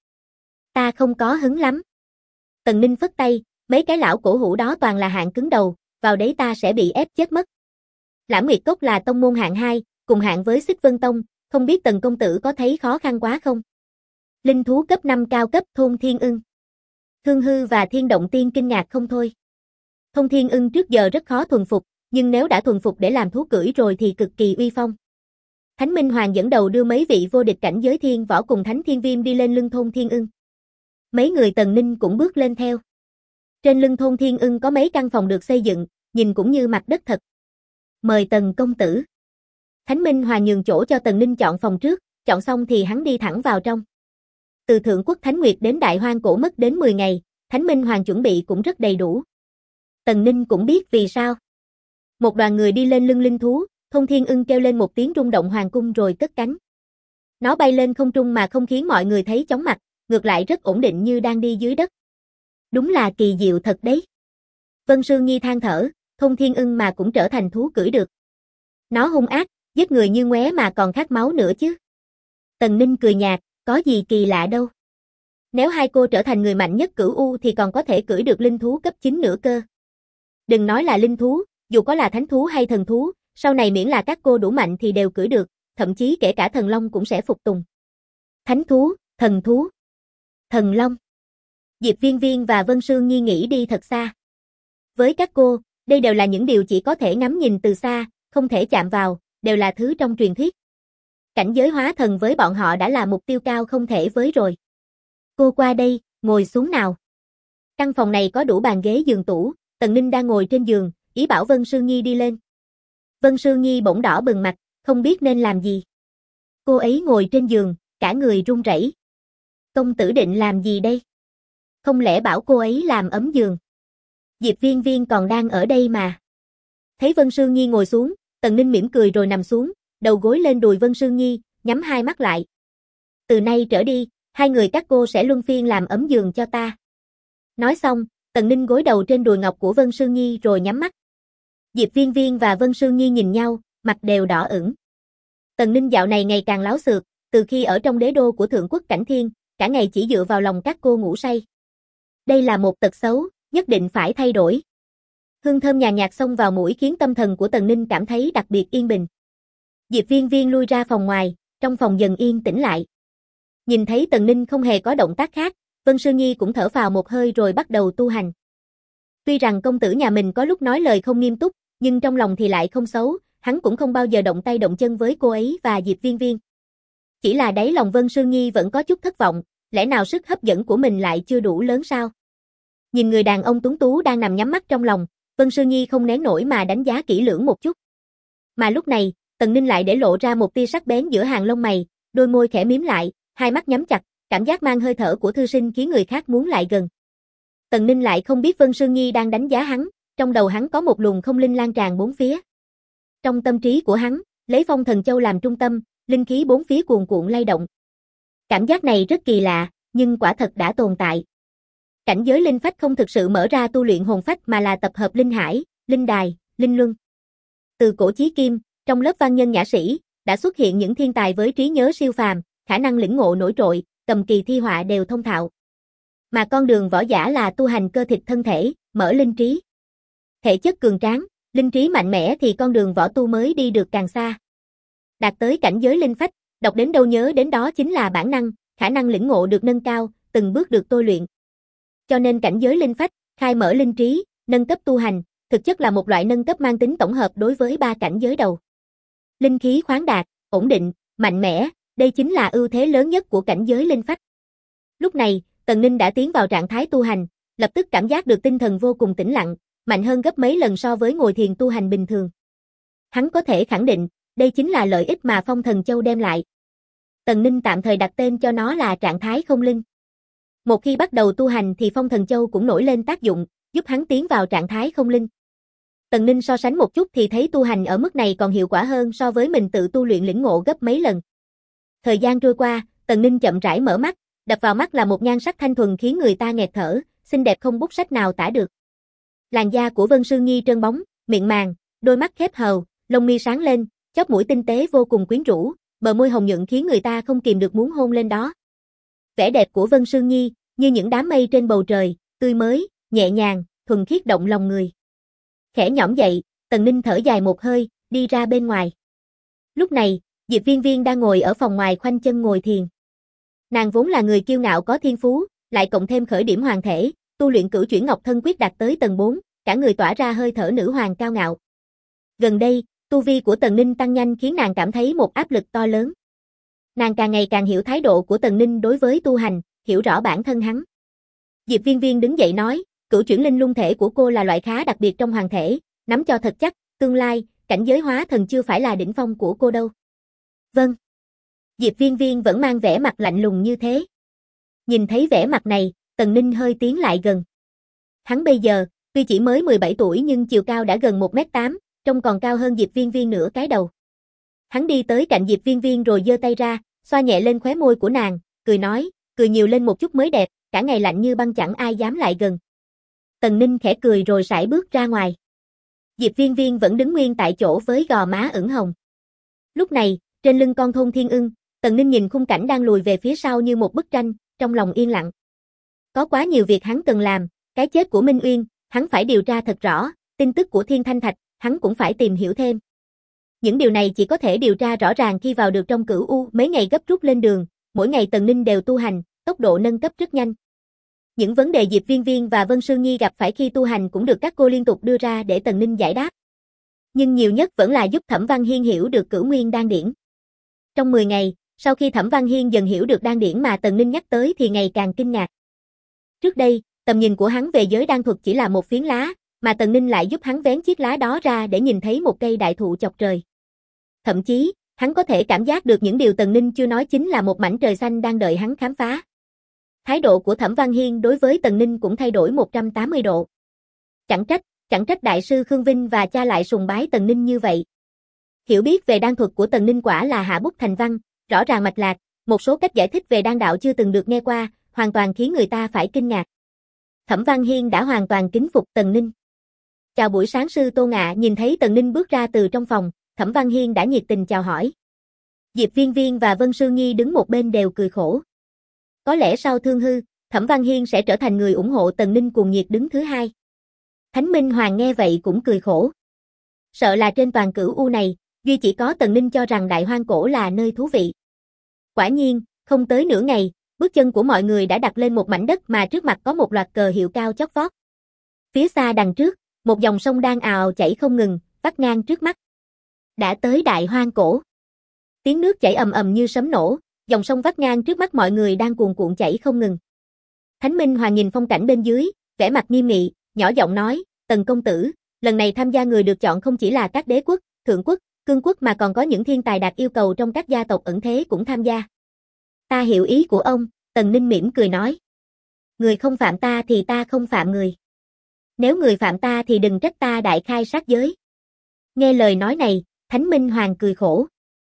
Ta không có hứng lắm. Tần Ninh phất tay, mấy cái lão cổ hủ đó toàn là hạng cứng đầu, vào đấy ta sẽ bị ép chết mất. Lãm Nguyệt Cốc là tông môn hạng 2, cùng hạng với Xích Vân Tông, không biết Tần công tử có thấy khó khăn quá không? Linh thú cấp 5 cao cấp Thôn Thiên Ưng. Thương Hư và Thiên Động Tiên kinh ngạc không thôi. Thôn Thiên Ưng trước giờ rất khó thuần phục, nhưng nếu đã thuần phục để làm thú cưỡi rồi thì cực kỳ uy phong. Thánh Minh Hoàng dẫn đầu đưa mấy vị vô địch cảnh giới thiên võ cùng Thánh Thiên Viêm đi lên lưng Thôn Thiên Ưng. Mấy người Tần Ninh cũng bước lên theo. Trên lưng Thôn Thiên Ưng có mấy căn phòng được xây dựng, nhìn cũng như mặt đất thật. Mời Tần công tử. Thánh Minh Hoàng nhường chỗ cho Tần Ninh chọn phòng trước, chọn xong thì hắn đi thẳng vào trong. Từ Thượng Quốc Thánh Nguyệt đến Đại Hoang Cổ mất đến 10 ngày, Thánh Minh Hoàng chuẩn bị cũng rất đầy đủ. Tần Ninh cũng biết vì sao. Một đoàn người đi lên lưng linh thú, Thôn Thiên Ưng kêu lên một tiếng rung động hoàng cung rồi cất cánh. Nó bay lên không trung mà không khiến mọi người thấy chóng mặt, ngược lại rất ổn định như đang đi dưới đất. Đúng là kỳ diệu thật đấy. Vân Sương Nhi than thở, Thôn Thiên Ưng mà cũng trở thành thú cưỡi được. Nó hung ác, giết người như ngoé mà còn khát máu nữa chứ. Tần Ninh cười nhạt, có gì kỳ lạ đâu. Nếu hai cô trở thành người mạnh nhất Cửu U thì còn có thể cưỡi được linh thú cấp 9 nữa cơ. Đừng nói là linh thú, dù có là thánh thú hay thần thú, sau này miễn là các cô đủ mạnh thì đều cưỡi được, thậm chí kể cả thần long cũng sẽ phục tùng. Thánh thú, thần long. Diệp Viên Viên và Vân Sương Nhi nghĩ đi thật xa. Với các cô, đây đều là những điều chỉ có thể ngắm nhìn từ xa, không thể chạm vào, đều là thứ trong truyền thuyết. Cảnh giới hóa thần với bọn họ đã là mục tiêu cao không thể với rồi. Cô qua đây, ngồi xuống nào. Căn phòng này có đủ bàn ghế giường tủ, Tần Ninh đang ngồi trên giường, ý bảo Vân Sương Nhi đi lên. Vân Sương Nhi bỗng đỏ bừng mặt, không biết nên làm gì. Cô ấy ngồi trên giường, cả người run rẩy. Công tử định làm gì đây? Không lẽ bảo cô ấy làm ấm giường? Diệp Viên Viên còn đang ở đây mà. Thấy Vân Sương Nhi ngồi xuống, Tần Ninh mỉm cười rồi nằm xuống, đầu gối lên đùi Vân Sương Nhi, nhắm hai mắt lại. Từ nay trở đi, hai người các cô sẽ luân phiên làm ấm giường cho ta. Nói xong, Tần Ninh gối đầu trên đùi ngọc của Vân Sương Nhi rồi nhắm mắt. Diệp Viên Viên và Vân Sương Nhi nhìn nhau, mặt đều đỏ ửng. Tần Ninh dạo này ngày càng láo xược, từ khi ở trong đế đô của Thượng Quốc Cảnh Thiên, cả ngày chỉ dựa vào lòng các cô ngủ say. Đây là một tật xấu, nhất định phải thay đổi. Hương thơm nhàn nhạt xông vào mũi khiến tâm thần của Tần Ninh cảm thấy đặc biệt yên bình. Diệp Viên Viên lui ra phòng ngoài, trong phòng dần yên tĩnh lại. Nhìn thấy Tần Ninh không hề có động tác khác, Vân Sương Nhi cũng thở phào một hơi rồi bắt đầu tu hành. Tuy rằng công tử nhà mình có lúc nói lời không nghiêm túc, nhưng trong lòng thì lại không xấu, hắn cũng không bao giờ động tay động chân với cô ấy và Diệp Viên Viên. Chỉ là đáy lòng Vân Sương Nhi vẫn có chút thất vọng, lẽ nào sức hấp dẫn của mình lại chưa đủ lớn sao? Nhìn người đàn ông tuấn tú đang nằm nhắm mắt trong lòng, Vân Sương Nhi không nén nổi mà đánh giá kỹ lưỡng một chút. Mà lúc này, Tần Ninh lại để lộ ra một tia sắc bén giữa hàng lông mày, đôi môi khẽ mím lại, hai mắt nhắm chặt, cảm giác mang hơi thở của thư sinh khiến người khác muốn lại gần. Tần Ninh lại không biết Vân Sương Nhi đang đánh giá hắn, trong đầu hắn có một luồng không linh lan tràn bốn phía. Trong tâm trí của hắn, lấy Phong Thần Châu làm trung tâm, linh khí bốn phía cuồn cuộn lay động. Cảm giác này rất kỳ lạ, nhưng quả thật đã tồn tại. Cảnh giới linh phách không thực sự mở ra tu luyện hồn phách mà là tập hợp linh hải, linh đài, linh luân. Từ cổ chí kim, trong lớp văn nhân nhã sĩ, đã xuất hiện những thiên tài với trí nhớ siêu phàm, khả năng lĩnh ngộ nổi trội, cầm kỳ thi họa đều thông thạo. Mà con đường võ giả là tu hành cơ thịt thân thể, mở linh trí. Thể chất cường tráng, linh trí mạnh mẽ thì con đường võ tu mới đi được càng xa. Đạt tới cảnh giới linh phách, đọc đến đâu nhớ đến đó chính là bản năng, khả năng lĩnh ngộ được nâng cao, từng bước được tôi luyện. Cho nên cảnh giới linh phách, khai mở linh trí, nâng cấp tu hành, thực chất là một loại nâng cấp mang tính tổng hợp đối với ba cảnh giới đầu. Linh khí khoáng đạt, ổn định, mạnh mẽ, đây chính là ưu thế lớn nhất của cảnh giới linh phách. Lúc này, Tần Ninh đã tiến vào trạng thái tu hành, lập tức cảm giác được tinh thần vô cùng tĩnh lặng, mạnh hơn gấp mấy lần so với ngồi thiền tu hành bình thường. Hắn có thể khẳng định, đây chính là lợi ích mà Phong Thần Châu đem lại. Tần Ninh tạm thời đặt tên cho nó là trạng thái không linh. Một khi bắt đầu tu hành thì Phong Thần Châu cũng nổi lên tác dụng, giúp hắn tiến vào trạng thái không linh. Tần Ninh so sánh một chút thì thấy tu hành ở mức này còn hiệu quả hơn so với mình tự tu luyện lĩnh ngộ gấp mấy lần. Thời gian trôi qua, Tần Ninh chậm rãi mở mắt, đập vào mắt là một nhan sắc thanh thuần khiến người ta nghẹt thở, xinh đẹp không bút sách nào tả được. Làn da của Vân Sương Nhi trơn bóng, miệng màng, đôi mắt khép hờ, lông mi sáng lên, chóp mũi tinh tế vô cùng quyến rũ, bờ môi hồng nhuận khiến người ta không kìm được muốn hôn lên đó. Vẻ đẹp của Vân Sương Nhi, như những đám mây trên bầu trời, tươi mới, nhẹ nhàng, thuần khiết động lòng người. Khẽ nhõm dậy, Tần Ninh thở dài một hơi, đi ra bên ngoài. Lúc này, Diệp Viên Viên đang ngồi ở phòng ngoài khoanh chân ngồi thiền. Nàng vốn là người kiêu ngạo có thiên phú, lại cộng thêm khởi điểm hoàng thể, tu luyện Cửu Chuyển Ngọc Thân Quyết đạt tới tầng 4, cả người tỏa ra hơi thở nữ hoàng cao ngạo. Gần đây, tu vi của Tần Ninh tăng nhanh khiến nàng cảm thấy một áp lực to lớn. Nàng càng ngày càng hiểu thái độ của Tần Ninh đối với tu hành, hiểu rõ bản thân hắn. Diệp Viên Viên đứng dậy nói, Cửu Chuyển Linh Lung thể của cô là loại khá đặc biệt trong hoàng thể, nắm cho thật chắc, tương lai, cảnh giới hóa thần chưa phải là đỉnh phong của cô đâu. Vâng. Diệp Viên Viên vẫn mang vẻ mặt lạnh lùng như thế. Nhìn thấy vẻ mặt này, Tần Ninh hơi tiến lại gần. Hắn bây giờ, tuy chỉ mới 17 tuổi nhưng chiều cao đã gần 1m8, trông còn cao hơn Diệp Viên Viên nửa cái đầu. Hắn đi tới cạnh Diệp Viên Viên rồi giơ tay ra, xoa nhẹ lên khóe môi của nàng, cười nói, cười nhiều lên một chút mới đẹp, cả ngày lạnh như băng chẳng ai dám lại gần. Tần Ninh khẽ cười rồi sải bước ra ngoài. Diệp Viên Viên vẫn đứng nguyên tại chỗ với gò má ửng hồng. Lúc này, trên lưng con thôn thiên ưng, Tần Ninh nhìn khung cảnh đang lùi về phía sau như một bức tranh, trong lòng yên lặng. Có quá nhiều việc hắn cần làm, cái chết của Minh Uyên, hắn phải điều tra thật rõ, tin tức của Thiên Thanh Thạch, hắn cũng phải tìm hiểu thêm. Những điều này chỉ có thể điều tra rõ ràng khi vào được trong Cửu U, mấy ngày gấp rút lên đường, mỗi ngày Tần Ninh đều tu hành, tốc độ nâng cấp rất nhanh. Những vấn đề Diệp Viên Viên và Vân Sương Nhi gặp phải khi tu hành cũng được các cô liên tục đưa ra để Tần Ninh giải đáp. Nhưng nhiều nhất vẫn là giúp Thẩm Văn Hiên hiểu được Cửu Nguyên Đan Điển. Trong 10 ngày, sau khi Thẩm Văn Hiên dần hiểu được đan điển mà Tần Ninh nhắc tới thì ngày càng kinh ngạc. Trước đây, tầm nhìn của hắn về giới đan thuật chỉ là một phiến lá, mà Tần Ninh lại giúp hắn vén chiếc lá đó ra để nhìn thấy một cây đại thụ chọc trời. Thậm chí, hắn có thể cảm giác được những điều Tần Ninh chưa nói chính là một mảnh trời xanh đang đợi hắn khám phá. Thái độ của Thẩm Văn Hiên đối với Tần Ninh cũng thay đổi 180 độ. Chẳng trách đại sư Khương Vinh và cha lại sùng bái Tần Ninh như vậy. Hiểu biết về đan thuật của Tần Ninh quả là hạ bút thành văn, rõ ràng mạch lạc, một số cách giải thích về đan đạo chưa từng được nghe qua, hoàn toàn khiến người ta phải kinh ngạc. Thẩm Văn Hiên đã hoàn toàn kính phục Tần Ninh. Chào buổi sáng sư Tô Ngạ. Nhìn thấy Tần Ninh bước ra từ trong phòng, Thẩm Văn Hiên đã nhiệt tình chào hỏi. Diệp Viên Viên và Vân Sương Nhi đứng một bên đều cười khổ. Có lẽ sau Thương Hư, Thẩm Văn Hiên sẽ trở thành người ủng hộ Tần Ninh cuồng nhiệt đứng thứ hai. Thánh Minh Hoàng nghe vậy cũng cười khổ. Sợ là trên toàn Cửu U này, duy chỉ có Tần Ninh cho rằng Đại Hoang Cổ là nơi thú vị. Quả nhiên, không tới nửa ngày, bước chân của mọi người đã đặt lên một mảnh đất mà trước mặt có một loạt cờ hiệu cao chót vót. Phía xa đằng trước, một dòng sông đang ào chảy không ngừng, vắt ngang trước mắt. Đã tới Đại Hoang Cổ. Tiếng nước chảy ầm ầm như sấm nổ, dòng sông vắt ngang trước mắt mọi người đang cuồn cuộn chảy không ngừng. Thánh Minh Hoàng nhìn phong cảnh bên dưới, vẻ mặt nghiêm nghị, nhỏ giọng nói, Tần công tử, lần này tham gia người được chọn không chỉ là các đế quốc, thượng quốc, cương quốc mà còn có những thiên tài đạt yêu cầu trong các gia tộc ẩn thế cũng tham gia. Ta hiểu ý của ông, Tần Ninh mỉm cười nói. Người không phạm ta thì ta không phạm người. Nếu người phạm ta thì đừng trách ta đại khai sát giới. Nghe lời nói này, Thánh Minh Hoàng cười khổ.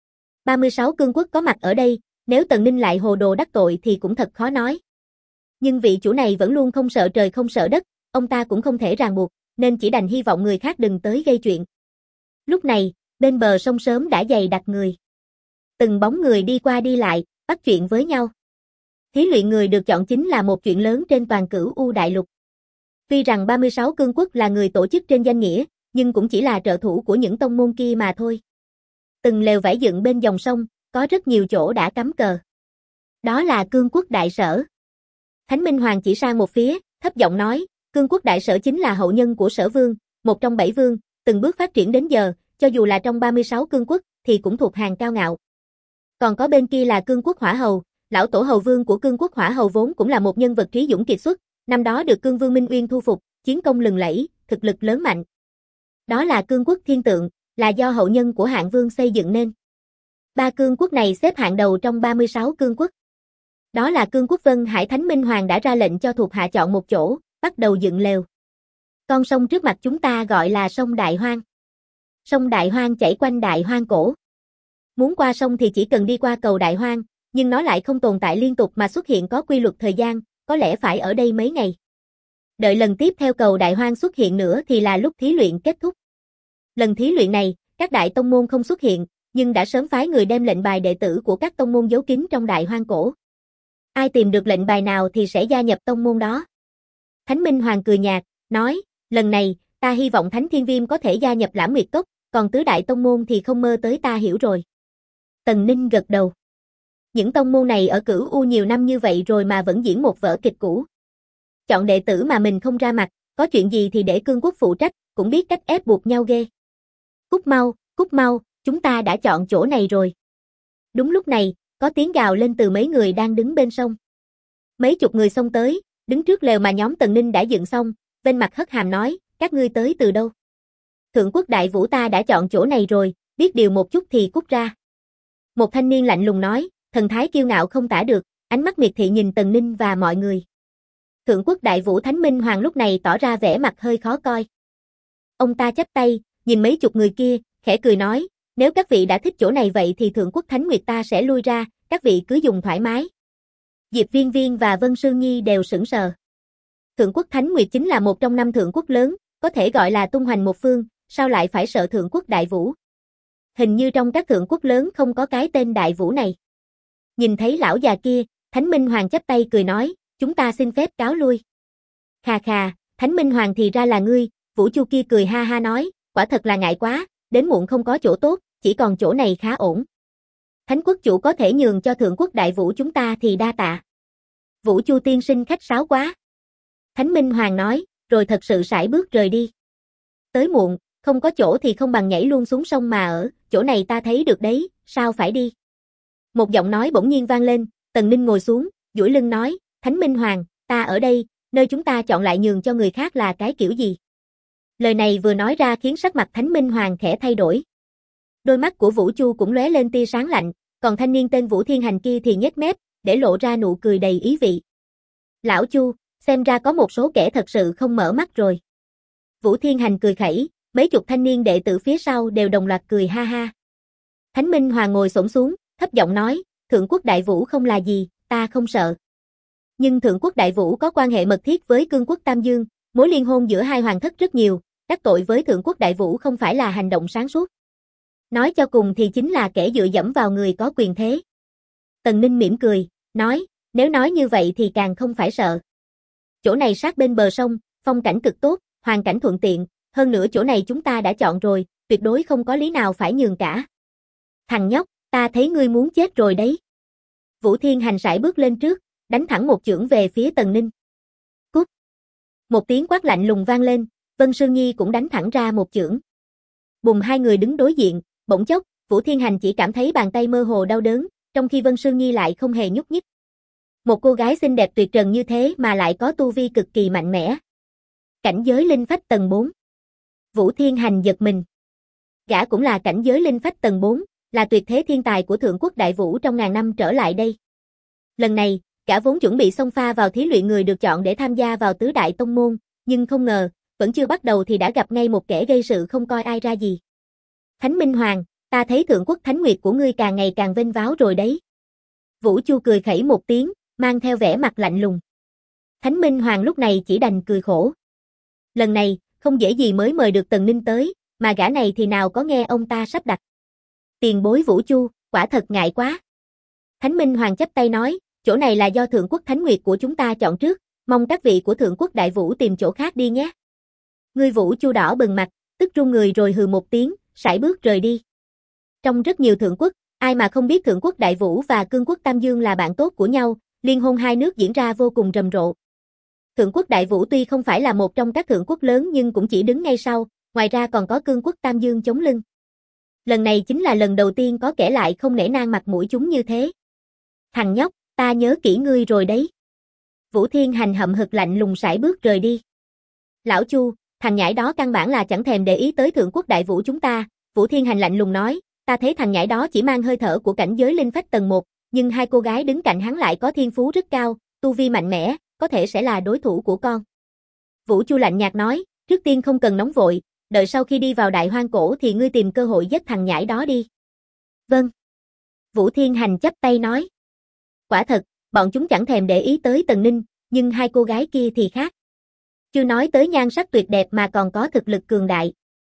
36 cương quốc có mặt ở đây, nếu Tần Ninh lại hồ đồ đắc tội thì cũng thật khó nói. Nhưng vị chủ này vẫn luôn không sợ trời không sợ đất, ông ta cũng không thể ràng buộc, nên chỉ đành hy vọng người khác đừng tới gây chuyện. Lúc này, bên bờ sông sớm đã dày đặc người. Từng bóng người đi qua đi lại, bắt chuyện với nhau. Thí luyện người được chọn chính là một chuyện lớn trên toàn Cửu U đại lục. Tuy rằng 36 cương quốc là người tổ chức trên danh nghĩa, nhưng cũng chỉ là trợ thủ của những tông môn kia mà thôi. Từng lều vải dựng bên dòng sông, có rất nhiều chỗ đã cắm cờ. Đó là cương quốc đại sở. Thánh Minh Hoàng chỉ sang một phía, thấp giọng nói, cương quốc đại sở chính là hậu nhân của Sở Vương, một trong 7 vương, từng bước phát triển đến giờ, cho dù là trong 36 cương quốc, thì cũng thuộc hàng cao ngạo. Còn có bên kia là cương quốc Hỏa Hầu, lão tổ hầu vương của cương quốc Hỏa Hầu vốn cũng là một nhân vật trí dũng kiệt xuất, năm đó được cương vương Minh Uyên thu phục, chiến công lừng lẫy, thực lực lớn mạnh. Đó là cương quốc Thiên Tượng, là do hậu nhân của Hạng Vương xây dựng nên. Ba cương quốc này xếp hạng đầu trong 36 cương quốc. Đó là cương quốc Vân Hải. Thánh Minh Hoàng đã ra lệnh cho thuộc hạ chọn một chỗ, bắt đầu dựng lều. Con sông trước mặt chúng ta gọi là sông Đại Hoang. Sông Đại Hoang chảy quanh Đại Hoang Cổ. Muốn qua sông thì chỉ cần đi qua cầu Đại Hoang, nhưng nó lại không tồn tại liên tục mà xuất hiện có quy luật thời gian, có lẽ phải ở đây mấy ngày. Đợi lần tiếp theo cầu Đại Hoang xuất hiện nữa thì là lúc thí luyện kết thúc. Lần thí luyện này, các đại tông môn không xuất hiện, nhưng đã sớm phái người đem lệnh bài đệ tử của các tông môn giấu kín trong Đại Hoang Cổ. Ai tìm được lệnh bài nào thì sẽ gia nhập tông môn đó. Thánh Minh Hoàng cười nhạt, nói, lần này, ta hy vọng Thánh Thiên Viêm có thể gia nhập Lãm Nguyệt Cốc, còn tứ đại tông môn thì không mơ tới, ta hiểu rồi. Tần Ninh gật đầu. Những tông môn này ở Cửu U nhiều năm như vậy rồi mà vẫn diễn một vở kịch cũ. Chọn đệ tử mà mình không ra mặt, có chuyện gì thì để cương quốc phụ trách, cũng biết cách ép buộc nhau ghê. Cút mau, chúng ta đã chọn chỗ này rồi. Đúng lúc này, có tiếng gào lên từ mấy người đang đứng bên sông. Mấy chục người xông tới, đứng trước lều mà nhóm Tần Ninh đã dựng xong, bên mặt hất hàm nói, các ngươi tới từ đâu? Thượng quốc đại vũ ta đã chọn chỗ này rồi, biết điều một chút thì cút ra. Một thanh niên lạnh lùng nói, thần thái kiêu ngạo không tả được, ánh mắt miệt thị nhìn Tần Ninh và mọi người. Thượng quốc đại vũ Thánh Minh Hoàng lúc này tỏ ra vẻ mặt hơi khó coi. Ông ta chắp tay, nhìn mấy chục người kia, khẽ cười nói, nếu các vị đã thích chỗ này vậy thì Thượng quốc Thánh Nguyệt ta sẽ lui ra, các vị cứ dùng thoải mái. Diệp Viên Viên và Vân Sương Nhi đều sững sờ. Thượng quốc Thánh Nguyệt chính là một trong 5 thượng quốc lớn, có thể gọi là tung hoành một phương, sao lại phải sợ Thượng quốc Đại Vũ? Hình như trong các thượng quốc lớn không có cái tên Đại Vũ này. Nhìn thấy lão già kia, Thánh Minh Hoàng chắp tay cười nói, chúng ta xin phép cáo lui. Khà khà, Thánh Minh Hoàng thì ra là ngươi, Vũ Chu kia cười ha ha nói, quả thật là ngại quá, đến muộn không có chỗ tốt, chỉ còn chỗ này khá ổn. Thánh quốc chủ có thể nhường cho Thượng quốc Đại Vũ chúng ta thì đa tạ. Vũ Chu tiên sinh khách sáo quá. Thánh Minh Hoàng nói, rồi thật sự sải bước rời đi. Tới muộn, không có chỗ thì không bằng nhảy luôn xuống sông mà ở, chỗ này ta thấy được đấy, sao phải đi? Một giọng nói bỗng nhiên vang lên, Tần Ninh ngồi xuống, duỗi lưng nói, Thánh Minh Hoàng, ta ở đây, nơi chúng ta chọn lại nhường cho người khác là cái kiểu gì? Lời này vừa nói ra khiến sắc mặt Thánh Minh Hoàng khẽ thay đổi. Đôi mắt của Vũ Chu cũng lóe lên tia sáng lạnh, còn thanh niên tên Vũ Thiên Hành kia thì nhếch mép, để lộ ra nụ cười đầy ý vị. Lão Chu, xem ra có một số kẻ thật sự không mở mắt rồi. Vũ Thiên Hành cười khẩy, mấy chục thanh niên đệ tử phía sau đều đồng loạt cười ha ha. Thánh Minh Hoàng ngồi xổm xuống, thấp giọng nói, Thượng Quốc Đại Vũ không là gì, ta không sợ. Nhưng Thượng Quốc Đại Vũ có quan hệ mật thiết với Cương Quốc Tam Dương, mối liên hôn giữa hai hoàng thất rất nhiều, đắc tội với Thượng Quốc Đại Vũ không phải là hành động sáng suốt. Nói cho cùng thì chính là kẻ dựa dẫm vào người có quyền thế. Tần Ninh mỉm cười, nói, nếu nói như vậy thì càng không phải sợ. Chỗ này sát bên bờ sông, phong cảnh cực tốt, hoàn cảnh thuận tiện, hơn nữa chỗ này chúng ta đã chọn rồi, tuyệt đối không có lý nào phải nhường cả. Thằng nhóc, ta thấy ngươi muốn chết rồi đấy. Vũ Thiên Hành sải bước lên trước, đánh thẳng một chưởng về phía Tần Ninh. Cút. Một tiếng quát lạnh lùng vang lên, Vân Sương Nhi cũng đánh thẳng ra một chưởng. Bùng, hai người đứng đối diện, bỗng chốc, Vũ Thiên Hành chỉ cảm thấy bàn tay mơ hồ đau đớn, trong khi Vân Sương Nhi lại không hề nhúc nhích. Một cô gái xinh đẹp tuyệt trần như thế mà lại có tu vi cực kỳ mạnh mẽ. Cảnh giới linh phách tầng 4. Vũ Thiên Hành giật mình. Gã cũng là cảnh giới linh phách tầng 4, là tuyệt thế thiên tài của Thượng Quốc Đại Vũ trong ngàn năm trở lại đây. Lần này, gã vốn chuẩn bị xông pha vào thí luyện người được chọn để tham gia vào tứ đại tông môn, nhưng không ngờ, vẫn chưa bắt đầu thì đã gặp ngay một kẻ gây sự không coi ai ra gì. Thánh Minh Hoàng, ta thấy Thượng Quốc Thánh Nguyệt của ngươi càng ngày càng vênh váo rồi đấy. Vũ Chu cười khẩy một tiếng, mang theo vẻ mặt lạnh lùng. Thánh Minh Hoàng lúc này chỉ đành cười khổ. Lần này, không dễ gì mới mời được Tần Ninh tới, mà gã này thì nào có nghe ông ta sắp đặt. Tiền bối Vũ Chu, quả thật ngại quá. Thánh Minh Hoàng chắp tay nói, chỗ này là do Thượng Quốc Thánh Nguyệt của chúng ta chọn trước, mong các vị của Thượng Quốc Đại Vũ tìm chỗ khác đi nhé. Ngươi Vũ Chu đỏ bừng mặt, tức run người rồi hừ một tiếng, sải bước rời đi. Trong rất nhiều thượng quốc, ai mà không biết Thượng Quốc Đại Vũ và Cương Quốc Tam Dương là bạn tốt của nhau, liên hôn hai nước diễn ra vô cùng rầm rộ. Thượng Quốc Đại Vũ tuy không phải là một trong các thượng quốc lớn nhưng cũng chỉ đứng ngay sau, ngoài ra còn có Cương Quốc Tam Dương chống lưng. Lần này chính là lần đầu tiên có kẻ lại không nể nang mặt mũi chúng như thế. Thằng nhóc, ta nhớ kỹ ngươi rồi đấy. Vũ Thiên Hành hậm hực lạnh lùng sải bước rời đi. Lão Chu, thằng nhãi đó căn bản là chẳng thèm để ý tới Thượng Quốc Đại Vũ chúng ta, Vũ Thiên Hành lạnh lùng nói, ta thấy thằng nhãi đó chỉ mang hơi thở của cảnh giới linh phách tầng 1, nhưng hai cô gái đứng cạnh hắn lại có thiên phú rất cao, tu vi mạnh mẽ, có thể sẽ là đối thủ của con. Vũ Chu lạnh nhạt nói, trước tiên không cần nóng vội, đợi sau khi đi vào Đại Hoang Cổ thì ngươi tìm cơ hội giết thằng nhãi đó đi. Vâng. Vũ Thiên Hành chắp tay nói. Quả thật, bọn chúng chẳng thèm để ý tới Tần Ninh, nhưng hai cô gái kia thì khác. Chưa nói tới nhan sắc tuyệt đẹp mà còn có thực lực cường đại.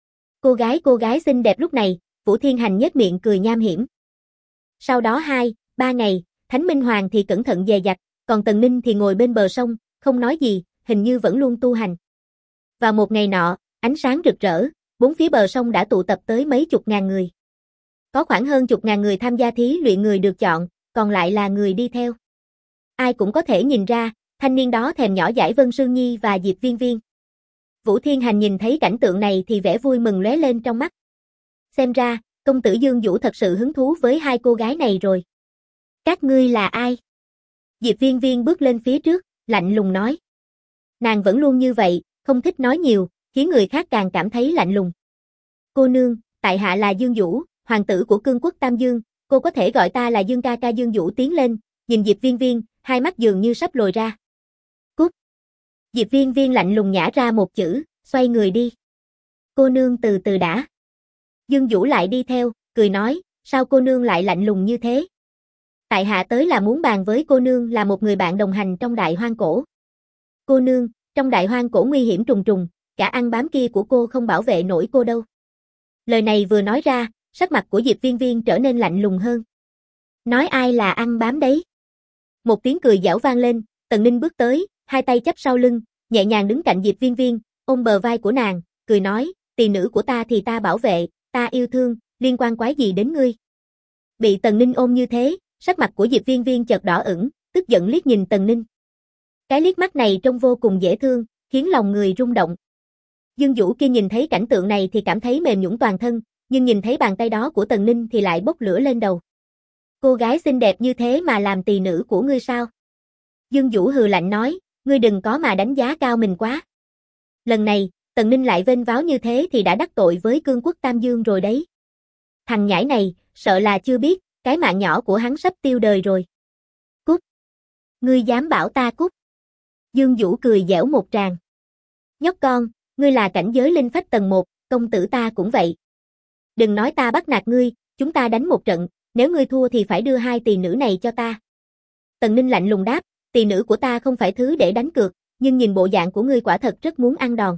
Cô gái xinh đẹp lúc này, Vũ Thiên Hành nhếch miệng cười nham hiểm. Sau đó 2-3 ngày, Thánh Minh Hoàng thì cẩn thận dè dặt, còn Tần Ninh thì ngồi bên bờ sông, không nói gì, hình như vẫn luôn tu hành. Vào một ngày nọ, ánh sáng rực rỡ, bốn phía bờ sông đã tụ tập tới mấy chục ngàn người. Có khoảng hơn chục ngàn người tham gia thí luyện người được chọn, còn lại là người đi theo. Ai cũng có thể nhìn ra, thanh niên đó thèm nhỏ dãi Vân Sương Nhi và Diệp Viên Viên. Vũ Thiên Hành nhìn thấy cảnh tượng này thì vẻ vui mừng lóe lên trong mắt. Xem ra, công tử Dương Vũ thật sự hứng thú với hai cô gái này rồi. Các ngươi là ai? Diệp Viên Viên bước lên phía trước, lạnh lùng nói. Nàng vẫn luôn như vậy, không thích nói nhiều, khiến người khác càng cảm thấy lạnh lùng. Cô nương, tại hạ là Dương Vũ, hoàng tử của Cương Quốc Tam Dương, cô có thể gọi ta là Dương ca ca. Dương Vũ tiến lên, nhìn Diệp Viên Viên, hai mắt dường như sắp lồi ra. Cút. Diệp Viên Viên lạnh lùng nhả ra một chữ, xoay người đi. Cô nương từ từ đã. Dương Vũ lại đi theo, cười nói, sao cô nương lại lạnh lùng như thế? Tại hạ tới là muốn bàn với cô nương là một người bạn đồng hành trong Đại Hoang Cổ. Cô nương, trong Đại Hoang Cổ nguy hiểm trùng trùng, cả ăn bám kia của cô không bảo vệ nổi cô đâu. Lời này vừa nói ra, sắc mặt của Diệp Viên Viên trở nên lạnh lùng hơn. Nói ai là ăn bám đấy? Một tiếng cười giảo vang lên, Tần Ninh bước tới, hai tay chắp sau lưng, nhẹ nhàng đứng cạnh Diệp Viên Viên, ôm bờ vai của nàng, cười nói, tỳ nữ của ta thì ta bảo vệ, ta yêu thương, liên quan quái gì đến ngươi? Bị Tần Ninh ôm như thế, sắc mặt của Diệp Viên Viên chợt đỏ ửng, tức giận liếc nhìn Tần Ninh. Cái liếc mắt này trông vô cùng dễ thương, khiến lòng người rung động. Dương Vũ kia nhìn thấy cảnh tượng này thì cảm thấy mềm nhũn toàn thân, nhưng nhìn thấy bàn tay đó của Tần Ninh thì lại bốc lửa lên đầu. Cô gái xinh đẹp như thế mà làm tỳ nữ của ngươi sao? Dương Vũ hừ lạnh nói, ngươi đừng có mà đánh giá cao mình quá. Lần này, Tần Ninh lại vênh váo như thế thì đã đắc tội với cương quốc Tam Dương rồi đấy. Thằng nhãi này, sợ là chưa biết, cái mạng nhỏ của hắn sắp tiêu đời rồi. Cút! Ngươi dám bảo ta cút? Dương Vũ cười giễu một tràng. Nhóc con, ngươi là cảnh giới linh phách tầng 1, công tử ta cũng vậy. Đừng nói ta bắt nạt ngươi, chúng ta đánh một trận, nếu ngươi thua thì phải đưa hai tỳ nữ này cho ta. Tần Ninh lạnh lùng đáp, tỳ nữ của ta không phải thứ để đánh cược, nhưng nhìn bộ dạng của ngươi quả thật rất muốn ăn đòn.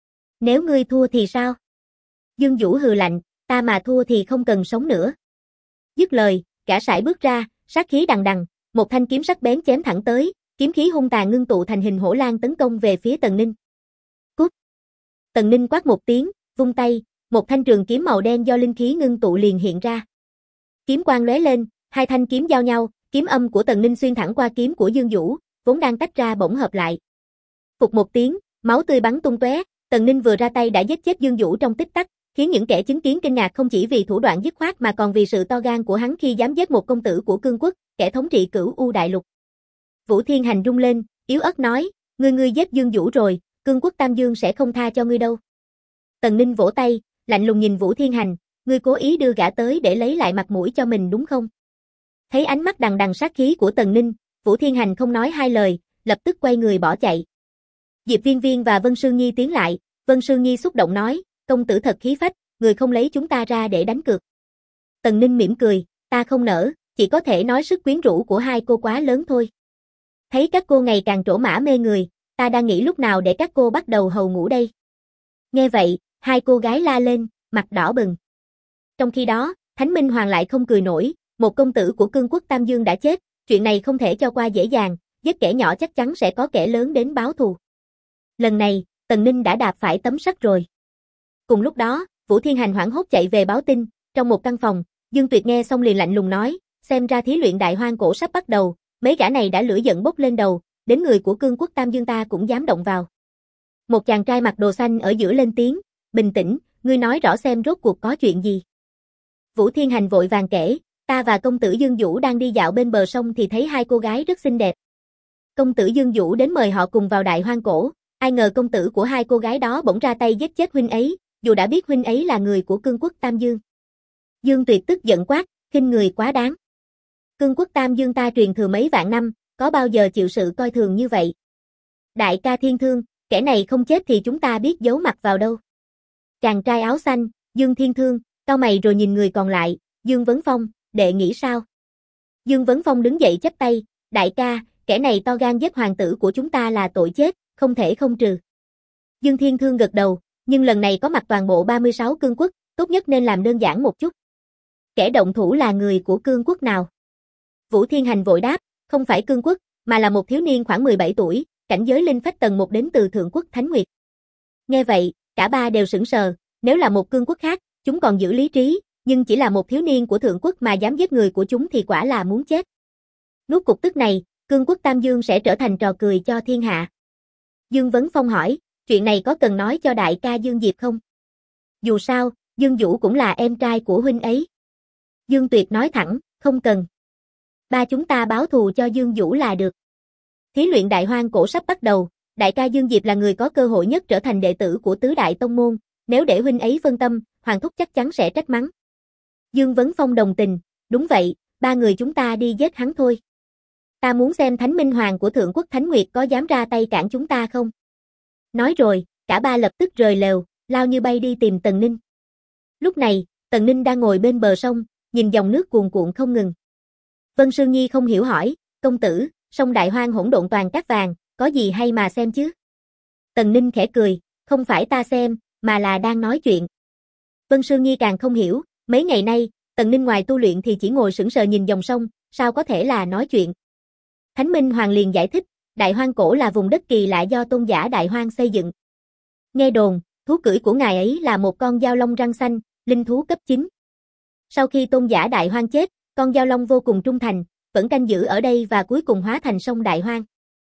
Nếu ngươi thua thì sao? Dương Vũ hừ lạnh, ta mà thua thì không cần sống nữa. Dứt lời, gã sải bước ra, sát khí đằng đằng, một thanh kiếm sắc bén chém thẳng tới, kiếm khí hung tàn ngưng tụ thành hình hổ lang tấn công về phía Tần Ninh. Cút! Tần Ninh quát một tiếng, vung tay, một thanh trường kiếm màu đen do linh khí ngưng tụ liền hiện ra. Kiếm quang lóe lên, hai thanh kiếm giao nhau, kiếm âm của Tần Ninh xuyên thẳng qua kiếm của Dương Vũ, vốn đang tách ra bỗng hợp lại. Phụt một tiếng, máu tươi bắn tung tóe, Tần Ninh vừa ra tay đã giết chết Dương Vũ trong tích tắc, khiến những kẻ chứng kiến kinh ngạc không chỉ vì thủ đoạn dứt khoát mà còn vì sự to gan của hắn khi dám giết một công tử của cương quốc, kẻ thống trị Cửu U đại lục. Vũ Thiên Hành rung lên, yếu ớt nói, ngươi giết Dương Vũ rồi, cương quốc Tam Dương sẽ không tha cho ngươi đâu. Tần Ninh vỗ tay, lạnh lùng nhìn Vũ Thiên Hành, ngươi cố ý đưa gã tới để lấy lại mặt mũi cho mình đúng không? Thấy ánh mắt đằng đằng sát khí của Tần Ninh, Vũ Thiên Hành không nói hai lời, lập tức quay người bỏ chạy. Diệp Viên Viên và Vân Sương Nhi tiến lại, Vân Sương Nhi xúc động nói, công tử thật khí phách, người không lấy chúng ta ra để đánh cược. Tần Ninh mỉm cười, ta không nỡ, chỉ có thể nói sức quyến rũ của hai cô quá lớn thôi. Thấy các cô ngày càng trổ mã mê người, ta đang nghĩ lúc nào để các cô bắt đầu hầu ngủ đây. Nghe vậy, hai cô gái la lên, mặt đỏ bừng. Trong khi đó, Thánh Minh Hoàng lại không cười nổi, một công tử của cương quốc Tam Dương đã chết, chuyện này không thể cho qua dễ dàng, giết kẻ nhỏ chắc chắn sẽ có kẻ lớn đến báo thù. Lần này, Tần Ninh đã đạp phải tấm sắt rồi. Cùng lúc đó, Vũ Thiên Hành hoảng hốt chạy về báo tin, trong một căn phòng, Dương Tuyệt nghe xong liền lạnh lùng nói, xem ra thí luyện đại hoang cổ sắp bắt đầu, mấy gã này đã lửa giận bốc lên đầu, đến người của cương quốc Tam Dương ta cũng dám động vào. Một chàng trai mặc đồ xanh ở giữa lên tiếng, bình tĩnh, ngươi nói rõ xem rốt cuộc có chuyện gì. Vũ Thiên Hành vội vàng kể, ta và công tử Dương Vũ đang đi dạo bên bờ sông thì thấy hai cô gái rất xinh đẹp. Công tử Dương Vũ đến mời họ cùng vào đại hoang cổ, ai ngờ công tử của hai cô gái đó bỗng ra tay giết chết huynh ấy, dù đã biết huynh ấy là người của cương quốc Tam Dương. Dương Tuyệt tức giận quát, khinh người quá đáng. Cương quốc Tam Dương ta truyền thừa mấy vạn năm, có bao giờ chịu sự coi thường như vậy? Đại ca Thiên Thương, kẻ này không chết thì chúng ta biết giấu mặt vào đâu. Chàng trai áo xanh, Dương Thiên Thương, cau mày rồi nhìn người còn lại, Dương Vấn Phong, đệ nghĩ sao? Dương Vấn Phong đứng dậy chắp tay, đại ca, kẻ này to gan giết hoàng tử của chúng ta là tội chết, không thể không trừ. Dương Thiên Thương gật đầu, nhưng lần này có mặt toàn bộ 36 cương quốc, tốt nhất nên làm đơn giản một chút. Kẻ động thủ là người của cương quốc nào? Vũ Thiên Hành vội đáp, không phải cương quốc, mà là một thiếu niên khoảng 17 tuổi, cảnh giới linh phách tầng 1 đến từ Thượng quốc Thánh Nguyệt. Nghe vậy, cả ba đều sững sờ, nếu là một cương quốc khác, chúng còn giữ lý trí, nhưng chỉ là một thiếu niên của Thượng quốc mà dám giết người của chúng thì quả là muốn chết. Nuốt cục tức này, cương quốc Tam Dương sẽ trở thành trò cười cho thiên hạ. Dương Vấn Phong hỏi, chuyện này có cần nói cho đại ca Dương Diệp không? Dù sao, Dương Vũ cũng là em trai của huynh ấy. Dương Tuyệt nói thẳng, không cần. Ba chúng ta báo thù cho Dương Vũ là được. Thí luyện đại hoang cổ sắp bắt đầu, đại ca Dương Diệp là người có cơ hội nhất trở thành đệ tử của tứ đại tông môn, nếu để huynh ấy phân tâm, Hoàng thúc chắc chắn sẽ trách mắng. Dương Vấn Phong đồng tình, đúng vậy, ba người chúng ta đi giết hắn thôi. Ta muốn xem Thánh Minh Hoàng của Thượng quốc Thánh Nguyệt có dám ra tay cản chúng ta không? Nói rồi, cả ba lập tức rời lều, lao như bay đi tìm Tần Ninh. Lúc này, Tần Ninh đang ngồi bên bờ sông, nhìn dòng nước cuồn cuộn không ngừng. Vân Sương Nhi không hiểu hỏi, công tử, sông đại hoang hỗn độn toàn cát vàng, có gì hay mà xem chứ? Tần Ninh khẽ cười, không phải ta xem, mà là đang nói chuyện. Vân Sương Nhi càng không hiểu, mấy ngày nay, Tần Ninh ngoài tu luyện thì chỉ ngồi sững sờ nhìn dòng sông, sao có thể là nói chuyện. Thánh Minh Hoàng liền giải thích, đại hoang cổ là vùng đất kỳ lạ do tôn giả đại hoang xây dựng. Nghe đồn, thú cưỡi của ngài ấy là một con dao long răng xanh, linh thú cấp 9. Sau khi tôn giả đại hoang chết, con dao long vô cùng trung thành, vẫn canh giữ ở đây và cuối cùng hóa thành sông đại hoang.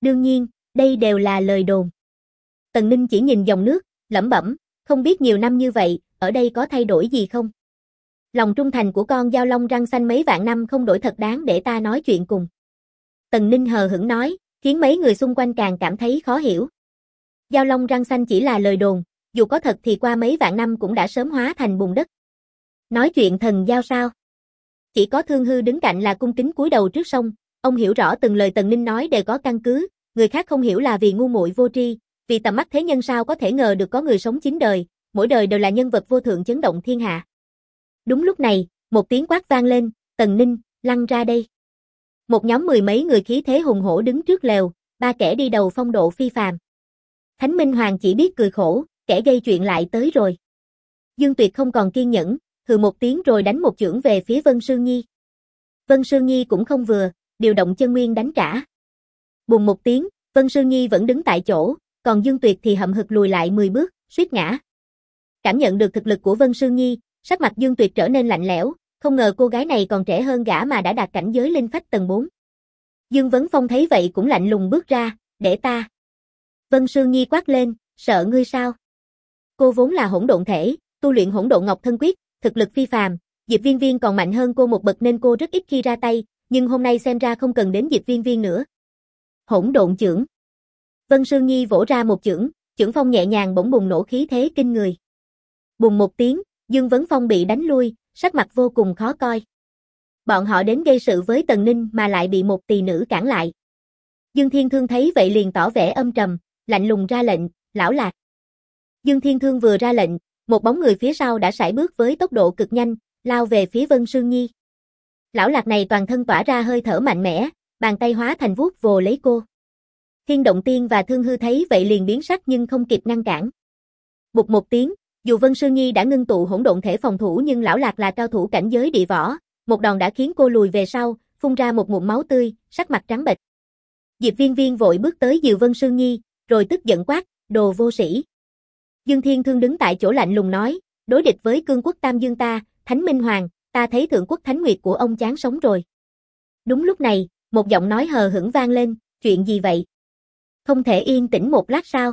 Đương nhiên, đây đều là lời đồn. Tần Ninh chỉ nhìn dòng nước, lẩm bẩm, không biết nhiều năm như vậy, ở đây có thay đổi gì không? Lòng trung thành của con dao long răng xanh mấy vạn năm không đổi thật đáng để ta nói chuyện cùng. Tần Ninh hờ hững nói, khiến mấy người xung quanh càng cảm thấy khó hiểu. Dao long răng xanh chỉ là lời đồn, dù có thật thì qua mấy vạn năm cũng đã sớm hóa thành bùn đất. Nói chuyện thần giao sao? Chỉ có Thương Hư đứng cạnh là cung kính cúi đầu trước sông, ông hiểu rõ từng lời Tần Ninh nói đều có căn cứ, người khác không hiểu là vì ngu muội vô tri, vì tầm mắt thế nhân sao có thể ngờ được có người sống 9 đời, mỗi đời đều là nhân vật vô thượng chấn động thiên hạ. Đúng lúc này, một tiếng quát vang lên, Tần Ninh, lăn ra đây. Một nhóm mười mấy người khí thế hùng hổ đứng trước lều, ba kẻ đi đầu phong độ phi phàm. Thánh Minh Hoàng chỉ biết cười khổ, kẻ gây chuyện lại tới rồi. Dương Tuyệt không còn kiên nhẫn, hừ một tiếng rồi đánh một chưởng về phía Vân Sương Nhi. Vân Sương Nhi cũng không vừa, điều động chân nguyên đánh trả. Bùng một tiếng, Vân Sương Nhi vẫn đứng tại chỗ, còn Dương Tuyệt thì hậm hực lùi lại 10 bước, suýt ngã. Cảm nhận được thực lực của Vân Sương Nhi, sắc mặt Dương Tuyệt trở nên lạnh lẽo, không ngờ cô gái này còn trẻ hơn gã mà đã đạt cảnh giới linh phách tầng 4. Dương Vấn Phong thấy vậy cũng lạnh lùng bước ra, để ta. Vân Sương Nhi quát lên, sợ ngươi sao? Cô vốn là hỗn độn thể, tu luyện hỗn độn ngọc thân quyết, thực lực phi phàm, Diệp Viên Viên còn mạnh hơn cô một bậc nên cô rất ít khi ra tay, nhưng hôm nay xem ra không cần đến Diệp Viên Viên nữa. Hỗn độn chưởng. Vân Sương Nhi vỗ ra một chưởng, chưởng phong nhẹ nhàng bỗng bùng nổ khí thế kinh người. Bùng một tiếng, Dương Vấn Phong bị đánh lui, sắc mặt vô cùng khó coi. Bọn họ đến gây sự với Tần Ninh mà lại bị một tỳ nữ cản lại. Dương Thiên Thương thấy vậy liền tỏ vẻ âm trầm, lạnh lùng ra lệnh, lão Lạc. Dương Thiên Thương vừa ra lệnh, một bóng người phía sau đã sải bước với tốc độ cực nhanh, lao về phía Vân Sương Nhi. Lão Lạc này toàn thân tỏa ra hơi thở mạnh mẽ, bàn tay hóa thành vuốt vồ lấy cô. Thiên Động Tiên và Thương Hư thấy vậy liền biến sắc nhưng không kịp ngăn cản. Bụp một tiếng, dù Vân Sương Nhi đã ngưng tụ hỗn độn thể phòng thủ nhưng lão Lạc là cao thủ cảnh giới địa võ, một đòn đã khiến cô lùi về sau, phun ra một ngụm máu tươi, sắc mặt trắng bệch. Diệp Viên Viên vội bước tới dìu Vân Sương Nhi, rồi tức giận quát, đồ vô sĩ. Dương Thiên Thương đứng tại chỗ lạnh lùng nói, đối địch với cương quốc Tam Dương ta, Thánh Minh Hoàng, ta thấy thượng quốc Thánh Nguyệt của ông chán sống rồi. Đúng lúc này, một giọng nói hờ hững vang lên, chuyện gì vậy? Không thể yên tĩnh một lát sao?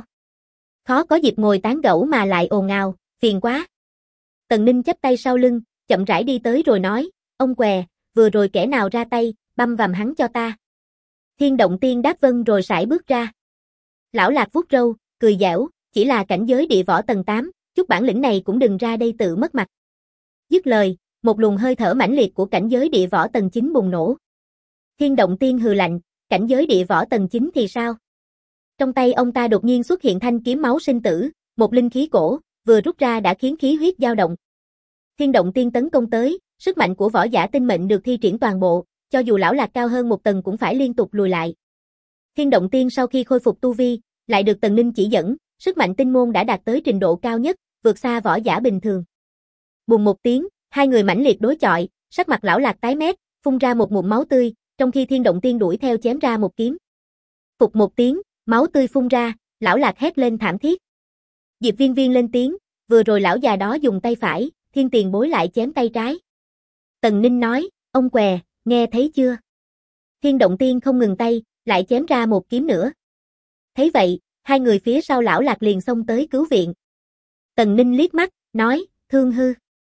Khó có dịp ngồi tán gẫu mà lại ồn ào, phiền quá. Tần Ninh chắp tay sau lưng, chậm rãi đi tới rồi nói, ông què, vừa rồi kẻ nào ra tay, băm vằm hắn cho ta. Thiên Động Tiên đáp vâng rồi sải bước ra. Lão Lạc vuốt râu, cười giễu, chỉ là cảnh giới địa võ tầng 8, chút bản lĩnh này cũng đừng ra đây tự mất mặt. Dứt lời, một luồng hơi thở mãnh liệt của cảnh giới địa võ tầng 9 bùng nổ. Thiên Động Tiên hừ lạnh, cảnh giới địa võ tầng 9 thì sao? Trong tay ông ta đột nhiên xuất hiện thanh kiếm máu sinh tử, một linh khí cổ, vừa rút ra đã khiến khí huyết dao động. Thiên Động Tiên tấn công tới, sức mạnh của võ giả tinh mệnh được thi triển toàn bộ, cho dù lão Lạc cao hơn một tầng cũng phải liên tục lùi lại. Thiên Động Tiên sau khi khôi phục tu vi, lại được Tần Ninh chỉ dẫn, sức mạnh tinh môn đã đạt tới trình độ cao nhất, vượt xa võ giả bình thường. Bùng một tiếng, hai người mãnh liệt đối chọi, sắc mặt lão Lạc tái mét, phun ra một ngụm máu tươi, trong khi Thiên Động Tiên đuổi theo chém ra một kiếm. Phục một tiếng, máu tươi phun ra, lão Lạc hét lên thảm thiết. Diệp Viên Viên lên tiếng, vừa rồi lão già đó dùng tay phải, Thiên Tiền Bối lại chém tay trái. Tần Ninh nói, ông què, nghe thấy chưa? Thiên Động Tiên không ngừng tay, lại chém ra một kiếm nữa. Thấy vậy, hai người phía sau lão Lạc liền xông tới cứu viện. Tần Ninh liếc mắt, nói, Thương Hư.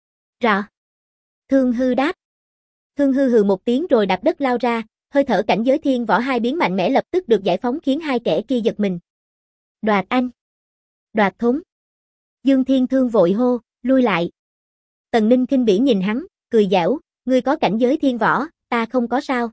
Rõ. Thương Hư đáp. Thương Hư hừ một tiếng rồi đạp đất lao ra, hơi thở cảnh giới thiên võ hai biến mạnh mẽ lập tức được giải phóng khiến hai kẻ kia giật mình. Đoạt anh. Đoạt thốn. Dương Thiên Thương vội hô, lui lại. Tần Ninh khinh bỉ nhìn hắn, cười giễu, ngươi có cảnh giới thiên võ, ta không có sao.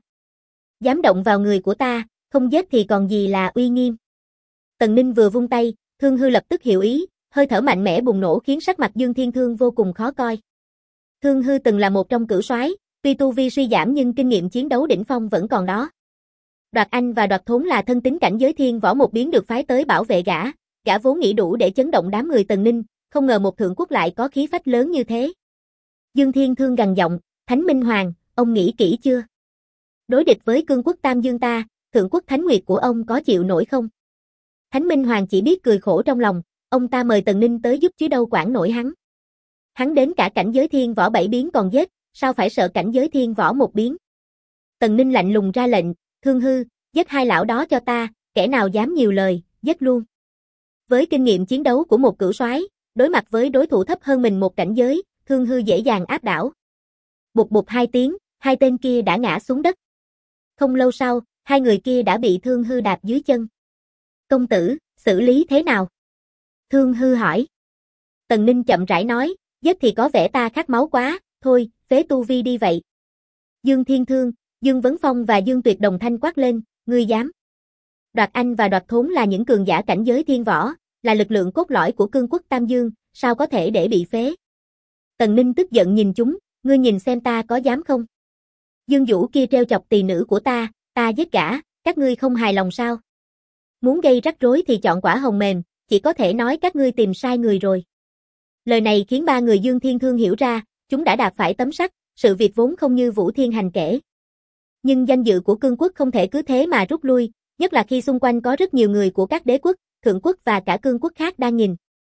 Dám động vào người của ta, không giết thì còn gì là uy nghiêm. Tần Ninh vừa vung tay, Thương Hư lập tức hiểu ý, hơi thở mạnh mẽ bùng nổ khiến sắc mặt Dương Thiên Thương vô cùng khó coi. Thương Hư từng là một trong cửu soái, tuy tu vi suy giảm nhưng kinh nghiệm chiến đấu đỉnh phong vẫn còn đó. Đoạt anh và đoạt thốn là thân tín cảnh giới thiên võ một biến được phái tới bảo vệ gã vốn nghĩ đủ để chấn động đám người Tần Ninh, không ngờ một thượng quốc lại có khí phách lớn như thế. Dương Thiên Thương gằn giọng, Thánh Minh Hoàng, ông nghĩ kỹ chưa? Đối địch với cương quốc Tam Dương ta, thượng quốc Thánh Nguyệt của ông có chịu nổi không? Thánh Minh Hoàng chỉ biết cười khổ trong lòng, ông ta mời Tần Ninh tới giúp chứ đâu quản nổi hắn. Hắn đến cả cảnh giới thiên võ 7 biến còn giết, sao phải sợ cảnh giới thiên võ một biến? Tần Ninh lạnh lùng ra lệnh, Thương Hư, giết hai lão đó cho ta, kẻ nào dám nhiều lời, giết luôn. Với kinh nghiệm chiến đấu của một cửu soái, đối mặt với đối thủ thấp hơn mình một cảnh giới, Thương Hư dễ dàng áp đảo. Bụp bụp hai tiếng, hai tên kia đã ngã xuống đất. Không lâu sau, hai người kia đã bị Thương Hư đạp dưới chân. Công tử, xử lý thế nào? Thương Hư hỏi. Tần Ninh chậm rãi nói, giết thì có vẻ ta khát máu quá, thôi, phế tu vi đi vậy. Dương Thiên Thương, Dương Vấn Phong và Dương Tuyệt đồng thanh quát lên, ngươi dám. Đoạt Anh và Đoạt Thốn là những cường giả cảnh giới thiên võ, là lực lượng cốt lõi của cương quốc Tam Dương, sao có thể để bị phế? Tần Ninh tức giận nhìn chúng, ngươi nhìn xem ta có dám không? Dương Vũ kia treo chọc tỳ nữ của ta giết gã, các ngươi không hài lòng sao? Muốn gây rắc rối thì chọn quả hồng mềm, chỉ có thể nói các ngươi tìm sai người rồi. Lời này khiến ba người Dương Thiên Thương hiểu ra, chúng đã đạp phải tấm sắt, sự việc vốn không như Vũ Thiên Hành kể. Nhưng danh dự của cương quốc không thể cứ thế mà rút lui, nhất là khi xung quanh có rất nhiều người của các đế quốc, thượng quốc và cả cương quốc khác đang nhìn.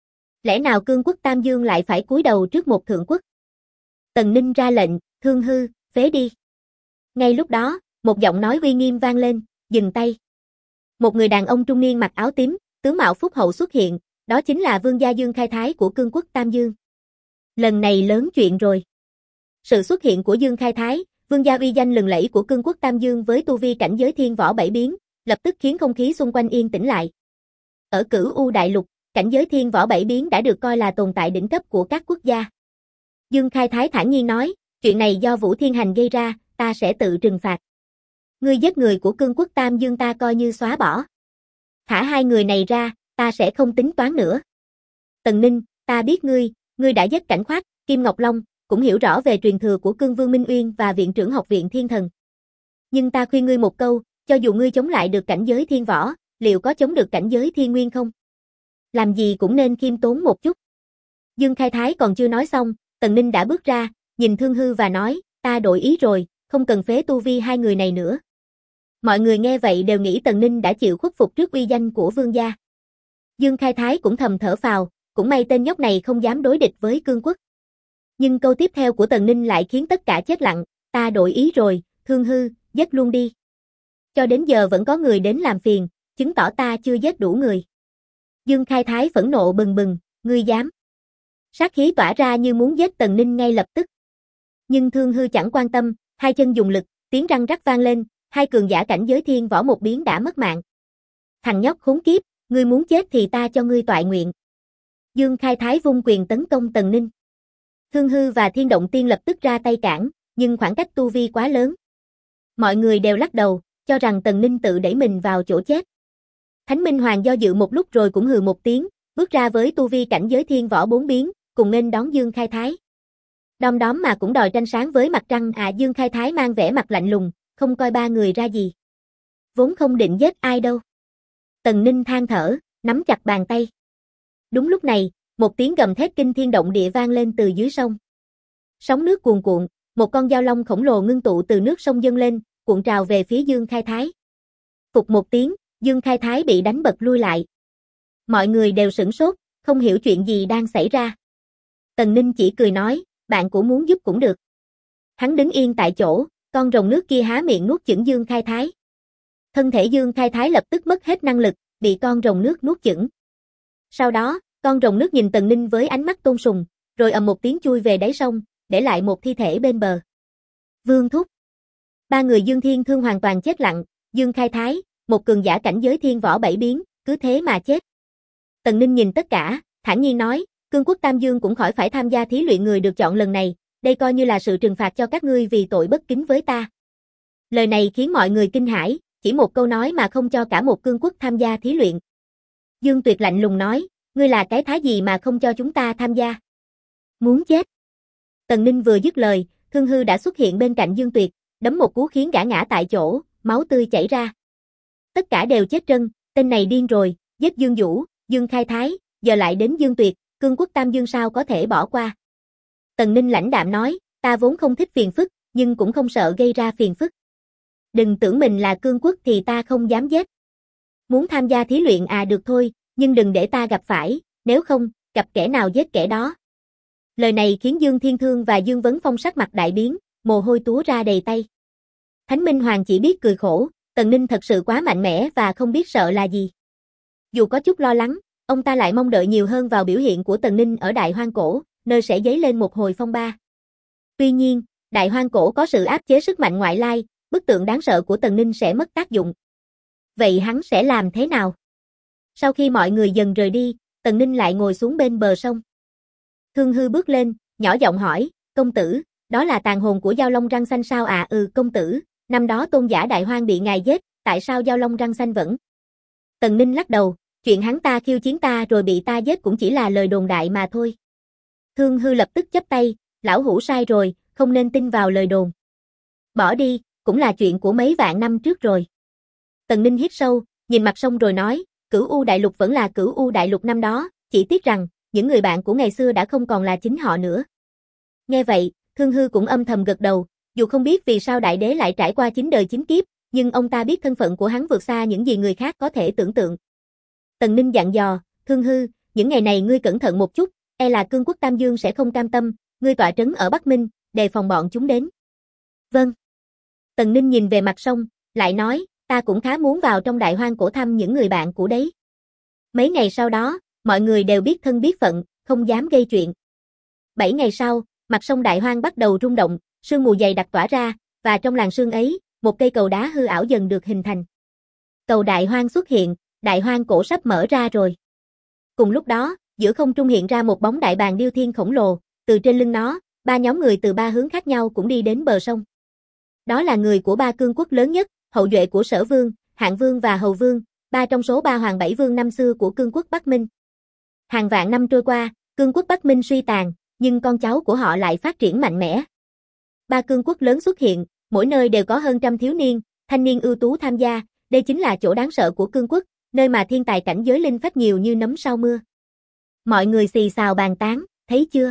Lẽ nào cương quốc Tam Dương lại phải cúi đầu trước một thượng quốc? Tần Ninh ra lệnh, Thương Hư, phế đi. Ngay lúc đó, một giọng nói uy nghiêm vang lên, dừng tay. Một người đàn ông trung niên mặc áo tím, tướng mạo phúc hậu xuất hiện, đó chính là vương gia Dương Khai Thái của cương quốc Tam Dương. Lần này lớn chuyện rồi. Sự xuất hiện của Dương Khai Thái, vương gia uy danh lừng lẫy của cương quốc Tam Dương với tu vi cảnh giới thiên võ bảy biến, lập tức khiến không khí xung quanh yên tĩnh lại. Ở Cửu U Đại Lục, cảnh giới thiên võ bảy biến đã được coi là tồn tại đỉnh cấp của các quốc gia. Dương Khai Thái thản nhiên nói, chuyện này do Vũ Thiên Hành gây ra, ta sẽ tự trừng phạt. Ngươi giết người của cương quốc Tam Dương ta coi như xóa bỏ. Thả hai người này ra, ta sẽ không tính toán nữa. Tần Ninh, ta biết ngươi đã giết Cảnh Khoát, Kim Ngọc Long, cũng hiểu rõ về truyền thừa của Cương Vương Minh Uyên và Viện trưởng Học viện Thiên Thần. Nhưng ta khuyên ngươi một câu, cho dù ngươi chống lại được cảnh giới thiên võ, liệu có chống được cảnh giới thiên nguyên không? Làm gì cũng nên khiêm tốn một chút. Dương Khai Thái còn chưa nói xong, Tần Ninh đã bước ra, nhìn Thương Hư và nói, ta đổi ý rồi, không cần phế tu vi hai người này nữa. Mọi người nghe vậy đều nghĩ Tần Ninh đã chịu khuất phục trước uy danh của vương gia. Dương Khai Thái cũng thầm thở phào, cũng may tên nhóc này không dám đối địch với cương quốc. Nhưng câu tiếp theo của Tần Ninh lại khiến tất cả chết lặng, ta đổi ý rồi, Thương Hư, giết luôn đi. Cho đến giờ vẫn có người đến làm phiền, chứng tỏ ta chưa giết đủ người. Dương Khai Thái phẫn nộ bừng bừng, ngươi dám. Sát khí tỏa ra như muốn giết Tần Ninh ngay lập tức. Nhưng Thương Hư chẳng quan tâm, hai chân dùng lực, tiếng răng rắc vang lên, hai cường giả cảnh giới thiên võ một biến đã mất mạng. Thằng nhóc khốn kiếp, ngươi muốn chết thì ta cho ngươi toại nguyện. Dương Khai Thái vung quyền tấn công Tần Ninh. Thương Hư và Thiên Động Tiên lập tức ra tay cản, nhưng khoảng cách tu vi quá lớn. Mọi người đều lắc đầu, cho rằng Tần Ninh tự đẩy mình vào chỗ chết. Thánh Minh Hoàng do dự một lúc rồi cũng hừ một tiếng, bước ra với tu vi cảnh giới thiên võ bốn biến, cùng nghênh đón Dương Khai Thái. Đom đóm mà cũng đòi tranh sáng với mặt trăng à? Dương Khai Thái mang vẻ mặt lạnh lùng, không coi ba người ra gì. Vốn không định giết ai đâu. Tần Ninh than thở, nắm chặt bàn tay. Đúng lúc này, một tiếng gầm thét kinh thiên động địa vang lên từ dưới sông. Sóng nước cuồn cuộn, một con dao long khổng lồ ngưng tụ từ nước sông dâng lên, cuộn trào về phía Dương Khai Thái. Phụt một tiếng, Dương Khai Thái bị đánh bật lui lại. Mọi người đều sửng sốt, không hiểu chuyện gì đang xảy ra. Tần Ninh chỉ cười nói, bạn cũng muốn giúp cũng được. Hắn đứng yên tại chỗ, con rồng nước kia há miệng nuốt chửng Dương Khai Thái. Thân thể Dương Khai Thái lập tức mất hết năng lực, bị con rồng nước nuốt chửng. Sau đó, con rồng nước nhìn Tần Ninh với ánh mắt tôn sùng, rồi ầm một tiếng chui về đáy sông, để lại một thi thể bên bờ. Vương thúc. Ba người Dương Thiên Thương hoàn toàn chết lặng, Dương Khai Thái, một cường giả cảnh giới thiên võ bảy biến, cứ thế mà chết. Tần Ninh nhìn tất cả, thản nhiên nói, cương quốc Tam Dương cũng khỏi phải tham gia thí luyện người được chọn lần này, đây coi như là sự trừng phạt cho các ngươi vì tội bất kính với ta. Lời này khiến mọi người kinh hãi, chỉ một câu nói mà không cho cả một cương quốc tham gia thí luyện. Dương Tuyệt lạnh lùng nói, ngươi là cái thá gì mà không cho chúng ta tham gia? Muốn chết. Tần Ninh vừa dứt lời, Thương Hư đã xuất hiện bên cạnh Dương Tuyệt, đấm một cú khiến gã ngã tại chỗ, máu tươi chảy ra. Tất cả đều chết trân, tên này điên rồi, giết Dương Vũ, Dương Khai Thái, giờ lại đến Dương Tuyệt, cương quốc Tam Dương sao có thể bỏ qua. Tần Ninh lãnh đạm nói, ta vốn không thích phiền phức, nhưng cũng không sợ gây ra phiền phức. Đừng tưởng mình là cương quốc thì ta không dám giết. Muốn tham gia thí luyện à được thôi, nhưng đừng để ta gặp phải, nếu không, gặp kẻ nào giết kẻ đó. Lời này khiến Dương Thiên Thương và Dương Vấn Phong sắc mặt đại biến, mồ hôi túa ra đầy tay. Thánh Minh Hoàng chỉ biết cười khổ, Tần Ninh thật sự quá mạnh mẽ và không biết sợ là gì. Dù có chút lo lắng, ông ta lại mong đợi nhiều hơn vào biểu hiện của Tần Ninh ở Đại Hoang Cổ, nơi sẽ dấy lên một hồi phong ba. Tuy nhiên, Đại Hoang Cổ có sự áp chế sức mạnh ngoại lai, bức tượng đáng sợ của Tần Ninh sẽ mất tác dụng. Vậy hắn sẽ làm thế nào? Sau khi mọi người dần rời đi, Tần Ninh lại ngồi xuống bên bờ sông. Thương Hư bước lên, nhỏ giọng hỏi, công tử, đó là tàn hồn của Dao Long Răng Xanh sao à? Ừ công tử, năm đó tôn giả Đại Hoang bị ngài giết, tại sao Dao Long Răng Xanh vẫn? Tần Ninh lắc đầu, chuyện hắn ta khiêu chiến ta rồi bị ta giết cũng chỉ là lời đồn đại mà thôi. Thương Hư lập tức chắp tay, lão hủ sai rồi, không nên tin vào lời đồn. Bỏ đi, cũng là chuyện của mấy vạn năm trước rồi. Tần Ninh hít sâu, nhìn mặt sông rồi nói, Cửu U Đại Lục vẫn là Cửu U Đại Lục năm đó, chỉ tiếc rằng, những người bạn của ngày xưa đã không còn là chính họ nữa. Nghe vậy, Thương Hư cũng âm thầm gật đầu, dù không biết vì sao đại đế lại trải qua 9 đời 9 kiếp, nhưng ông ta biết thân phận của hắn vượt xa những gì người khác có thể tưởng tượng. Tần Ninh dặn dò, Thương Hư, những ngày này ngươi cẩn thận một chút, e là cương quốc Tam Dương sẽ không cam tâm, ngươi tọa trấn ở Bắc Minh, đề phòng bọn chúng đến. Vâng. Tần Ninh nhìn về mặt sông, lại nói, ta cũng khá muốn vào trong Đại Hoang Cổ thăm những người bạn của đấy. Mấy ngày sau đó, mọi người đều biết thân biết phận, không dám gây chuyện. 7 ngày sau, mặt sông Đại Hoang bắt đầu rung động, sương mù dày đặc tỏa ra, và trong làn sương ấy, một cây cầu đá hư ảo dần được hình thành. Cầu Đại Hoang xuất hiện, Đại Hoang Cổ sắp mở ra rồi. Cùng lúc đó, giữa không trung hiện ra một bóng đại bàng điêu thiên khổng lồ, từ trên lưng nó, 3 nhóm người từ 3 hướng khác nhau cũng đi đến bờ sông. Đó là người của 3 cương quốc lớn nhất, hậu duệ của Sở Vương, Hạng Vương và Hầu Vương, 3 trong số 3 hoàng 7 vương năm xưa của cương quốc Bắc Minh. Hàng vạn năm trôi qua, cương quốc Bắc Minh suy tàn, nhưng con cháu của họ lại phát triển mạnh mẽ. 3 cương quốc lớn xuất hiện, mỗi nơi đều có hơn trăm thiếu niên, thanh niên ưu tú tham gia, đây chính là chỗ đáng sợ của cương quốc, nơi mà thiên tài cảnh giới linh phách nhiều như nấm sau mưa. Mọi người xì xào bàn tán, thấy chưa?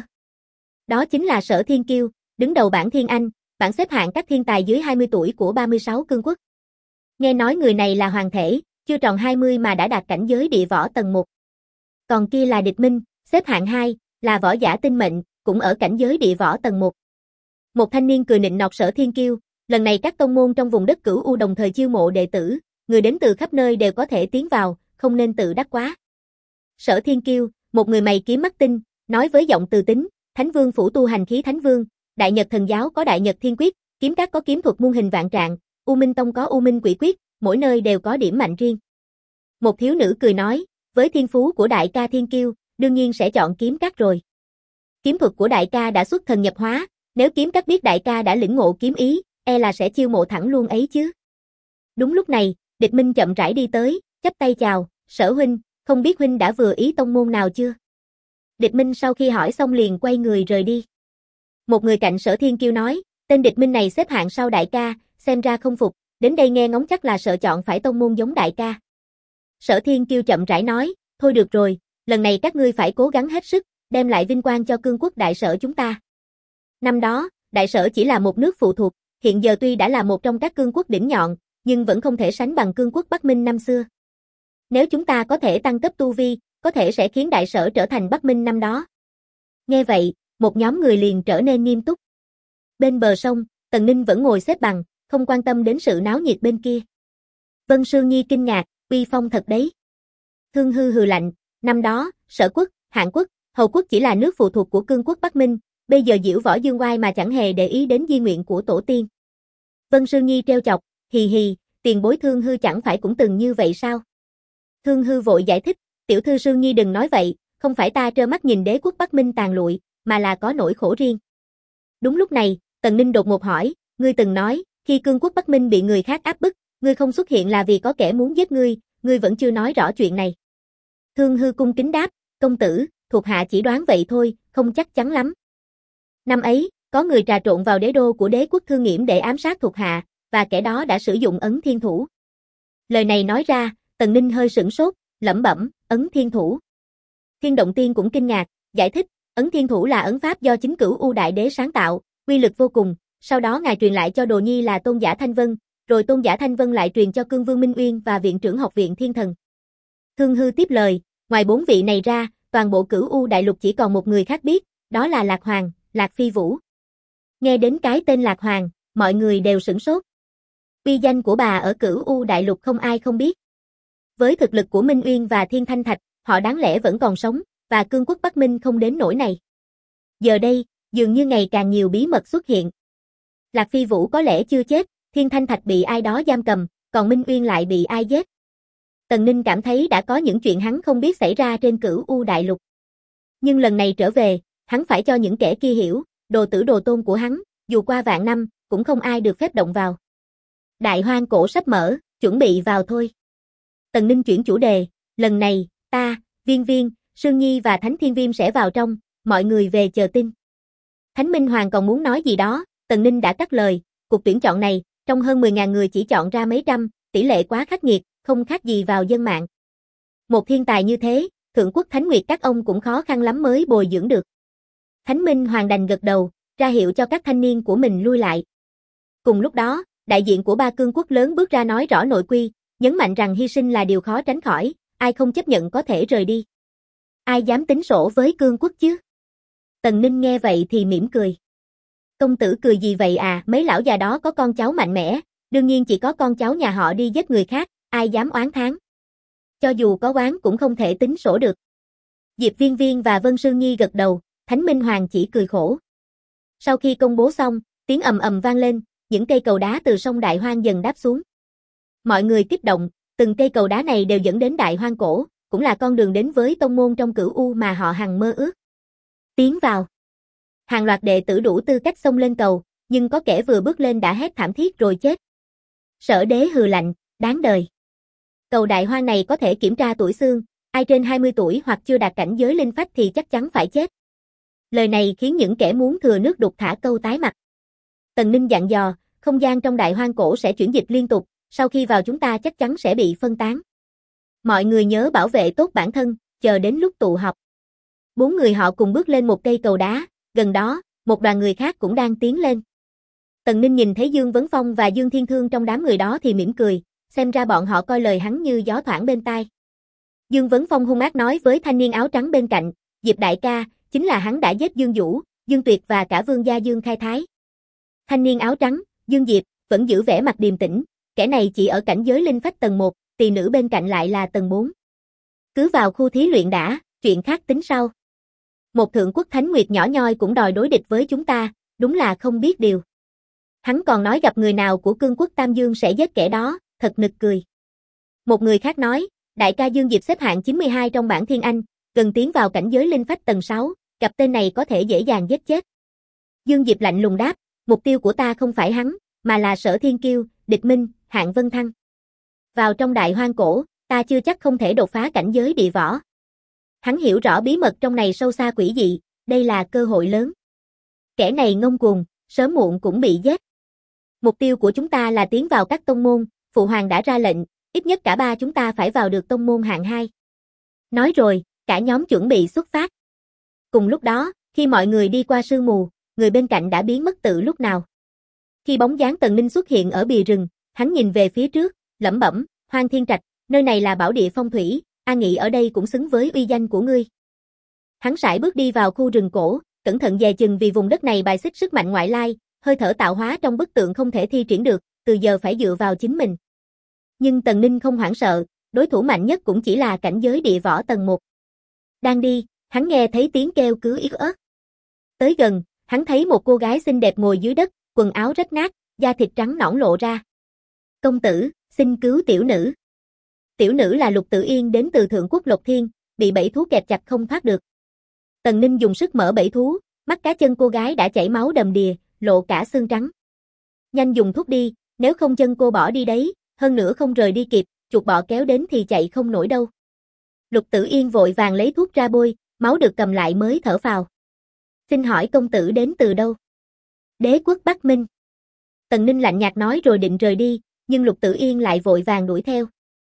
Đó chính là Sở Thiên Kiêu, đứng đầu bảng Thiên Anh, bảng xếp hạng các thiên tài dưới 20 tuổi của 36 cương quốc. Nghe nói người này là hoàng thể, chưa tròn 20 mà đã đạt cảnh giới địa võ tầng 1. Còn kia là Địch Minh, xếp hạng 2, là võ giả tinh mệnh, cũng ở cảnh giới địa võ tầng 1. Một thanh niên cười nịnh nọt Sở Thiên Kiêu, lần này các tông môn trong vùng đất Cửu U đồng thời chiêu mộ đệ tử, người đến từ khắp nơi đều có thể tiến vào, không nên tự đắc quá. Sở Thiên Kiêu, một người mày kiếm mắt tinh, nói với giọng từ tính, Thánh Vương phủ tu hành khí Thánh Vương, Đại Nhật Thần Giáo có Đại Nhật Thiên Quyết, Kiếm Các có kiếm thuật muôn hình vạn trạng, U Minh Tông có U Minh Quỷ Quyết, mỗi nơi đều có điểm mạnh riêng. Một thiếu nữ cười nói, với thiên phú của đại ca Thiên Kiêu, đương nhiên sẽ chọn Kiếm Các rồi. Kiếm thuật của đại ca đã xuất thần nhập hóa, nếu Kiếm Các biết đại ca đã lĩnh ngộ kiếm ý, e là sẽ chiêu mộ thẳng luôn ấy chứ. Đúng lúc này, Địch Minh chậm rãi đi tới, chắp tay chào, Sở huynh, không biết huynh đã vừa ý tông môn nào chưa? Địch Minh sau khi hỏi xong liền quay người rời đi. Một người cạnh Sở Thiên Kiêu nói, tên Địch Minh này xếp hạng sau đại ca, xem ra không phục, đến đây nghe ngóng chắc là sợ chọn phải tông môn giống đại ca. Sở Thiên Kiêu chậm rãi nói, thôi được rồi, lần này các ngươi phải cố gắng hết sức, đem lại vinh quang cho cương quốc đại sở chúng ta. Năm đó, đại sở chỉ là một nước phụ thuộc, hiện giờ tuy đã là một trong các cương quốc đỉnh nhọn, nhưng vẫn không thể sánh bằng cương quốc Bắc Minh năm xưa. Nếu chúng ta có thể tăng cấp tu vi, có thể sẽ khiến đại sở trở thành Bắc Minh năm đó. Nghe vậy, một nhóm người liền trở nên nghiêm túc. Bên bờ sông, Tần Ninh vẫn ngồi xếp bằng, không quan tâm đến sự náo nhiệt bên kia. Vân Sương Nhi kinh ngạc, uy phong thật đấy. Thương Hư hừ lạnh, năm đó, Sở quốc, Hạng quốc, Hầu quốc chỉ là nước phụ thuộc của cương quốc Bắc Minh, bây giờ diễu võ dương oai mà chẳng hề để ý đến di nguyện của tổ tiên. Vân Sương Nhi trêu chọc, hì hì, tiền bối Thương Hư chẳng phải cũng từng như vậy sao? Thương Hư vội giải thích, tiểu thư Sương Nhi đừng nói vậy, không phải ta trơ mắt nhìn đế quốc Bắc Minh tàn lụi, mà là có nỗi khổ riêng. Đúng lúc này, Tần Ninh đột ngột hỏi, ngươi từng nói, khi cương quốc Bắc Minh bị người khác áp bức, ngươi không xuất hiện là vì có kẻ muốn giết ngươi vẫn chưa nói rõ chuyện này. Thương Hư cung kính đáp, công tử, thuộc hạ chỉ đoán vậy thôi, không chắc chắn lắm. Năm ấy, có người trà trộn vào đế đô của đế quốc Thương Nghiễm để ám sát thuộc hạ, và kẻ đó đã sử dụng ấn thiên thủ. Lời này nói ra, Tần Ninh hơi sửng sốt, lẩm bẩm, ấn thiên thủ. Thiên Động Tiên cũng kinh ngạc, giải thích, ấn thiên thủ là ấn pháp do chính Cửu U Đại Đế sáng tạo, uy lực vô cùng, sau đó ngài truyền lại cho đồ nhi là Tôn giả Thanh Vân, rồi Tôn giả Thanh Vân lại truyền cho Cương Vương Minh Uyên và viện trưởng học viện Thiên Thần. Thương Hư tiếp lời, ngoài 4 vị này ra, toàn bộ Cửu U Đại Lục chỉ còn một người khác biết, đó là Lạc Hoàng, Lạc Phi Vũ. Nghe đến cái tên Lạc Hoàng, mọi người đều sửng sốt. Uy danh của bà ở Cửu U Đại Lục không ai không biết. Với thực lực của Minh Uyên và Thiên Thanh Thạch, họ đáng lẽ vẫn còn sống, và cương quốc Bắc Minh không đến nỗi này. Giờ đây, dường như ngày càng nhiều bí mật xuất hiện. Lạc Phi Vũ có lẽ chưa chết, Thiên Thanh Thạch bị ai đó giam cầm, còn Minh Uyên lại bị ai giết. Tần Ninh cảm thấy đã có những chuyện hắn không biết xảy ra trên Cửu U Đại Lục. Nhưng lần này trở về, hắn phải cho những kẻ kia hiểu, đồ tử đồ tôn của hắn, dù qua vạn năm, cũng không ai được phép động vào. Đại hoang cổ sắp mở, chuẩn bị vào thôi. Tần Ninh chuyển chủ đề, lần này, ta, Viên Viên, Sương Nhi và Thánh Thiên Viêm sẽ vào trong, mọi người về chờ tin. Thánh Minh Hoàng còn muốn nói gì đó, Tần Ninh đã cắt lời, cuộc tuyển chọn này, trong hơn 10.000 người chỉ chọn ra mấy trăm, tỷ lệ quá khắc nghiệt, không khác gì vào dân mạng. Một thiên tài như thế, Thượng Quốc Thánh Nguyệt các ông cũng khó khăn lắm mới bồi dưỡng được. Thánh Minh Hoàng đành gật đầu, ra hiệu cho các thanh niên của mình lui lại. Cùng lúc đó, đại diện của ba cương quốc lớn bước ra nói rõ nội quy, nhấn mạnh rằng hy sinh là điều khó tránh khỏi, ai không chấp nhận có thể rời đi. Ai dám tính sổ với cương quốc chứ? Tần Ninh nghe vậy thì mỉm cười. Công tử cười gì vậy à, mấy lão già đó có con cháu mạnh mẽ, đương nhiên chỉ có con cháu nhà họ đi giết người khác, ai dám oán thán. Cho dù có oán cũng không thể tính sổ được. Diệp Viên Viên và Vân Sương Nhi gật đầu, Thánh Minh Hoàng chỉ cười khổ. Sau khi công bố xong, tiếng ầm ầm vang lên, những cây cầu đá từ sông Đại Hoang dần đáp xuống. Mọi người kích động, từng cây cầu đá này đều dẫn đến Đại Hoang cổ, cũng là con đường đến với tông môn trong Cửu U mà họ hằng mơ ước. Tiến vào. Hàng loạt đệ tử đủ tư cách xông lên cầu, nhưng có kẻ vừa bước lên đã hét thảm thiết rồi chết. Sở Đế hừ lạnh, đáng đời. Cầu Đại Hoang này có thể kiểm tra tuổi xương, ai trên 20 tuổi hoặc chưa đạt cảnh giới linh phách thì chắc chắn phải chết. Lời này khiến những kẻ muốn thừa nước đục thả câu tái mặt. Tần Ninh dặn dò, không gian trong Đại Hoang cổ sẽ chuyển dịch liên tục, sau khi vào chúng ta chắc chắn sẽ bị phân tán. Mọi người nhớ bảo vệ tốt bản thân, chờ đến lúc tụ họp. 4 người họ cùng bước lên một cây cầu đá, gần đó, một đoàn người khác cũng đang tiến lên. Tần Ninh nhìn thấy Dương Vấn Phong và Dương Thiên Thương trong đám người đó thì mỉm cười, xem ra bọn họ coi lời hắn như gió thoảng bên tai. Dương Vấn Phong hung ác nói với thanh niên áo trắng bên cạnh, Diệp đại ca, chính là hắn đã giết Dương Vũ, Dương Tuyệt và cả vương gia Dương Khai Thái. Thanh niên áo trắng, Dương Diệp, vẫn giữ vẻ mặt điềm tĩnh, kẻ này chỉ ở cảnh giới linh phách tầng 1, tỳ nữ bên cạnh lại là tầng 4. Cứ vào khu thí luyện đã, chuyện khác tính sau. Một Thượng Quốc Thánh Nguyệt nhỏ nhoi cũng đòi đối địch với chúng ta, đúng là không biết điều. Hắn còn nói gặp người nào của cương quốc Tam Dương sẽ giết kẻ đó, thật nực cười. Một người khác nói, đại ca Dương Diệp xếp hạng 92 trong bảng Thiên Anh, cần tiến vào cảnh giới linh phách tầng 6, gặp tên này có thể dễ dàng giết chết. Dương Diệp lạnh lùng đáp, mục tiêu của ta không phải hắn, mà là Sở Thiên Kiêu, Địch Minh, Hạng Vân Thăng. Vào trong Đại Hoang cổ, ta chưa chắc không thể đột phá cảnh giới địa võ. Hắn hiểu rõ bí mật trong này sâu xa quỷ dị, đây là cơ hội lớn. Kẻ này ngông cuồng, sớm muộn cũng bị giết. Mục tiêu của chúng ta là tiến vào các tông môn, Phụ Hoàng đã ra lệnh, ít nhất cả ba chúng ta phải vào được tông môn hạng 2. Nói rồi, cả nhóm chuẩn bị xuất phát. Cùng lúc đó, khi mọi người đi qua sương mù, người bên cạnh đã biến mất từ lúc nào. Khi bóng dáng Tần Ninh xuất hiện ở bìa rừng, hắn nhìn về phía trước, lẩm bẩm, Hoang Thiên Trạch, nơi này là bảo địa phong thủy, an nghị ở đây cũng xứng với uy danh của ngươi. Hắn sải bước đi vào khu rừng cổ, cẩn thận dè chừng vì vùng đất này bài xích sức mạnh ngoại lai, hơi thở tạo hóa trong bức tượng không thể thi triển được, từ giờ phải dựa vào chính mình. Nhưng Tần Ninh không hoảng sợ, đối thủ mạnh nhất cũng chỉ là cảnh giới địa võ tầng 1. Đang đi, hắn nghe thấy tiếng kêu cứu yếu ớt. Tới gần, hắn thấy một cô gái xinh đẹp ngồi dưới đất, quần áo rách nát, da thịt trắng nõn lộ ra. Công tử, xin cứu tiểu nữ. Tiểu nữ là Lục Tử Yên đến từ Thượng Quốc Lộc Thiên, bị bẫy thú kẹp chặt không thoát được. Tần Ninh dùng sức mở bẫy thú, mắt cá chân cô gái đã chảy máu đầm đìa, lộ cả xương trắng. Nhanh dùng thuốc đi, nếu không chân cô bỏ đi đấy, hơn nữa không rời đi kịp, chuột bọ kéo đến thì chạy không nổi đâu. Lục Tử Yên vội vàng lấy thuốc ra bôi, máu được cầm lại mới thở phào. Xin hỏi công tử đến từ đâu? Đế quốc Bắc Minh. Tần Ninh lạnh nhạt nói rồi định rời đi, nhưng Lục Tử Yên lại vội vàng đuổi theo.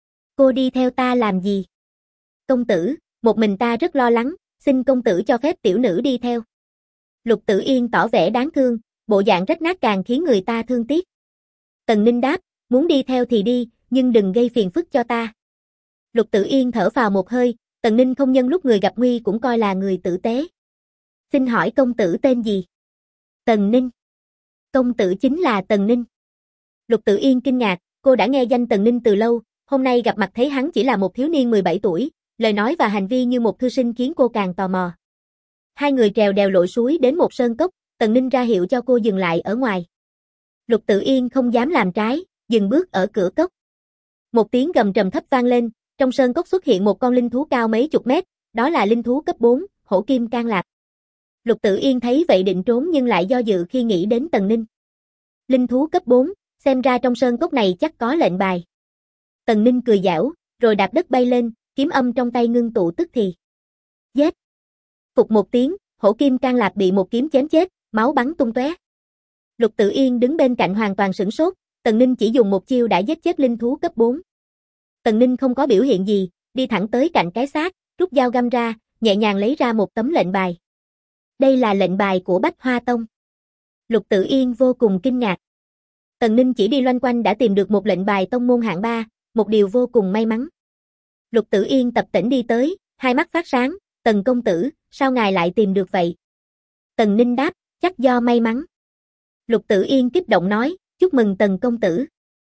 Cô đi theo ta làm gì? Công tử, một mình ta rất lo lắng, xin công tử cho phép tiểu nữ đi theo. Lục Tử Yên tỏ vẻ đáng thương, bộ dạng rách nát càng khiến người ta thương tiếc. Tần Ninh đáp, muốn đi theo thì đi, nhưng đừng gây phiền phức cho ta. Lục Tử Yên thở phào một hơi, Tần Ninh không nhân lúc người gặp nguy cũng coi là người tử tế. Xin hỏi công tử tên gì? Tần Ninh. Công tử chính là Tần Ninh. Lục Tử Yên kinh ngạc, cô đã nghe danh Tần Ninh từ lâu, hôm nay gặp mặt thấy hắn chỉ là một thiếu niên 17 tuổi, lời nói và hành vi như một thư sinh khiến cô càng tò mò. Hai người trèo đèo lội suối đến một sơn cốc, Tần Ninh ra hiệu cho cô dừng lại ở ngoài. Lục Tử Yên không dám làm trái, dừng bước ở cửa cốc. Một tiếng gầm trầm thấp vang lên, trong sơn cốc xuất hiện một con linh thú cao mấy chục mét, đó là linh thú cấp 4, Hổ Kim Can Lạp. Lục Tử Yên thấy vậy định trốn nhưng lại do dự khi nghĩ đến Tần Ninh. Linh thú cấp 4, xem ra trong sơn cốc này chắc có lệnh bài. Tần Ninh cười giảo, rồi đạp đất bay lên, kiếm âm trong tay ngưng tụ tức thì. Giết! Phục một tiếng, Hổ Kim Can Lạp bị một kiếm chém chết, máu bắn tung tóe. Lục Tử Yên đứng bên cạnh hoàn toàn sửng sốt, Tần Ninh chỉ dùng một chiêu đã giết chết linh thú cấp 4. Tần Ninh không có biểu hiện gì, đi thẳng tới cạnh cái xác, rút dao găm ra, nhẹ nhàng lấy ra một tấm lệnh bài. Đây là lệnh bài của Bách Hoa Tông. Lục Tử Yên vô cùng kinh ngạc. Tần Ninh chỉ đi loanh quanh đã tìm được một lệnh bài tông môn hạng 3, một điều vô cùng may mắn. Lục Tử Yên tập tễnh đi tới, hai mắt phát sáng, Tần công tử, sao ngài lại tìm được vậy? Tần Ninh đáp, chắc do may mắn. Lục Tử Yên kích động nói, chúc mừng Tần công tử.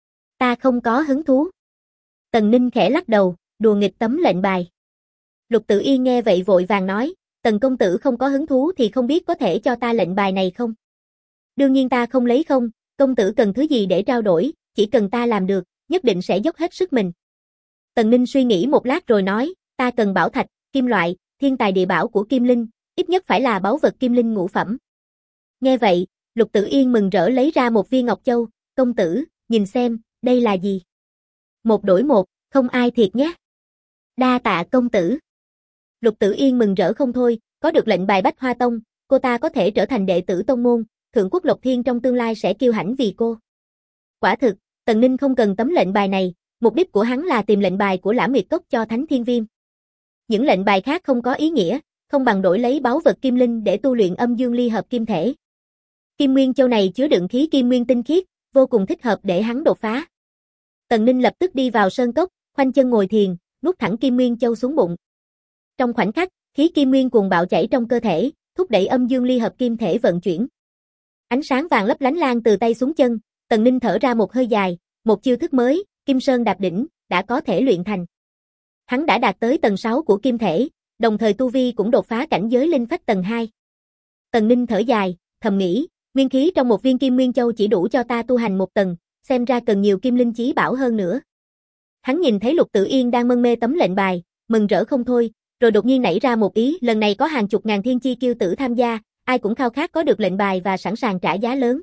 Ta không có hứng thú. Tần Ninh khẽ lắc đầu, đùa nghịch tấm lệnh bài. Lục Tử Yên nghe vậy vội vàng nói, Tần công tử không có hứng thú thì không biết có thể cho ta lệnh bài này không? Đương nhiên ta không lấy không, công tử cần thứ gì để trao đổi, chỉ cần ta làm được, nhất định sẽ dốc hết sức mình. Tần Ninh suy nghĩ một lát rồi nói, ta cần bảo thạch, kim loại, thiên tài địa bảo của Kim Linh, ít nhất phải là báu vật Kim Linh ngũ phẩm. Nghe vậy, Lục Tử Yên mừng rỡ lấy ra một viên ngọc châu, công tử, nhìn xem, đây là gì? Một đổi một, không ai thiệt nhé. Đa tạ công tử. Lục Tử Yên mừng rỡ không thôi, có được lệnh bài Bách Hoa Tông, cô ta có thể trở thành đệ tử tông môn, Thượng Quốc Lộc Thiên trong tương lai sẽ kiêu hãnh vì cô. Quả thực, Tần Ninh không cần tấm lệnh bài này, mục đích của hắn là tìm lệnh bài của Lã Nguyệt Cốc cho Thánh Thiên Viêm. Những lệnh bài khác không có ý nghĩa, không bằng đổi lấy báu vật Kim Linh để tu luyện âm dương ly hợp kim thể. Kim Nguyên Châu này chứa đựng khí kim nguyên tinh khiết, vô cùng thích hợp để hắn đột phá. Tần Ninh lập tức đi vào sơn cốc, khoanh chân ngồi thiền, nuốt thẳng Kim Nguyên Châu xuống bụng. Trong khoảnh khắc, khí kim nguyên cuồng bạo chảy trong cơ thể, thúc đẩy âm dương ly hợp kim thể vận chuyển. Ánh sáng vàng lấp lánh lan từ tay xuống chân, Tần Ninh thở ra một hơi dài, một chiêu thức mới, Kim Sơn đạp đỉnh, đã có thể luyện thành. Hắn đã đạt tới tầng 6 của kim thể, đồng thời tu vi cũng đột phá cảnh giới linh phách tầng 2. Tần Ninh thở dài, thầm nghĩ, nguyên khí trong một viên Kim Nguyên Châu chỉ đủ cho ta tu hành một tầng, xem ra cần nhiều kim linh chí bảo hơn nữa. Hắn nhìn thấy Lục Tử Yên đang mân mê tấm lệnh bài, mừng rỡ không thôi, rồi đột nhiên nảy ra một ý, lần này có hàng chục ngàn thiên chi kiêu tử tham gia, ai cũng khao khát có được lệnh bài và sẵn sàng trả giá lớn.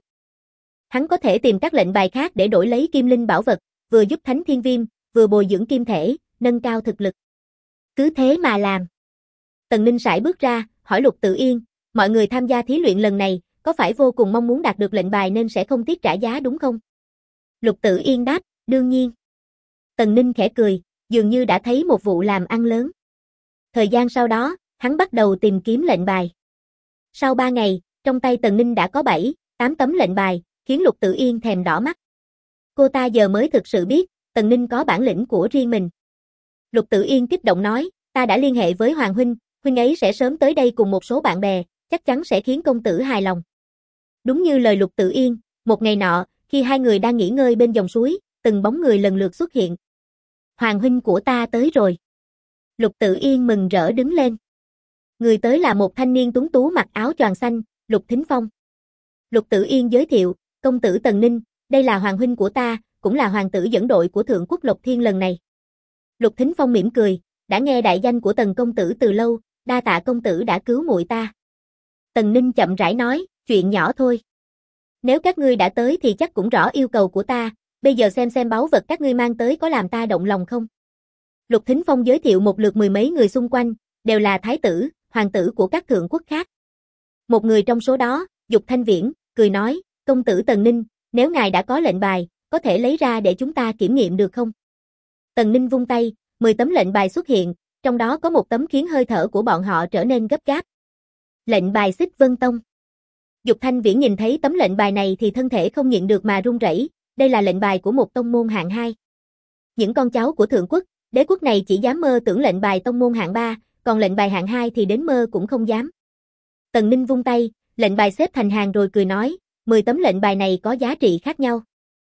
Hắn có thể tìm các lệnh bài khác để đổi lấy kim linh bảo vật, vừa giúp Thánh Thiên Viêm, vừa bồi dưỡng kim thể, nâng cao thực lực. Cứ thế mà làm. Tần Ninh sải bước ra, hỏi Lục Tử Yên, mọi người tham gia thí luyện lần này, có phải vô cùng mong muốn đạt được lệnh bài nên sẽ không tiếc trả giá đúng không? Lục Tử Yên đáp, đương nhiên. Tần Ninh khẽ cười, dường như đã thấy một vụ làm ăn lớn. Thời gian sau đó, hắn bắt đầu tìm kiếm lệnh bài. Sau 3 ngày, trong tay Tần Ninh đã có 7, 8 tấm lệnh bài, khiến Lục Tử Yên thèm đỏ mắt. Cô ta giờ mới thực sự biết, Tần Ninh có bản lĩnh của riêng mình. Lục Tử Yên kích động nói, ta đã liên hệ với Hoàng huynh, huynh ấy sẽ sớm tới đây cùng một số bạn bè, chắc chắn sẽ khiến công tử hài lòng. Đúng như lời Lục Tử Yên, một ngày nọ, khi hai người đang nghỉ ngơi bên dòng suối, từng bóng người lần lượt xuất hiện. Hoàng huynh của ta tới rồi. Lục Tử Yên mừng rỡ đứng lên. Người tới là một thanh niên tuấn tú mặc áo choàng xanh, Lục Thính Phong. Lục Tử Yên giới thiệu, công tử Tần Ninh, đây là hoàng huynh của ta, cũng là hoàng tử dẫn đội của Thượng Quốc Lộc Thiên lần này. Lục Thính Phong mỉm cười, đã nghe đại danh của Tần công tử từ lâu, đa tạ công tử đã cứu muội ta. Tần Ninh chậm rãi nói, chuyện nhỏ thôi. Nếu các ngươi đã tới thì chắc cũng rõ yêu cầu của ta, bây giờ xem báu vật các ngươi mang tới có làm ta động lòng không? Lục Thính Phong giới thiệu một lượt mười mấy người xung quanh, đều là thái tử, hoàng tử của các thượng quốc khác. Một người trong số đó, Dục Thanh Viễn, cười nói, công tử Tần Ninh, nếu ngài đã có lệnh bài, có thể lấy ra để chúng ta kiểm nghiệm được không? Tần Ninh vung tay, 10 tấm lệnh bài xuất hiện, trong đó có một tấm khiến hơi thở của bọn họ trở nên gấp gáp. Lệnh bài Xích Vân Tông. Dục Thanh Viễn nhìn thấy tấm lệnh bài này thì thân thể không nhịn được mà run rẩy, đây là lệnh bài của một tông môn hạng 2. Những con cháu của thượng quốc, đế quốc này chỉ dám mơ tưởng lệnh bài tông môn hạng 3, còn lệnh bài hạng 2 thì đến mơ cũng không dám. Tần Ninh vung tay, lệnh bài xếp thành hàng rồi cười nói, 10 tấm lệnh bài này có giá trị khác nhau.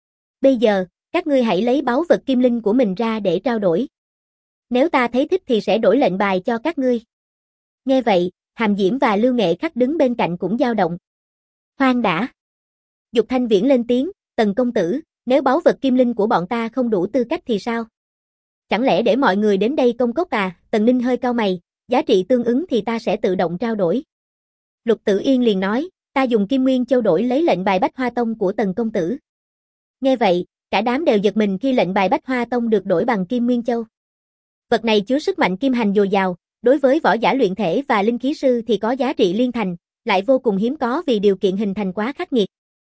Bây giờ, các ngươi hãy lấy báu vật kim linh của mình ra để trao đổi. Nếu ta thấy thích thì sẽ đổi lệnh bài cho các ngươi. Nghe vậy, Hàm Diễm và Lưu Nghệ Khắc đứng bên cạnh cũng dao động. Khoan đã. Dục Thanh Viễn lên tiếng, Tần công tử, nếu báu vật kim linh của bọn ta không đủ tư cách thì sao? Chẳng lẽ để mọi người đến đây công cốc à? Tần Ninh hơi cau mày, giá trị tương ứng thì ta sẽ tự động trao đổi. Lục Tử Yên liền nói, ta dùng Kim Nguyên Châu đổi lấy lệnh bài Bách Hoa Tông của Tần công tử. Nghe vậy, cả đám đều giật mình khi lệnh bài Bách Hoa Tông được đổi bằng Kim Nguyên Châu. Vật này chứa sức mạnh kim hành dồi dào, đối với võ giả luyện thể và linh khí sư thì có giá trị liên thành, lại vô cùng hiếm có vì điều kiện hình thành quá khắc nghiệt.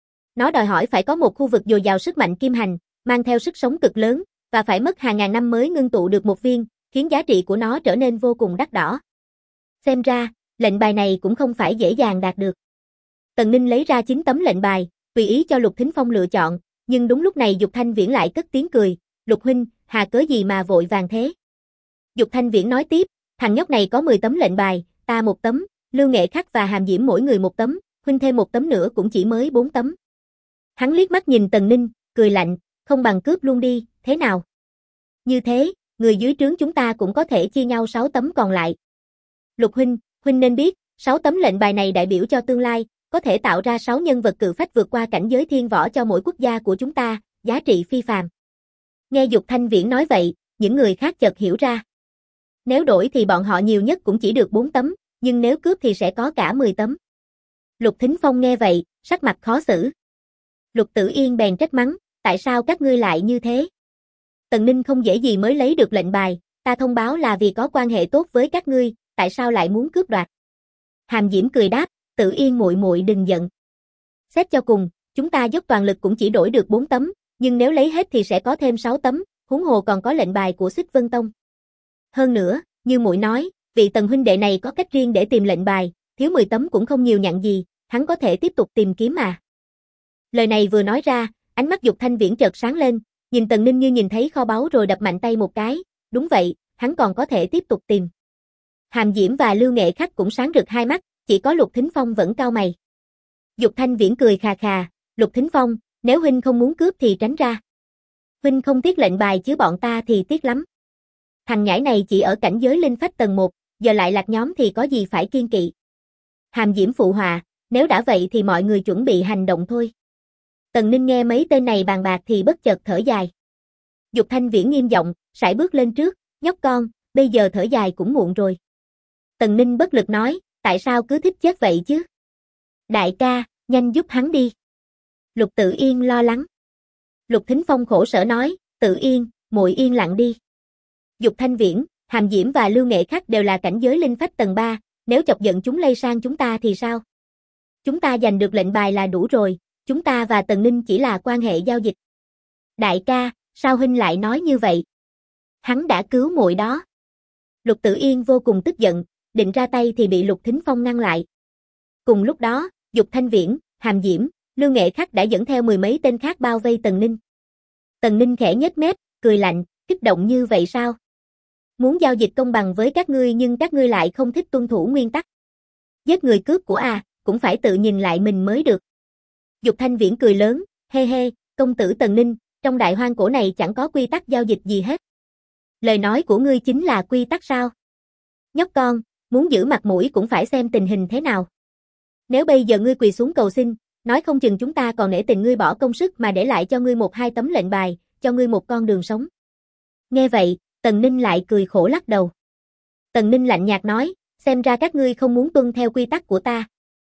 Nó đòi hỏi phải có một khu vực dồi dào sức mạnh kim hành, mang theo sức sống cực lớn, và phải mất hàng ngàn năm mới ngưng tụ được một viên, khiến giá trị của nó trở nên vô cùng đắt đỏ. Xem ra, lệnh bài này cũng không phải dễ dàng đạt được. Tần Ninh lấy ra 9 tấm lệnh bài, tùy ý cho Lục Thính Phong lựa chọn, nhưng đúng lúc này Dục Thanh Viễn lại cất tiếng cười, Lục huynh, hà cớ gì mà vội vàng thế? Dục Thanh Viễn nói tiếp, thằng nhóc này có 10 tấm lệnh bài, ta 1 tấm, Lưu Nghệ Khắc và Hàm Diễm mỗi người 1 tấm, huynh thêm 1 tấm nữa cũng chỉ mới 4 tấm. Hắn liếc mắt nhìn Tần Ninh, cười lạnh, không bằng cướp luôn đi, thế nào? Như thế, người dưới trướng chúng ta cũng có thể chia nhau 6 tấm còn lại. Lục huynh nên biết, 6 tấm lệnh bài này đại biểu cho tương lai, có thể tạo ra 6 nhân vật cự phách vượt qua cảnh giới thiên võ cho mỗi quốc gia của chúng ta, giá trị phi phàm. Nghe Dục Thanh Viễn nói vậy, những người khác chợt hiểu ra. Nếu đổi thì bọn họ nhiều nhất cũng chỉ được 4 tấm, nhưng nếu cướp thì sẽ có cả 10 tấm. Lục Thính Phong nghe vậy, sắc mặt khó xử. Lục Tử Yên bèn trách mắng, tại sao các ngươi lại như thế? Tần Ninh không dễ gì mới lấy được lệnh bài, ta thông báo là vì có quan hệ tốt với các ngươi, tại sao lại muốn cướp đoạt? Hàm Diễm cười đáp, Tử Yên muội muội đừng giận. Xét cho cùng, chúng ta dốc toàn lực cũng chỉ đổi được 4 tấm, nhưng nếu lấy hết thì sẽ có thêm 6 tấm, huống hồ còn có lệnh bài của Xích Vân Tông. Hơn nữa, như muội nói, vị Tần huynh đệ này có cách riêng để tìm lệnh bài, thiếu 10 tấm cũng không nhiều nhặn gì, hắn có thể tiếp tục tìm kiếm mà. Lời này vừa nói ra, ánh mắt Dục Thanh Viễn chợt sáng lên, nhìn Tần Ninh như nhìn thấy kho báu rồi đập mạnh tay một cái, đúng vậy, hắn còn có thể tiếp tục tìm. Hàm Diễm và Lưu Nghệ Khắc cũng sáng rực hai mắt, chỉ có Lục Thính Phong vẫn cau mày. Dục Thanh Viễn cười khà khà, Lục Thính Phong, nếu huynh không muốn cướp thì tránh ra. Huynh không tiếc lệnh bài chứ bọn ta thì tiếc lắm. Thằng nhãi này chỉ ở cảnh giới linh phách tầng 1, giờ lại lạc nhóm thì có gì phải kiên kỵ. Hàm Diễm phụ họa, nếu đã vậy thì mọi người chuẩn bị hành động thôi. Tần Ninh nghe mấy tên này bàn bạc thì bất chợt thở dài. Dục Thanh Viễn nghiêm giọng, sải bước lên trước, nhóc con, bây giờ thở dài cũng muộn rồi. Tần Ninh bất lực nói, tại sao cứ thích chết vậy chứ? Đại ca, nhanh giúp hắn đi. Lục Tử Yên lo lắng. Lục Thính Phong khổ sở nói, Tử Yên, muội yên lặng đi. Dục Thanh Viễn, Hàm Diễm và Lưu Nghệ Khắc đều là cảnh giới linh phách tầng 3, nếu chọc giận chúng lây sang chúng ta thì sao? Chúng ta giành được lệnh bài là đủ rồi, chúng ta và Tần Ninh chỉ là quan hệ giao dịch. Đại ca, sao huynh lại nói như vậy? Hắn đã cứu muội đó. Lục Tử Yên vô cùng tức giận, định ra tay thì bị Lục Thính Phong ngăn lại. Cùng lúc đó, Dục Thanh Viễn, Hàm Diễm, Lưu Nghệ Khắc đã dẫn theo 10 mấy tên khác bao vây Tần Ninh. Tần Ninh khẽ nhếch mép, cười lạnh, kích động như vậy sao? Muốn giao dịch công bằng với các ngươi nhưng các ngươi lại không thích tuân thủ nguyên tắc. Giết người cướp của cũng phải tự nhìn lại mình mới được. Dục Thanh Viễn cười lớn, hê hê, công tử Tần Ninh, trong đại hoang cổ này chẳng có quy tắc giao dịch gì hết. Lời nói của ngươi chính là quy tắc sao? Nhóc con, muốn giữ mặt mũi cũng phải xem tình hình thế nào. Nếu bây giờ ngươi quỳ xuống cầu xin, nói không chừng chúng ta còn nể tình ngươi bỏ công sức mà để lại cho ngươi 1-2 tấm lệnh bài, cho ngươi một con đường sống. Nghe vậy, Tần Ninh lại cười khổ lắc đầu. Tần Ninh lạnh nhạt nói, xem ra các ngươi không muốn tuân theo quy tắc của ta.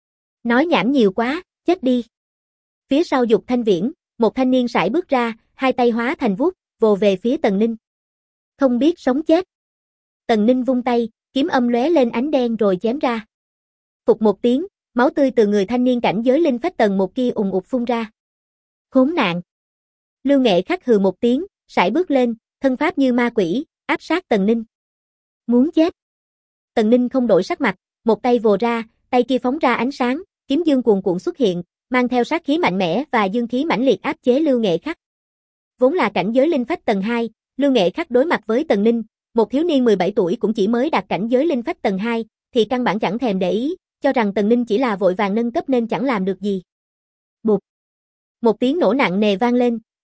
Nói nhảm nhiều quá, chết đi. Phía sau Dục Thanh Viễn, một thanh niên sải bước ra, hai tay hóa thành vuốt, vồ về phía Tần Ninh. Không biết sống chết. Tần Ninh vung tay, kiếm âm lóe lên ánh đen rồi chém ra. Phụt một tiếng, máu tươi từ người thanh niên cảnh giới linh phách tầng 1 kia ùn ụt phun ra. Khốn nạn. Lưu Nghệ Khắc hừ một tiếng, sải bước lên, thân pháp như ma quỷ, áp sát Tần Ninh. Muốn chết. Tần Ninh không đổi sắc mặt, một tay vồ ra, tay kia phóng ra ánh sáng, kiếm dương cuồn cuộn xuất hiện, mang theo sát khí mạnh mẽ và dương khí mãnh liệt áp chế Lưu Nghệ Khắc. Vốn là cảnh giới linh phách tầng 2, Lưu Nghệ Khắc đối mặt với Tần Ninh, một thiếu niên 17 tuổi cũng chỉ mới đạt cảnh giới linh phách tầng 2, thì căn bản chẳng thèm để ý, cho rằng Tần Ninh chỉ là vội vàng nâng cấp nên chẳng làm được gì. Bụp. Một tiếng nổ nặng nề vang lên,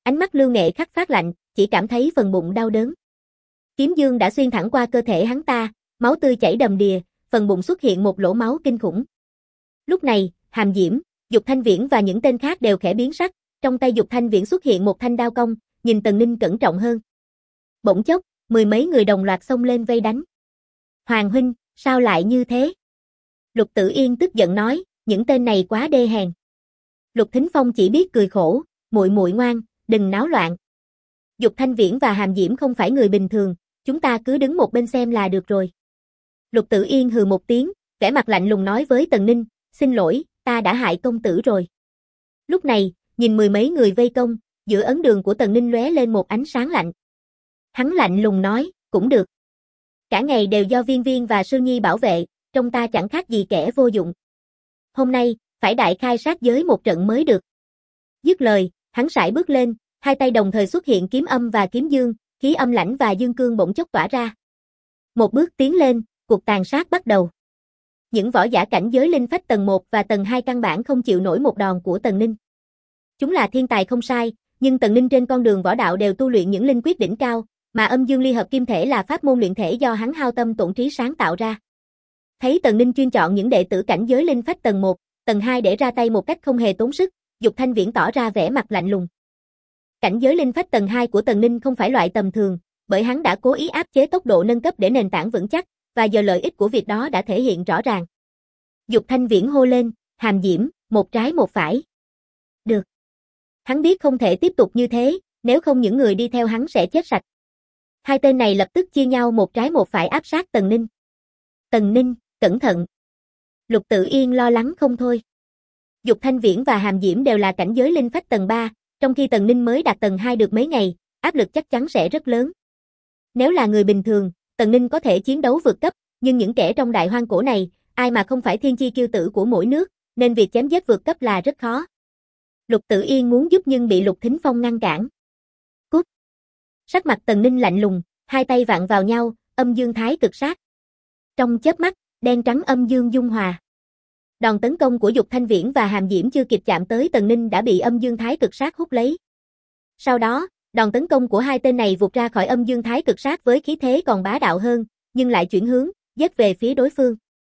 Ánh mắt Lưu Nghệ Khắc phát lạnh, chỉ cảm thấy phần bụng đau đớn. Kiếm dương đã xuyên thẳng qua cơ thể hắn ta, máu tươi chảy đầm đìa, phần bụng xuất hiện một lỗ máu kinh khủng. Lúc này, Hàm Diễm, Dục Thanh Viễn và những tên khác đều khẽ biến sắc, trong tay Dục Thanh Viễn xuất hiện một thanh đao cong, nhìn Tần Ninh cẩn trọng hơn. Bỗng chốc, mười mấy người đồng loạt xông lên vây đánh. Hoàng huynh, sao lại như thế? Lục Tử Yên tức giận nói, những tên này quá đê hèn. Lục Thính Phong chỉ biết cười khổ, muội muội ngoan, đừng náo loạn. Dục Thanh Viễn và Hàm Diễm không phải người bình thường, chúng ta cứ đứng một bên xem là được rồi. Lục Tử Yên hừ một tiếng, vẻ mặt lạnh lùng nói với Tần Ninh, xin lỗi, ta đã hại công tử rồi. Lúc này, nhìn mười mấy người vây công, giữa ấn đường của Tần Ninh lóe lên một ánh sáng lạnh. Hắn lạnh lùng nói, cũng được. Cả ngày đều do Viên Viên và Sương Nhi bảo vệ, trông ta chẳng khác gì kẻ vô dụng. Hôm nay, phải đại khai sát giới một trận mới được. Dứt lời, hắn sải bước lên, hai tay đồng thời xuất hiện kiếm âm và kiếm dương, khí âm lãnh và dương cương bỗng chốc tỏa ra. Một bước tiến lên, cuộc tàn sát bắt đầu. Những võ giả cảnh giới linh phách tầng 1 và tầng 2 căn bản không chịu nổi một đòn của Tần Ninh. Chúng là thiên tài không sai, nhưng Tần Ninh trên con đường võ đạo đều tu luyện những linh quyết đỉnh cao, mà âm dương ly hợp kim thể là pháp môn luyện thể do hắn hao tâm tổn trí sáng tạo ra. Thấy Tần Ninh chuyên chọn những đệ tử cảnh giới linh phách tầng 1, tầng 2 để ra tay một cách không hề tốn sức, Dục Thanh Viễn tỏ ra vẻ mặt lạnh lùng. Cảnh giới linh phách tầng 2 của Tần Ninh không phải loại tầm thường, bởi hắn đã cố ý áp chế tốc độ nâng cấp để nền tảng vững chắc, và giờ lợi ích của việc đó đã thể hiện rõ ràng. Dục Thanh Viễn hô lên, Hàm Diễm, một trái một phải. Được. Hắn biết không thể tiếp tục như thế, nếu không những người đi theo hắn sẽ chết sạch. Hai tên này lập tức chia nhau một trái một phải áp sát Tần Ninh. Tần Ninh, cẩn thận. Lục Tử Yên lo lắng không thôi. Dục Thanh Viễn và Hàm Diễm đều là cảnh giới linh phách tầng 3, trong khi Tần Ninh mới đạt tầng 2 được mấy ngày, áp lực chắc chắn sẽ rất lớn. Nếu là người bình thường, Tần Ninh có thể chiến đấu vượt cấp, nhưng những kẻ trong đại hoang cổ này, ai mà không phải thiên chi kiêu tử của mỗi nước, nên việc chém giết vượt cấp là rất khó. Lục Tử Yên muốn giúp nhưng bị Lục Thính Phong ngăn cản. Cút. Sắc mặt Tần Ninh lạnh lùng, hai tay vặn vào nhau, âm dương thái cực sát. Trong chớp mắt, đen trắng âm dương dung hòa. Đòn tấn công của Dục Thanh Viễn và Hàm Diễm chưa kịp chạm tới Tần Ninh đã bị âm dương thái cực sát hút lấy. Sau đó, đòn tấn công của hai tên này vụt ra khỏi âm dương thái cực sát với khí thế còn bá đạo hơn, nhưng lại chuyển hướng, giết về phía đối phương.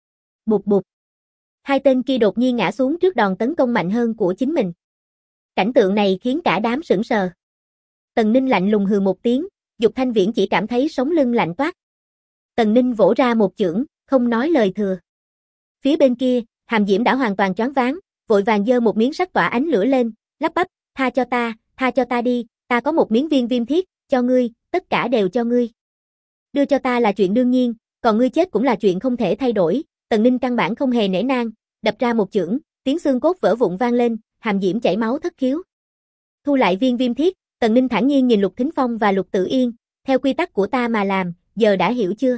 Bụp bụp. Hai tên kia đột nhiên ngã xuống trước đòn tấn công mạnh hơn của chính mình. Cảnh tượng này khiến cả đám sững sờ. Tần Ninh lạnh lùng hừ một tiếng, Dục Thanh Viễn chỉ cảm thấy sống lưng lạnh toát. Tần Ninh vỗ ra một chưởng, không nói lời thừa. Phía bên kia, Hàm Diễm đã hoàn toàn choáng váng, vội vàng giơ một miếng sắt tỏa ánh lửa lên, lắp bắp, tha cho ta đi, ta có một miếng viên viêm thiết, cho ngươi, tất cả đều cho ngươi. Đưa cho ta là chuyện đương nhiên, còn ngươi chết cũng là chuyện không thể thay đổi. Tần Ninh căn bản không hề nể nang, đập ra một chưởng, tiếng xương cốt vỡ vụn vang lên, Hàm Diễm chảy máu thất khiếu. Thu lại viên viêm thiết, Tần Ninh thản nhiên nhìn Lục Thính Phong và Lục Tử Yên, theo quy tắc của ta mà làm, giờ đã hiểu chưa?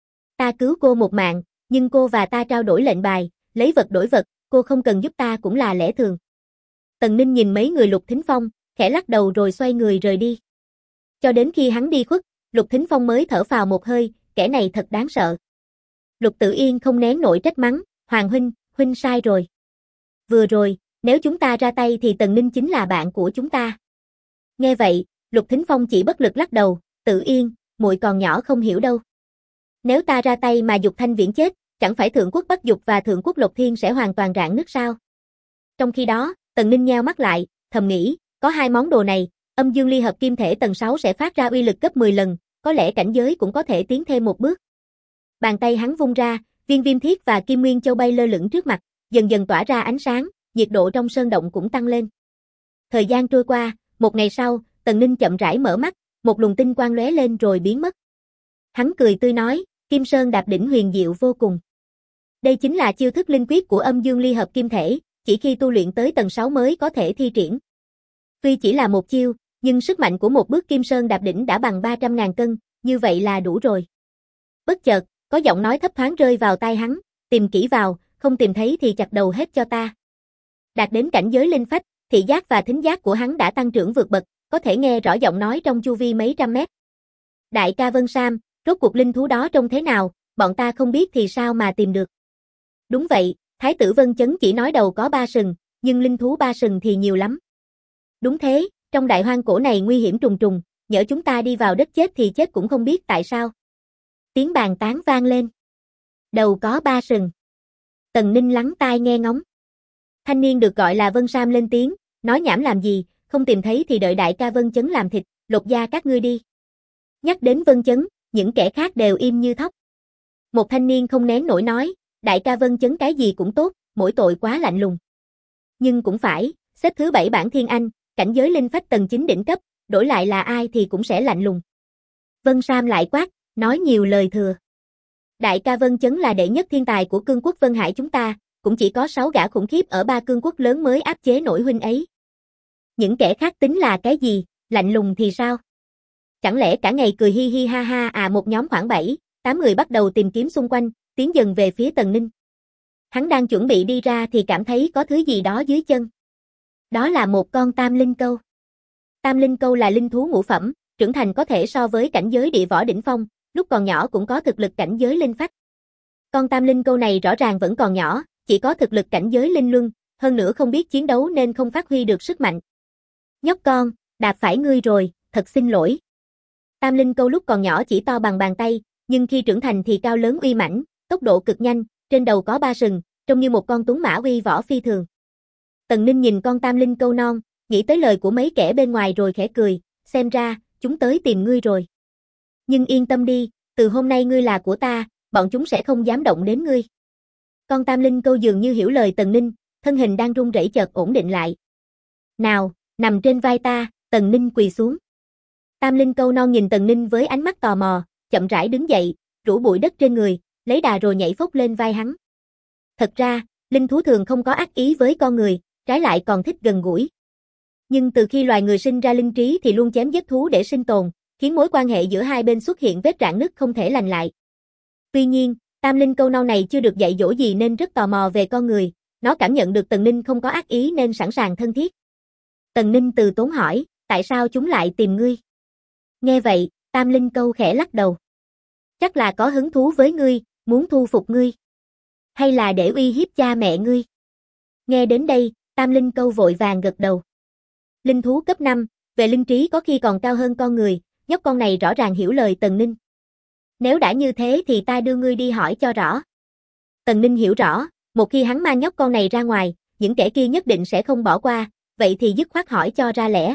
Ta cứu cô một mạng, nhưng cô và ta trao đổi lệnh bài, lấy vật đổi vật, cô không cần giúp ta cũng là lẽ thường. Tần Ninh nhìn mấy người Lục Thính Phong, khẽ lắc đầu rồi xoay người rời đi. Cho đến khi hắn đi khuất, Lục Thính Phong mới thở phào một hơi, kẻ này thật đáng sợ. Lục Tử Yên không nén nổi trách mắng, Hoàng huynh sai rồi. Vừa rồi, nếu chúng ta ra tay thì Tần Ninh chính là bạn của chúng ta. Nghe vậy, Lục Thính Phong chỉ bất lực lắc đầu, Tử Yên, muội còn nhỏ không hiểu đâu. Nếu ta ra tay mà Dục Thanh Viễn chết, chẳng phải Thượng Quốc Bắc Dục và Thượng Quốc Lộc Thiên sẽ hoàn toàn rạn nứt sao? Trong khi đó, Tần Ninh nheo mắt lại, thầm nghĩ, có hai món đồ này, âm dương ly hợp kim thể tầng 6 sẽ phát ra uy lực gấp 10 lần, có lẽ cảnh giới cũng có thể tiến thêm một bước. Bàn tay hắn vung ra, viên viêm thiết và kim nguyên châu bay lơ lửng trước mặt, dần dần tỏa ra ánh sáng, nhiệt độ trong sơn động cũng tăng lên. Thời gian trôi qua, một ngày sau, Tần Ninh chậm rãi mở mắt, một luồng tinh quang lóe lên rồi biến mất. Hắn cười tươi nói, Kim Sơn đạp đỉnh huyền diệu vô cùng. Đây chính là chiêu thức linh quyết của âm dương ly hợp kim thể, chỉ khi tu luyện tới tầng 6 mới có thể thi triển. Tuy chỉ là một chiêu, nhưng sức mạnh của một bước Kim Sơn đạp đỉnh đã bằng 300.000 cân, như vậy là đủ rồi. Bất chợt, có giọng nói thấp thoáng rơi vào tai hắn, tìm kỹ vào, không tìm thấy thì chặt đầu hết cho ta. Đạt đến cảnh giới linh phách, thị giác và thính giác của hắn đã tăng trưởng vượt bậc, có thể nghe rõ giọng nói trong chu vi mấy trăm mét. Đại ca Vân Sam, rốt cuộc linh thú đó trông thế nào, bọn ta không biết thì sao mà tìm được. Đúng vậy, Thái tử Vân Chấn chỉ nói đầu có 3 sừng, nhưng linh thú 3 sừng thì nhiều lắm. Đúng thế, Trong đại hoang cổ này nguy hiểm trùng trùng, nhỡ chúng ta đi vào đất chết thì chết cũng không biết tại sao. Tiếng bàn tán vang lên. Đầu có 3 sừng. Tần Ninh lắng tai nghe ngóng. Thanh niên được gọi là Vân Sam lên tiếng, nói nhảm làm gì, không tìm thấy thì đợi đại ca Vân Chấn làm thịt, lột da các ngươi đi. Nhắc đến Vân Chấn, những kẻ khác đều im như thóc. Một thanh niên không nén nổi nói, đại ca Vân Chấn cái gì cũng tốt, mỗi tội quá lạnh lùng. Nhưng cũng phải, xếp thứ 7 bảng Thiên Anh, cảnh giới linh phách tầng 9 đỉnh cấp, đổi lại là ai thì cũng sẽ lạnh lùng. Vân Sam lại quát, nói nhiều lời thừa. Đại ca Vân Chấn là đệ nhất thiên tài của cương quốc Vân Hải chúng ta, cũng chỉ có 6 gã khủng khiếp ở 3 cương quốc lớn mới áp chế nổi huynh ấy. Những kẻ khác tính là cái gì, lạnh lùng thì sao? Chẳng lẽ cả ngày cười hi hi ha ha à? Một nhóm khoảng 7, 8 người bắt đầu tìm kiếm xung quanh, tiến dần về phía Tần Ninh. Hắn đang chuẩn bị đi ra thì cảm thấy có thứ gì đó dưới chân. Đó là một con tam linh câu. Tam linh câu là linh thú ngũ phẩm, trưởng thành có thể so với cảnh giới địa võ đỉnh phong, lúc còn nhỏ cũng có thực lực cảnh giới linh phách. Con tam linh câu này rõ ràng vẫn còn nhỏ, chỉ có thực lực cảnh giới linh luân, hơn nữa không biết chiến đấu nên không phát huy được sức mạnh. Nhóc con, đạp phải ngươi rồi, thật xin lỗi. Tam linh câu lúc còn nhỏ chỉ to bằng bàn tay, nhưng khi trưởng thành thì cao lớn uy mãnh, tốc độ cực nhanh, trên đầu có 3 sừng, trông như một con tuấn mã uy võ phi thường. Tần Ninh nhìn con tam linh câu non, nghĩ tới lời của mấy kẻ bên ngoài rồi khẽ cười, xem ra, chúng tới tìm ngươi rồi. Nhưng yên tâm đi, từ hôm nay ngươi là của ta, bọn chúng sẽ không dám động đến ngươi. Con tam linh câu dường như hiểu lời Tần Ninh, thân hình đang run rẩy chợt ổn định lại. Nào, nằm trên vai ta, Tần Ninh quỳ xuống. Tam linh câu non nhìn Tần Ninh với ánh mắt tò mò, chậm rãi đứng dậy, rũ bụi đất trên người, lấy đà rồi nhảy phốc lên vai hắn. Thật ra, linh thú thường không có ác ý với con người, trái lại còn thích gần gũi. Nhưng từ khi loài người sinh ra linh trí thì luôn chém giết thú để sinh tồn, khiến mối quan hệ giữa hai bên xuất hiện vết rạn nứt không thể lành lại. Tuy nhiên, tam linh câu non này chưa được dạy dỗ gì nên rất tò mò về con người, nó cảm nhận được Tần Ninh không có ác ý nên sẵn sàng thân thiết. Tần Ninh từ tốn hỏi, tại sao chúng lại tìm ngươi? Nghe vậy, tam linh câu khẽ lắc đầu. Chắc là có hứng thú với ngươi, muốn thu phục ngươi. Hay là để uy hiếp cha mẹ ngươi? Nghe đến đây, tam linh câu vội vàng gật đầu. Linh thú cấp 5, về linh trí có khi còn cao hơn con người, nhóc con này rõ ràng hiểu lời Tần Ninh. Nếu đã như thế thì ta đưa ngươi đi hỏi cho rõ. Tần Ninh hiểu rõ, một khi hắn mang nhóc con này ra ngoài, những kẻ kia nhất định sẽ không bỏ qua, vậy thì dứt khoát hỏi cho ra lẽ.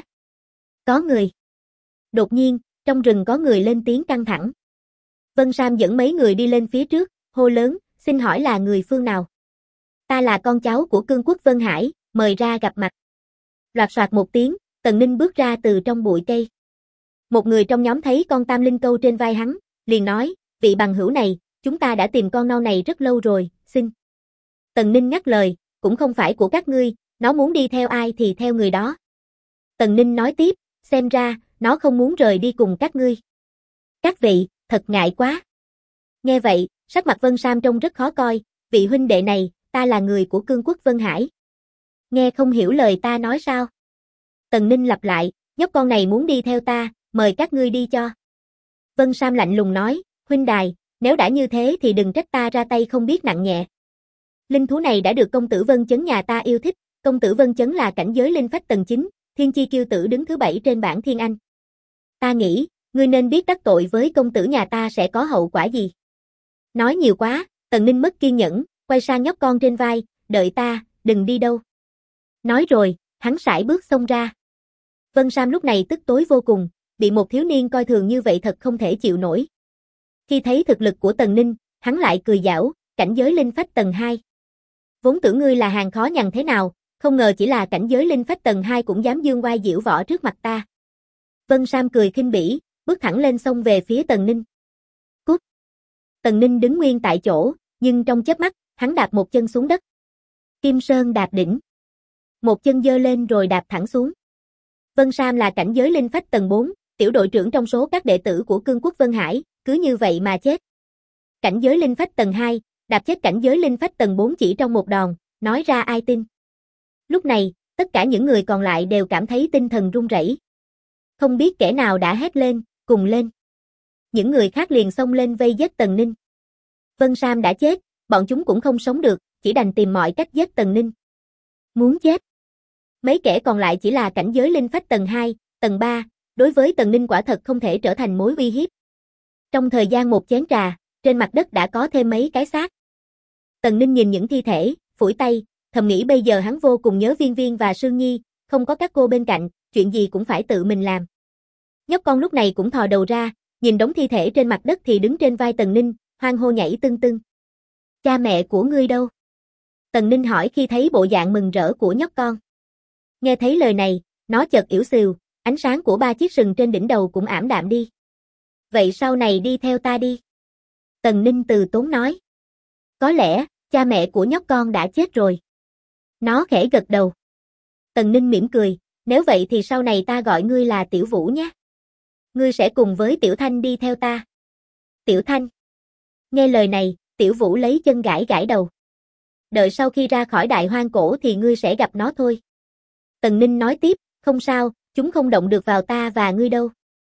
Có người. Đột nhiên, trong rừng có người lên tiếng căng thẳng. Vân Sam dẫn mấy người đi lên phía trước, hô lớn, xin hỏi là người phương nào? Ta là con cháu của cương quốc Vân Hải, mời ra gặp mặt. Loạt soạt một tiếng, Tần Ninh bước ra từ trong bụi cây. Một người trong nhóm thấy con tam linh câu trên vai hắn, liền nói, vị bằng hữu này, chúng ta đã tìm con non này rất lâu rồi, xin. Tần Ninh ngắt lời, cũng không phải của các ngươi, nó muốn đi theo ai thì theo người đó. Tần Ninh nói tiếp, xem ra, nó không muốn rời đi cùng các ngươi. Các vị, thật ngại quá. Nghe vậy, sắc mặt Vân Sam trông rất khó coi, vị huynh đệ này, ta là người của cương quốc Vân Hải. Nghe không hiểu lời ta nói sao? Tần Ninh lặp lại, nhóc con này muốn đi theo ta, mời các ngươi đi cho. Vân Sam lạnh lùng nói, huynh đài, nếu đã như thế thì đừng trách ta ra tay không biết nặng nhẹ. Linh thú này đã được công tử Vân Chấn nhà ta yêu thích, công tử Vân Chấn là cảnh giới linh phách tầng 9, thiên chi kiêu tử đứng thứ 7 trên bảng Thiên Anh. Ta nghĩ, ngươi nên biết đắc tội với công tử nhà ta sẽ có hậu quả gì. Nói nhiều quá, Tần Ninh mất kiên nhẫn, quay sang nhóc con trên vai, đợi ta, đừng đi đâu. Nói rồi, hắn sải bước xông ra. Vân Sam lúc này tức tối vô cùng, bị một thiếu niên coi thường như vậy thật không thể chịu nổi. Khi thấy thực lực của Tần Ninh, hắn lại cười giảo, cảnh giới linh phách tầng 2. Vốn tưởng ngươi là hàng khó nhằn thế nào, không ngờ chỉ là cảnh giới linh phách tầng 2 cũng dám dương oai diễu võ trước mặt ta. Vân Sam cười khinh bỉ, bước thẳng lên xông về phía Tần Ninh. Cút! Tần Ninh đứng nguyên tại chỗ, nhưng trong chớp mắt, hắn đạp một chân xuống đất. Kim Sơn đạp đỉnh. Một chân giơ lên rồi đạp thẳng xuống. Vân Sam là cảnh giới linh phách tầng 4, tiểu đội trưởng trong số các đệ tử của cương quốc Vân Hải, cứ như vậy mà chết. Cảnh giới linh phách tầng 2, đạp chết cảnh giới linh phách tầng 4 chỉ trong một đòn, nói ra ai tin. Lúc này, tất cả những người còn lại đều cảm thấy tinh thần run rẩy. Không biết kẻ nào đã hét lên, cùng lên. Những người khác liền xông lên vây giết Tần Ninh. Vân Sam đã chết, bọn chúng cũng không sống được, chỉ đành tìm mọi cách giết Tần Ninh. Muốn chết. Mấy kẻ còn lại chỉ là cảnh giới linh phách tầng 2, tầng 3, đối với Tần Ninh quả thật không thể trở thành mối uy hiếp. Trong thời gian một chén trà, trên mặt đất đã có thêm mấy cái xác. Tần Ninh nhìn những thi thể, phủi tay, thầm nghĩ bây giờ hắn vô cùng nhớ Viên Viên và Sương Nhi, không có các cô bên cạnh, chuyện gì cũng phải tự mình làm. Nhóc con lúc này cũng thò đầu ra, nhìn đống thi thể trên mặt đất thì đứng trên vai Tần Ninh, hoan hô nhảy tưng tưng. Cha mẹ của ngươi đâu? Tần Ninh hỏi khi thấy bộ dạng mừng rỡ của nhóc con. Nghe thấy lời này, nó chợt ỉu xìu, ánh sáng của ba chiếc sừng trên đỉnh đầu cũng ảm đạm đi. Vậy sau này đi theo ta đi. Tần Ninh từ tốn nói. Có lẽ, cha mẹ của nhóc con đã chết rồi. Nó khẽ gật đầu. Tần Ninh mỉm cười, nếu vậy thì sau này ta gọi ngươi là Tiểu Vũ nhé. Ngươi sẽ cùng với Tiểu Thanh đi theo ta. Tiểu Thanh. Nghe lời này, Tiểu Vũ lấy chân gãi gãi đầu. Đợi sau khi ra khỏi đại hoang cổ thì ngươi sẽ gặp nó thôi. Tần Ninh nói tiếp, không sao, chúng không động được vào ta và ngươi đâu.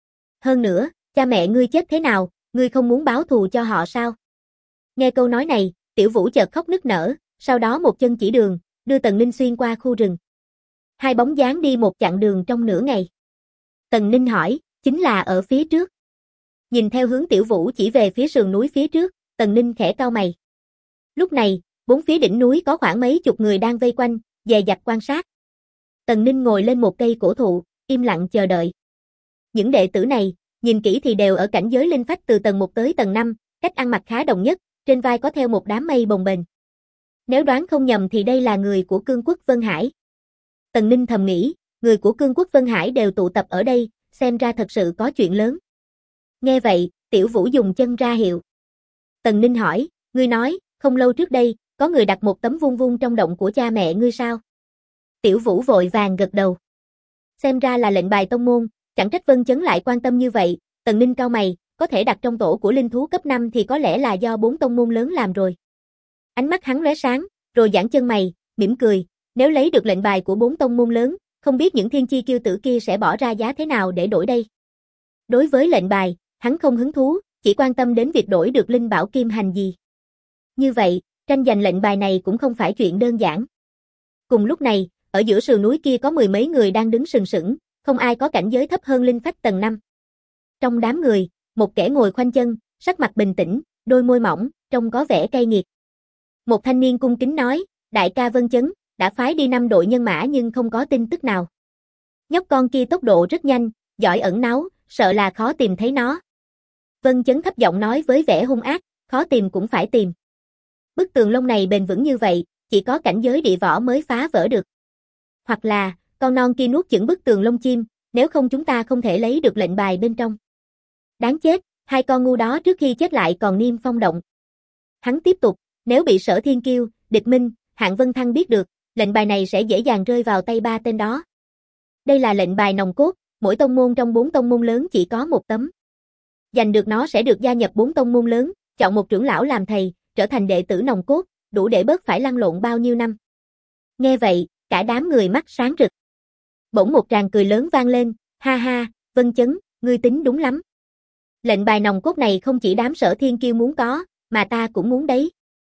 Hơn nữa, cha mẹ ngươi chết thế nào, ngươi không muốn báo thù cho họ sao? Nghe câu nói này, Tiểu Vũ chợt khóc nức nở, sau đó một chân chỉ đường, đưa Tần Ninh xuyên qua khu rừng. Hai bóng dáng đi một chặng đường trong nửa ngày. Tần Ninh hỏi, chính là ở phía trước. Nhìn theo hướng Tiểu Vũ chỉ về phía sườn núi phía trước, Tần Ninh khẽ cau mày. Lúc này, bốn phía đỉnh núi có khoảng mấy chục người đang vây quanh, dè dặt quan sát. Tần Ninh ngồi lên một cây cổ thụ, im lặng chờ đợi. Những đệ tử này, nhìn kỹ thì đều ở cảnh giới linh phách từ tầng 1 tới tầng 5, cách ăn mặc khá đồng nhất, trên vai có theo một đám mây bồng bềnh. Nếu đoán không nhầm thì đây là người của Cương Quốc Vân Hải. Tần Ninh thầm nghĩ, người của Cương Quốc Vân Hải đều tụ tập ở đây, xem ra thật sự có chuyện lớn. Nghe vậy, Tiểu Vũ dùng chân ra hiệu. Tần Ninh hỏi, ngươi nói, không lâu trước đây, có người đặt một tấm vuông vuông trong động của cha mẹ ngươi sao? Tiểu Vũ vội vàng gật đầu. Xem ra là lệnh bài tông môn, chẳng trách Vân Chấn lại quan tâm như vậy. Tần Ninh cau mày, có thể đặt trong tổ của linh thú cấp 5 thì có lẽ là do 4 tông môn lớn làm rồi. Ánh mắt hắn lóe sáng, rồi giãn chân mày, mỉm cười, nếu lấy được lệnh bài của 4 tông môn lớn, không biết những thiên chi kiêu tử kia sẽ bỏ ra giá thế nào để đổi đây. Đối với lệnh bài, hắn không hứng thú, chỉ quan tâm đến việc đổi được linh bảo kim hành gì. Như vậy, tranh giành lệnh bài này cũng không phải chuyện đơn giản. Cùng lúc này, ở giữa sườn núi kia có mười mấy người đang đứng sừng sững, không ai có cảnh giới thấp hơn linh phách tầng 5. Trong đám người, một kẻ ngồi khoanh chân, sắc mặt bình tĩnh, đôi môi mỏng, trông có vẻ cay nghiệt. Một thanh niên cung kính nói, đại ca Vân Chấn, đã phái đi 5 đội nhân mã nhưng không có tin tức nào. Nhóc con kia tốc độ rất nhanh, giỏi ẩn náu, sợ là khó tìm thấy nó. Vân Chấn thấp giọng nói với vẻ hung ác, khó tìm cũng phải tìm. Bức tường lông này bền vững như vậy, chỉ có cảnh giới địa võ mới phá vỡ được. Hoặc là, con non kia nuốt chửng bức tường lông chim, nếu không chúng ta không thể lấy được lệnh bài bên trong. Đáng chết, hai con ngu đó trước khi chết lại còn niêm phong động. Hắn tiếp tục, nếu bị Sở Thiên Kiêu, Địch Minh, Hạng Vân Thăng biết được, lệnh bài này sẽ dễ dàng rơi vào tay ba tên đó. Đây là lệnh bài nòng cốt, mỗi tông môn trong 4 tông môn lớn chỉ có một tấm. Giành được nó sẽ được gia nhập 4 tông môn lớn, chọn một trưởng lão làm thầy, trở thành đệ tử nòng cốt, đủ để bớt phải lăn lộn bao nhiêu năm. Nghe vậy, cả đám người mắt sáng rực. Bỗng một tràng cười lớn vang lên, ha ha, Vân Chấn, ngươi tính đúng lắm. Lệnh bài nòng cốt này không chỉ đám Sở Thiên Kiêu muốn có, mà ta cũng muốn đấy.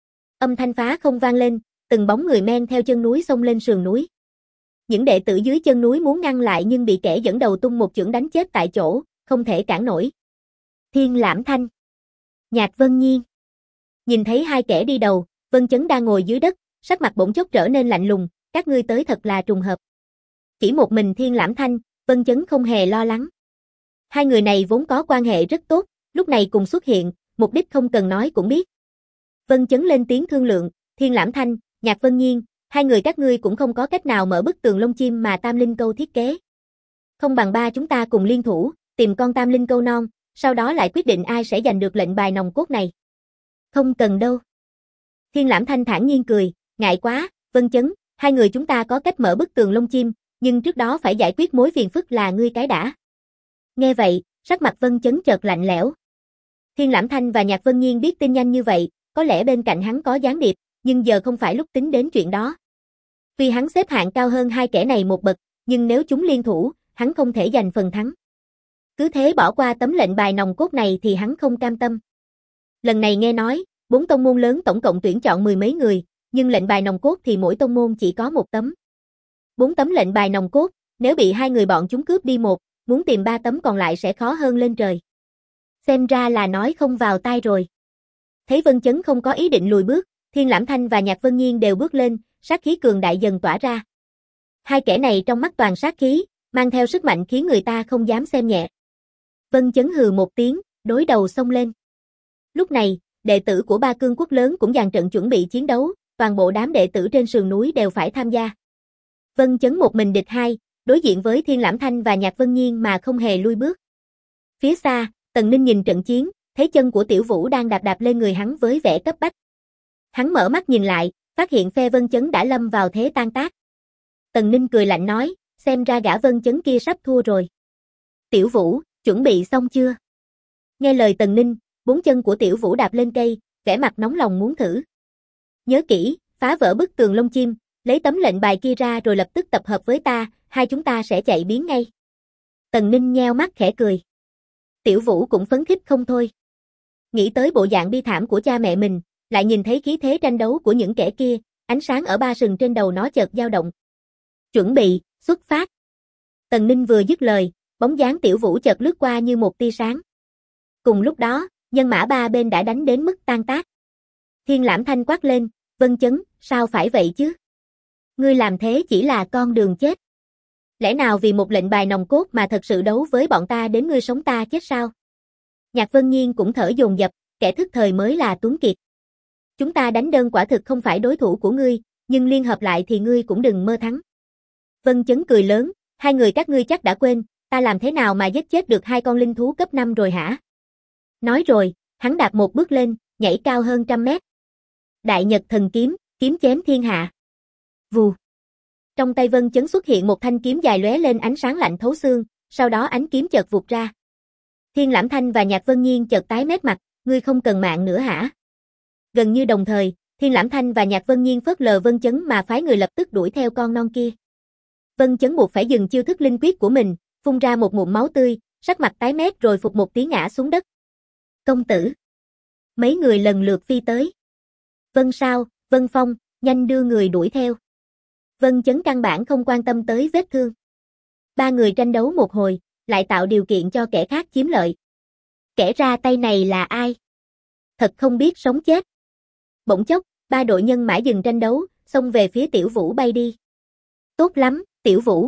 Âm thanh phá không vang lên, từng bóng người men theo chân núi xông lên sườn núi. Những đệ tử dưới chân núi muốn ngăn lại nhưng bị kẻ dẫn đầu tung một chưởng đánh chết tại chỗ, không thể cản nổi. Thiên Lãm Thanh, Nhạc Vân Nhiên. Nhìn thấy hai kẻ đi đầu, Vân Chấn đang ngồi dưới đất, sắc mặt bỗng chốc trở nên lạnh lùng, các ngươi tới thật là trùng hợp. Chỉ một mình Thiên Lãm Thanh, Vân Chấn không hề lo lắng. Hai người này vốn có quan hệ rất tốt, lúc này cùng xuất hiện, mục đích không cần nói cũng biết. Vân Chấn lên tiếng thương lượng, Thiên Lãm Thanh, Nhạc Vân Nhiên, hai người các ngươi cũng không có cách nào mở bức tường lông chim mà Tam Linh Câu thiết kế. Không bằng ba chúng ta cùng liên thủ, tìm con Tam Linh Câu non, sau đó lại quyết định ai sẽ giành được lệnh bài nòng cốt này. Không cần đâu. Thiên Lãm Thanh thản nhiên cười, ngại quá, Vân Chấn, hai người chúng ta có cách mở bức tường lông chim, nhưng trước đó phải giải quyết mối phiền phức là ngươi cái đã. Nghe vậy, sắc mặt Vân Chấn chợt lạnh lẽo. Thiên Lãm Thanh và Nhạc Vân Nhiên biết tin nhanh như vậy, có lẽ bên cạnh hắn có gián điệp, nhưng giờ không phải lúc tính đến chuyện đó. Tuy hắn xếp hạng cao hơn hai kẻ này một bậc, nhưng nếu chúng liên thủ, hắn không thể giành phần thắng. Cứ thế bỏ qua tấm lệnh bài nòng cốt này thì hắn không cam tâm. Lần này nghe nói, 4 tông môn lớn tổng cộng tuyển chọn mười mấy người, nhưng lệnh bài nòng cốt thì mỗi tông môn chỉ có một tấm. 4 tấm lệnh bài nòng cốt, nếu bị hai người bọn chúng cướp đi một, muốn tìm 3 tấm còn lại sẽ khó hơn lên trời. Xem ra là nói không vào tai rồi. Thấy Vân Chấn không có ý định lùi bước, Thiên Lãm Thanh và Nhạc Vân Nhiên đều bước lên, sát khí cường đại dần tỏa ra. Hai kẻ này trong mắt toàn sát khí, mang theo sức mạnh khiến người ta không dám xem nhẹ. Vân Chấn hừ một tiếng, đối đầu xông lên. Lúc này, đệ tử của ba cương quốc lớn cũng dàn trận chuẩn bị chiến đấu, toàn bộ đám đệ tử trên sườn núi đều phải tham gia. Vân Chấn một mình địch hai, đối diện với Thiên Lãm Thanh và Nhạc Vân Nhiên mà không hề lui bước. Phía xa, Tần Ninh nhìn trận chiến, thấy chân của Tiểu Vũ đang đạp đạp lên người hắn với vẻ cấp bách. Hắn mở mắt nhìn lại, phát hiện phe Vân Chấn đã lâm vào thế tan tác. Tần Ninh cười lạnh nói, xem ra gã Vân Chấn kia sắp thua rồi. Tiểu Vũ, chuẩn bị xong chưa? Nghe lời Tần Ninh, 4 chân của Tiểu Vũ đạp lên cây, vẻ mặt nóng lòng muốn thử. Nhớ kỹ, phá vỡ bức tường lông chim, lấy tấm lệnh bài kia ra rồi lập tức tập hợp với ta, hai chúng ta sẽ chạy biến ngay. Tần Ninh nheo mắt khẽ cười. Tiểu Vũ cũng phấn khích không thôi. Nghĩ tới bộ dạng bi thảm của cha mẹ mình, lại nhìn thấy khí thế tranh đấu của những kẻ kia, ánh sáng ở ba sừng trên đầu nó chợt dao động. Chuẩn bị, xuất phát. Tần Ninh vừa dứt lời, bóng dáng Tiểu Vũ chợt lướt qua như một tia sáng. Cùng lúc đó, nhân mã ba bên đã đánh đến mức tan tác. Thiên Lãm Thanh quát lên, Vân Chấn, sao phải vậy chứ? Ngươi làm thế chỉ là con đường chết. Lẽ nào vì một lệnh bài nòng cốt mà thật sự đấu với bọn ta đến ngươi sống ta chết sao? Nhạc Vân Nhiên cũng thở dồn dập, kẻ thức thời mới là Tuấn Kiệt. Chúng ta đánh đơn quả thực không phải đối thủ của ngươi, nhưng liên hợp lại thì ngươi cũng đừng mơ thắng. Vân Chấn cười lớn, hai người các ngươi chắc đã quên, ta làm thế nào mà giết chết được hai con linh thú cấp 5 rồi hả? Nói rồi, hắn đạp một bước lên, nhảy cao hơn 100 mét. Đại Nhật Thần Kiếm, kiếm chém thiên hạ. Vù. Trong tay Vân Chấn xuất hiện một thanh kiếm dài lóe lên ánh sáng lạnh thấu xương, sau đó ánh kiếm chợt vụt ra. Thiên Lãm Thanh và Nhạc Vân Nhiên chợt tái mét mặt, ngươi không cần mạng nữa hả? Gần như đồng thời, Thiên Lãm Thanh và Nhạc Vân Nhiên phớt lờ Vân Chấn mà phái người lập tức đuổi theo con non kia. Vân Chấn buộc phải dừng chiêu thức linh quyết của mình, phun ra một ngụm máu tươi, sắc mặt tái mét rồi phụt một tiếng ngã xuống đất. Công tử. Mấy người lần lượt phi tới. Vân Sao, Vân Phong, nhanh đưa người đuổi theo. Vân Chấn căn bản không quan tâm tới vết thương. Ba người tranh đấu một hồi, lại tạo điều kiện cho kẻ khác chiếm lợi. Kẻ ra tay này là ai? Thật không biết sống chết. Bỗng chốc, ba đội nhân mã dừng tranh đấu, xông về phía Tiểu Vũ bay đi. Tốt lắm, Tiểu Vũ.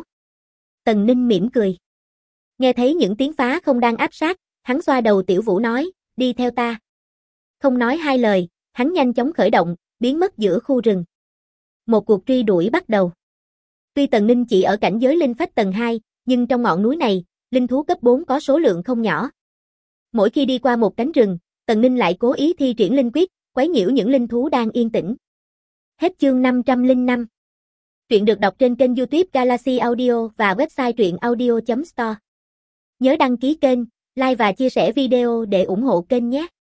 Tần Ninh mỉm cười. Nghe thấy những tiếng phá không đang áp sát, hắn xoa đầu Tiểu Vũ nói, đi theo ta. Không nói hai lời, hắn nhanh chóng khởi động, biến mất giữa khu rừng. Một cuộc truy đuổi bắt đầu. Tuy Tần Ninh chỉ ở cảnh giới linh phách tầng 2, nhưng trong ngọn núi này, linh thú cấp 4 có số lượng không nhỏ. Mỗi khi đi qua một cánh rừng, Tần Ninh lại cố ý thi triển linh quyết, quấy nhiễu những linh thú đang yên tĩnh. Hết chương 505. Truyện được đọc trên kênh YouTube Galaxy Audio và website truyệnaudio.store. Nhớ đăng ký kênh, like và chia sẻ video để ủng hộ kênh nhé.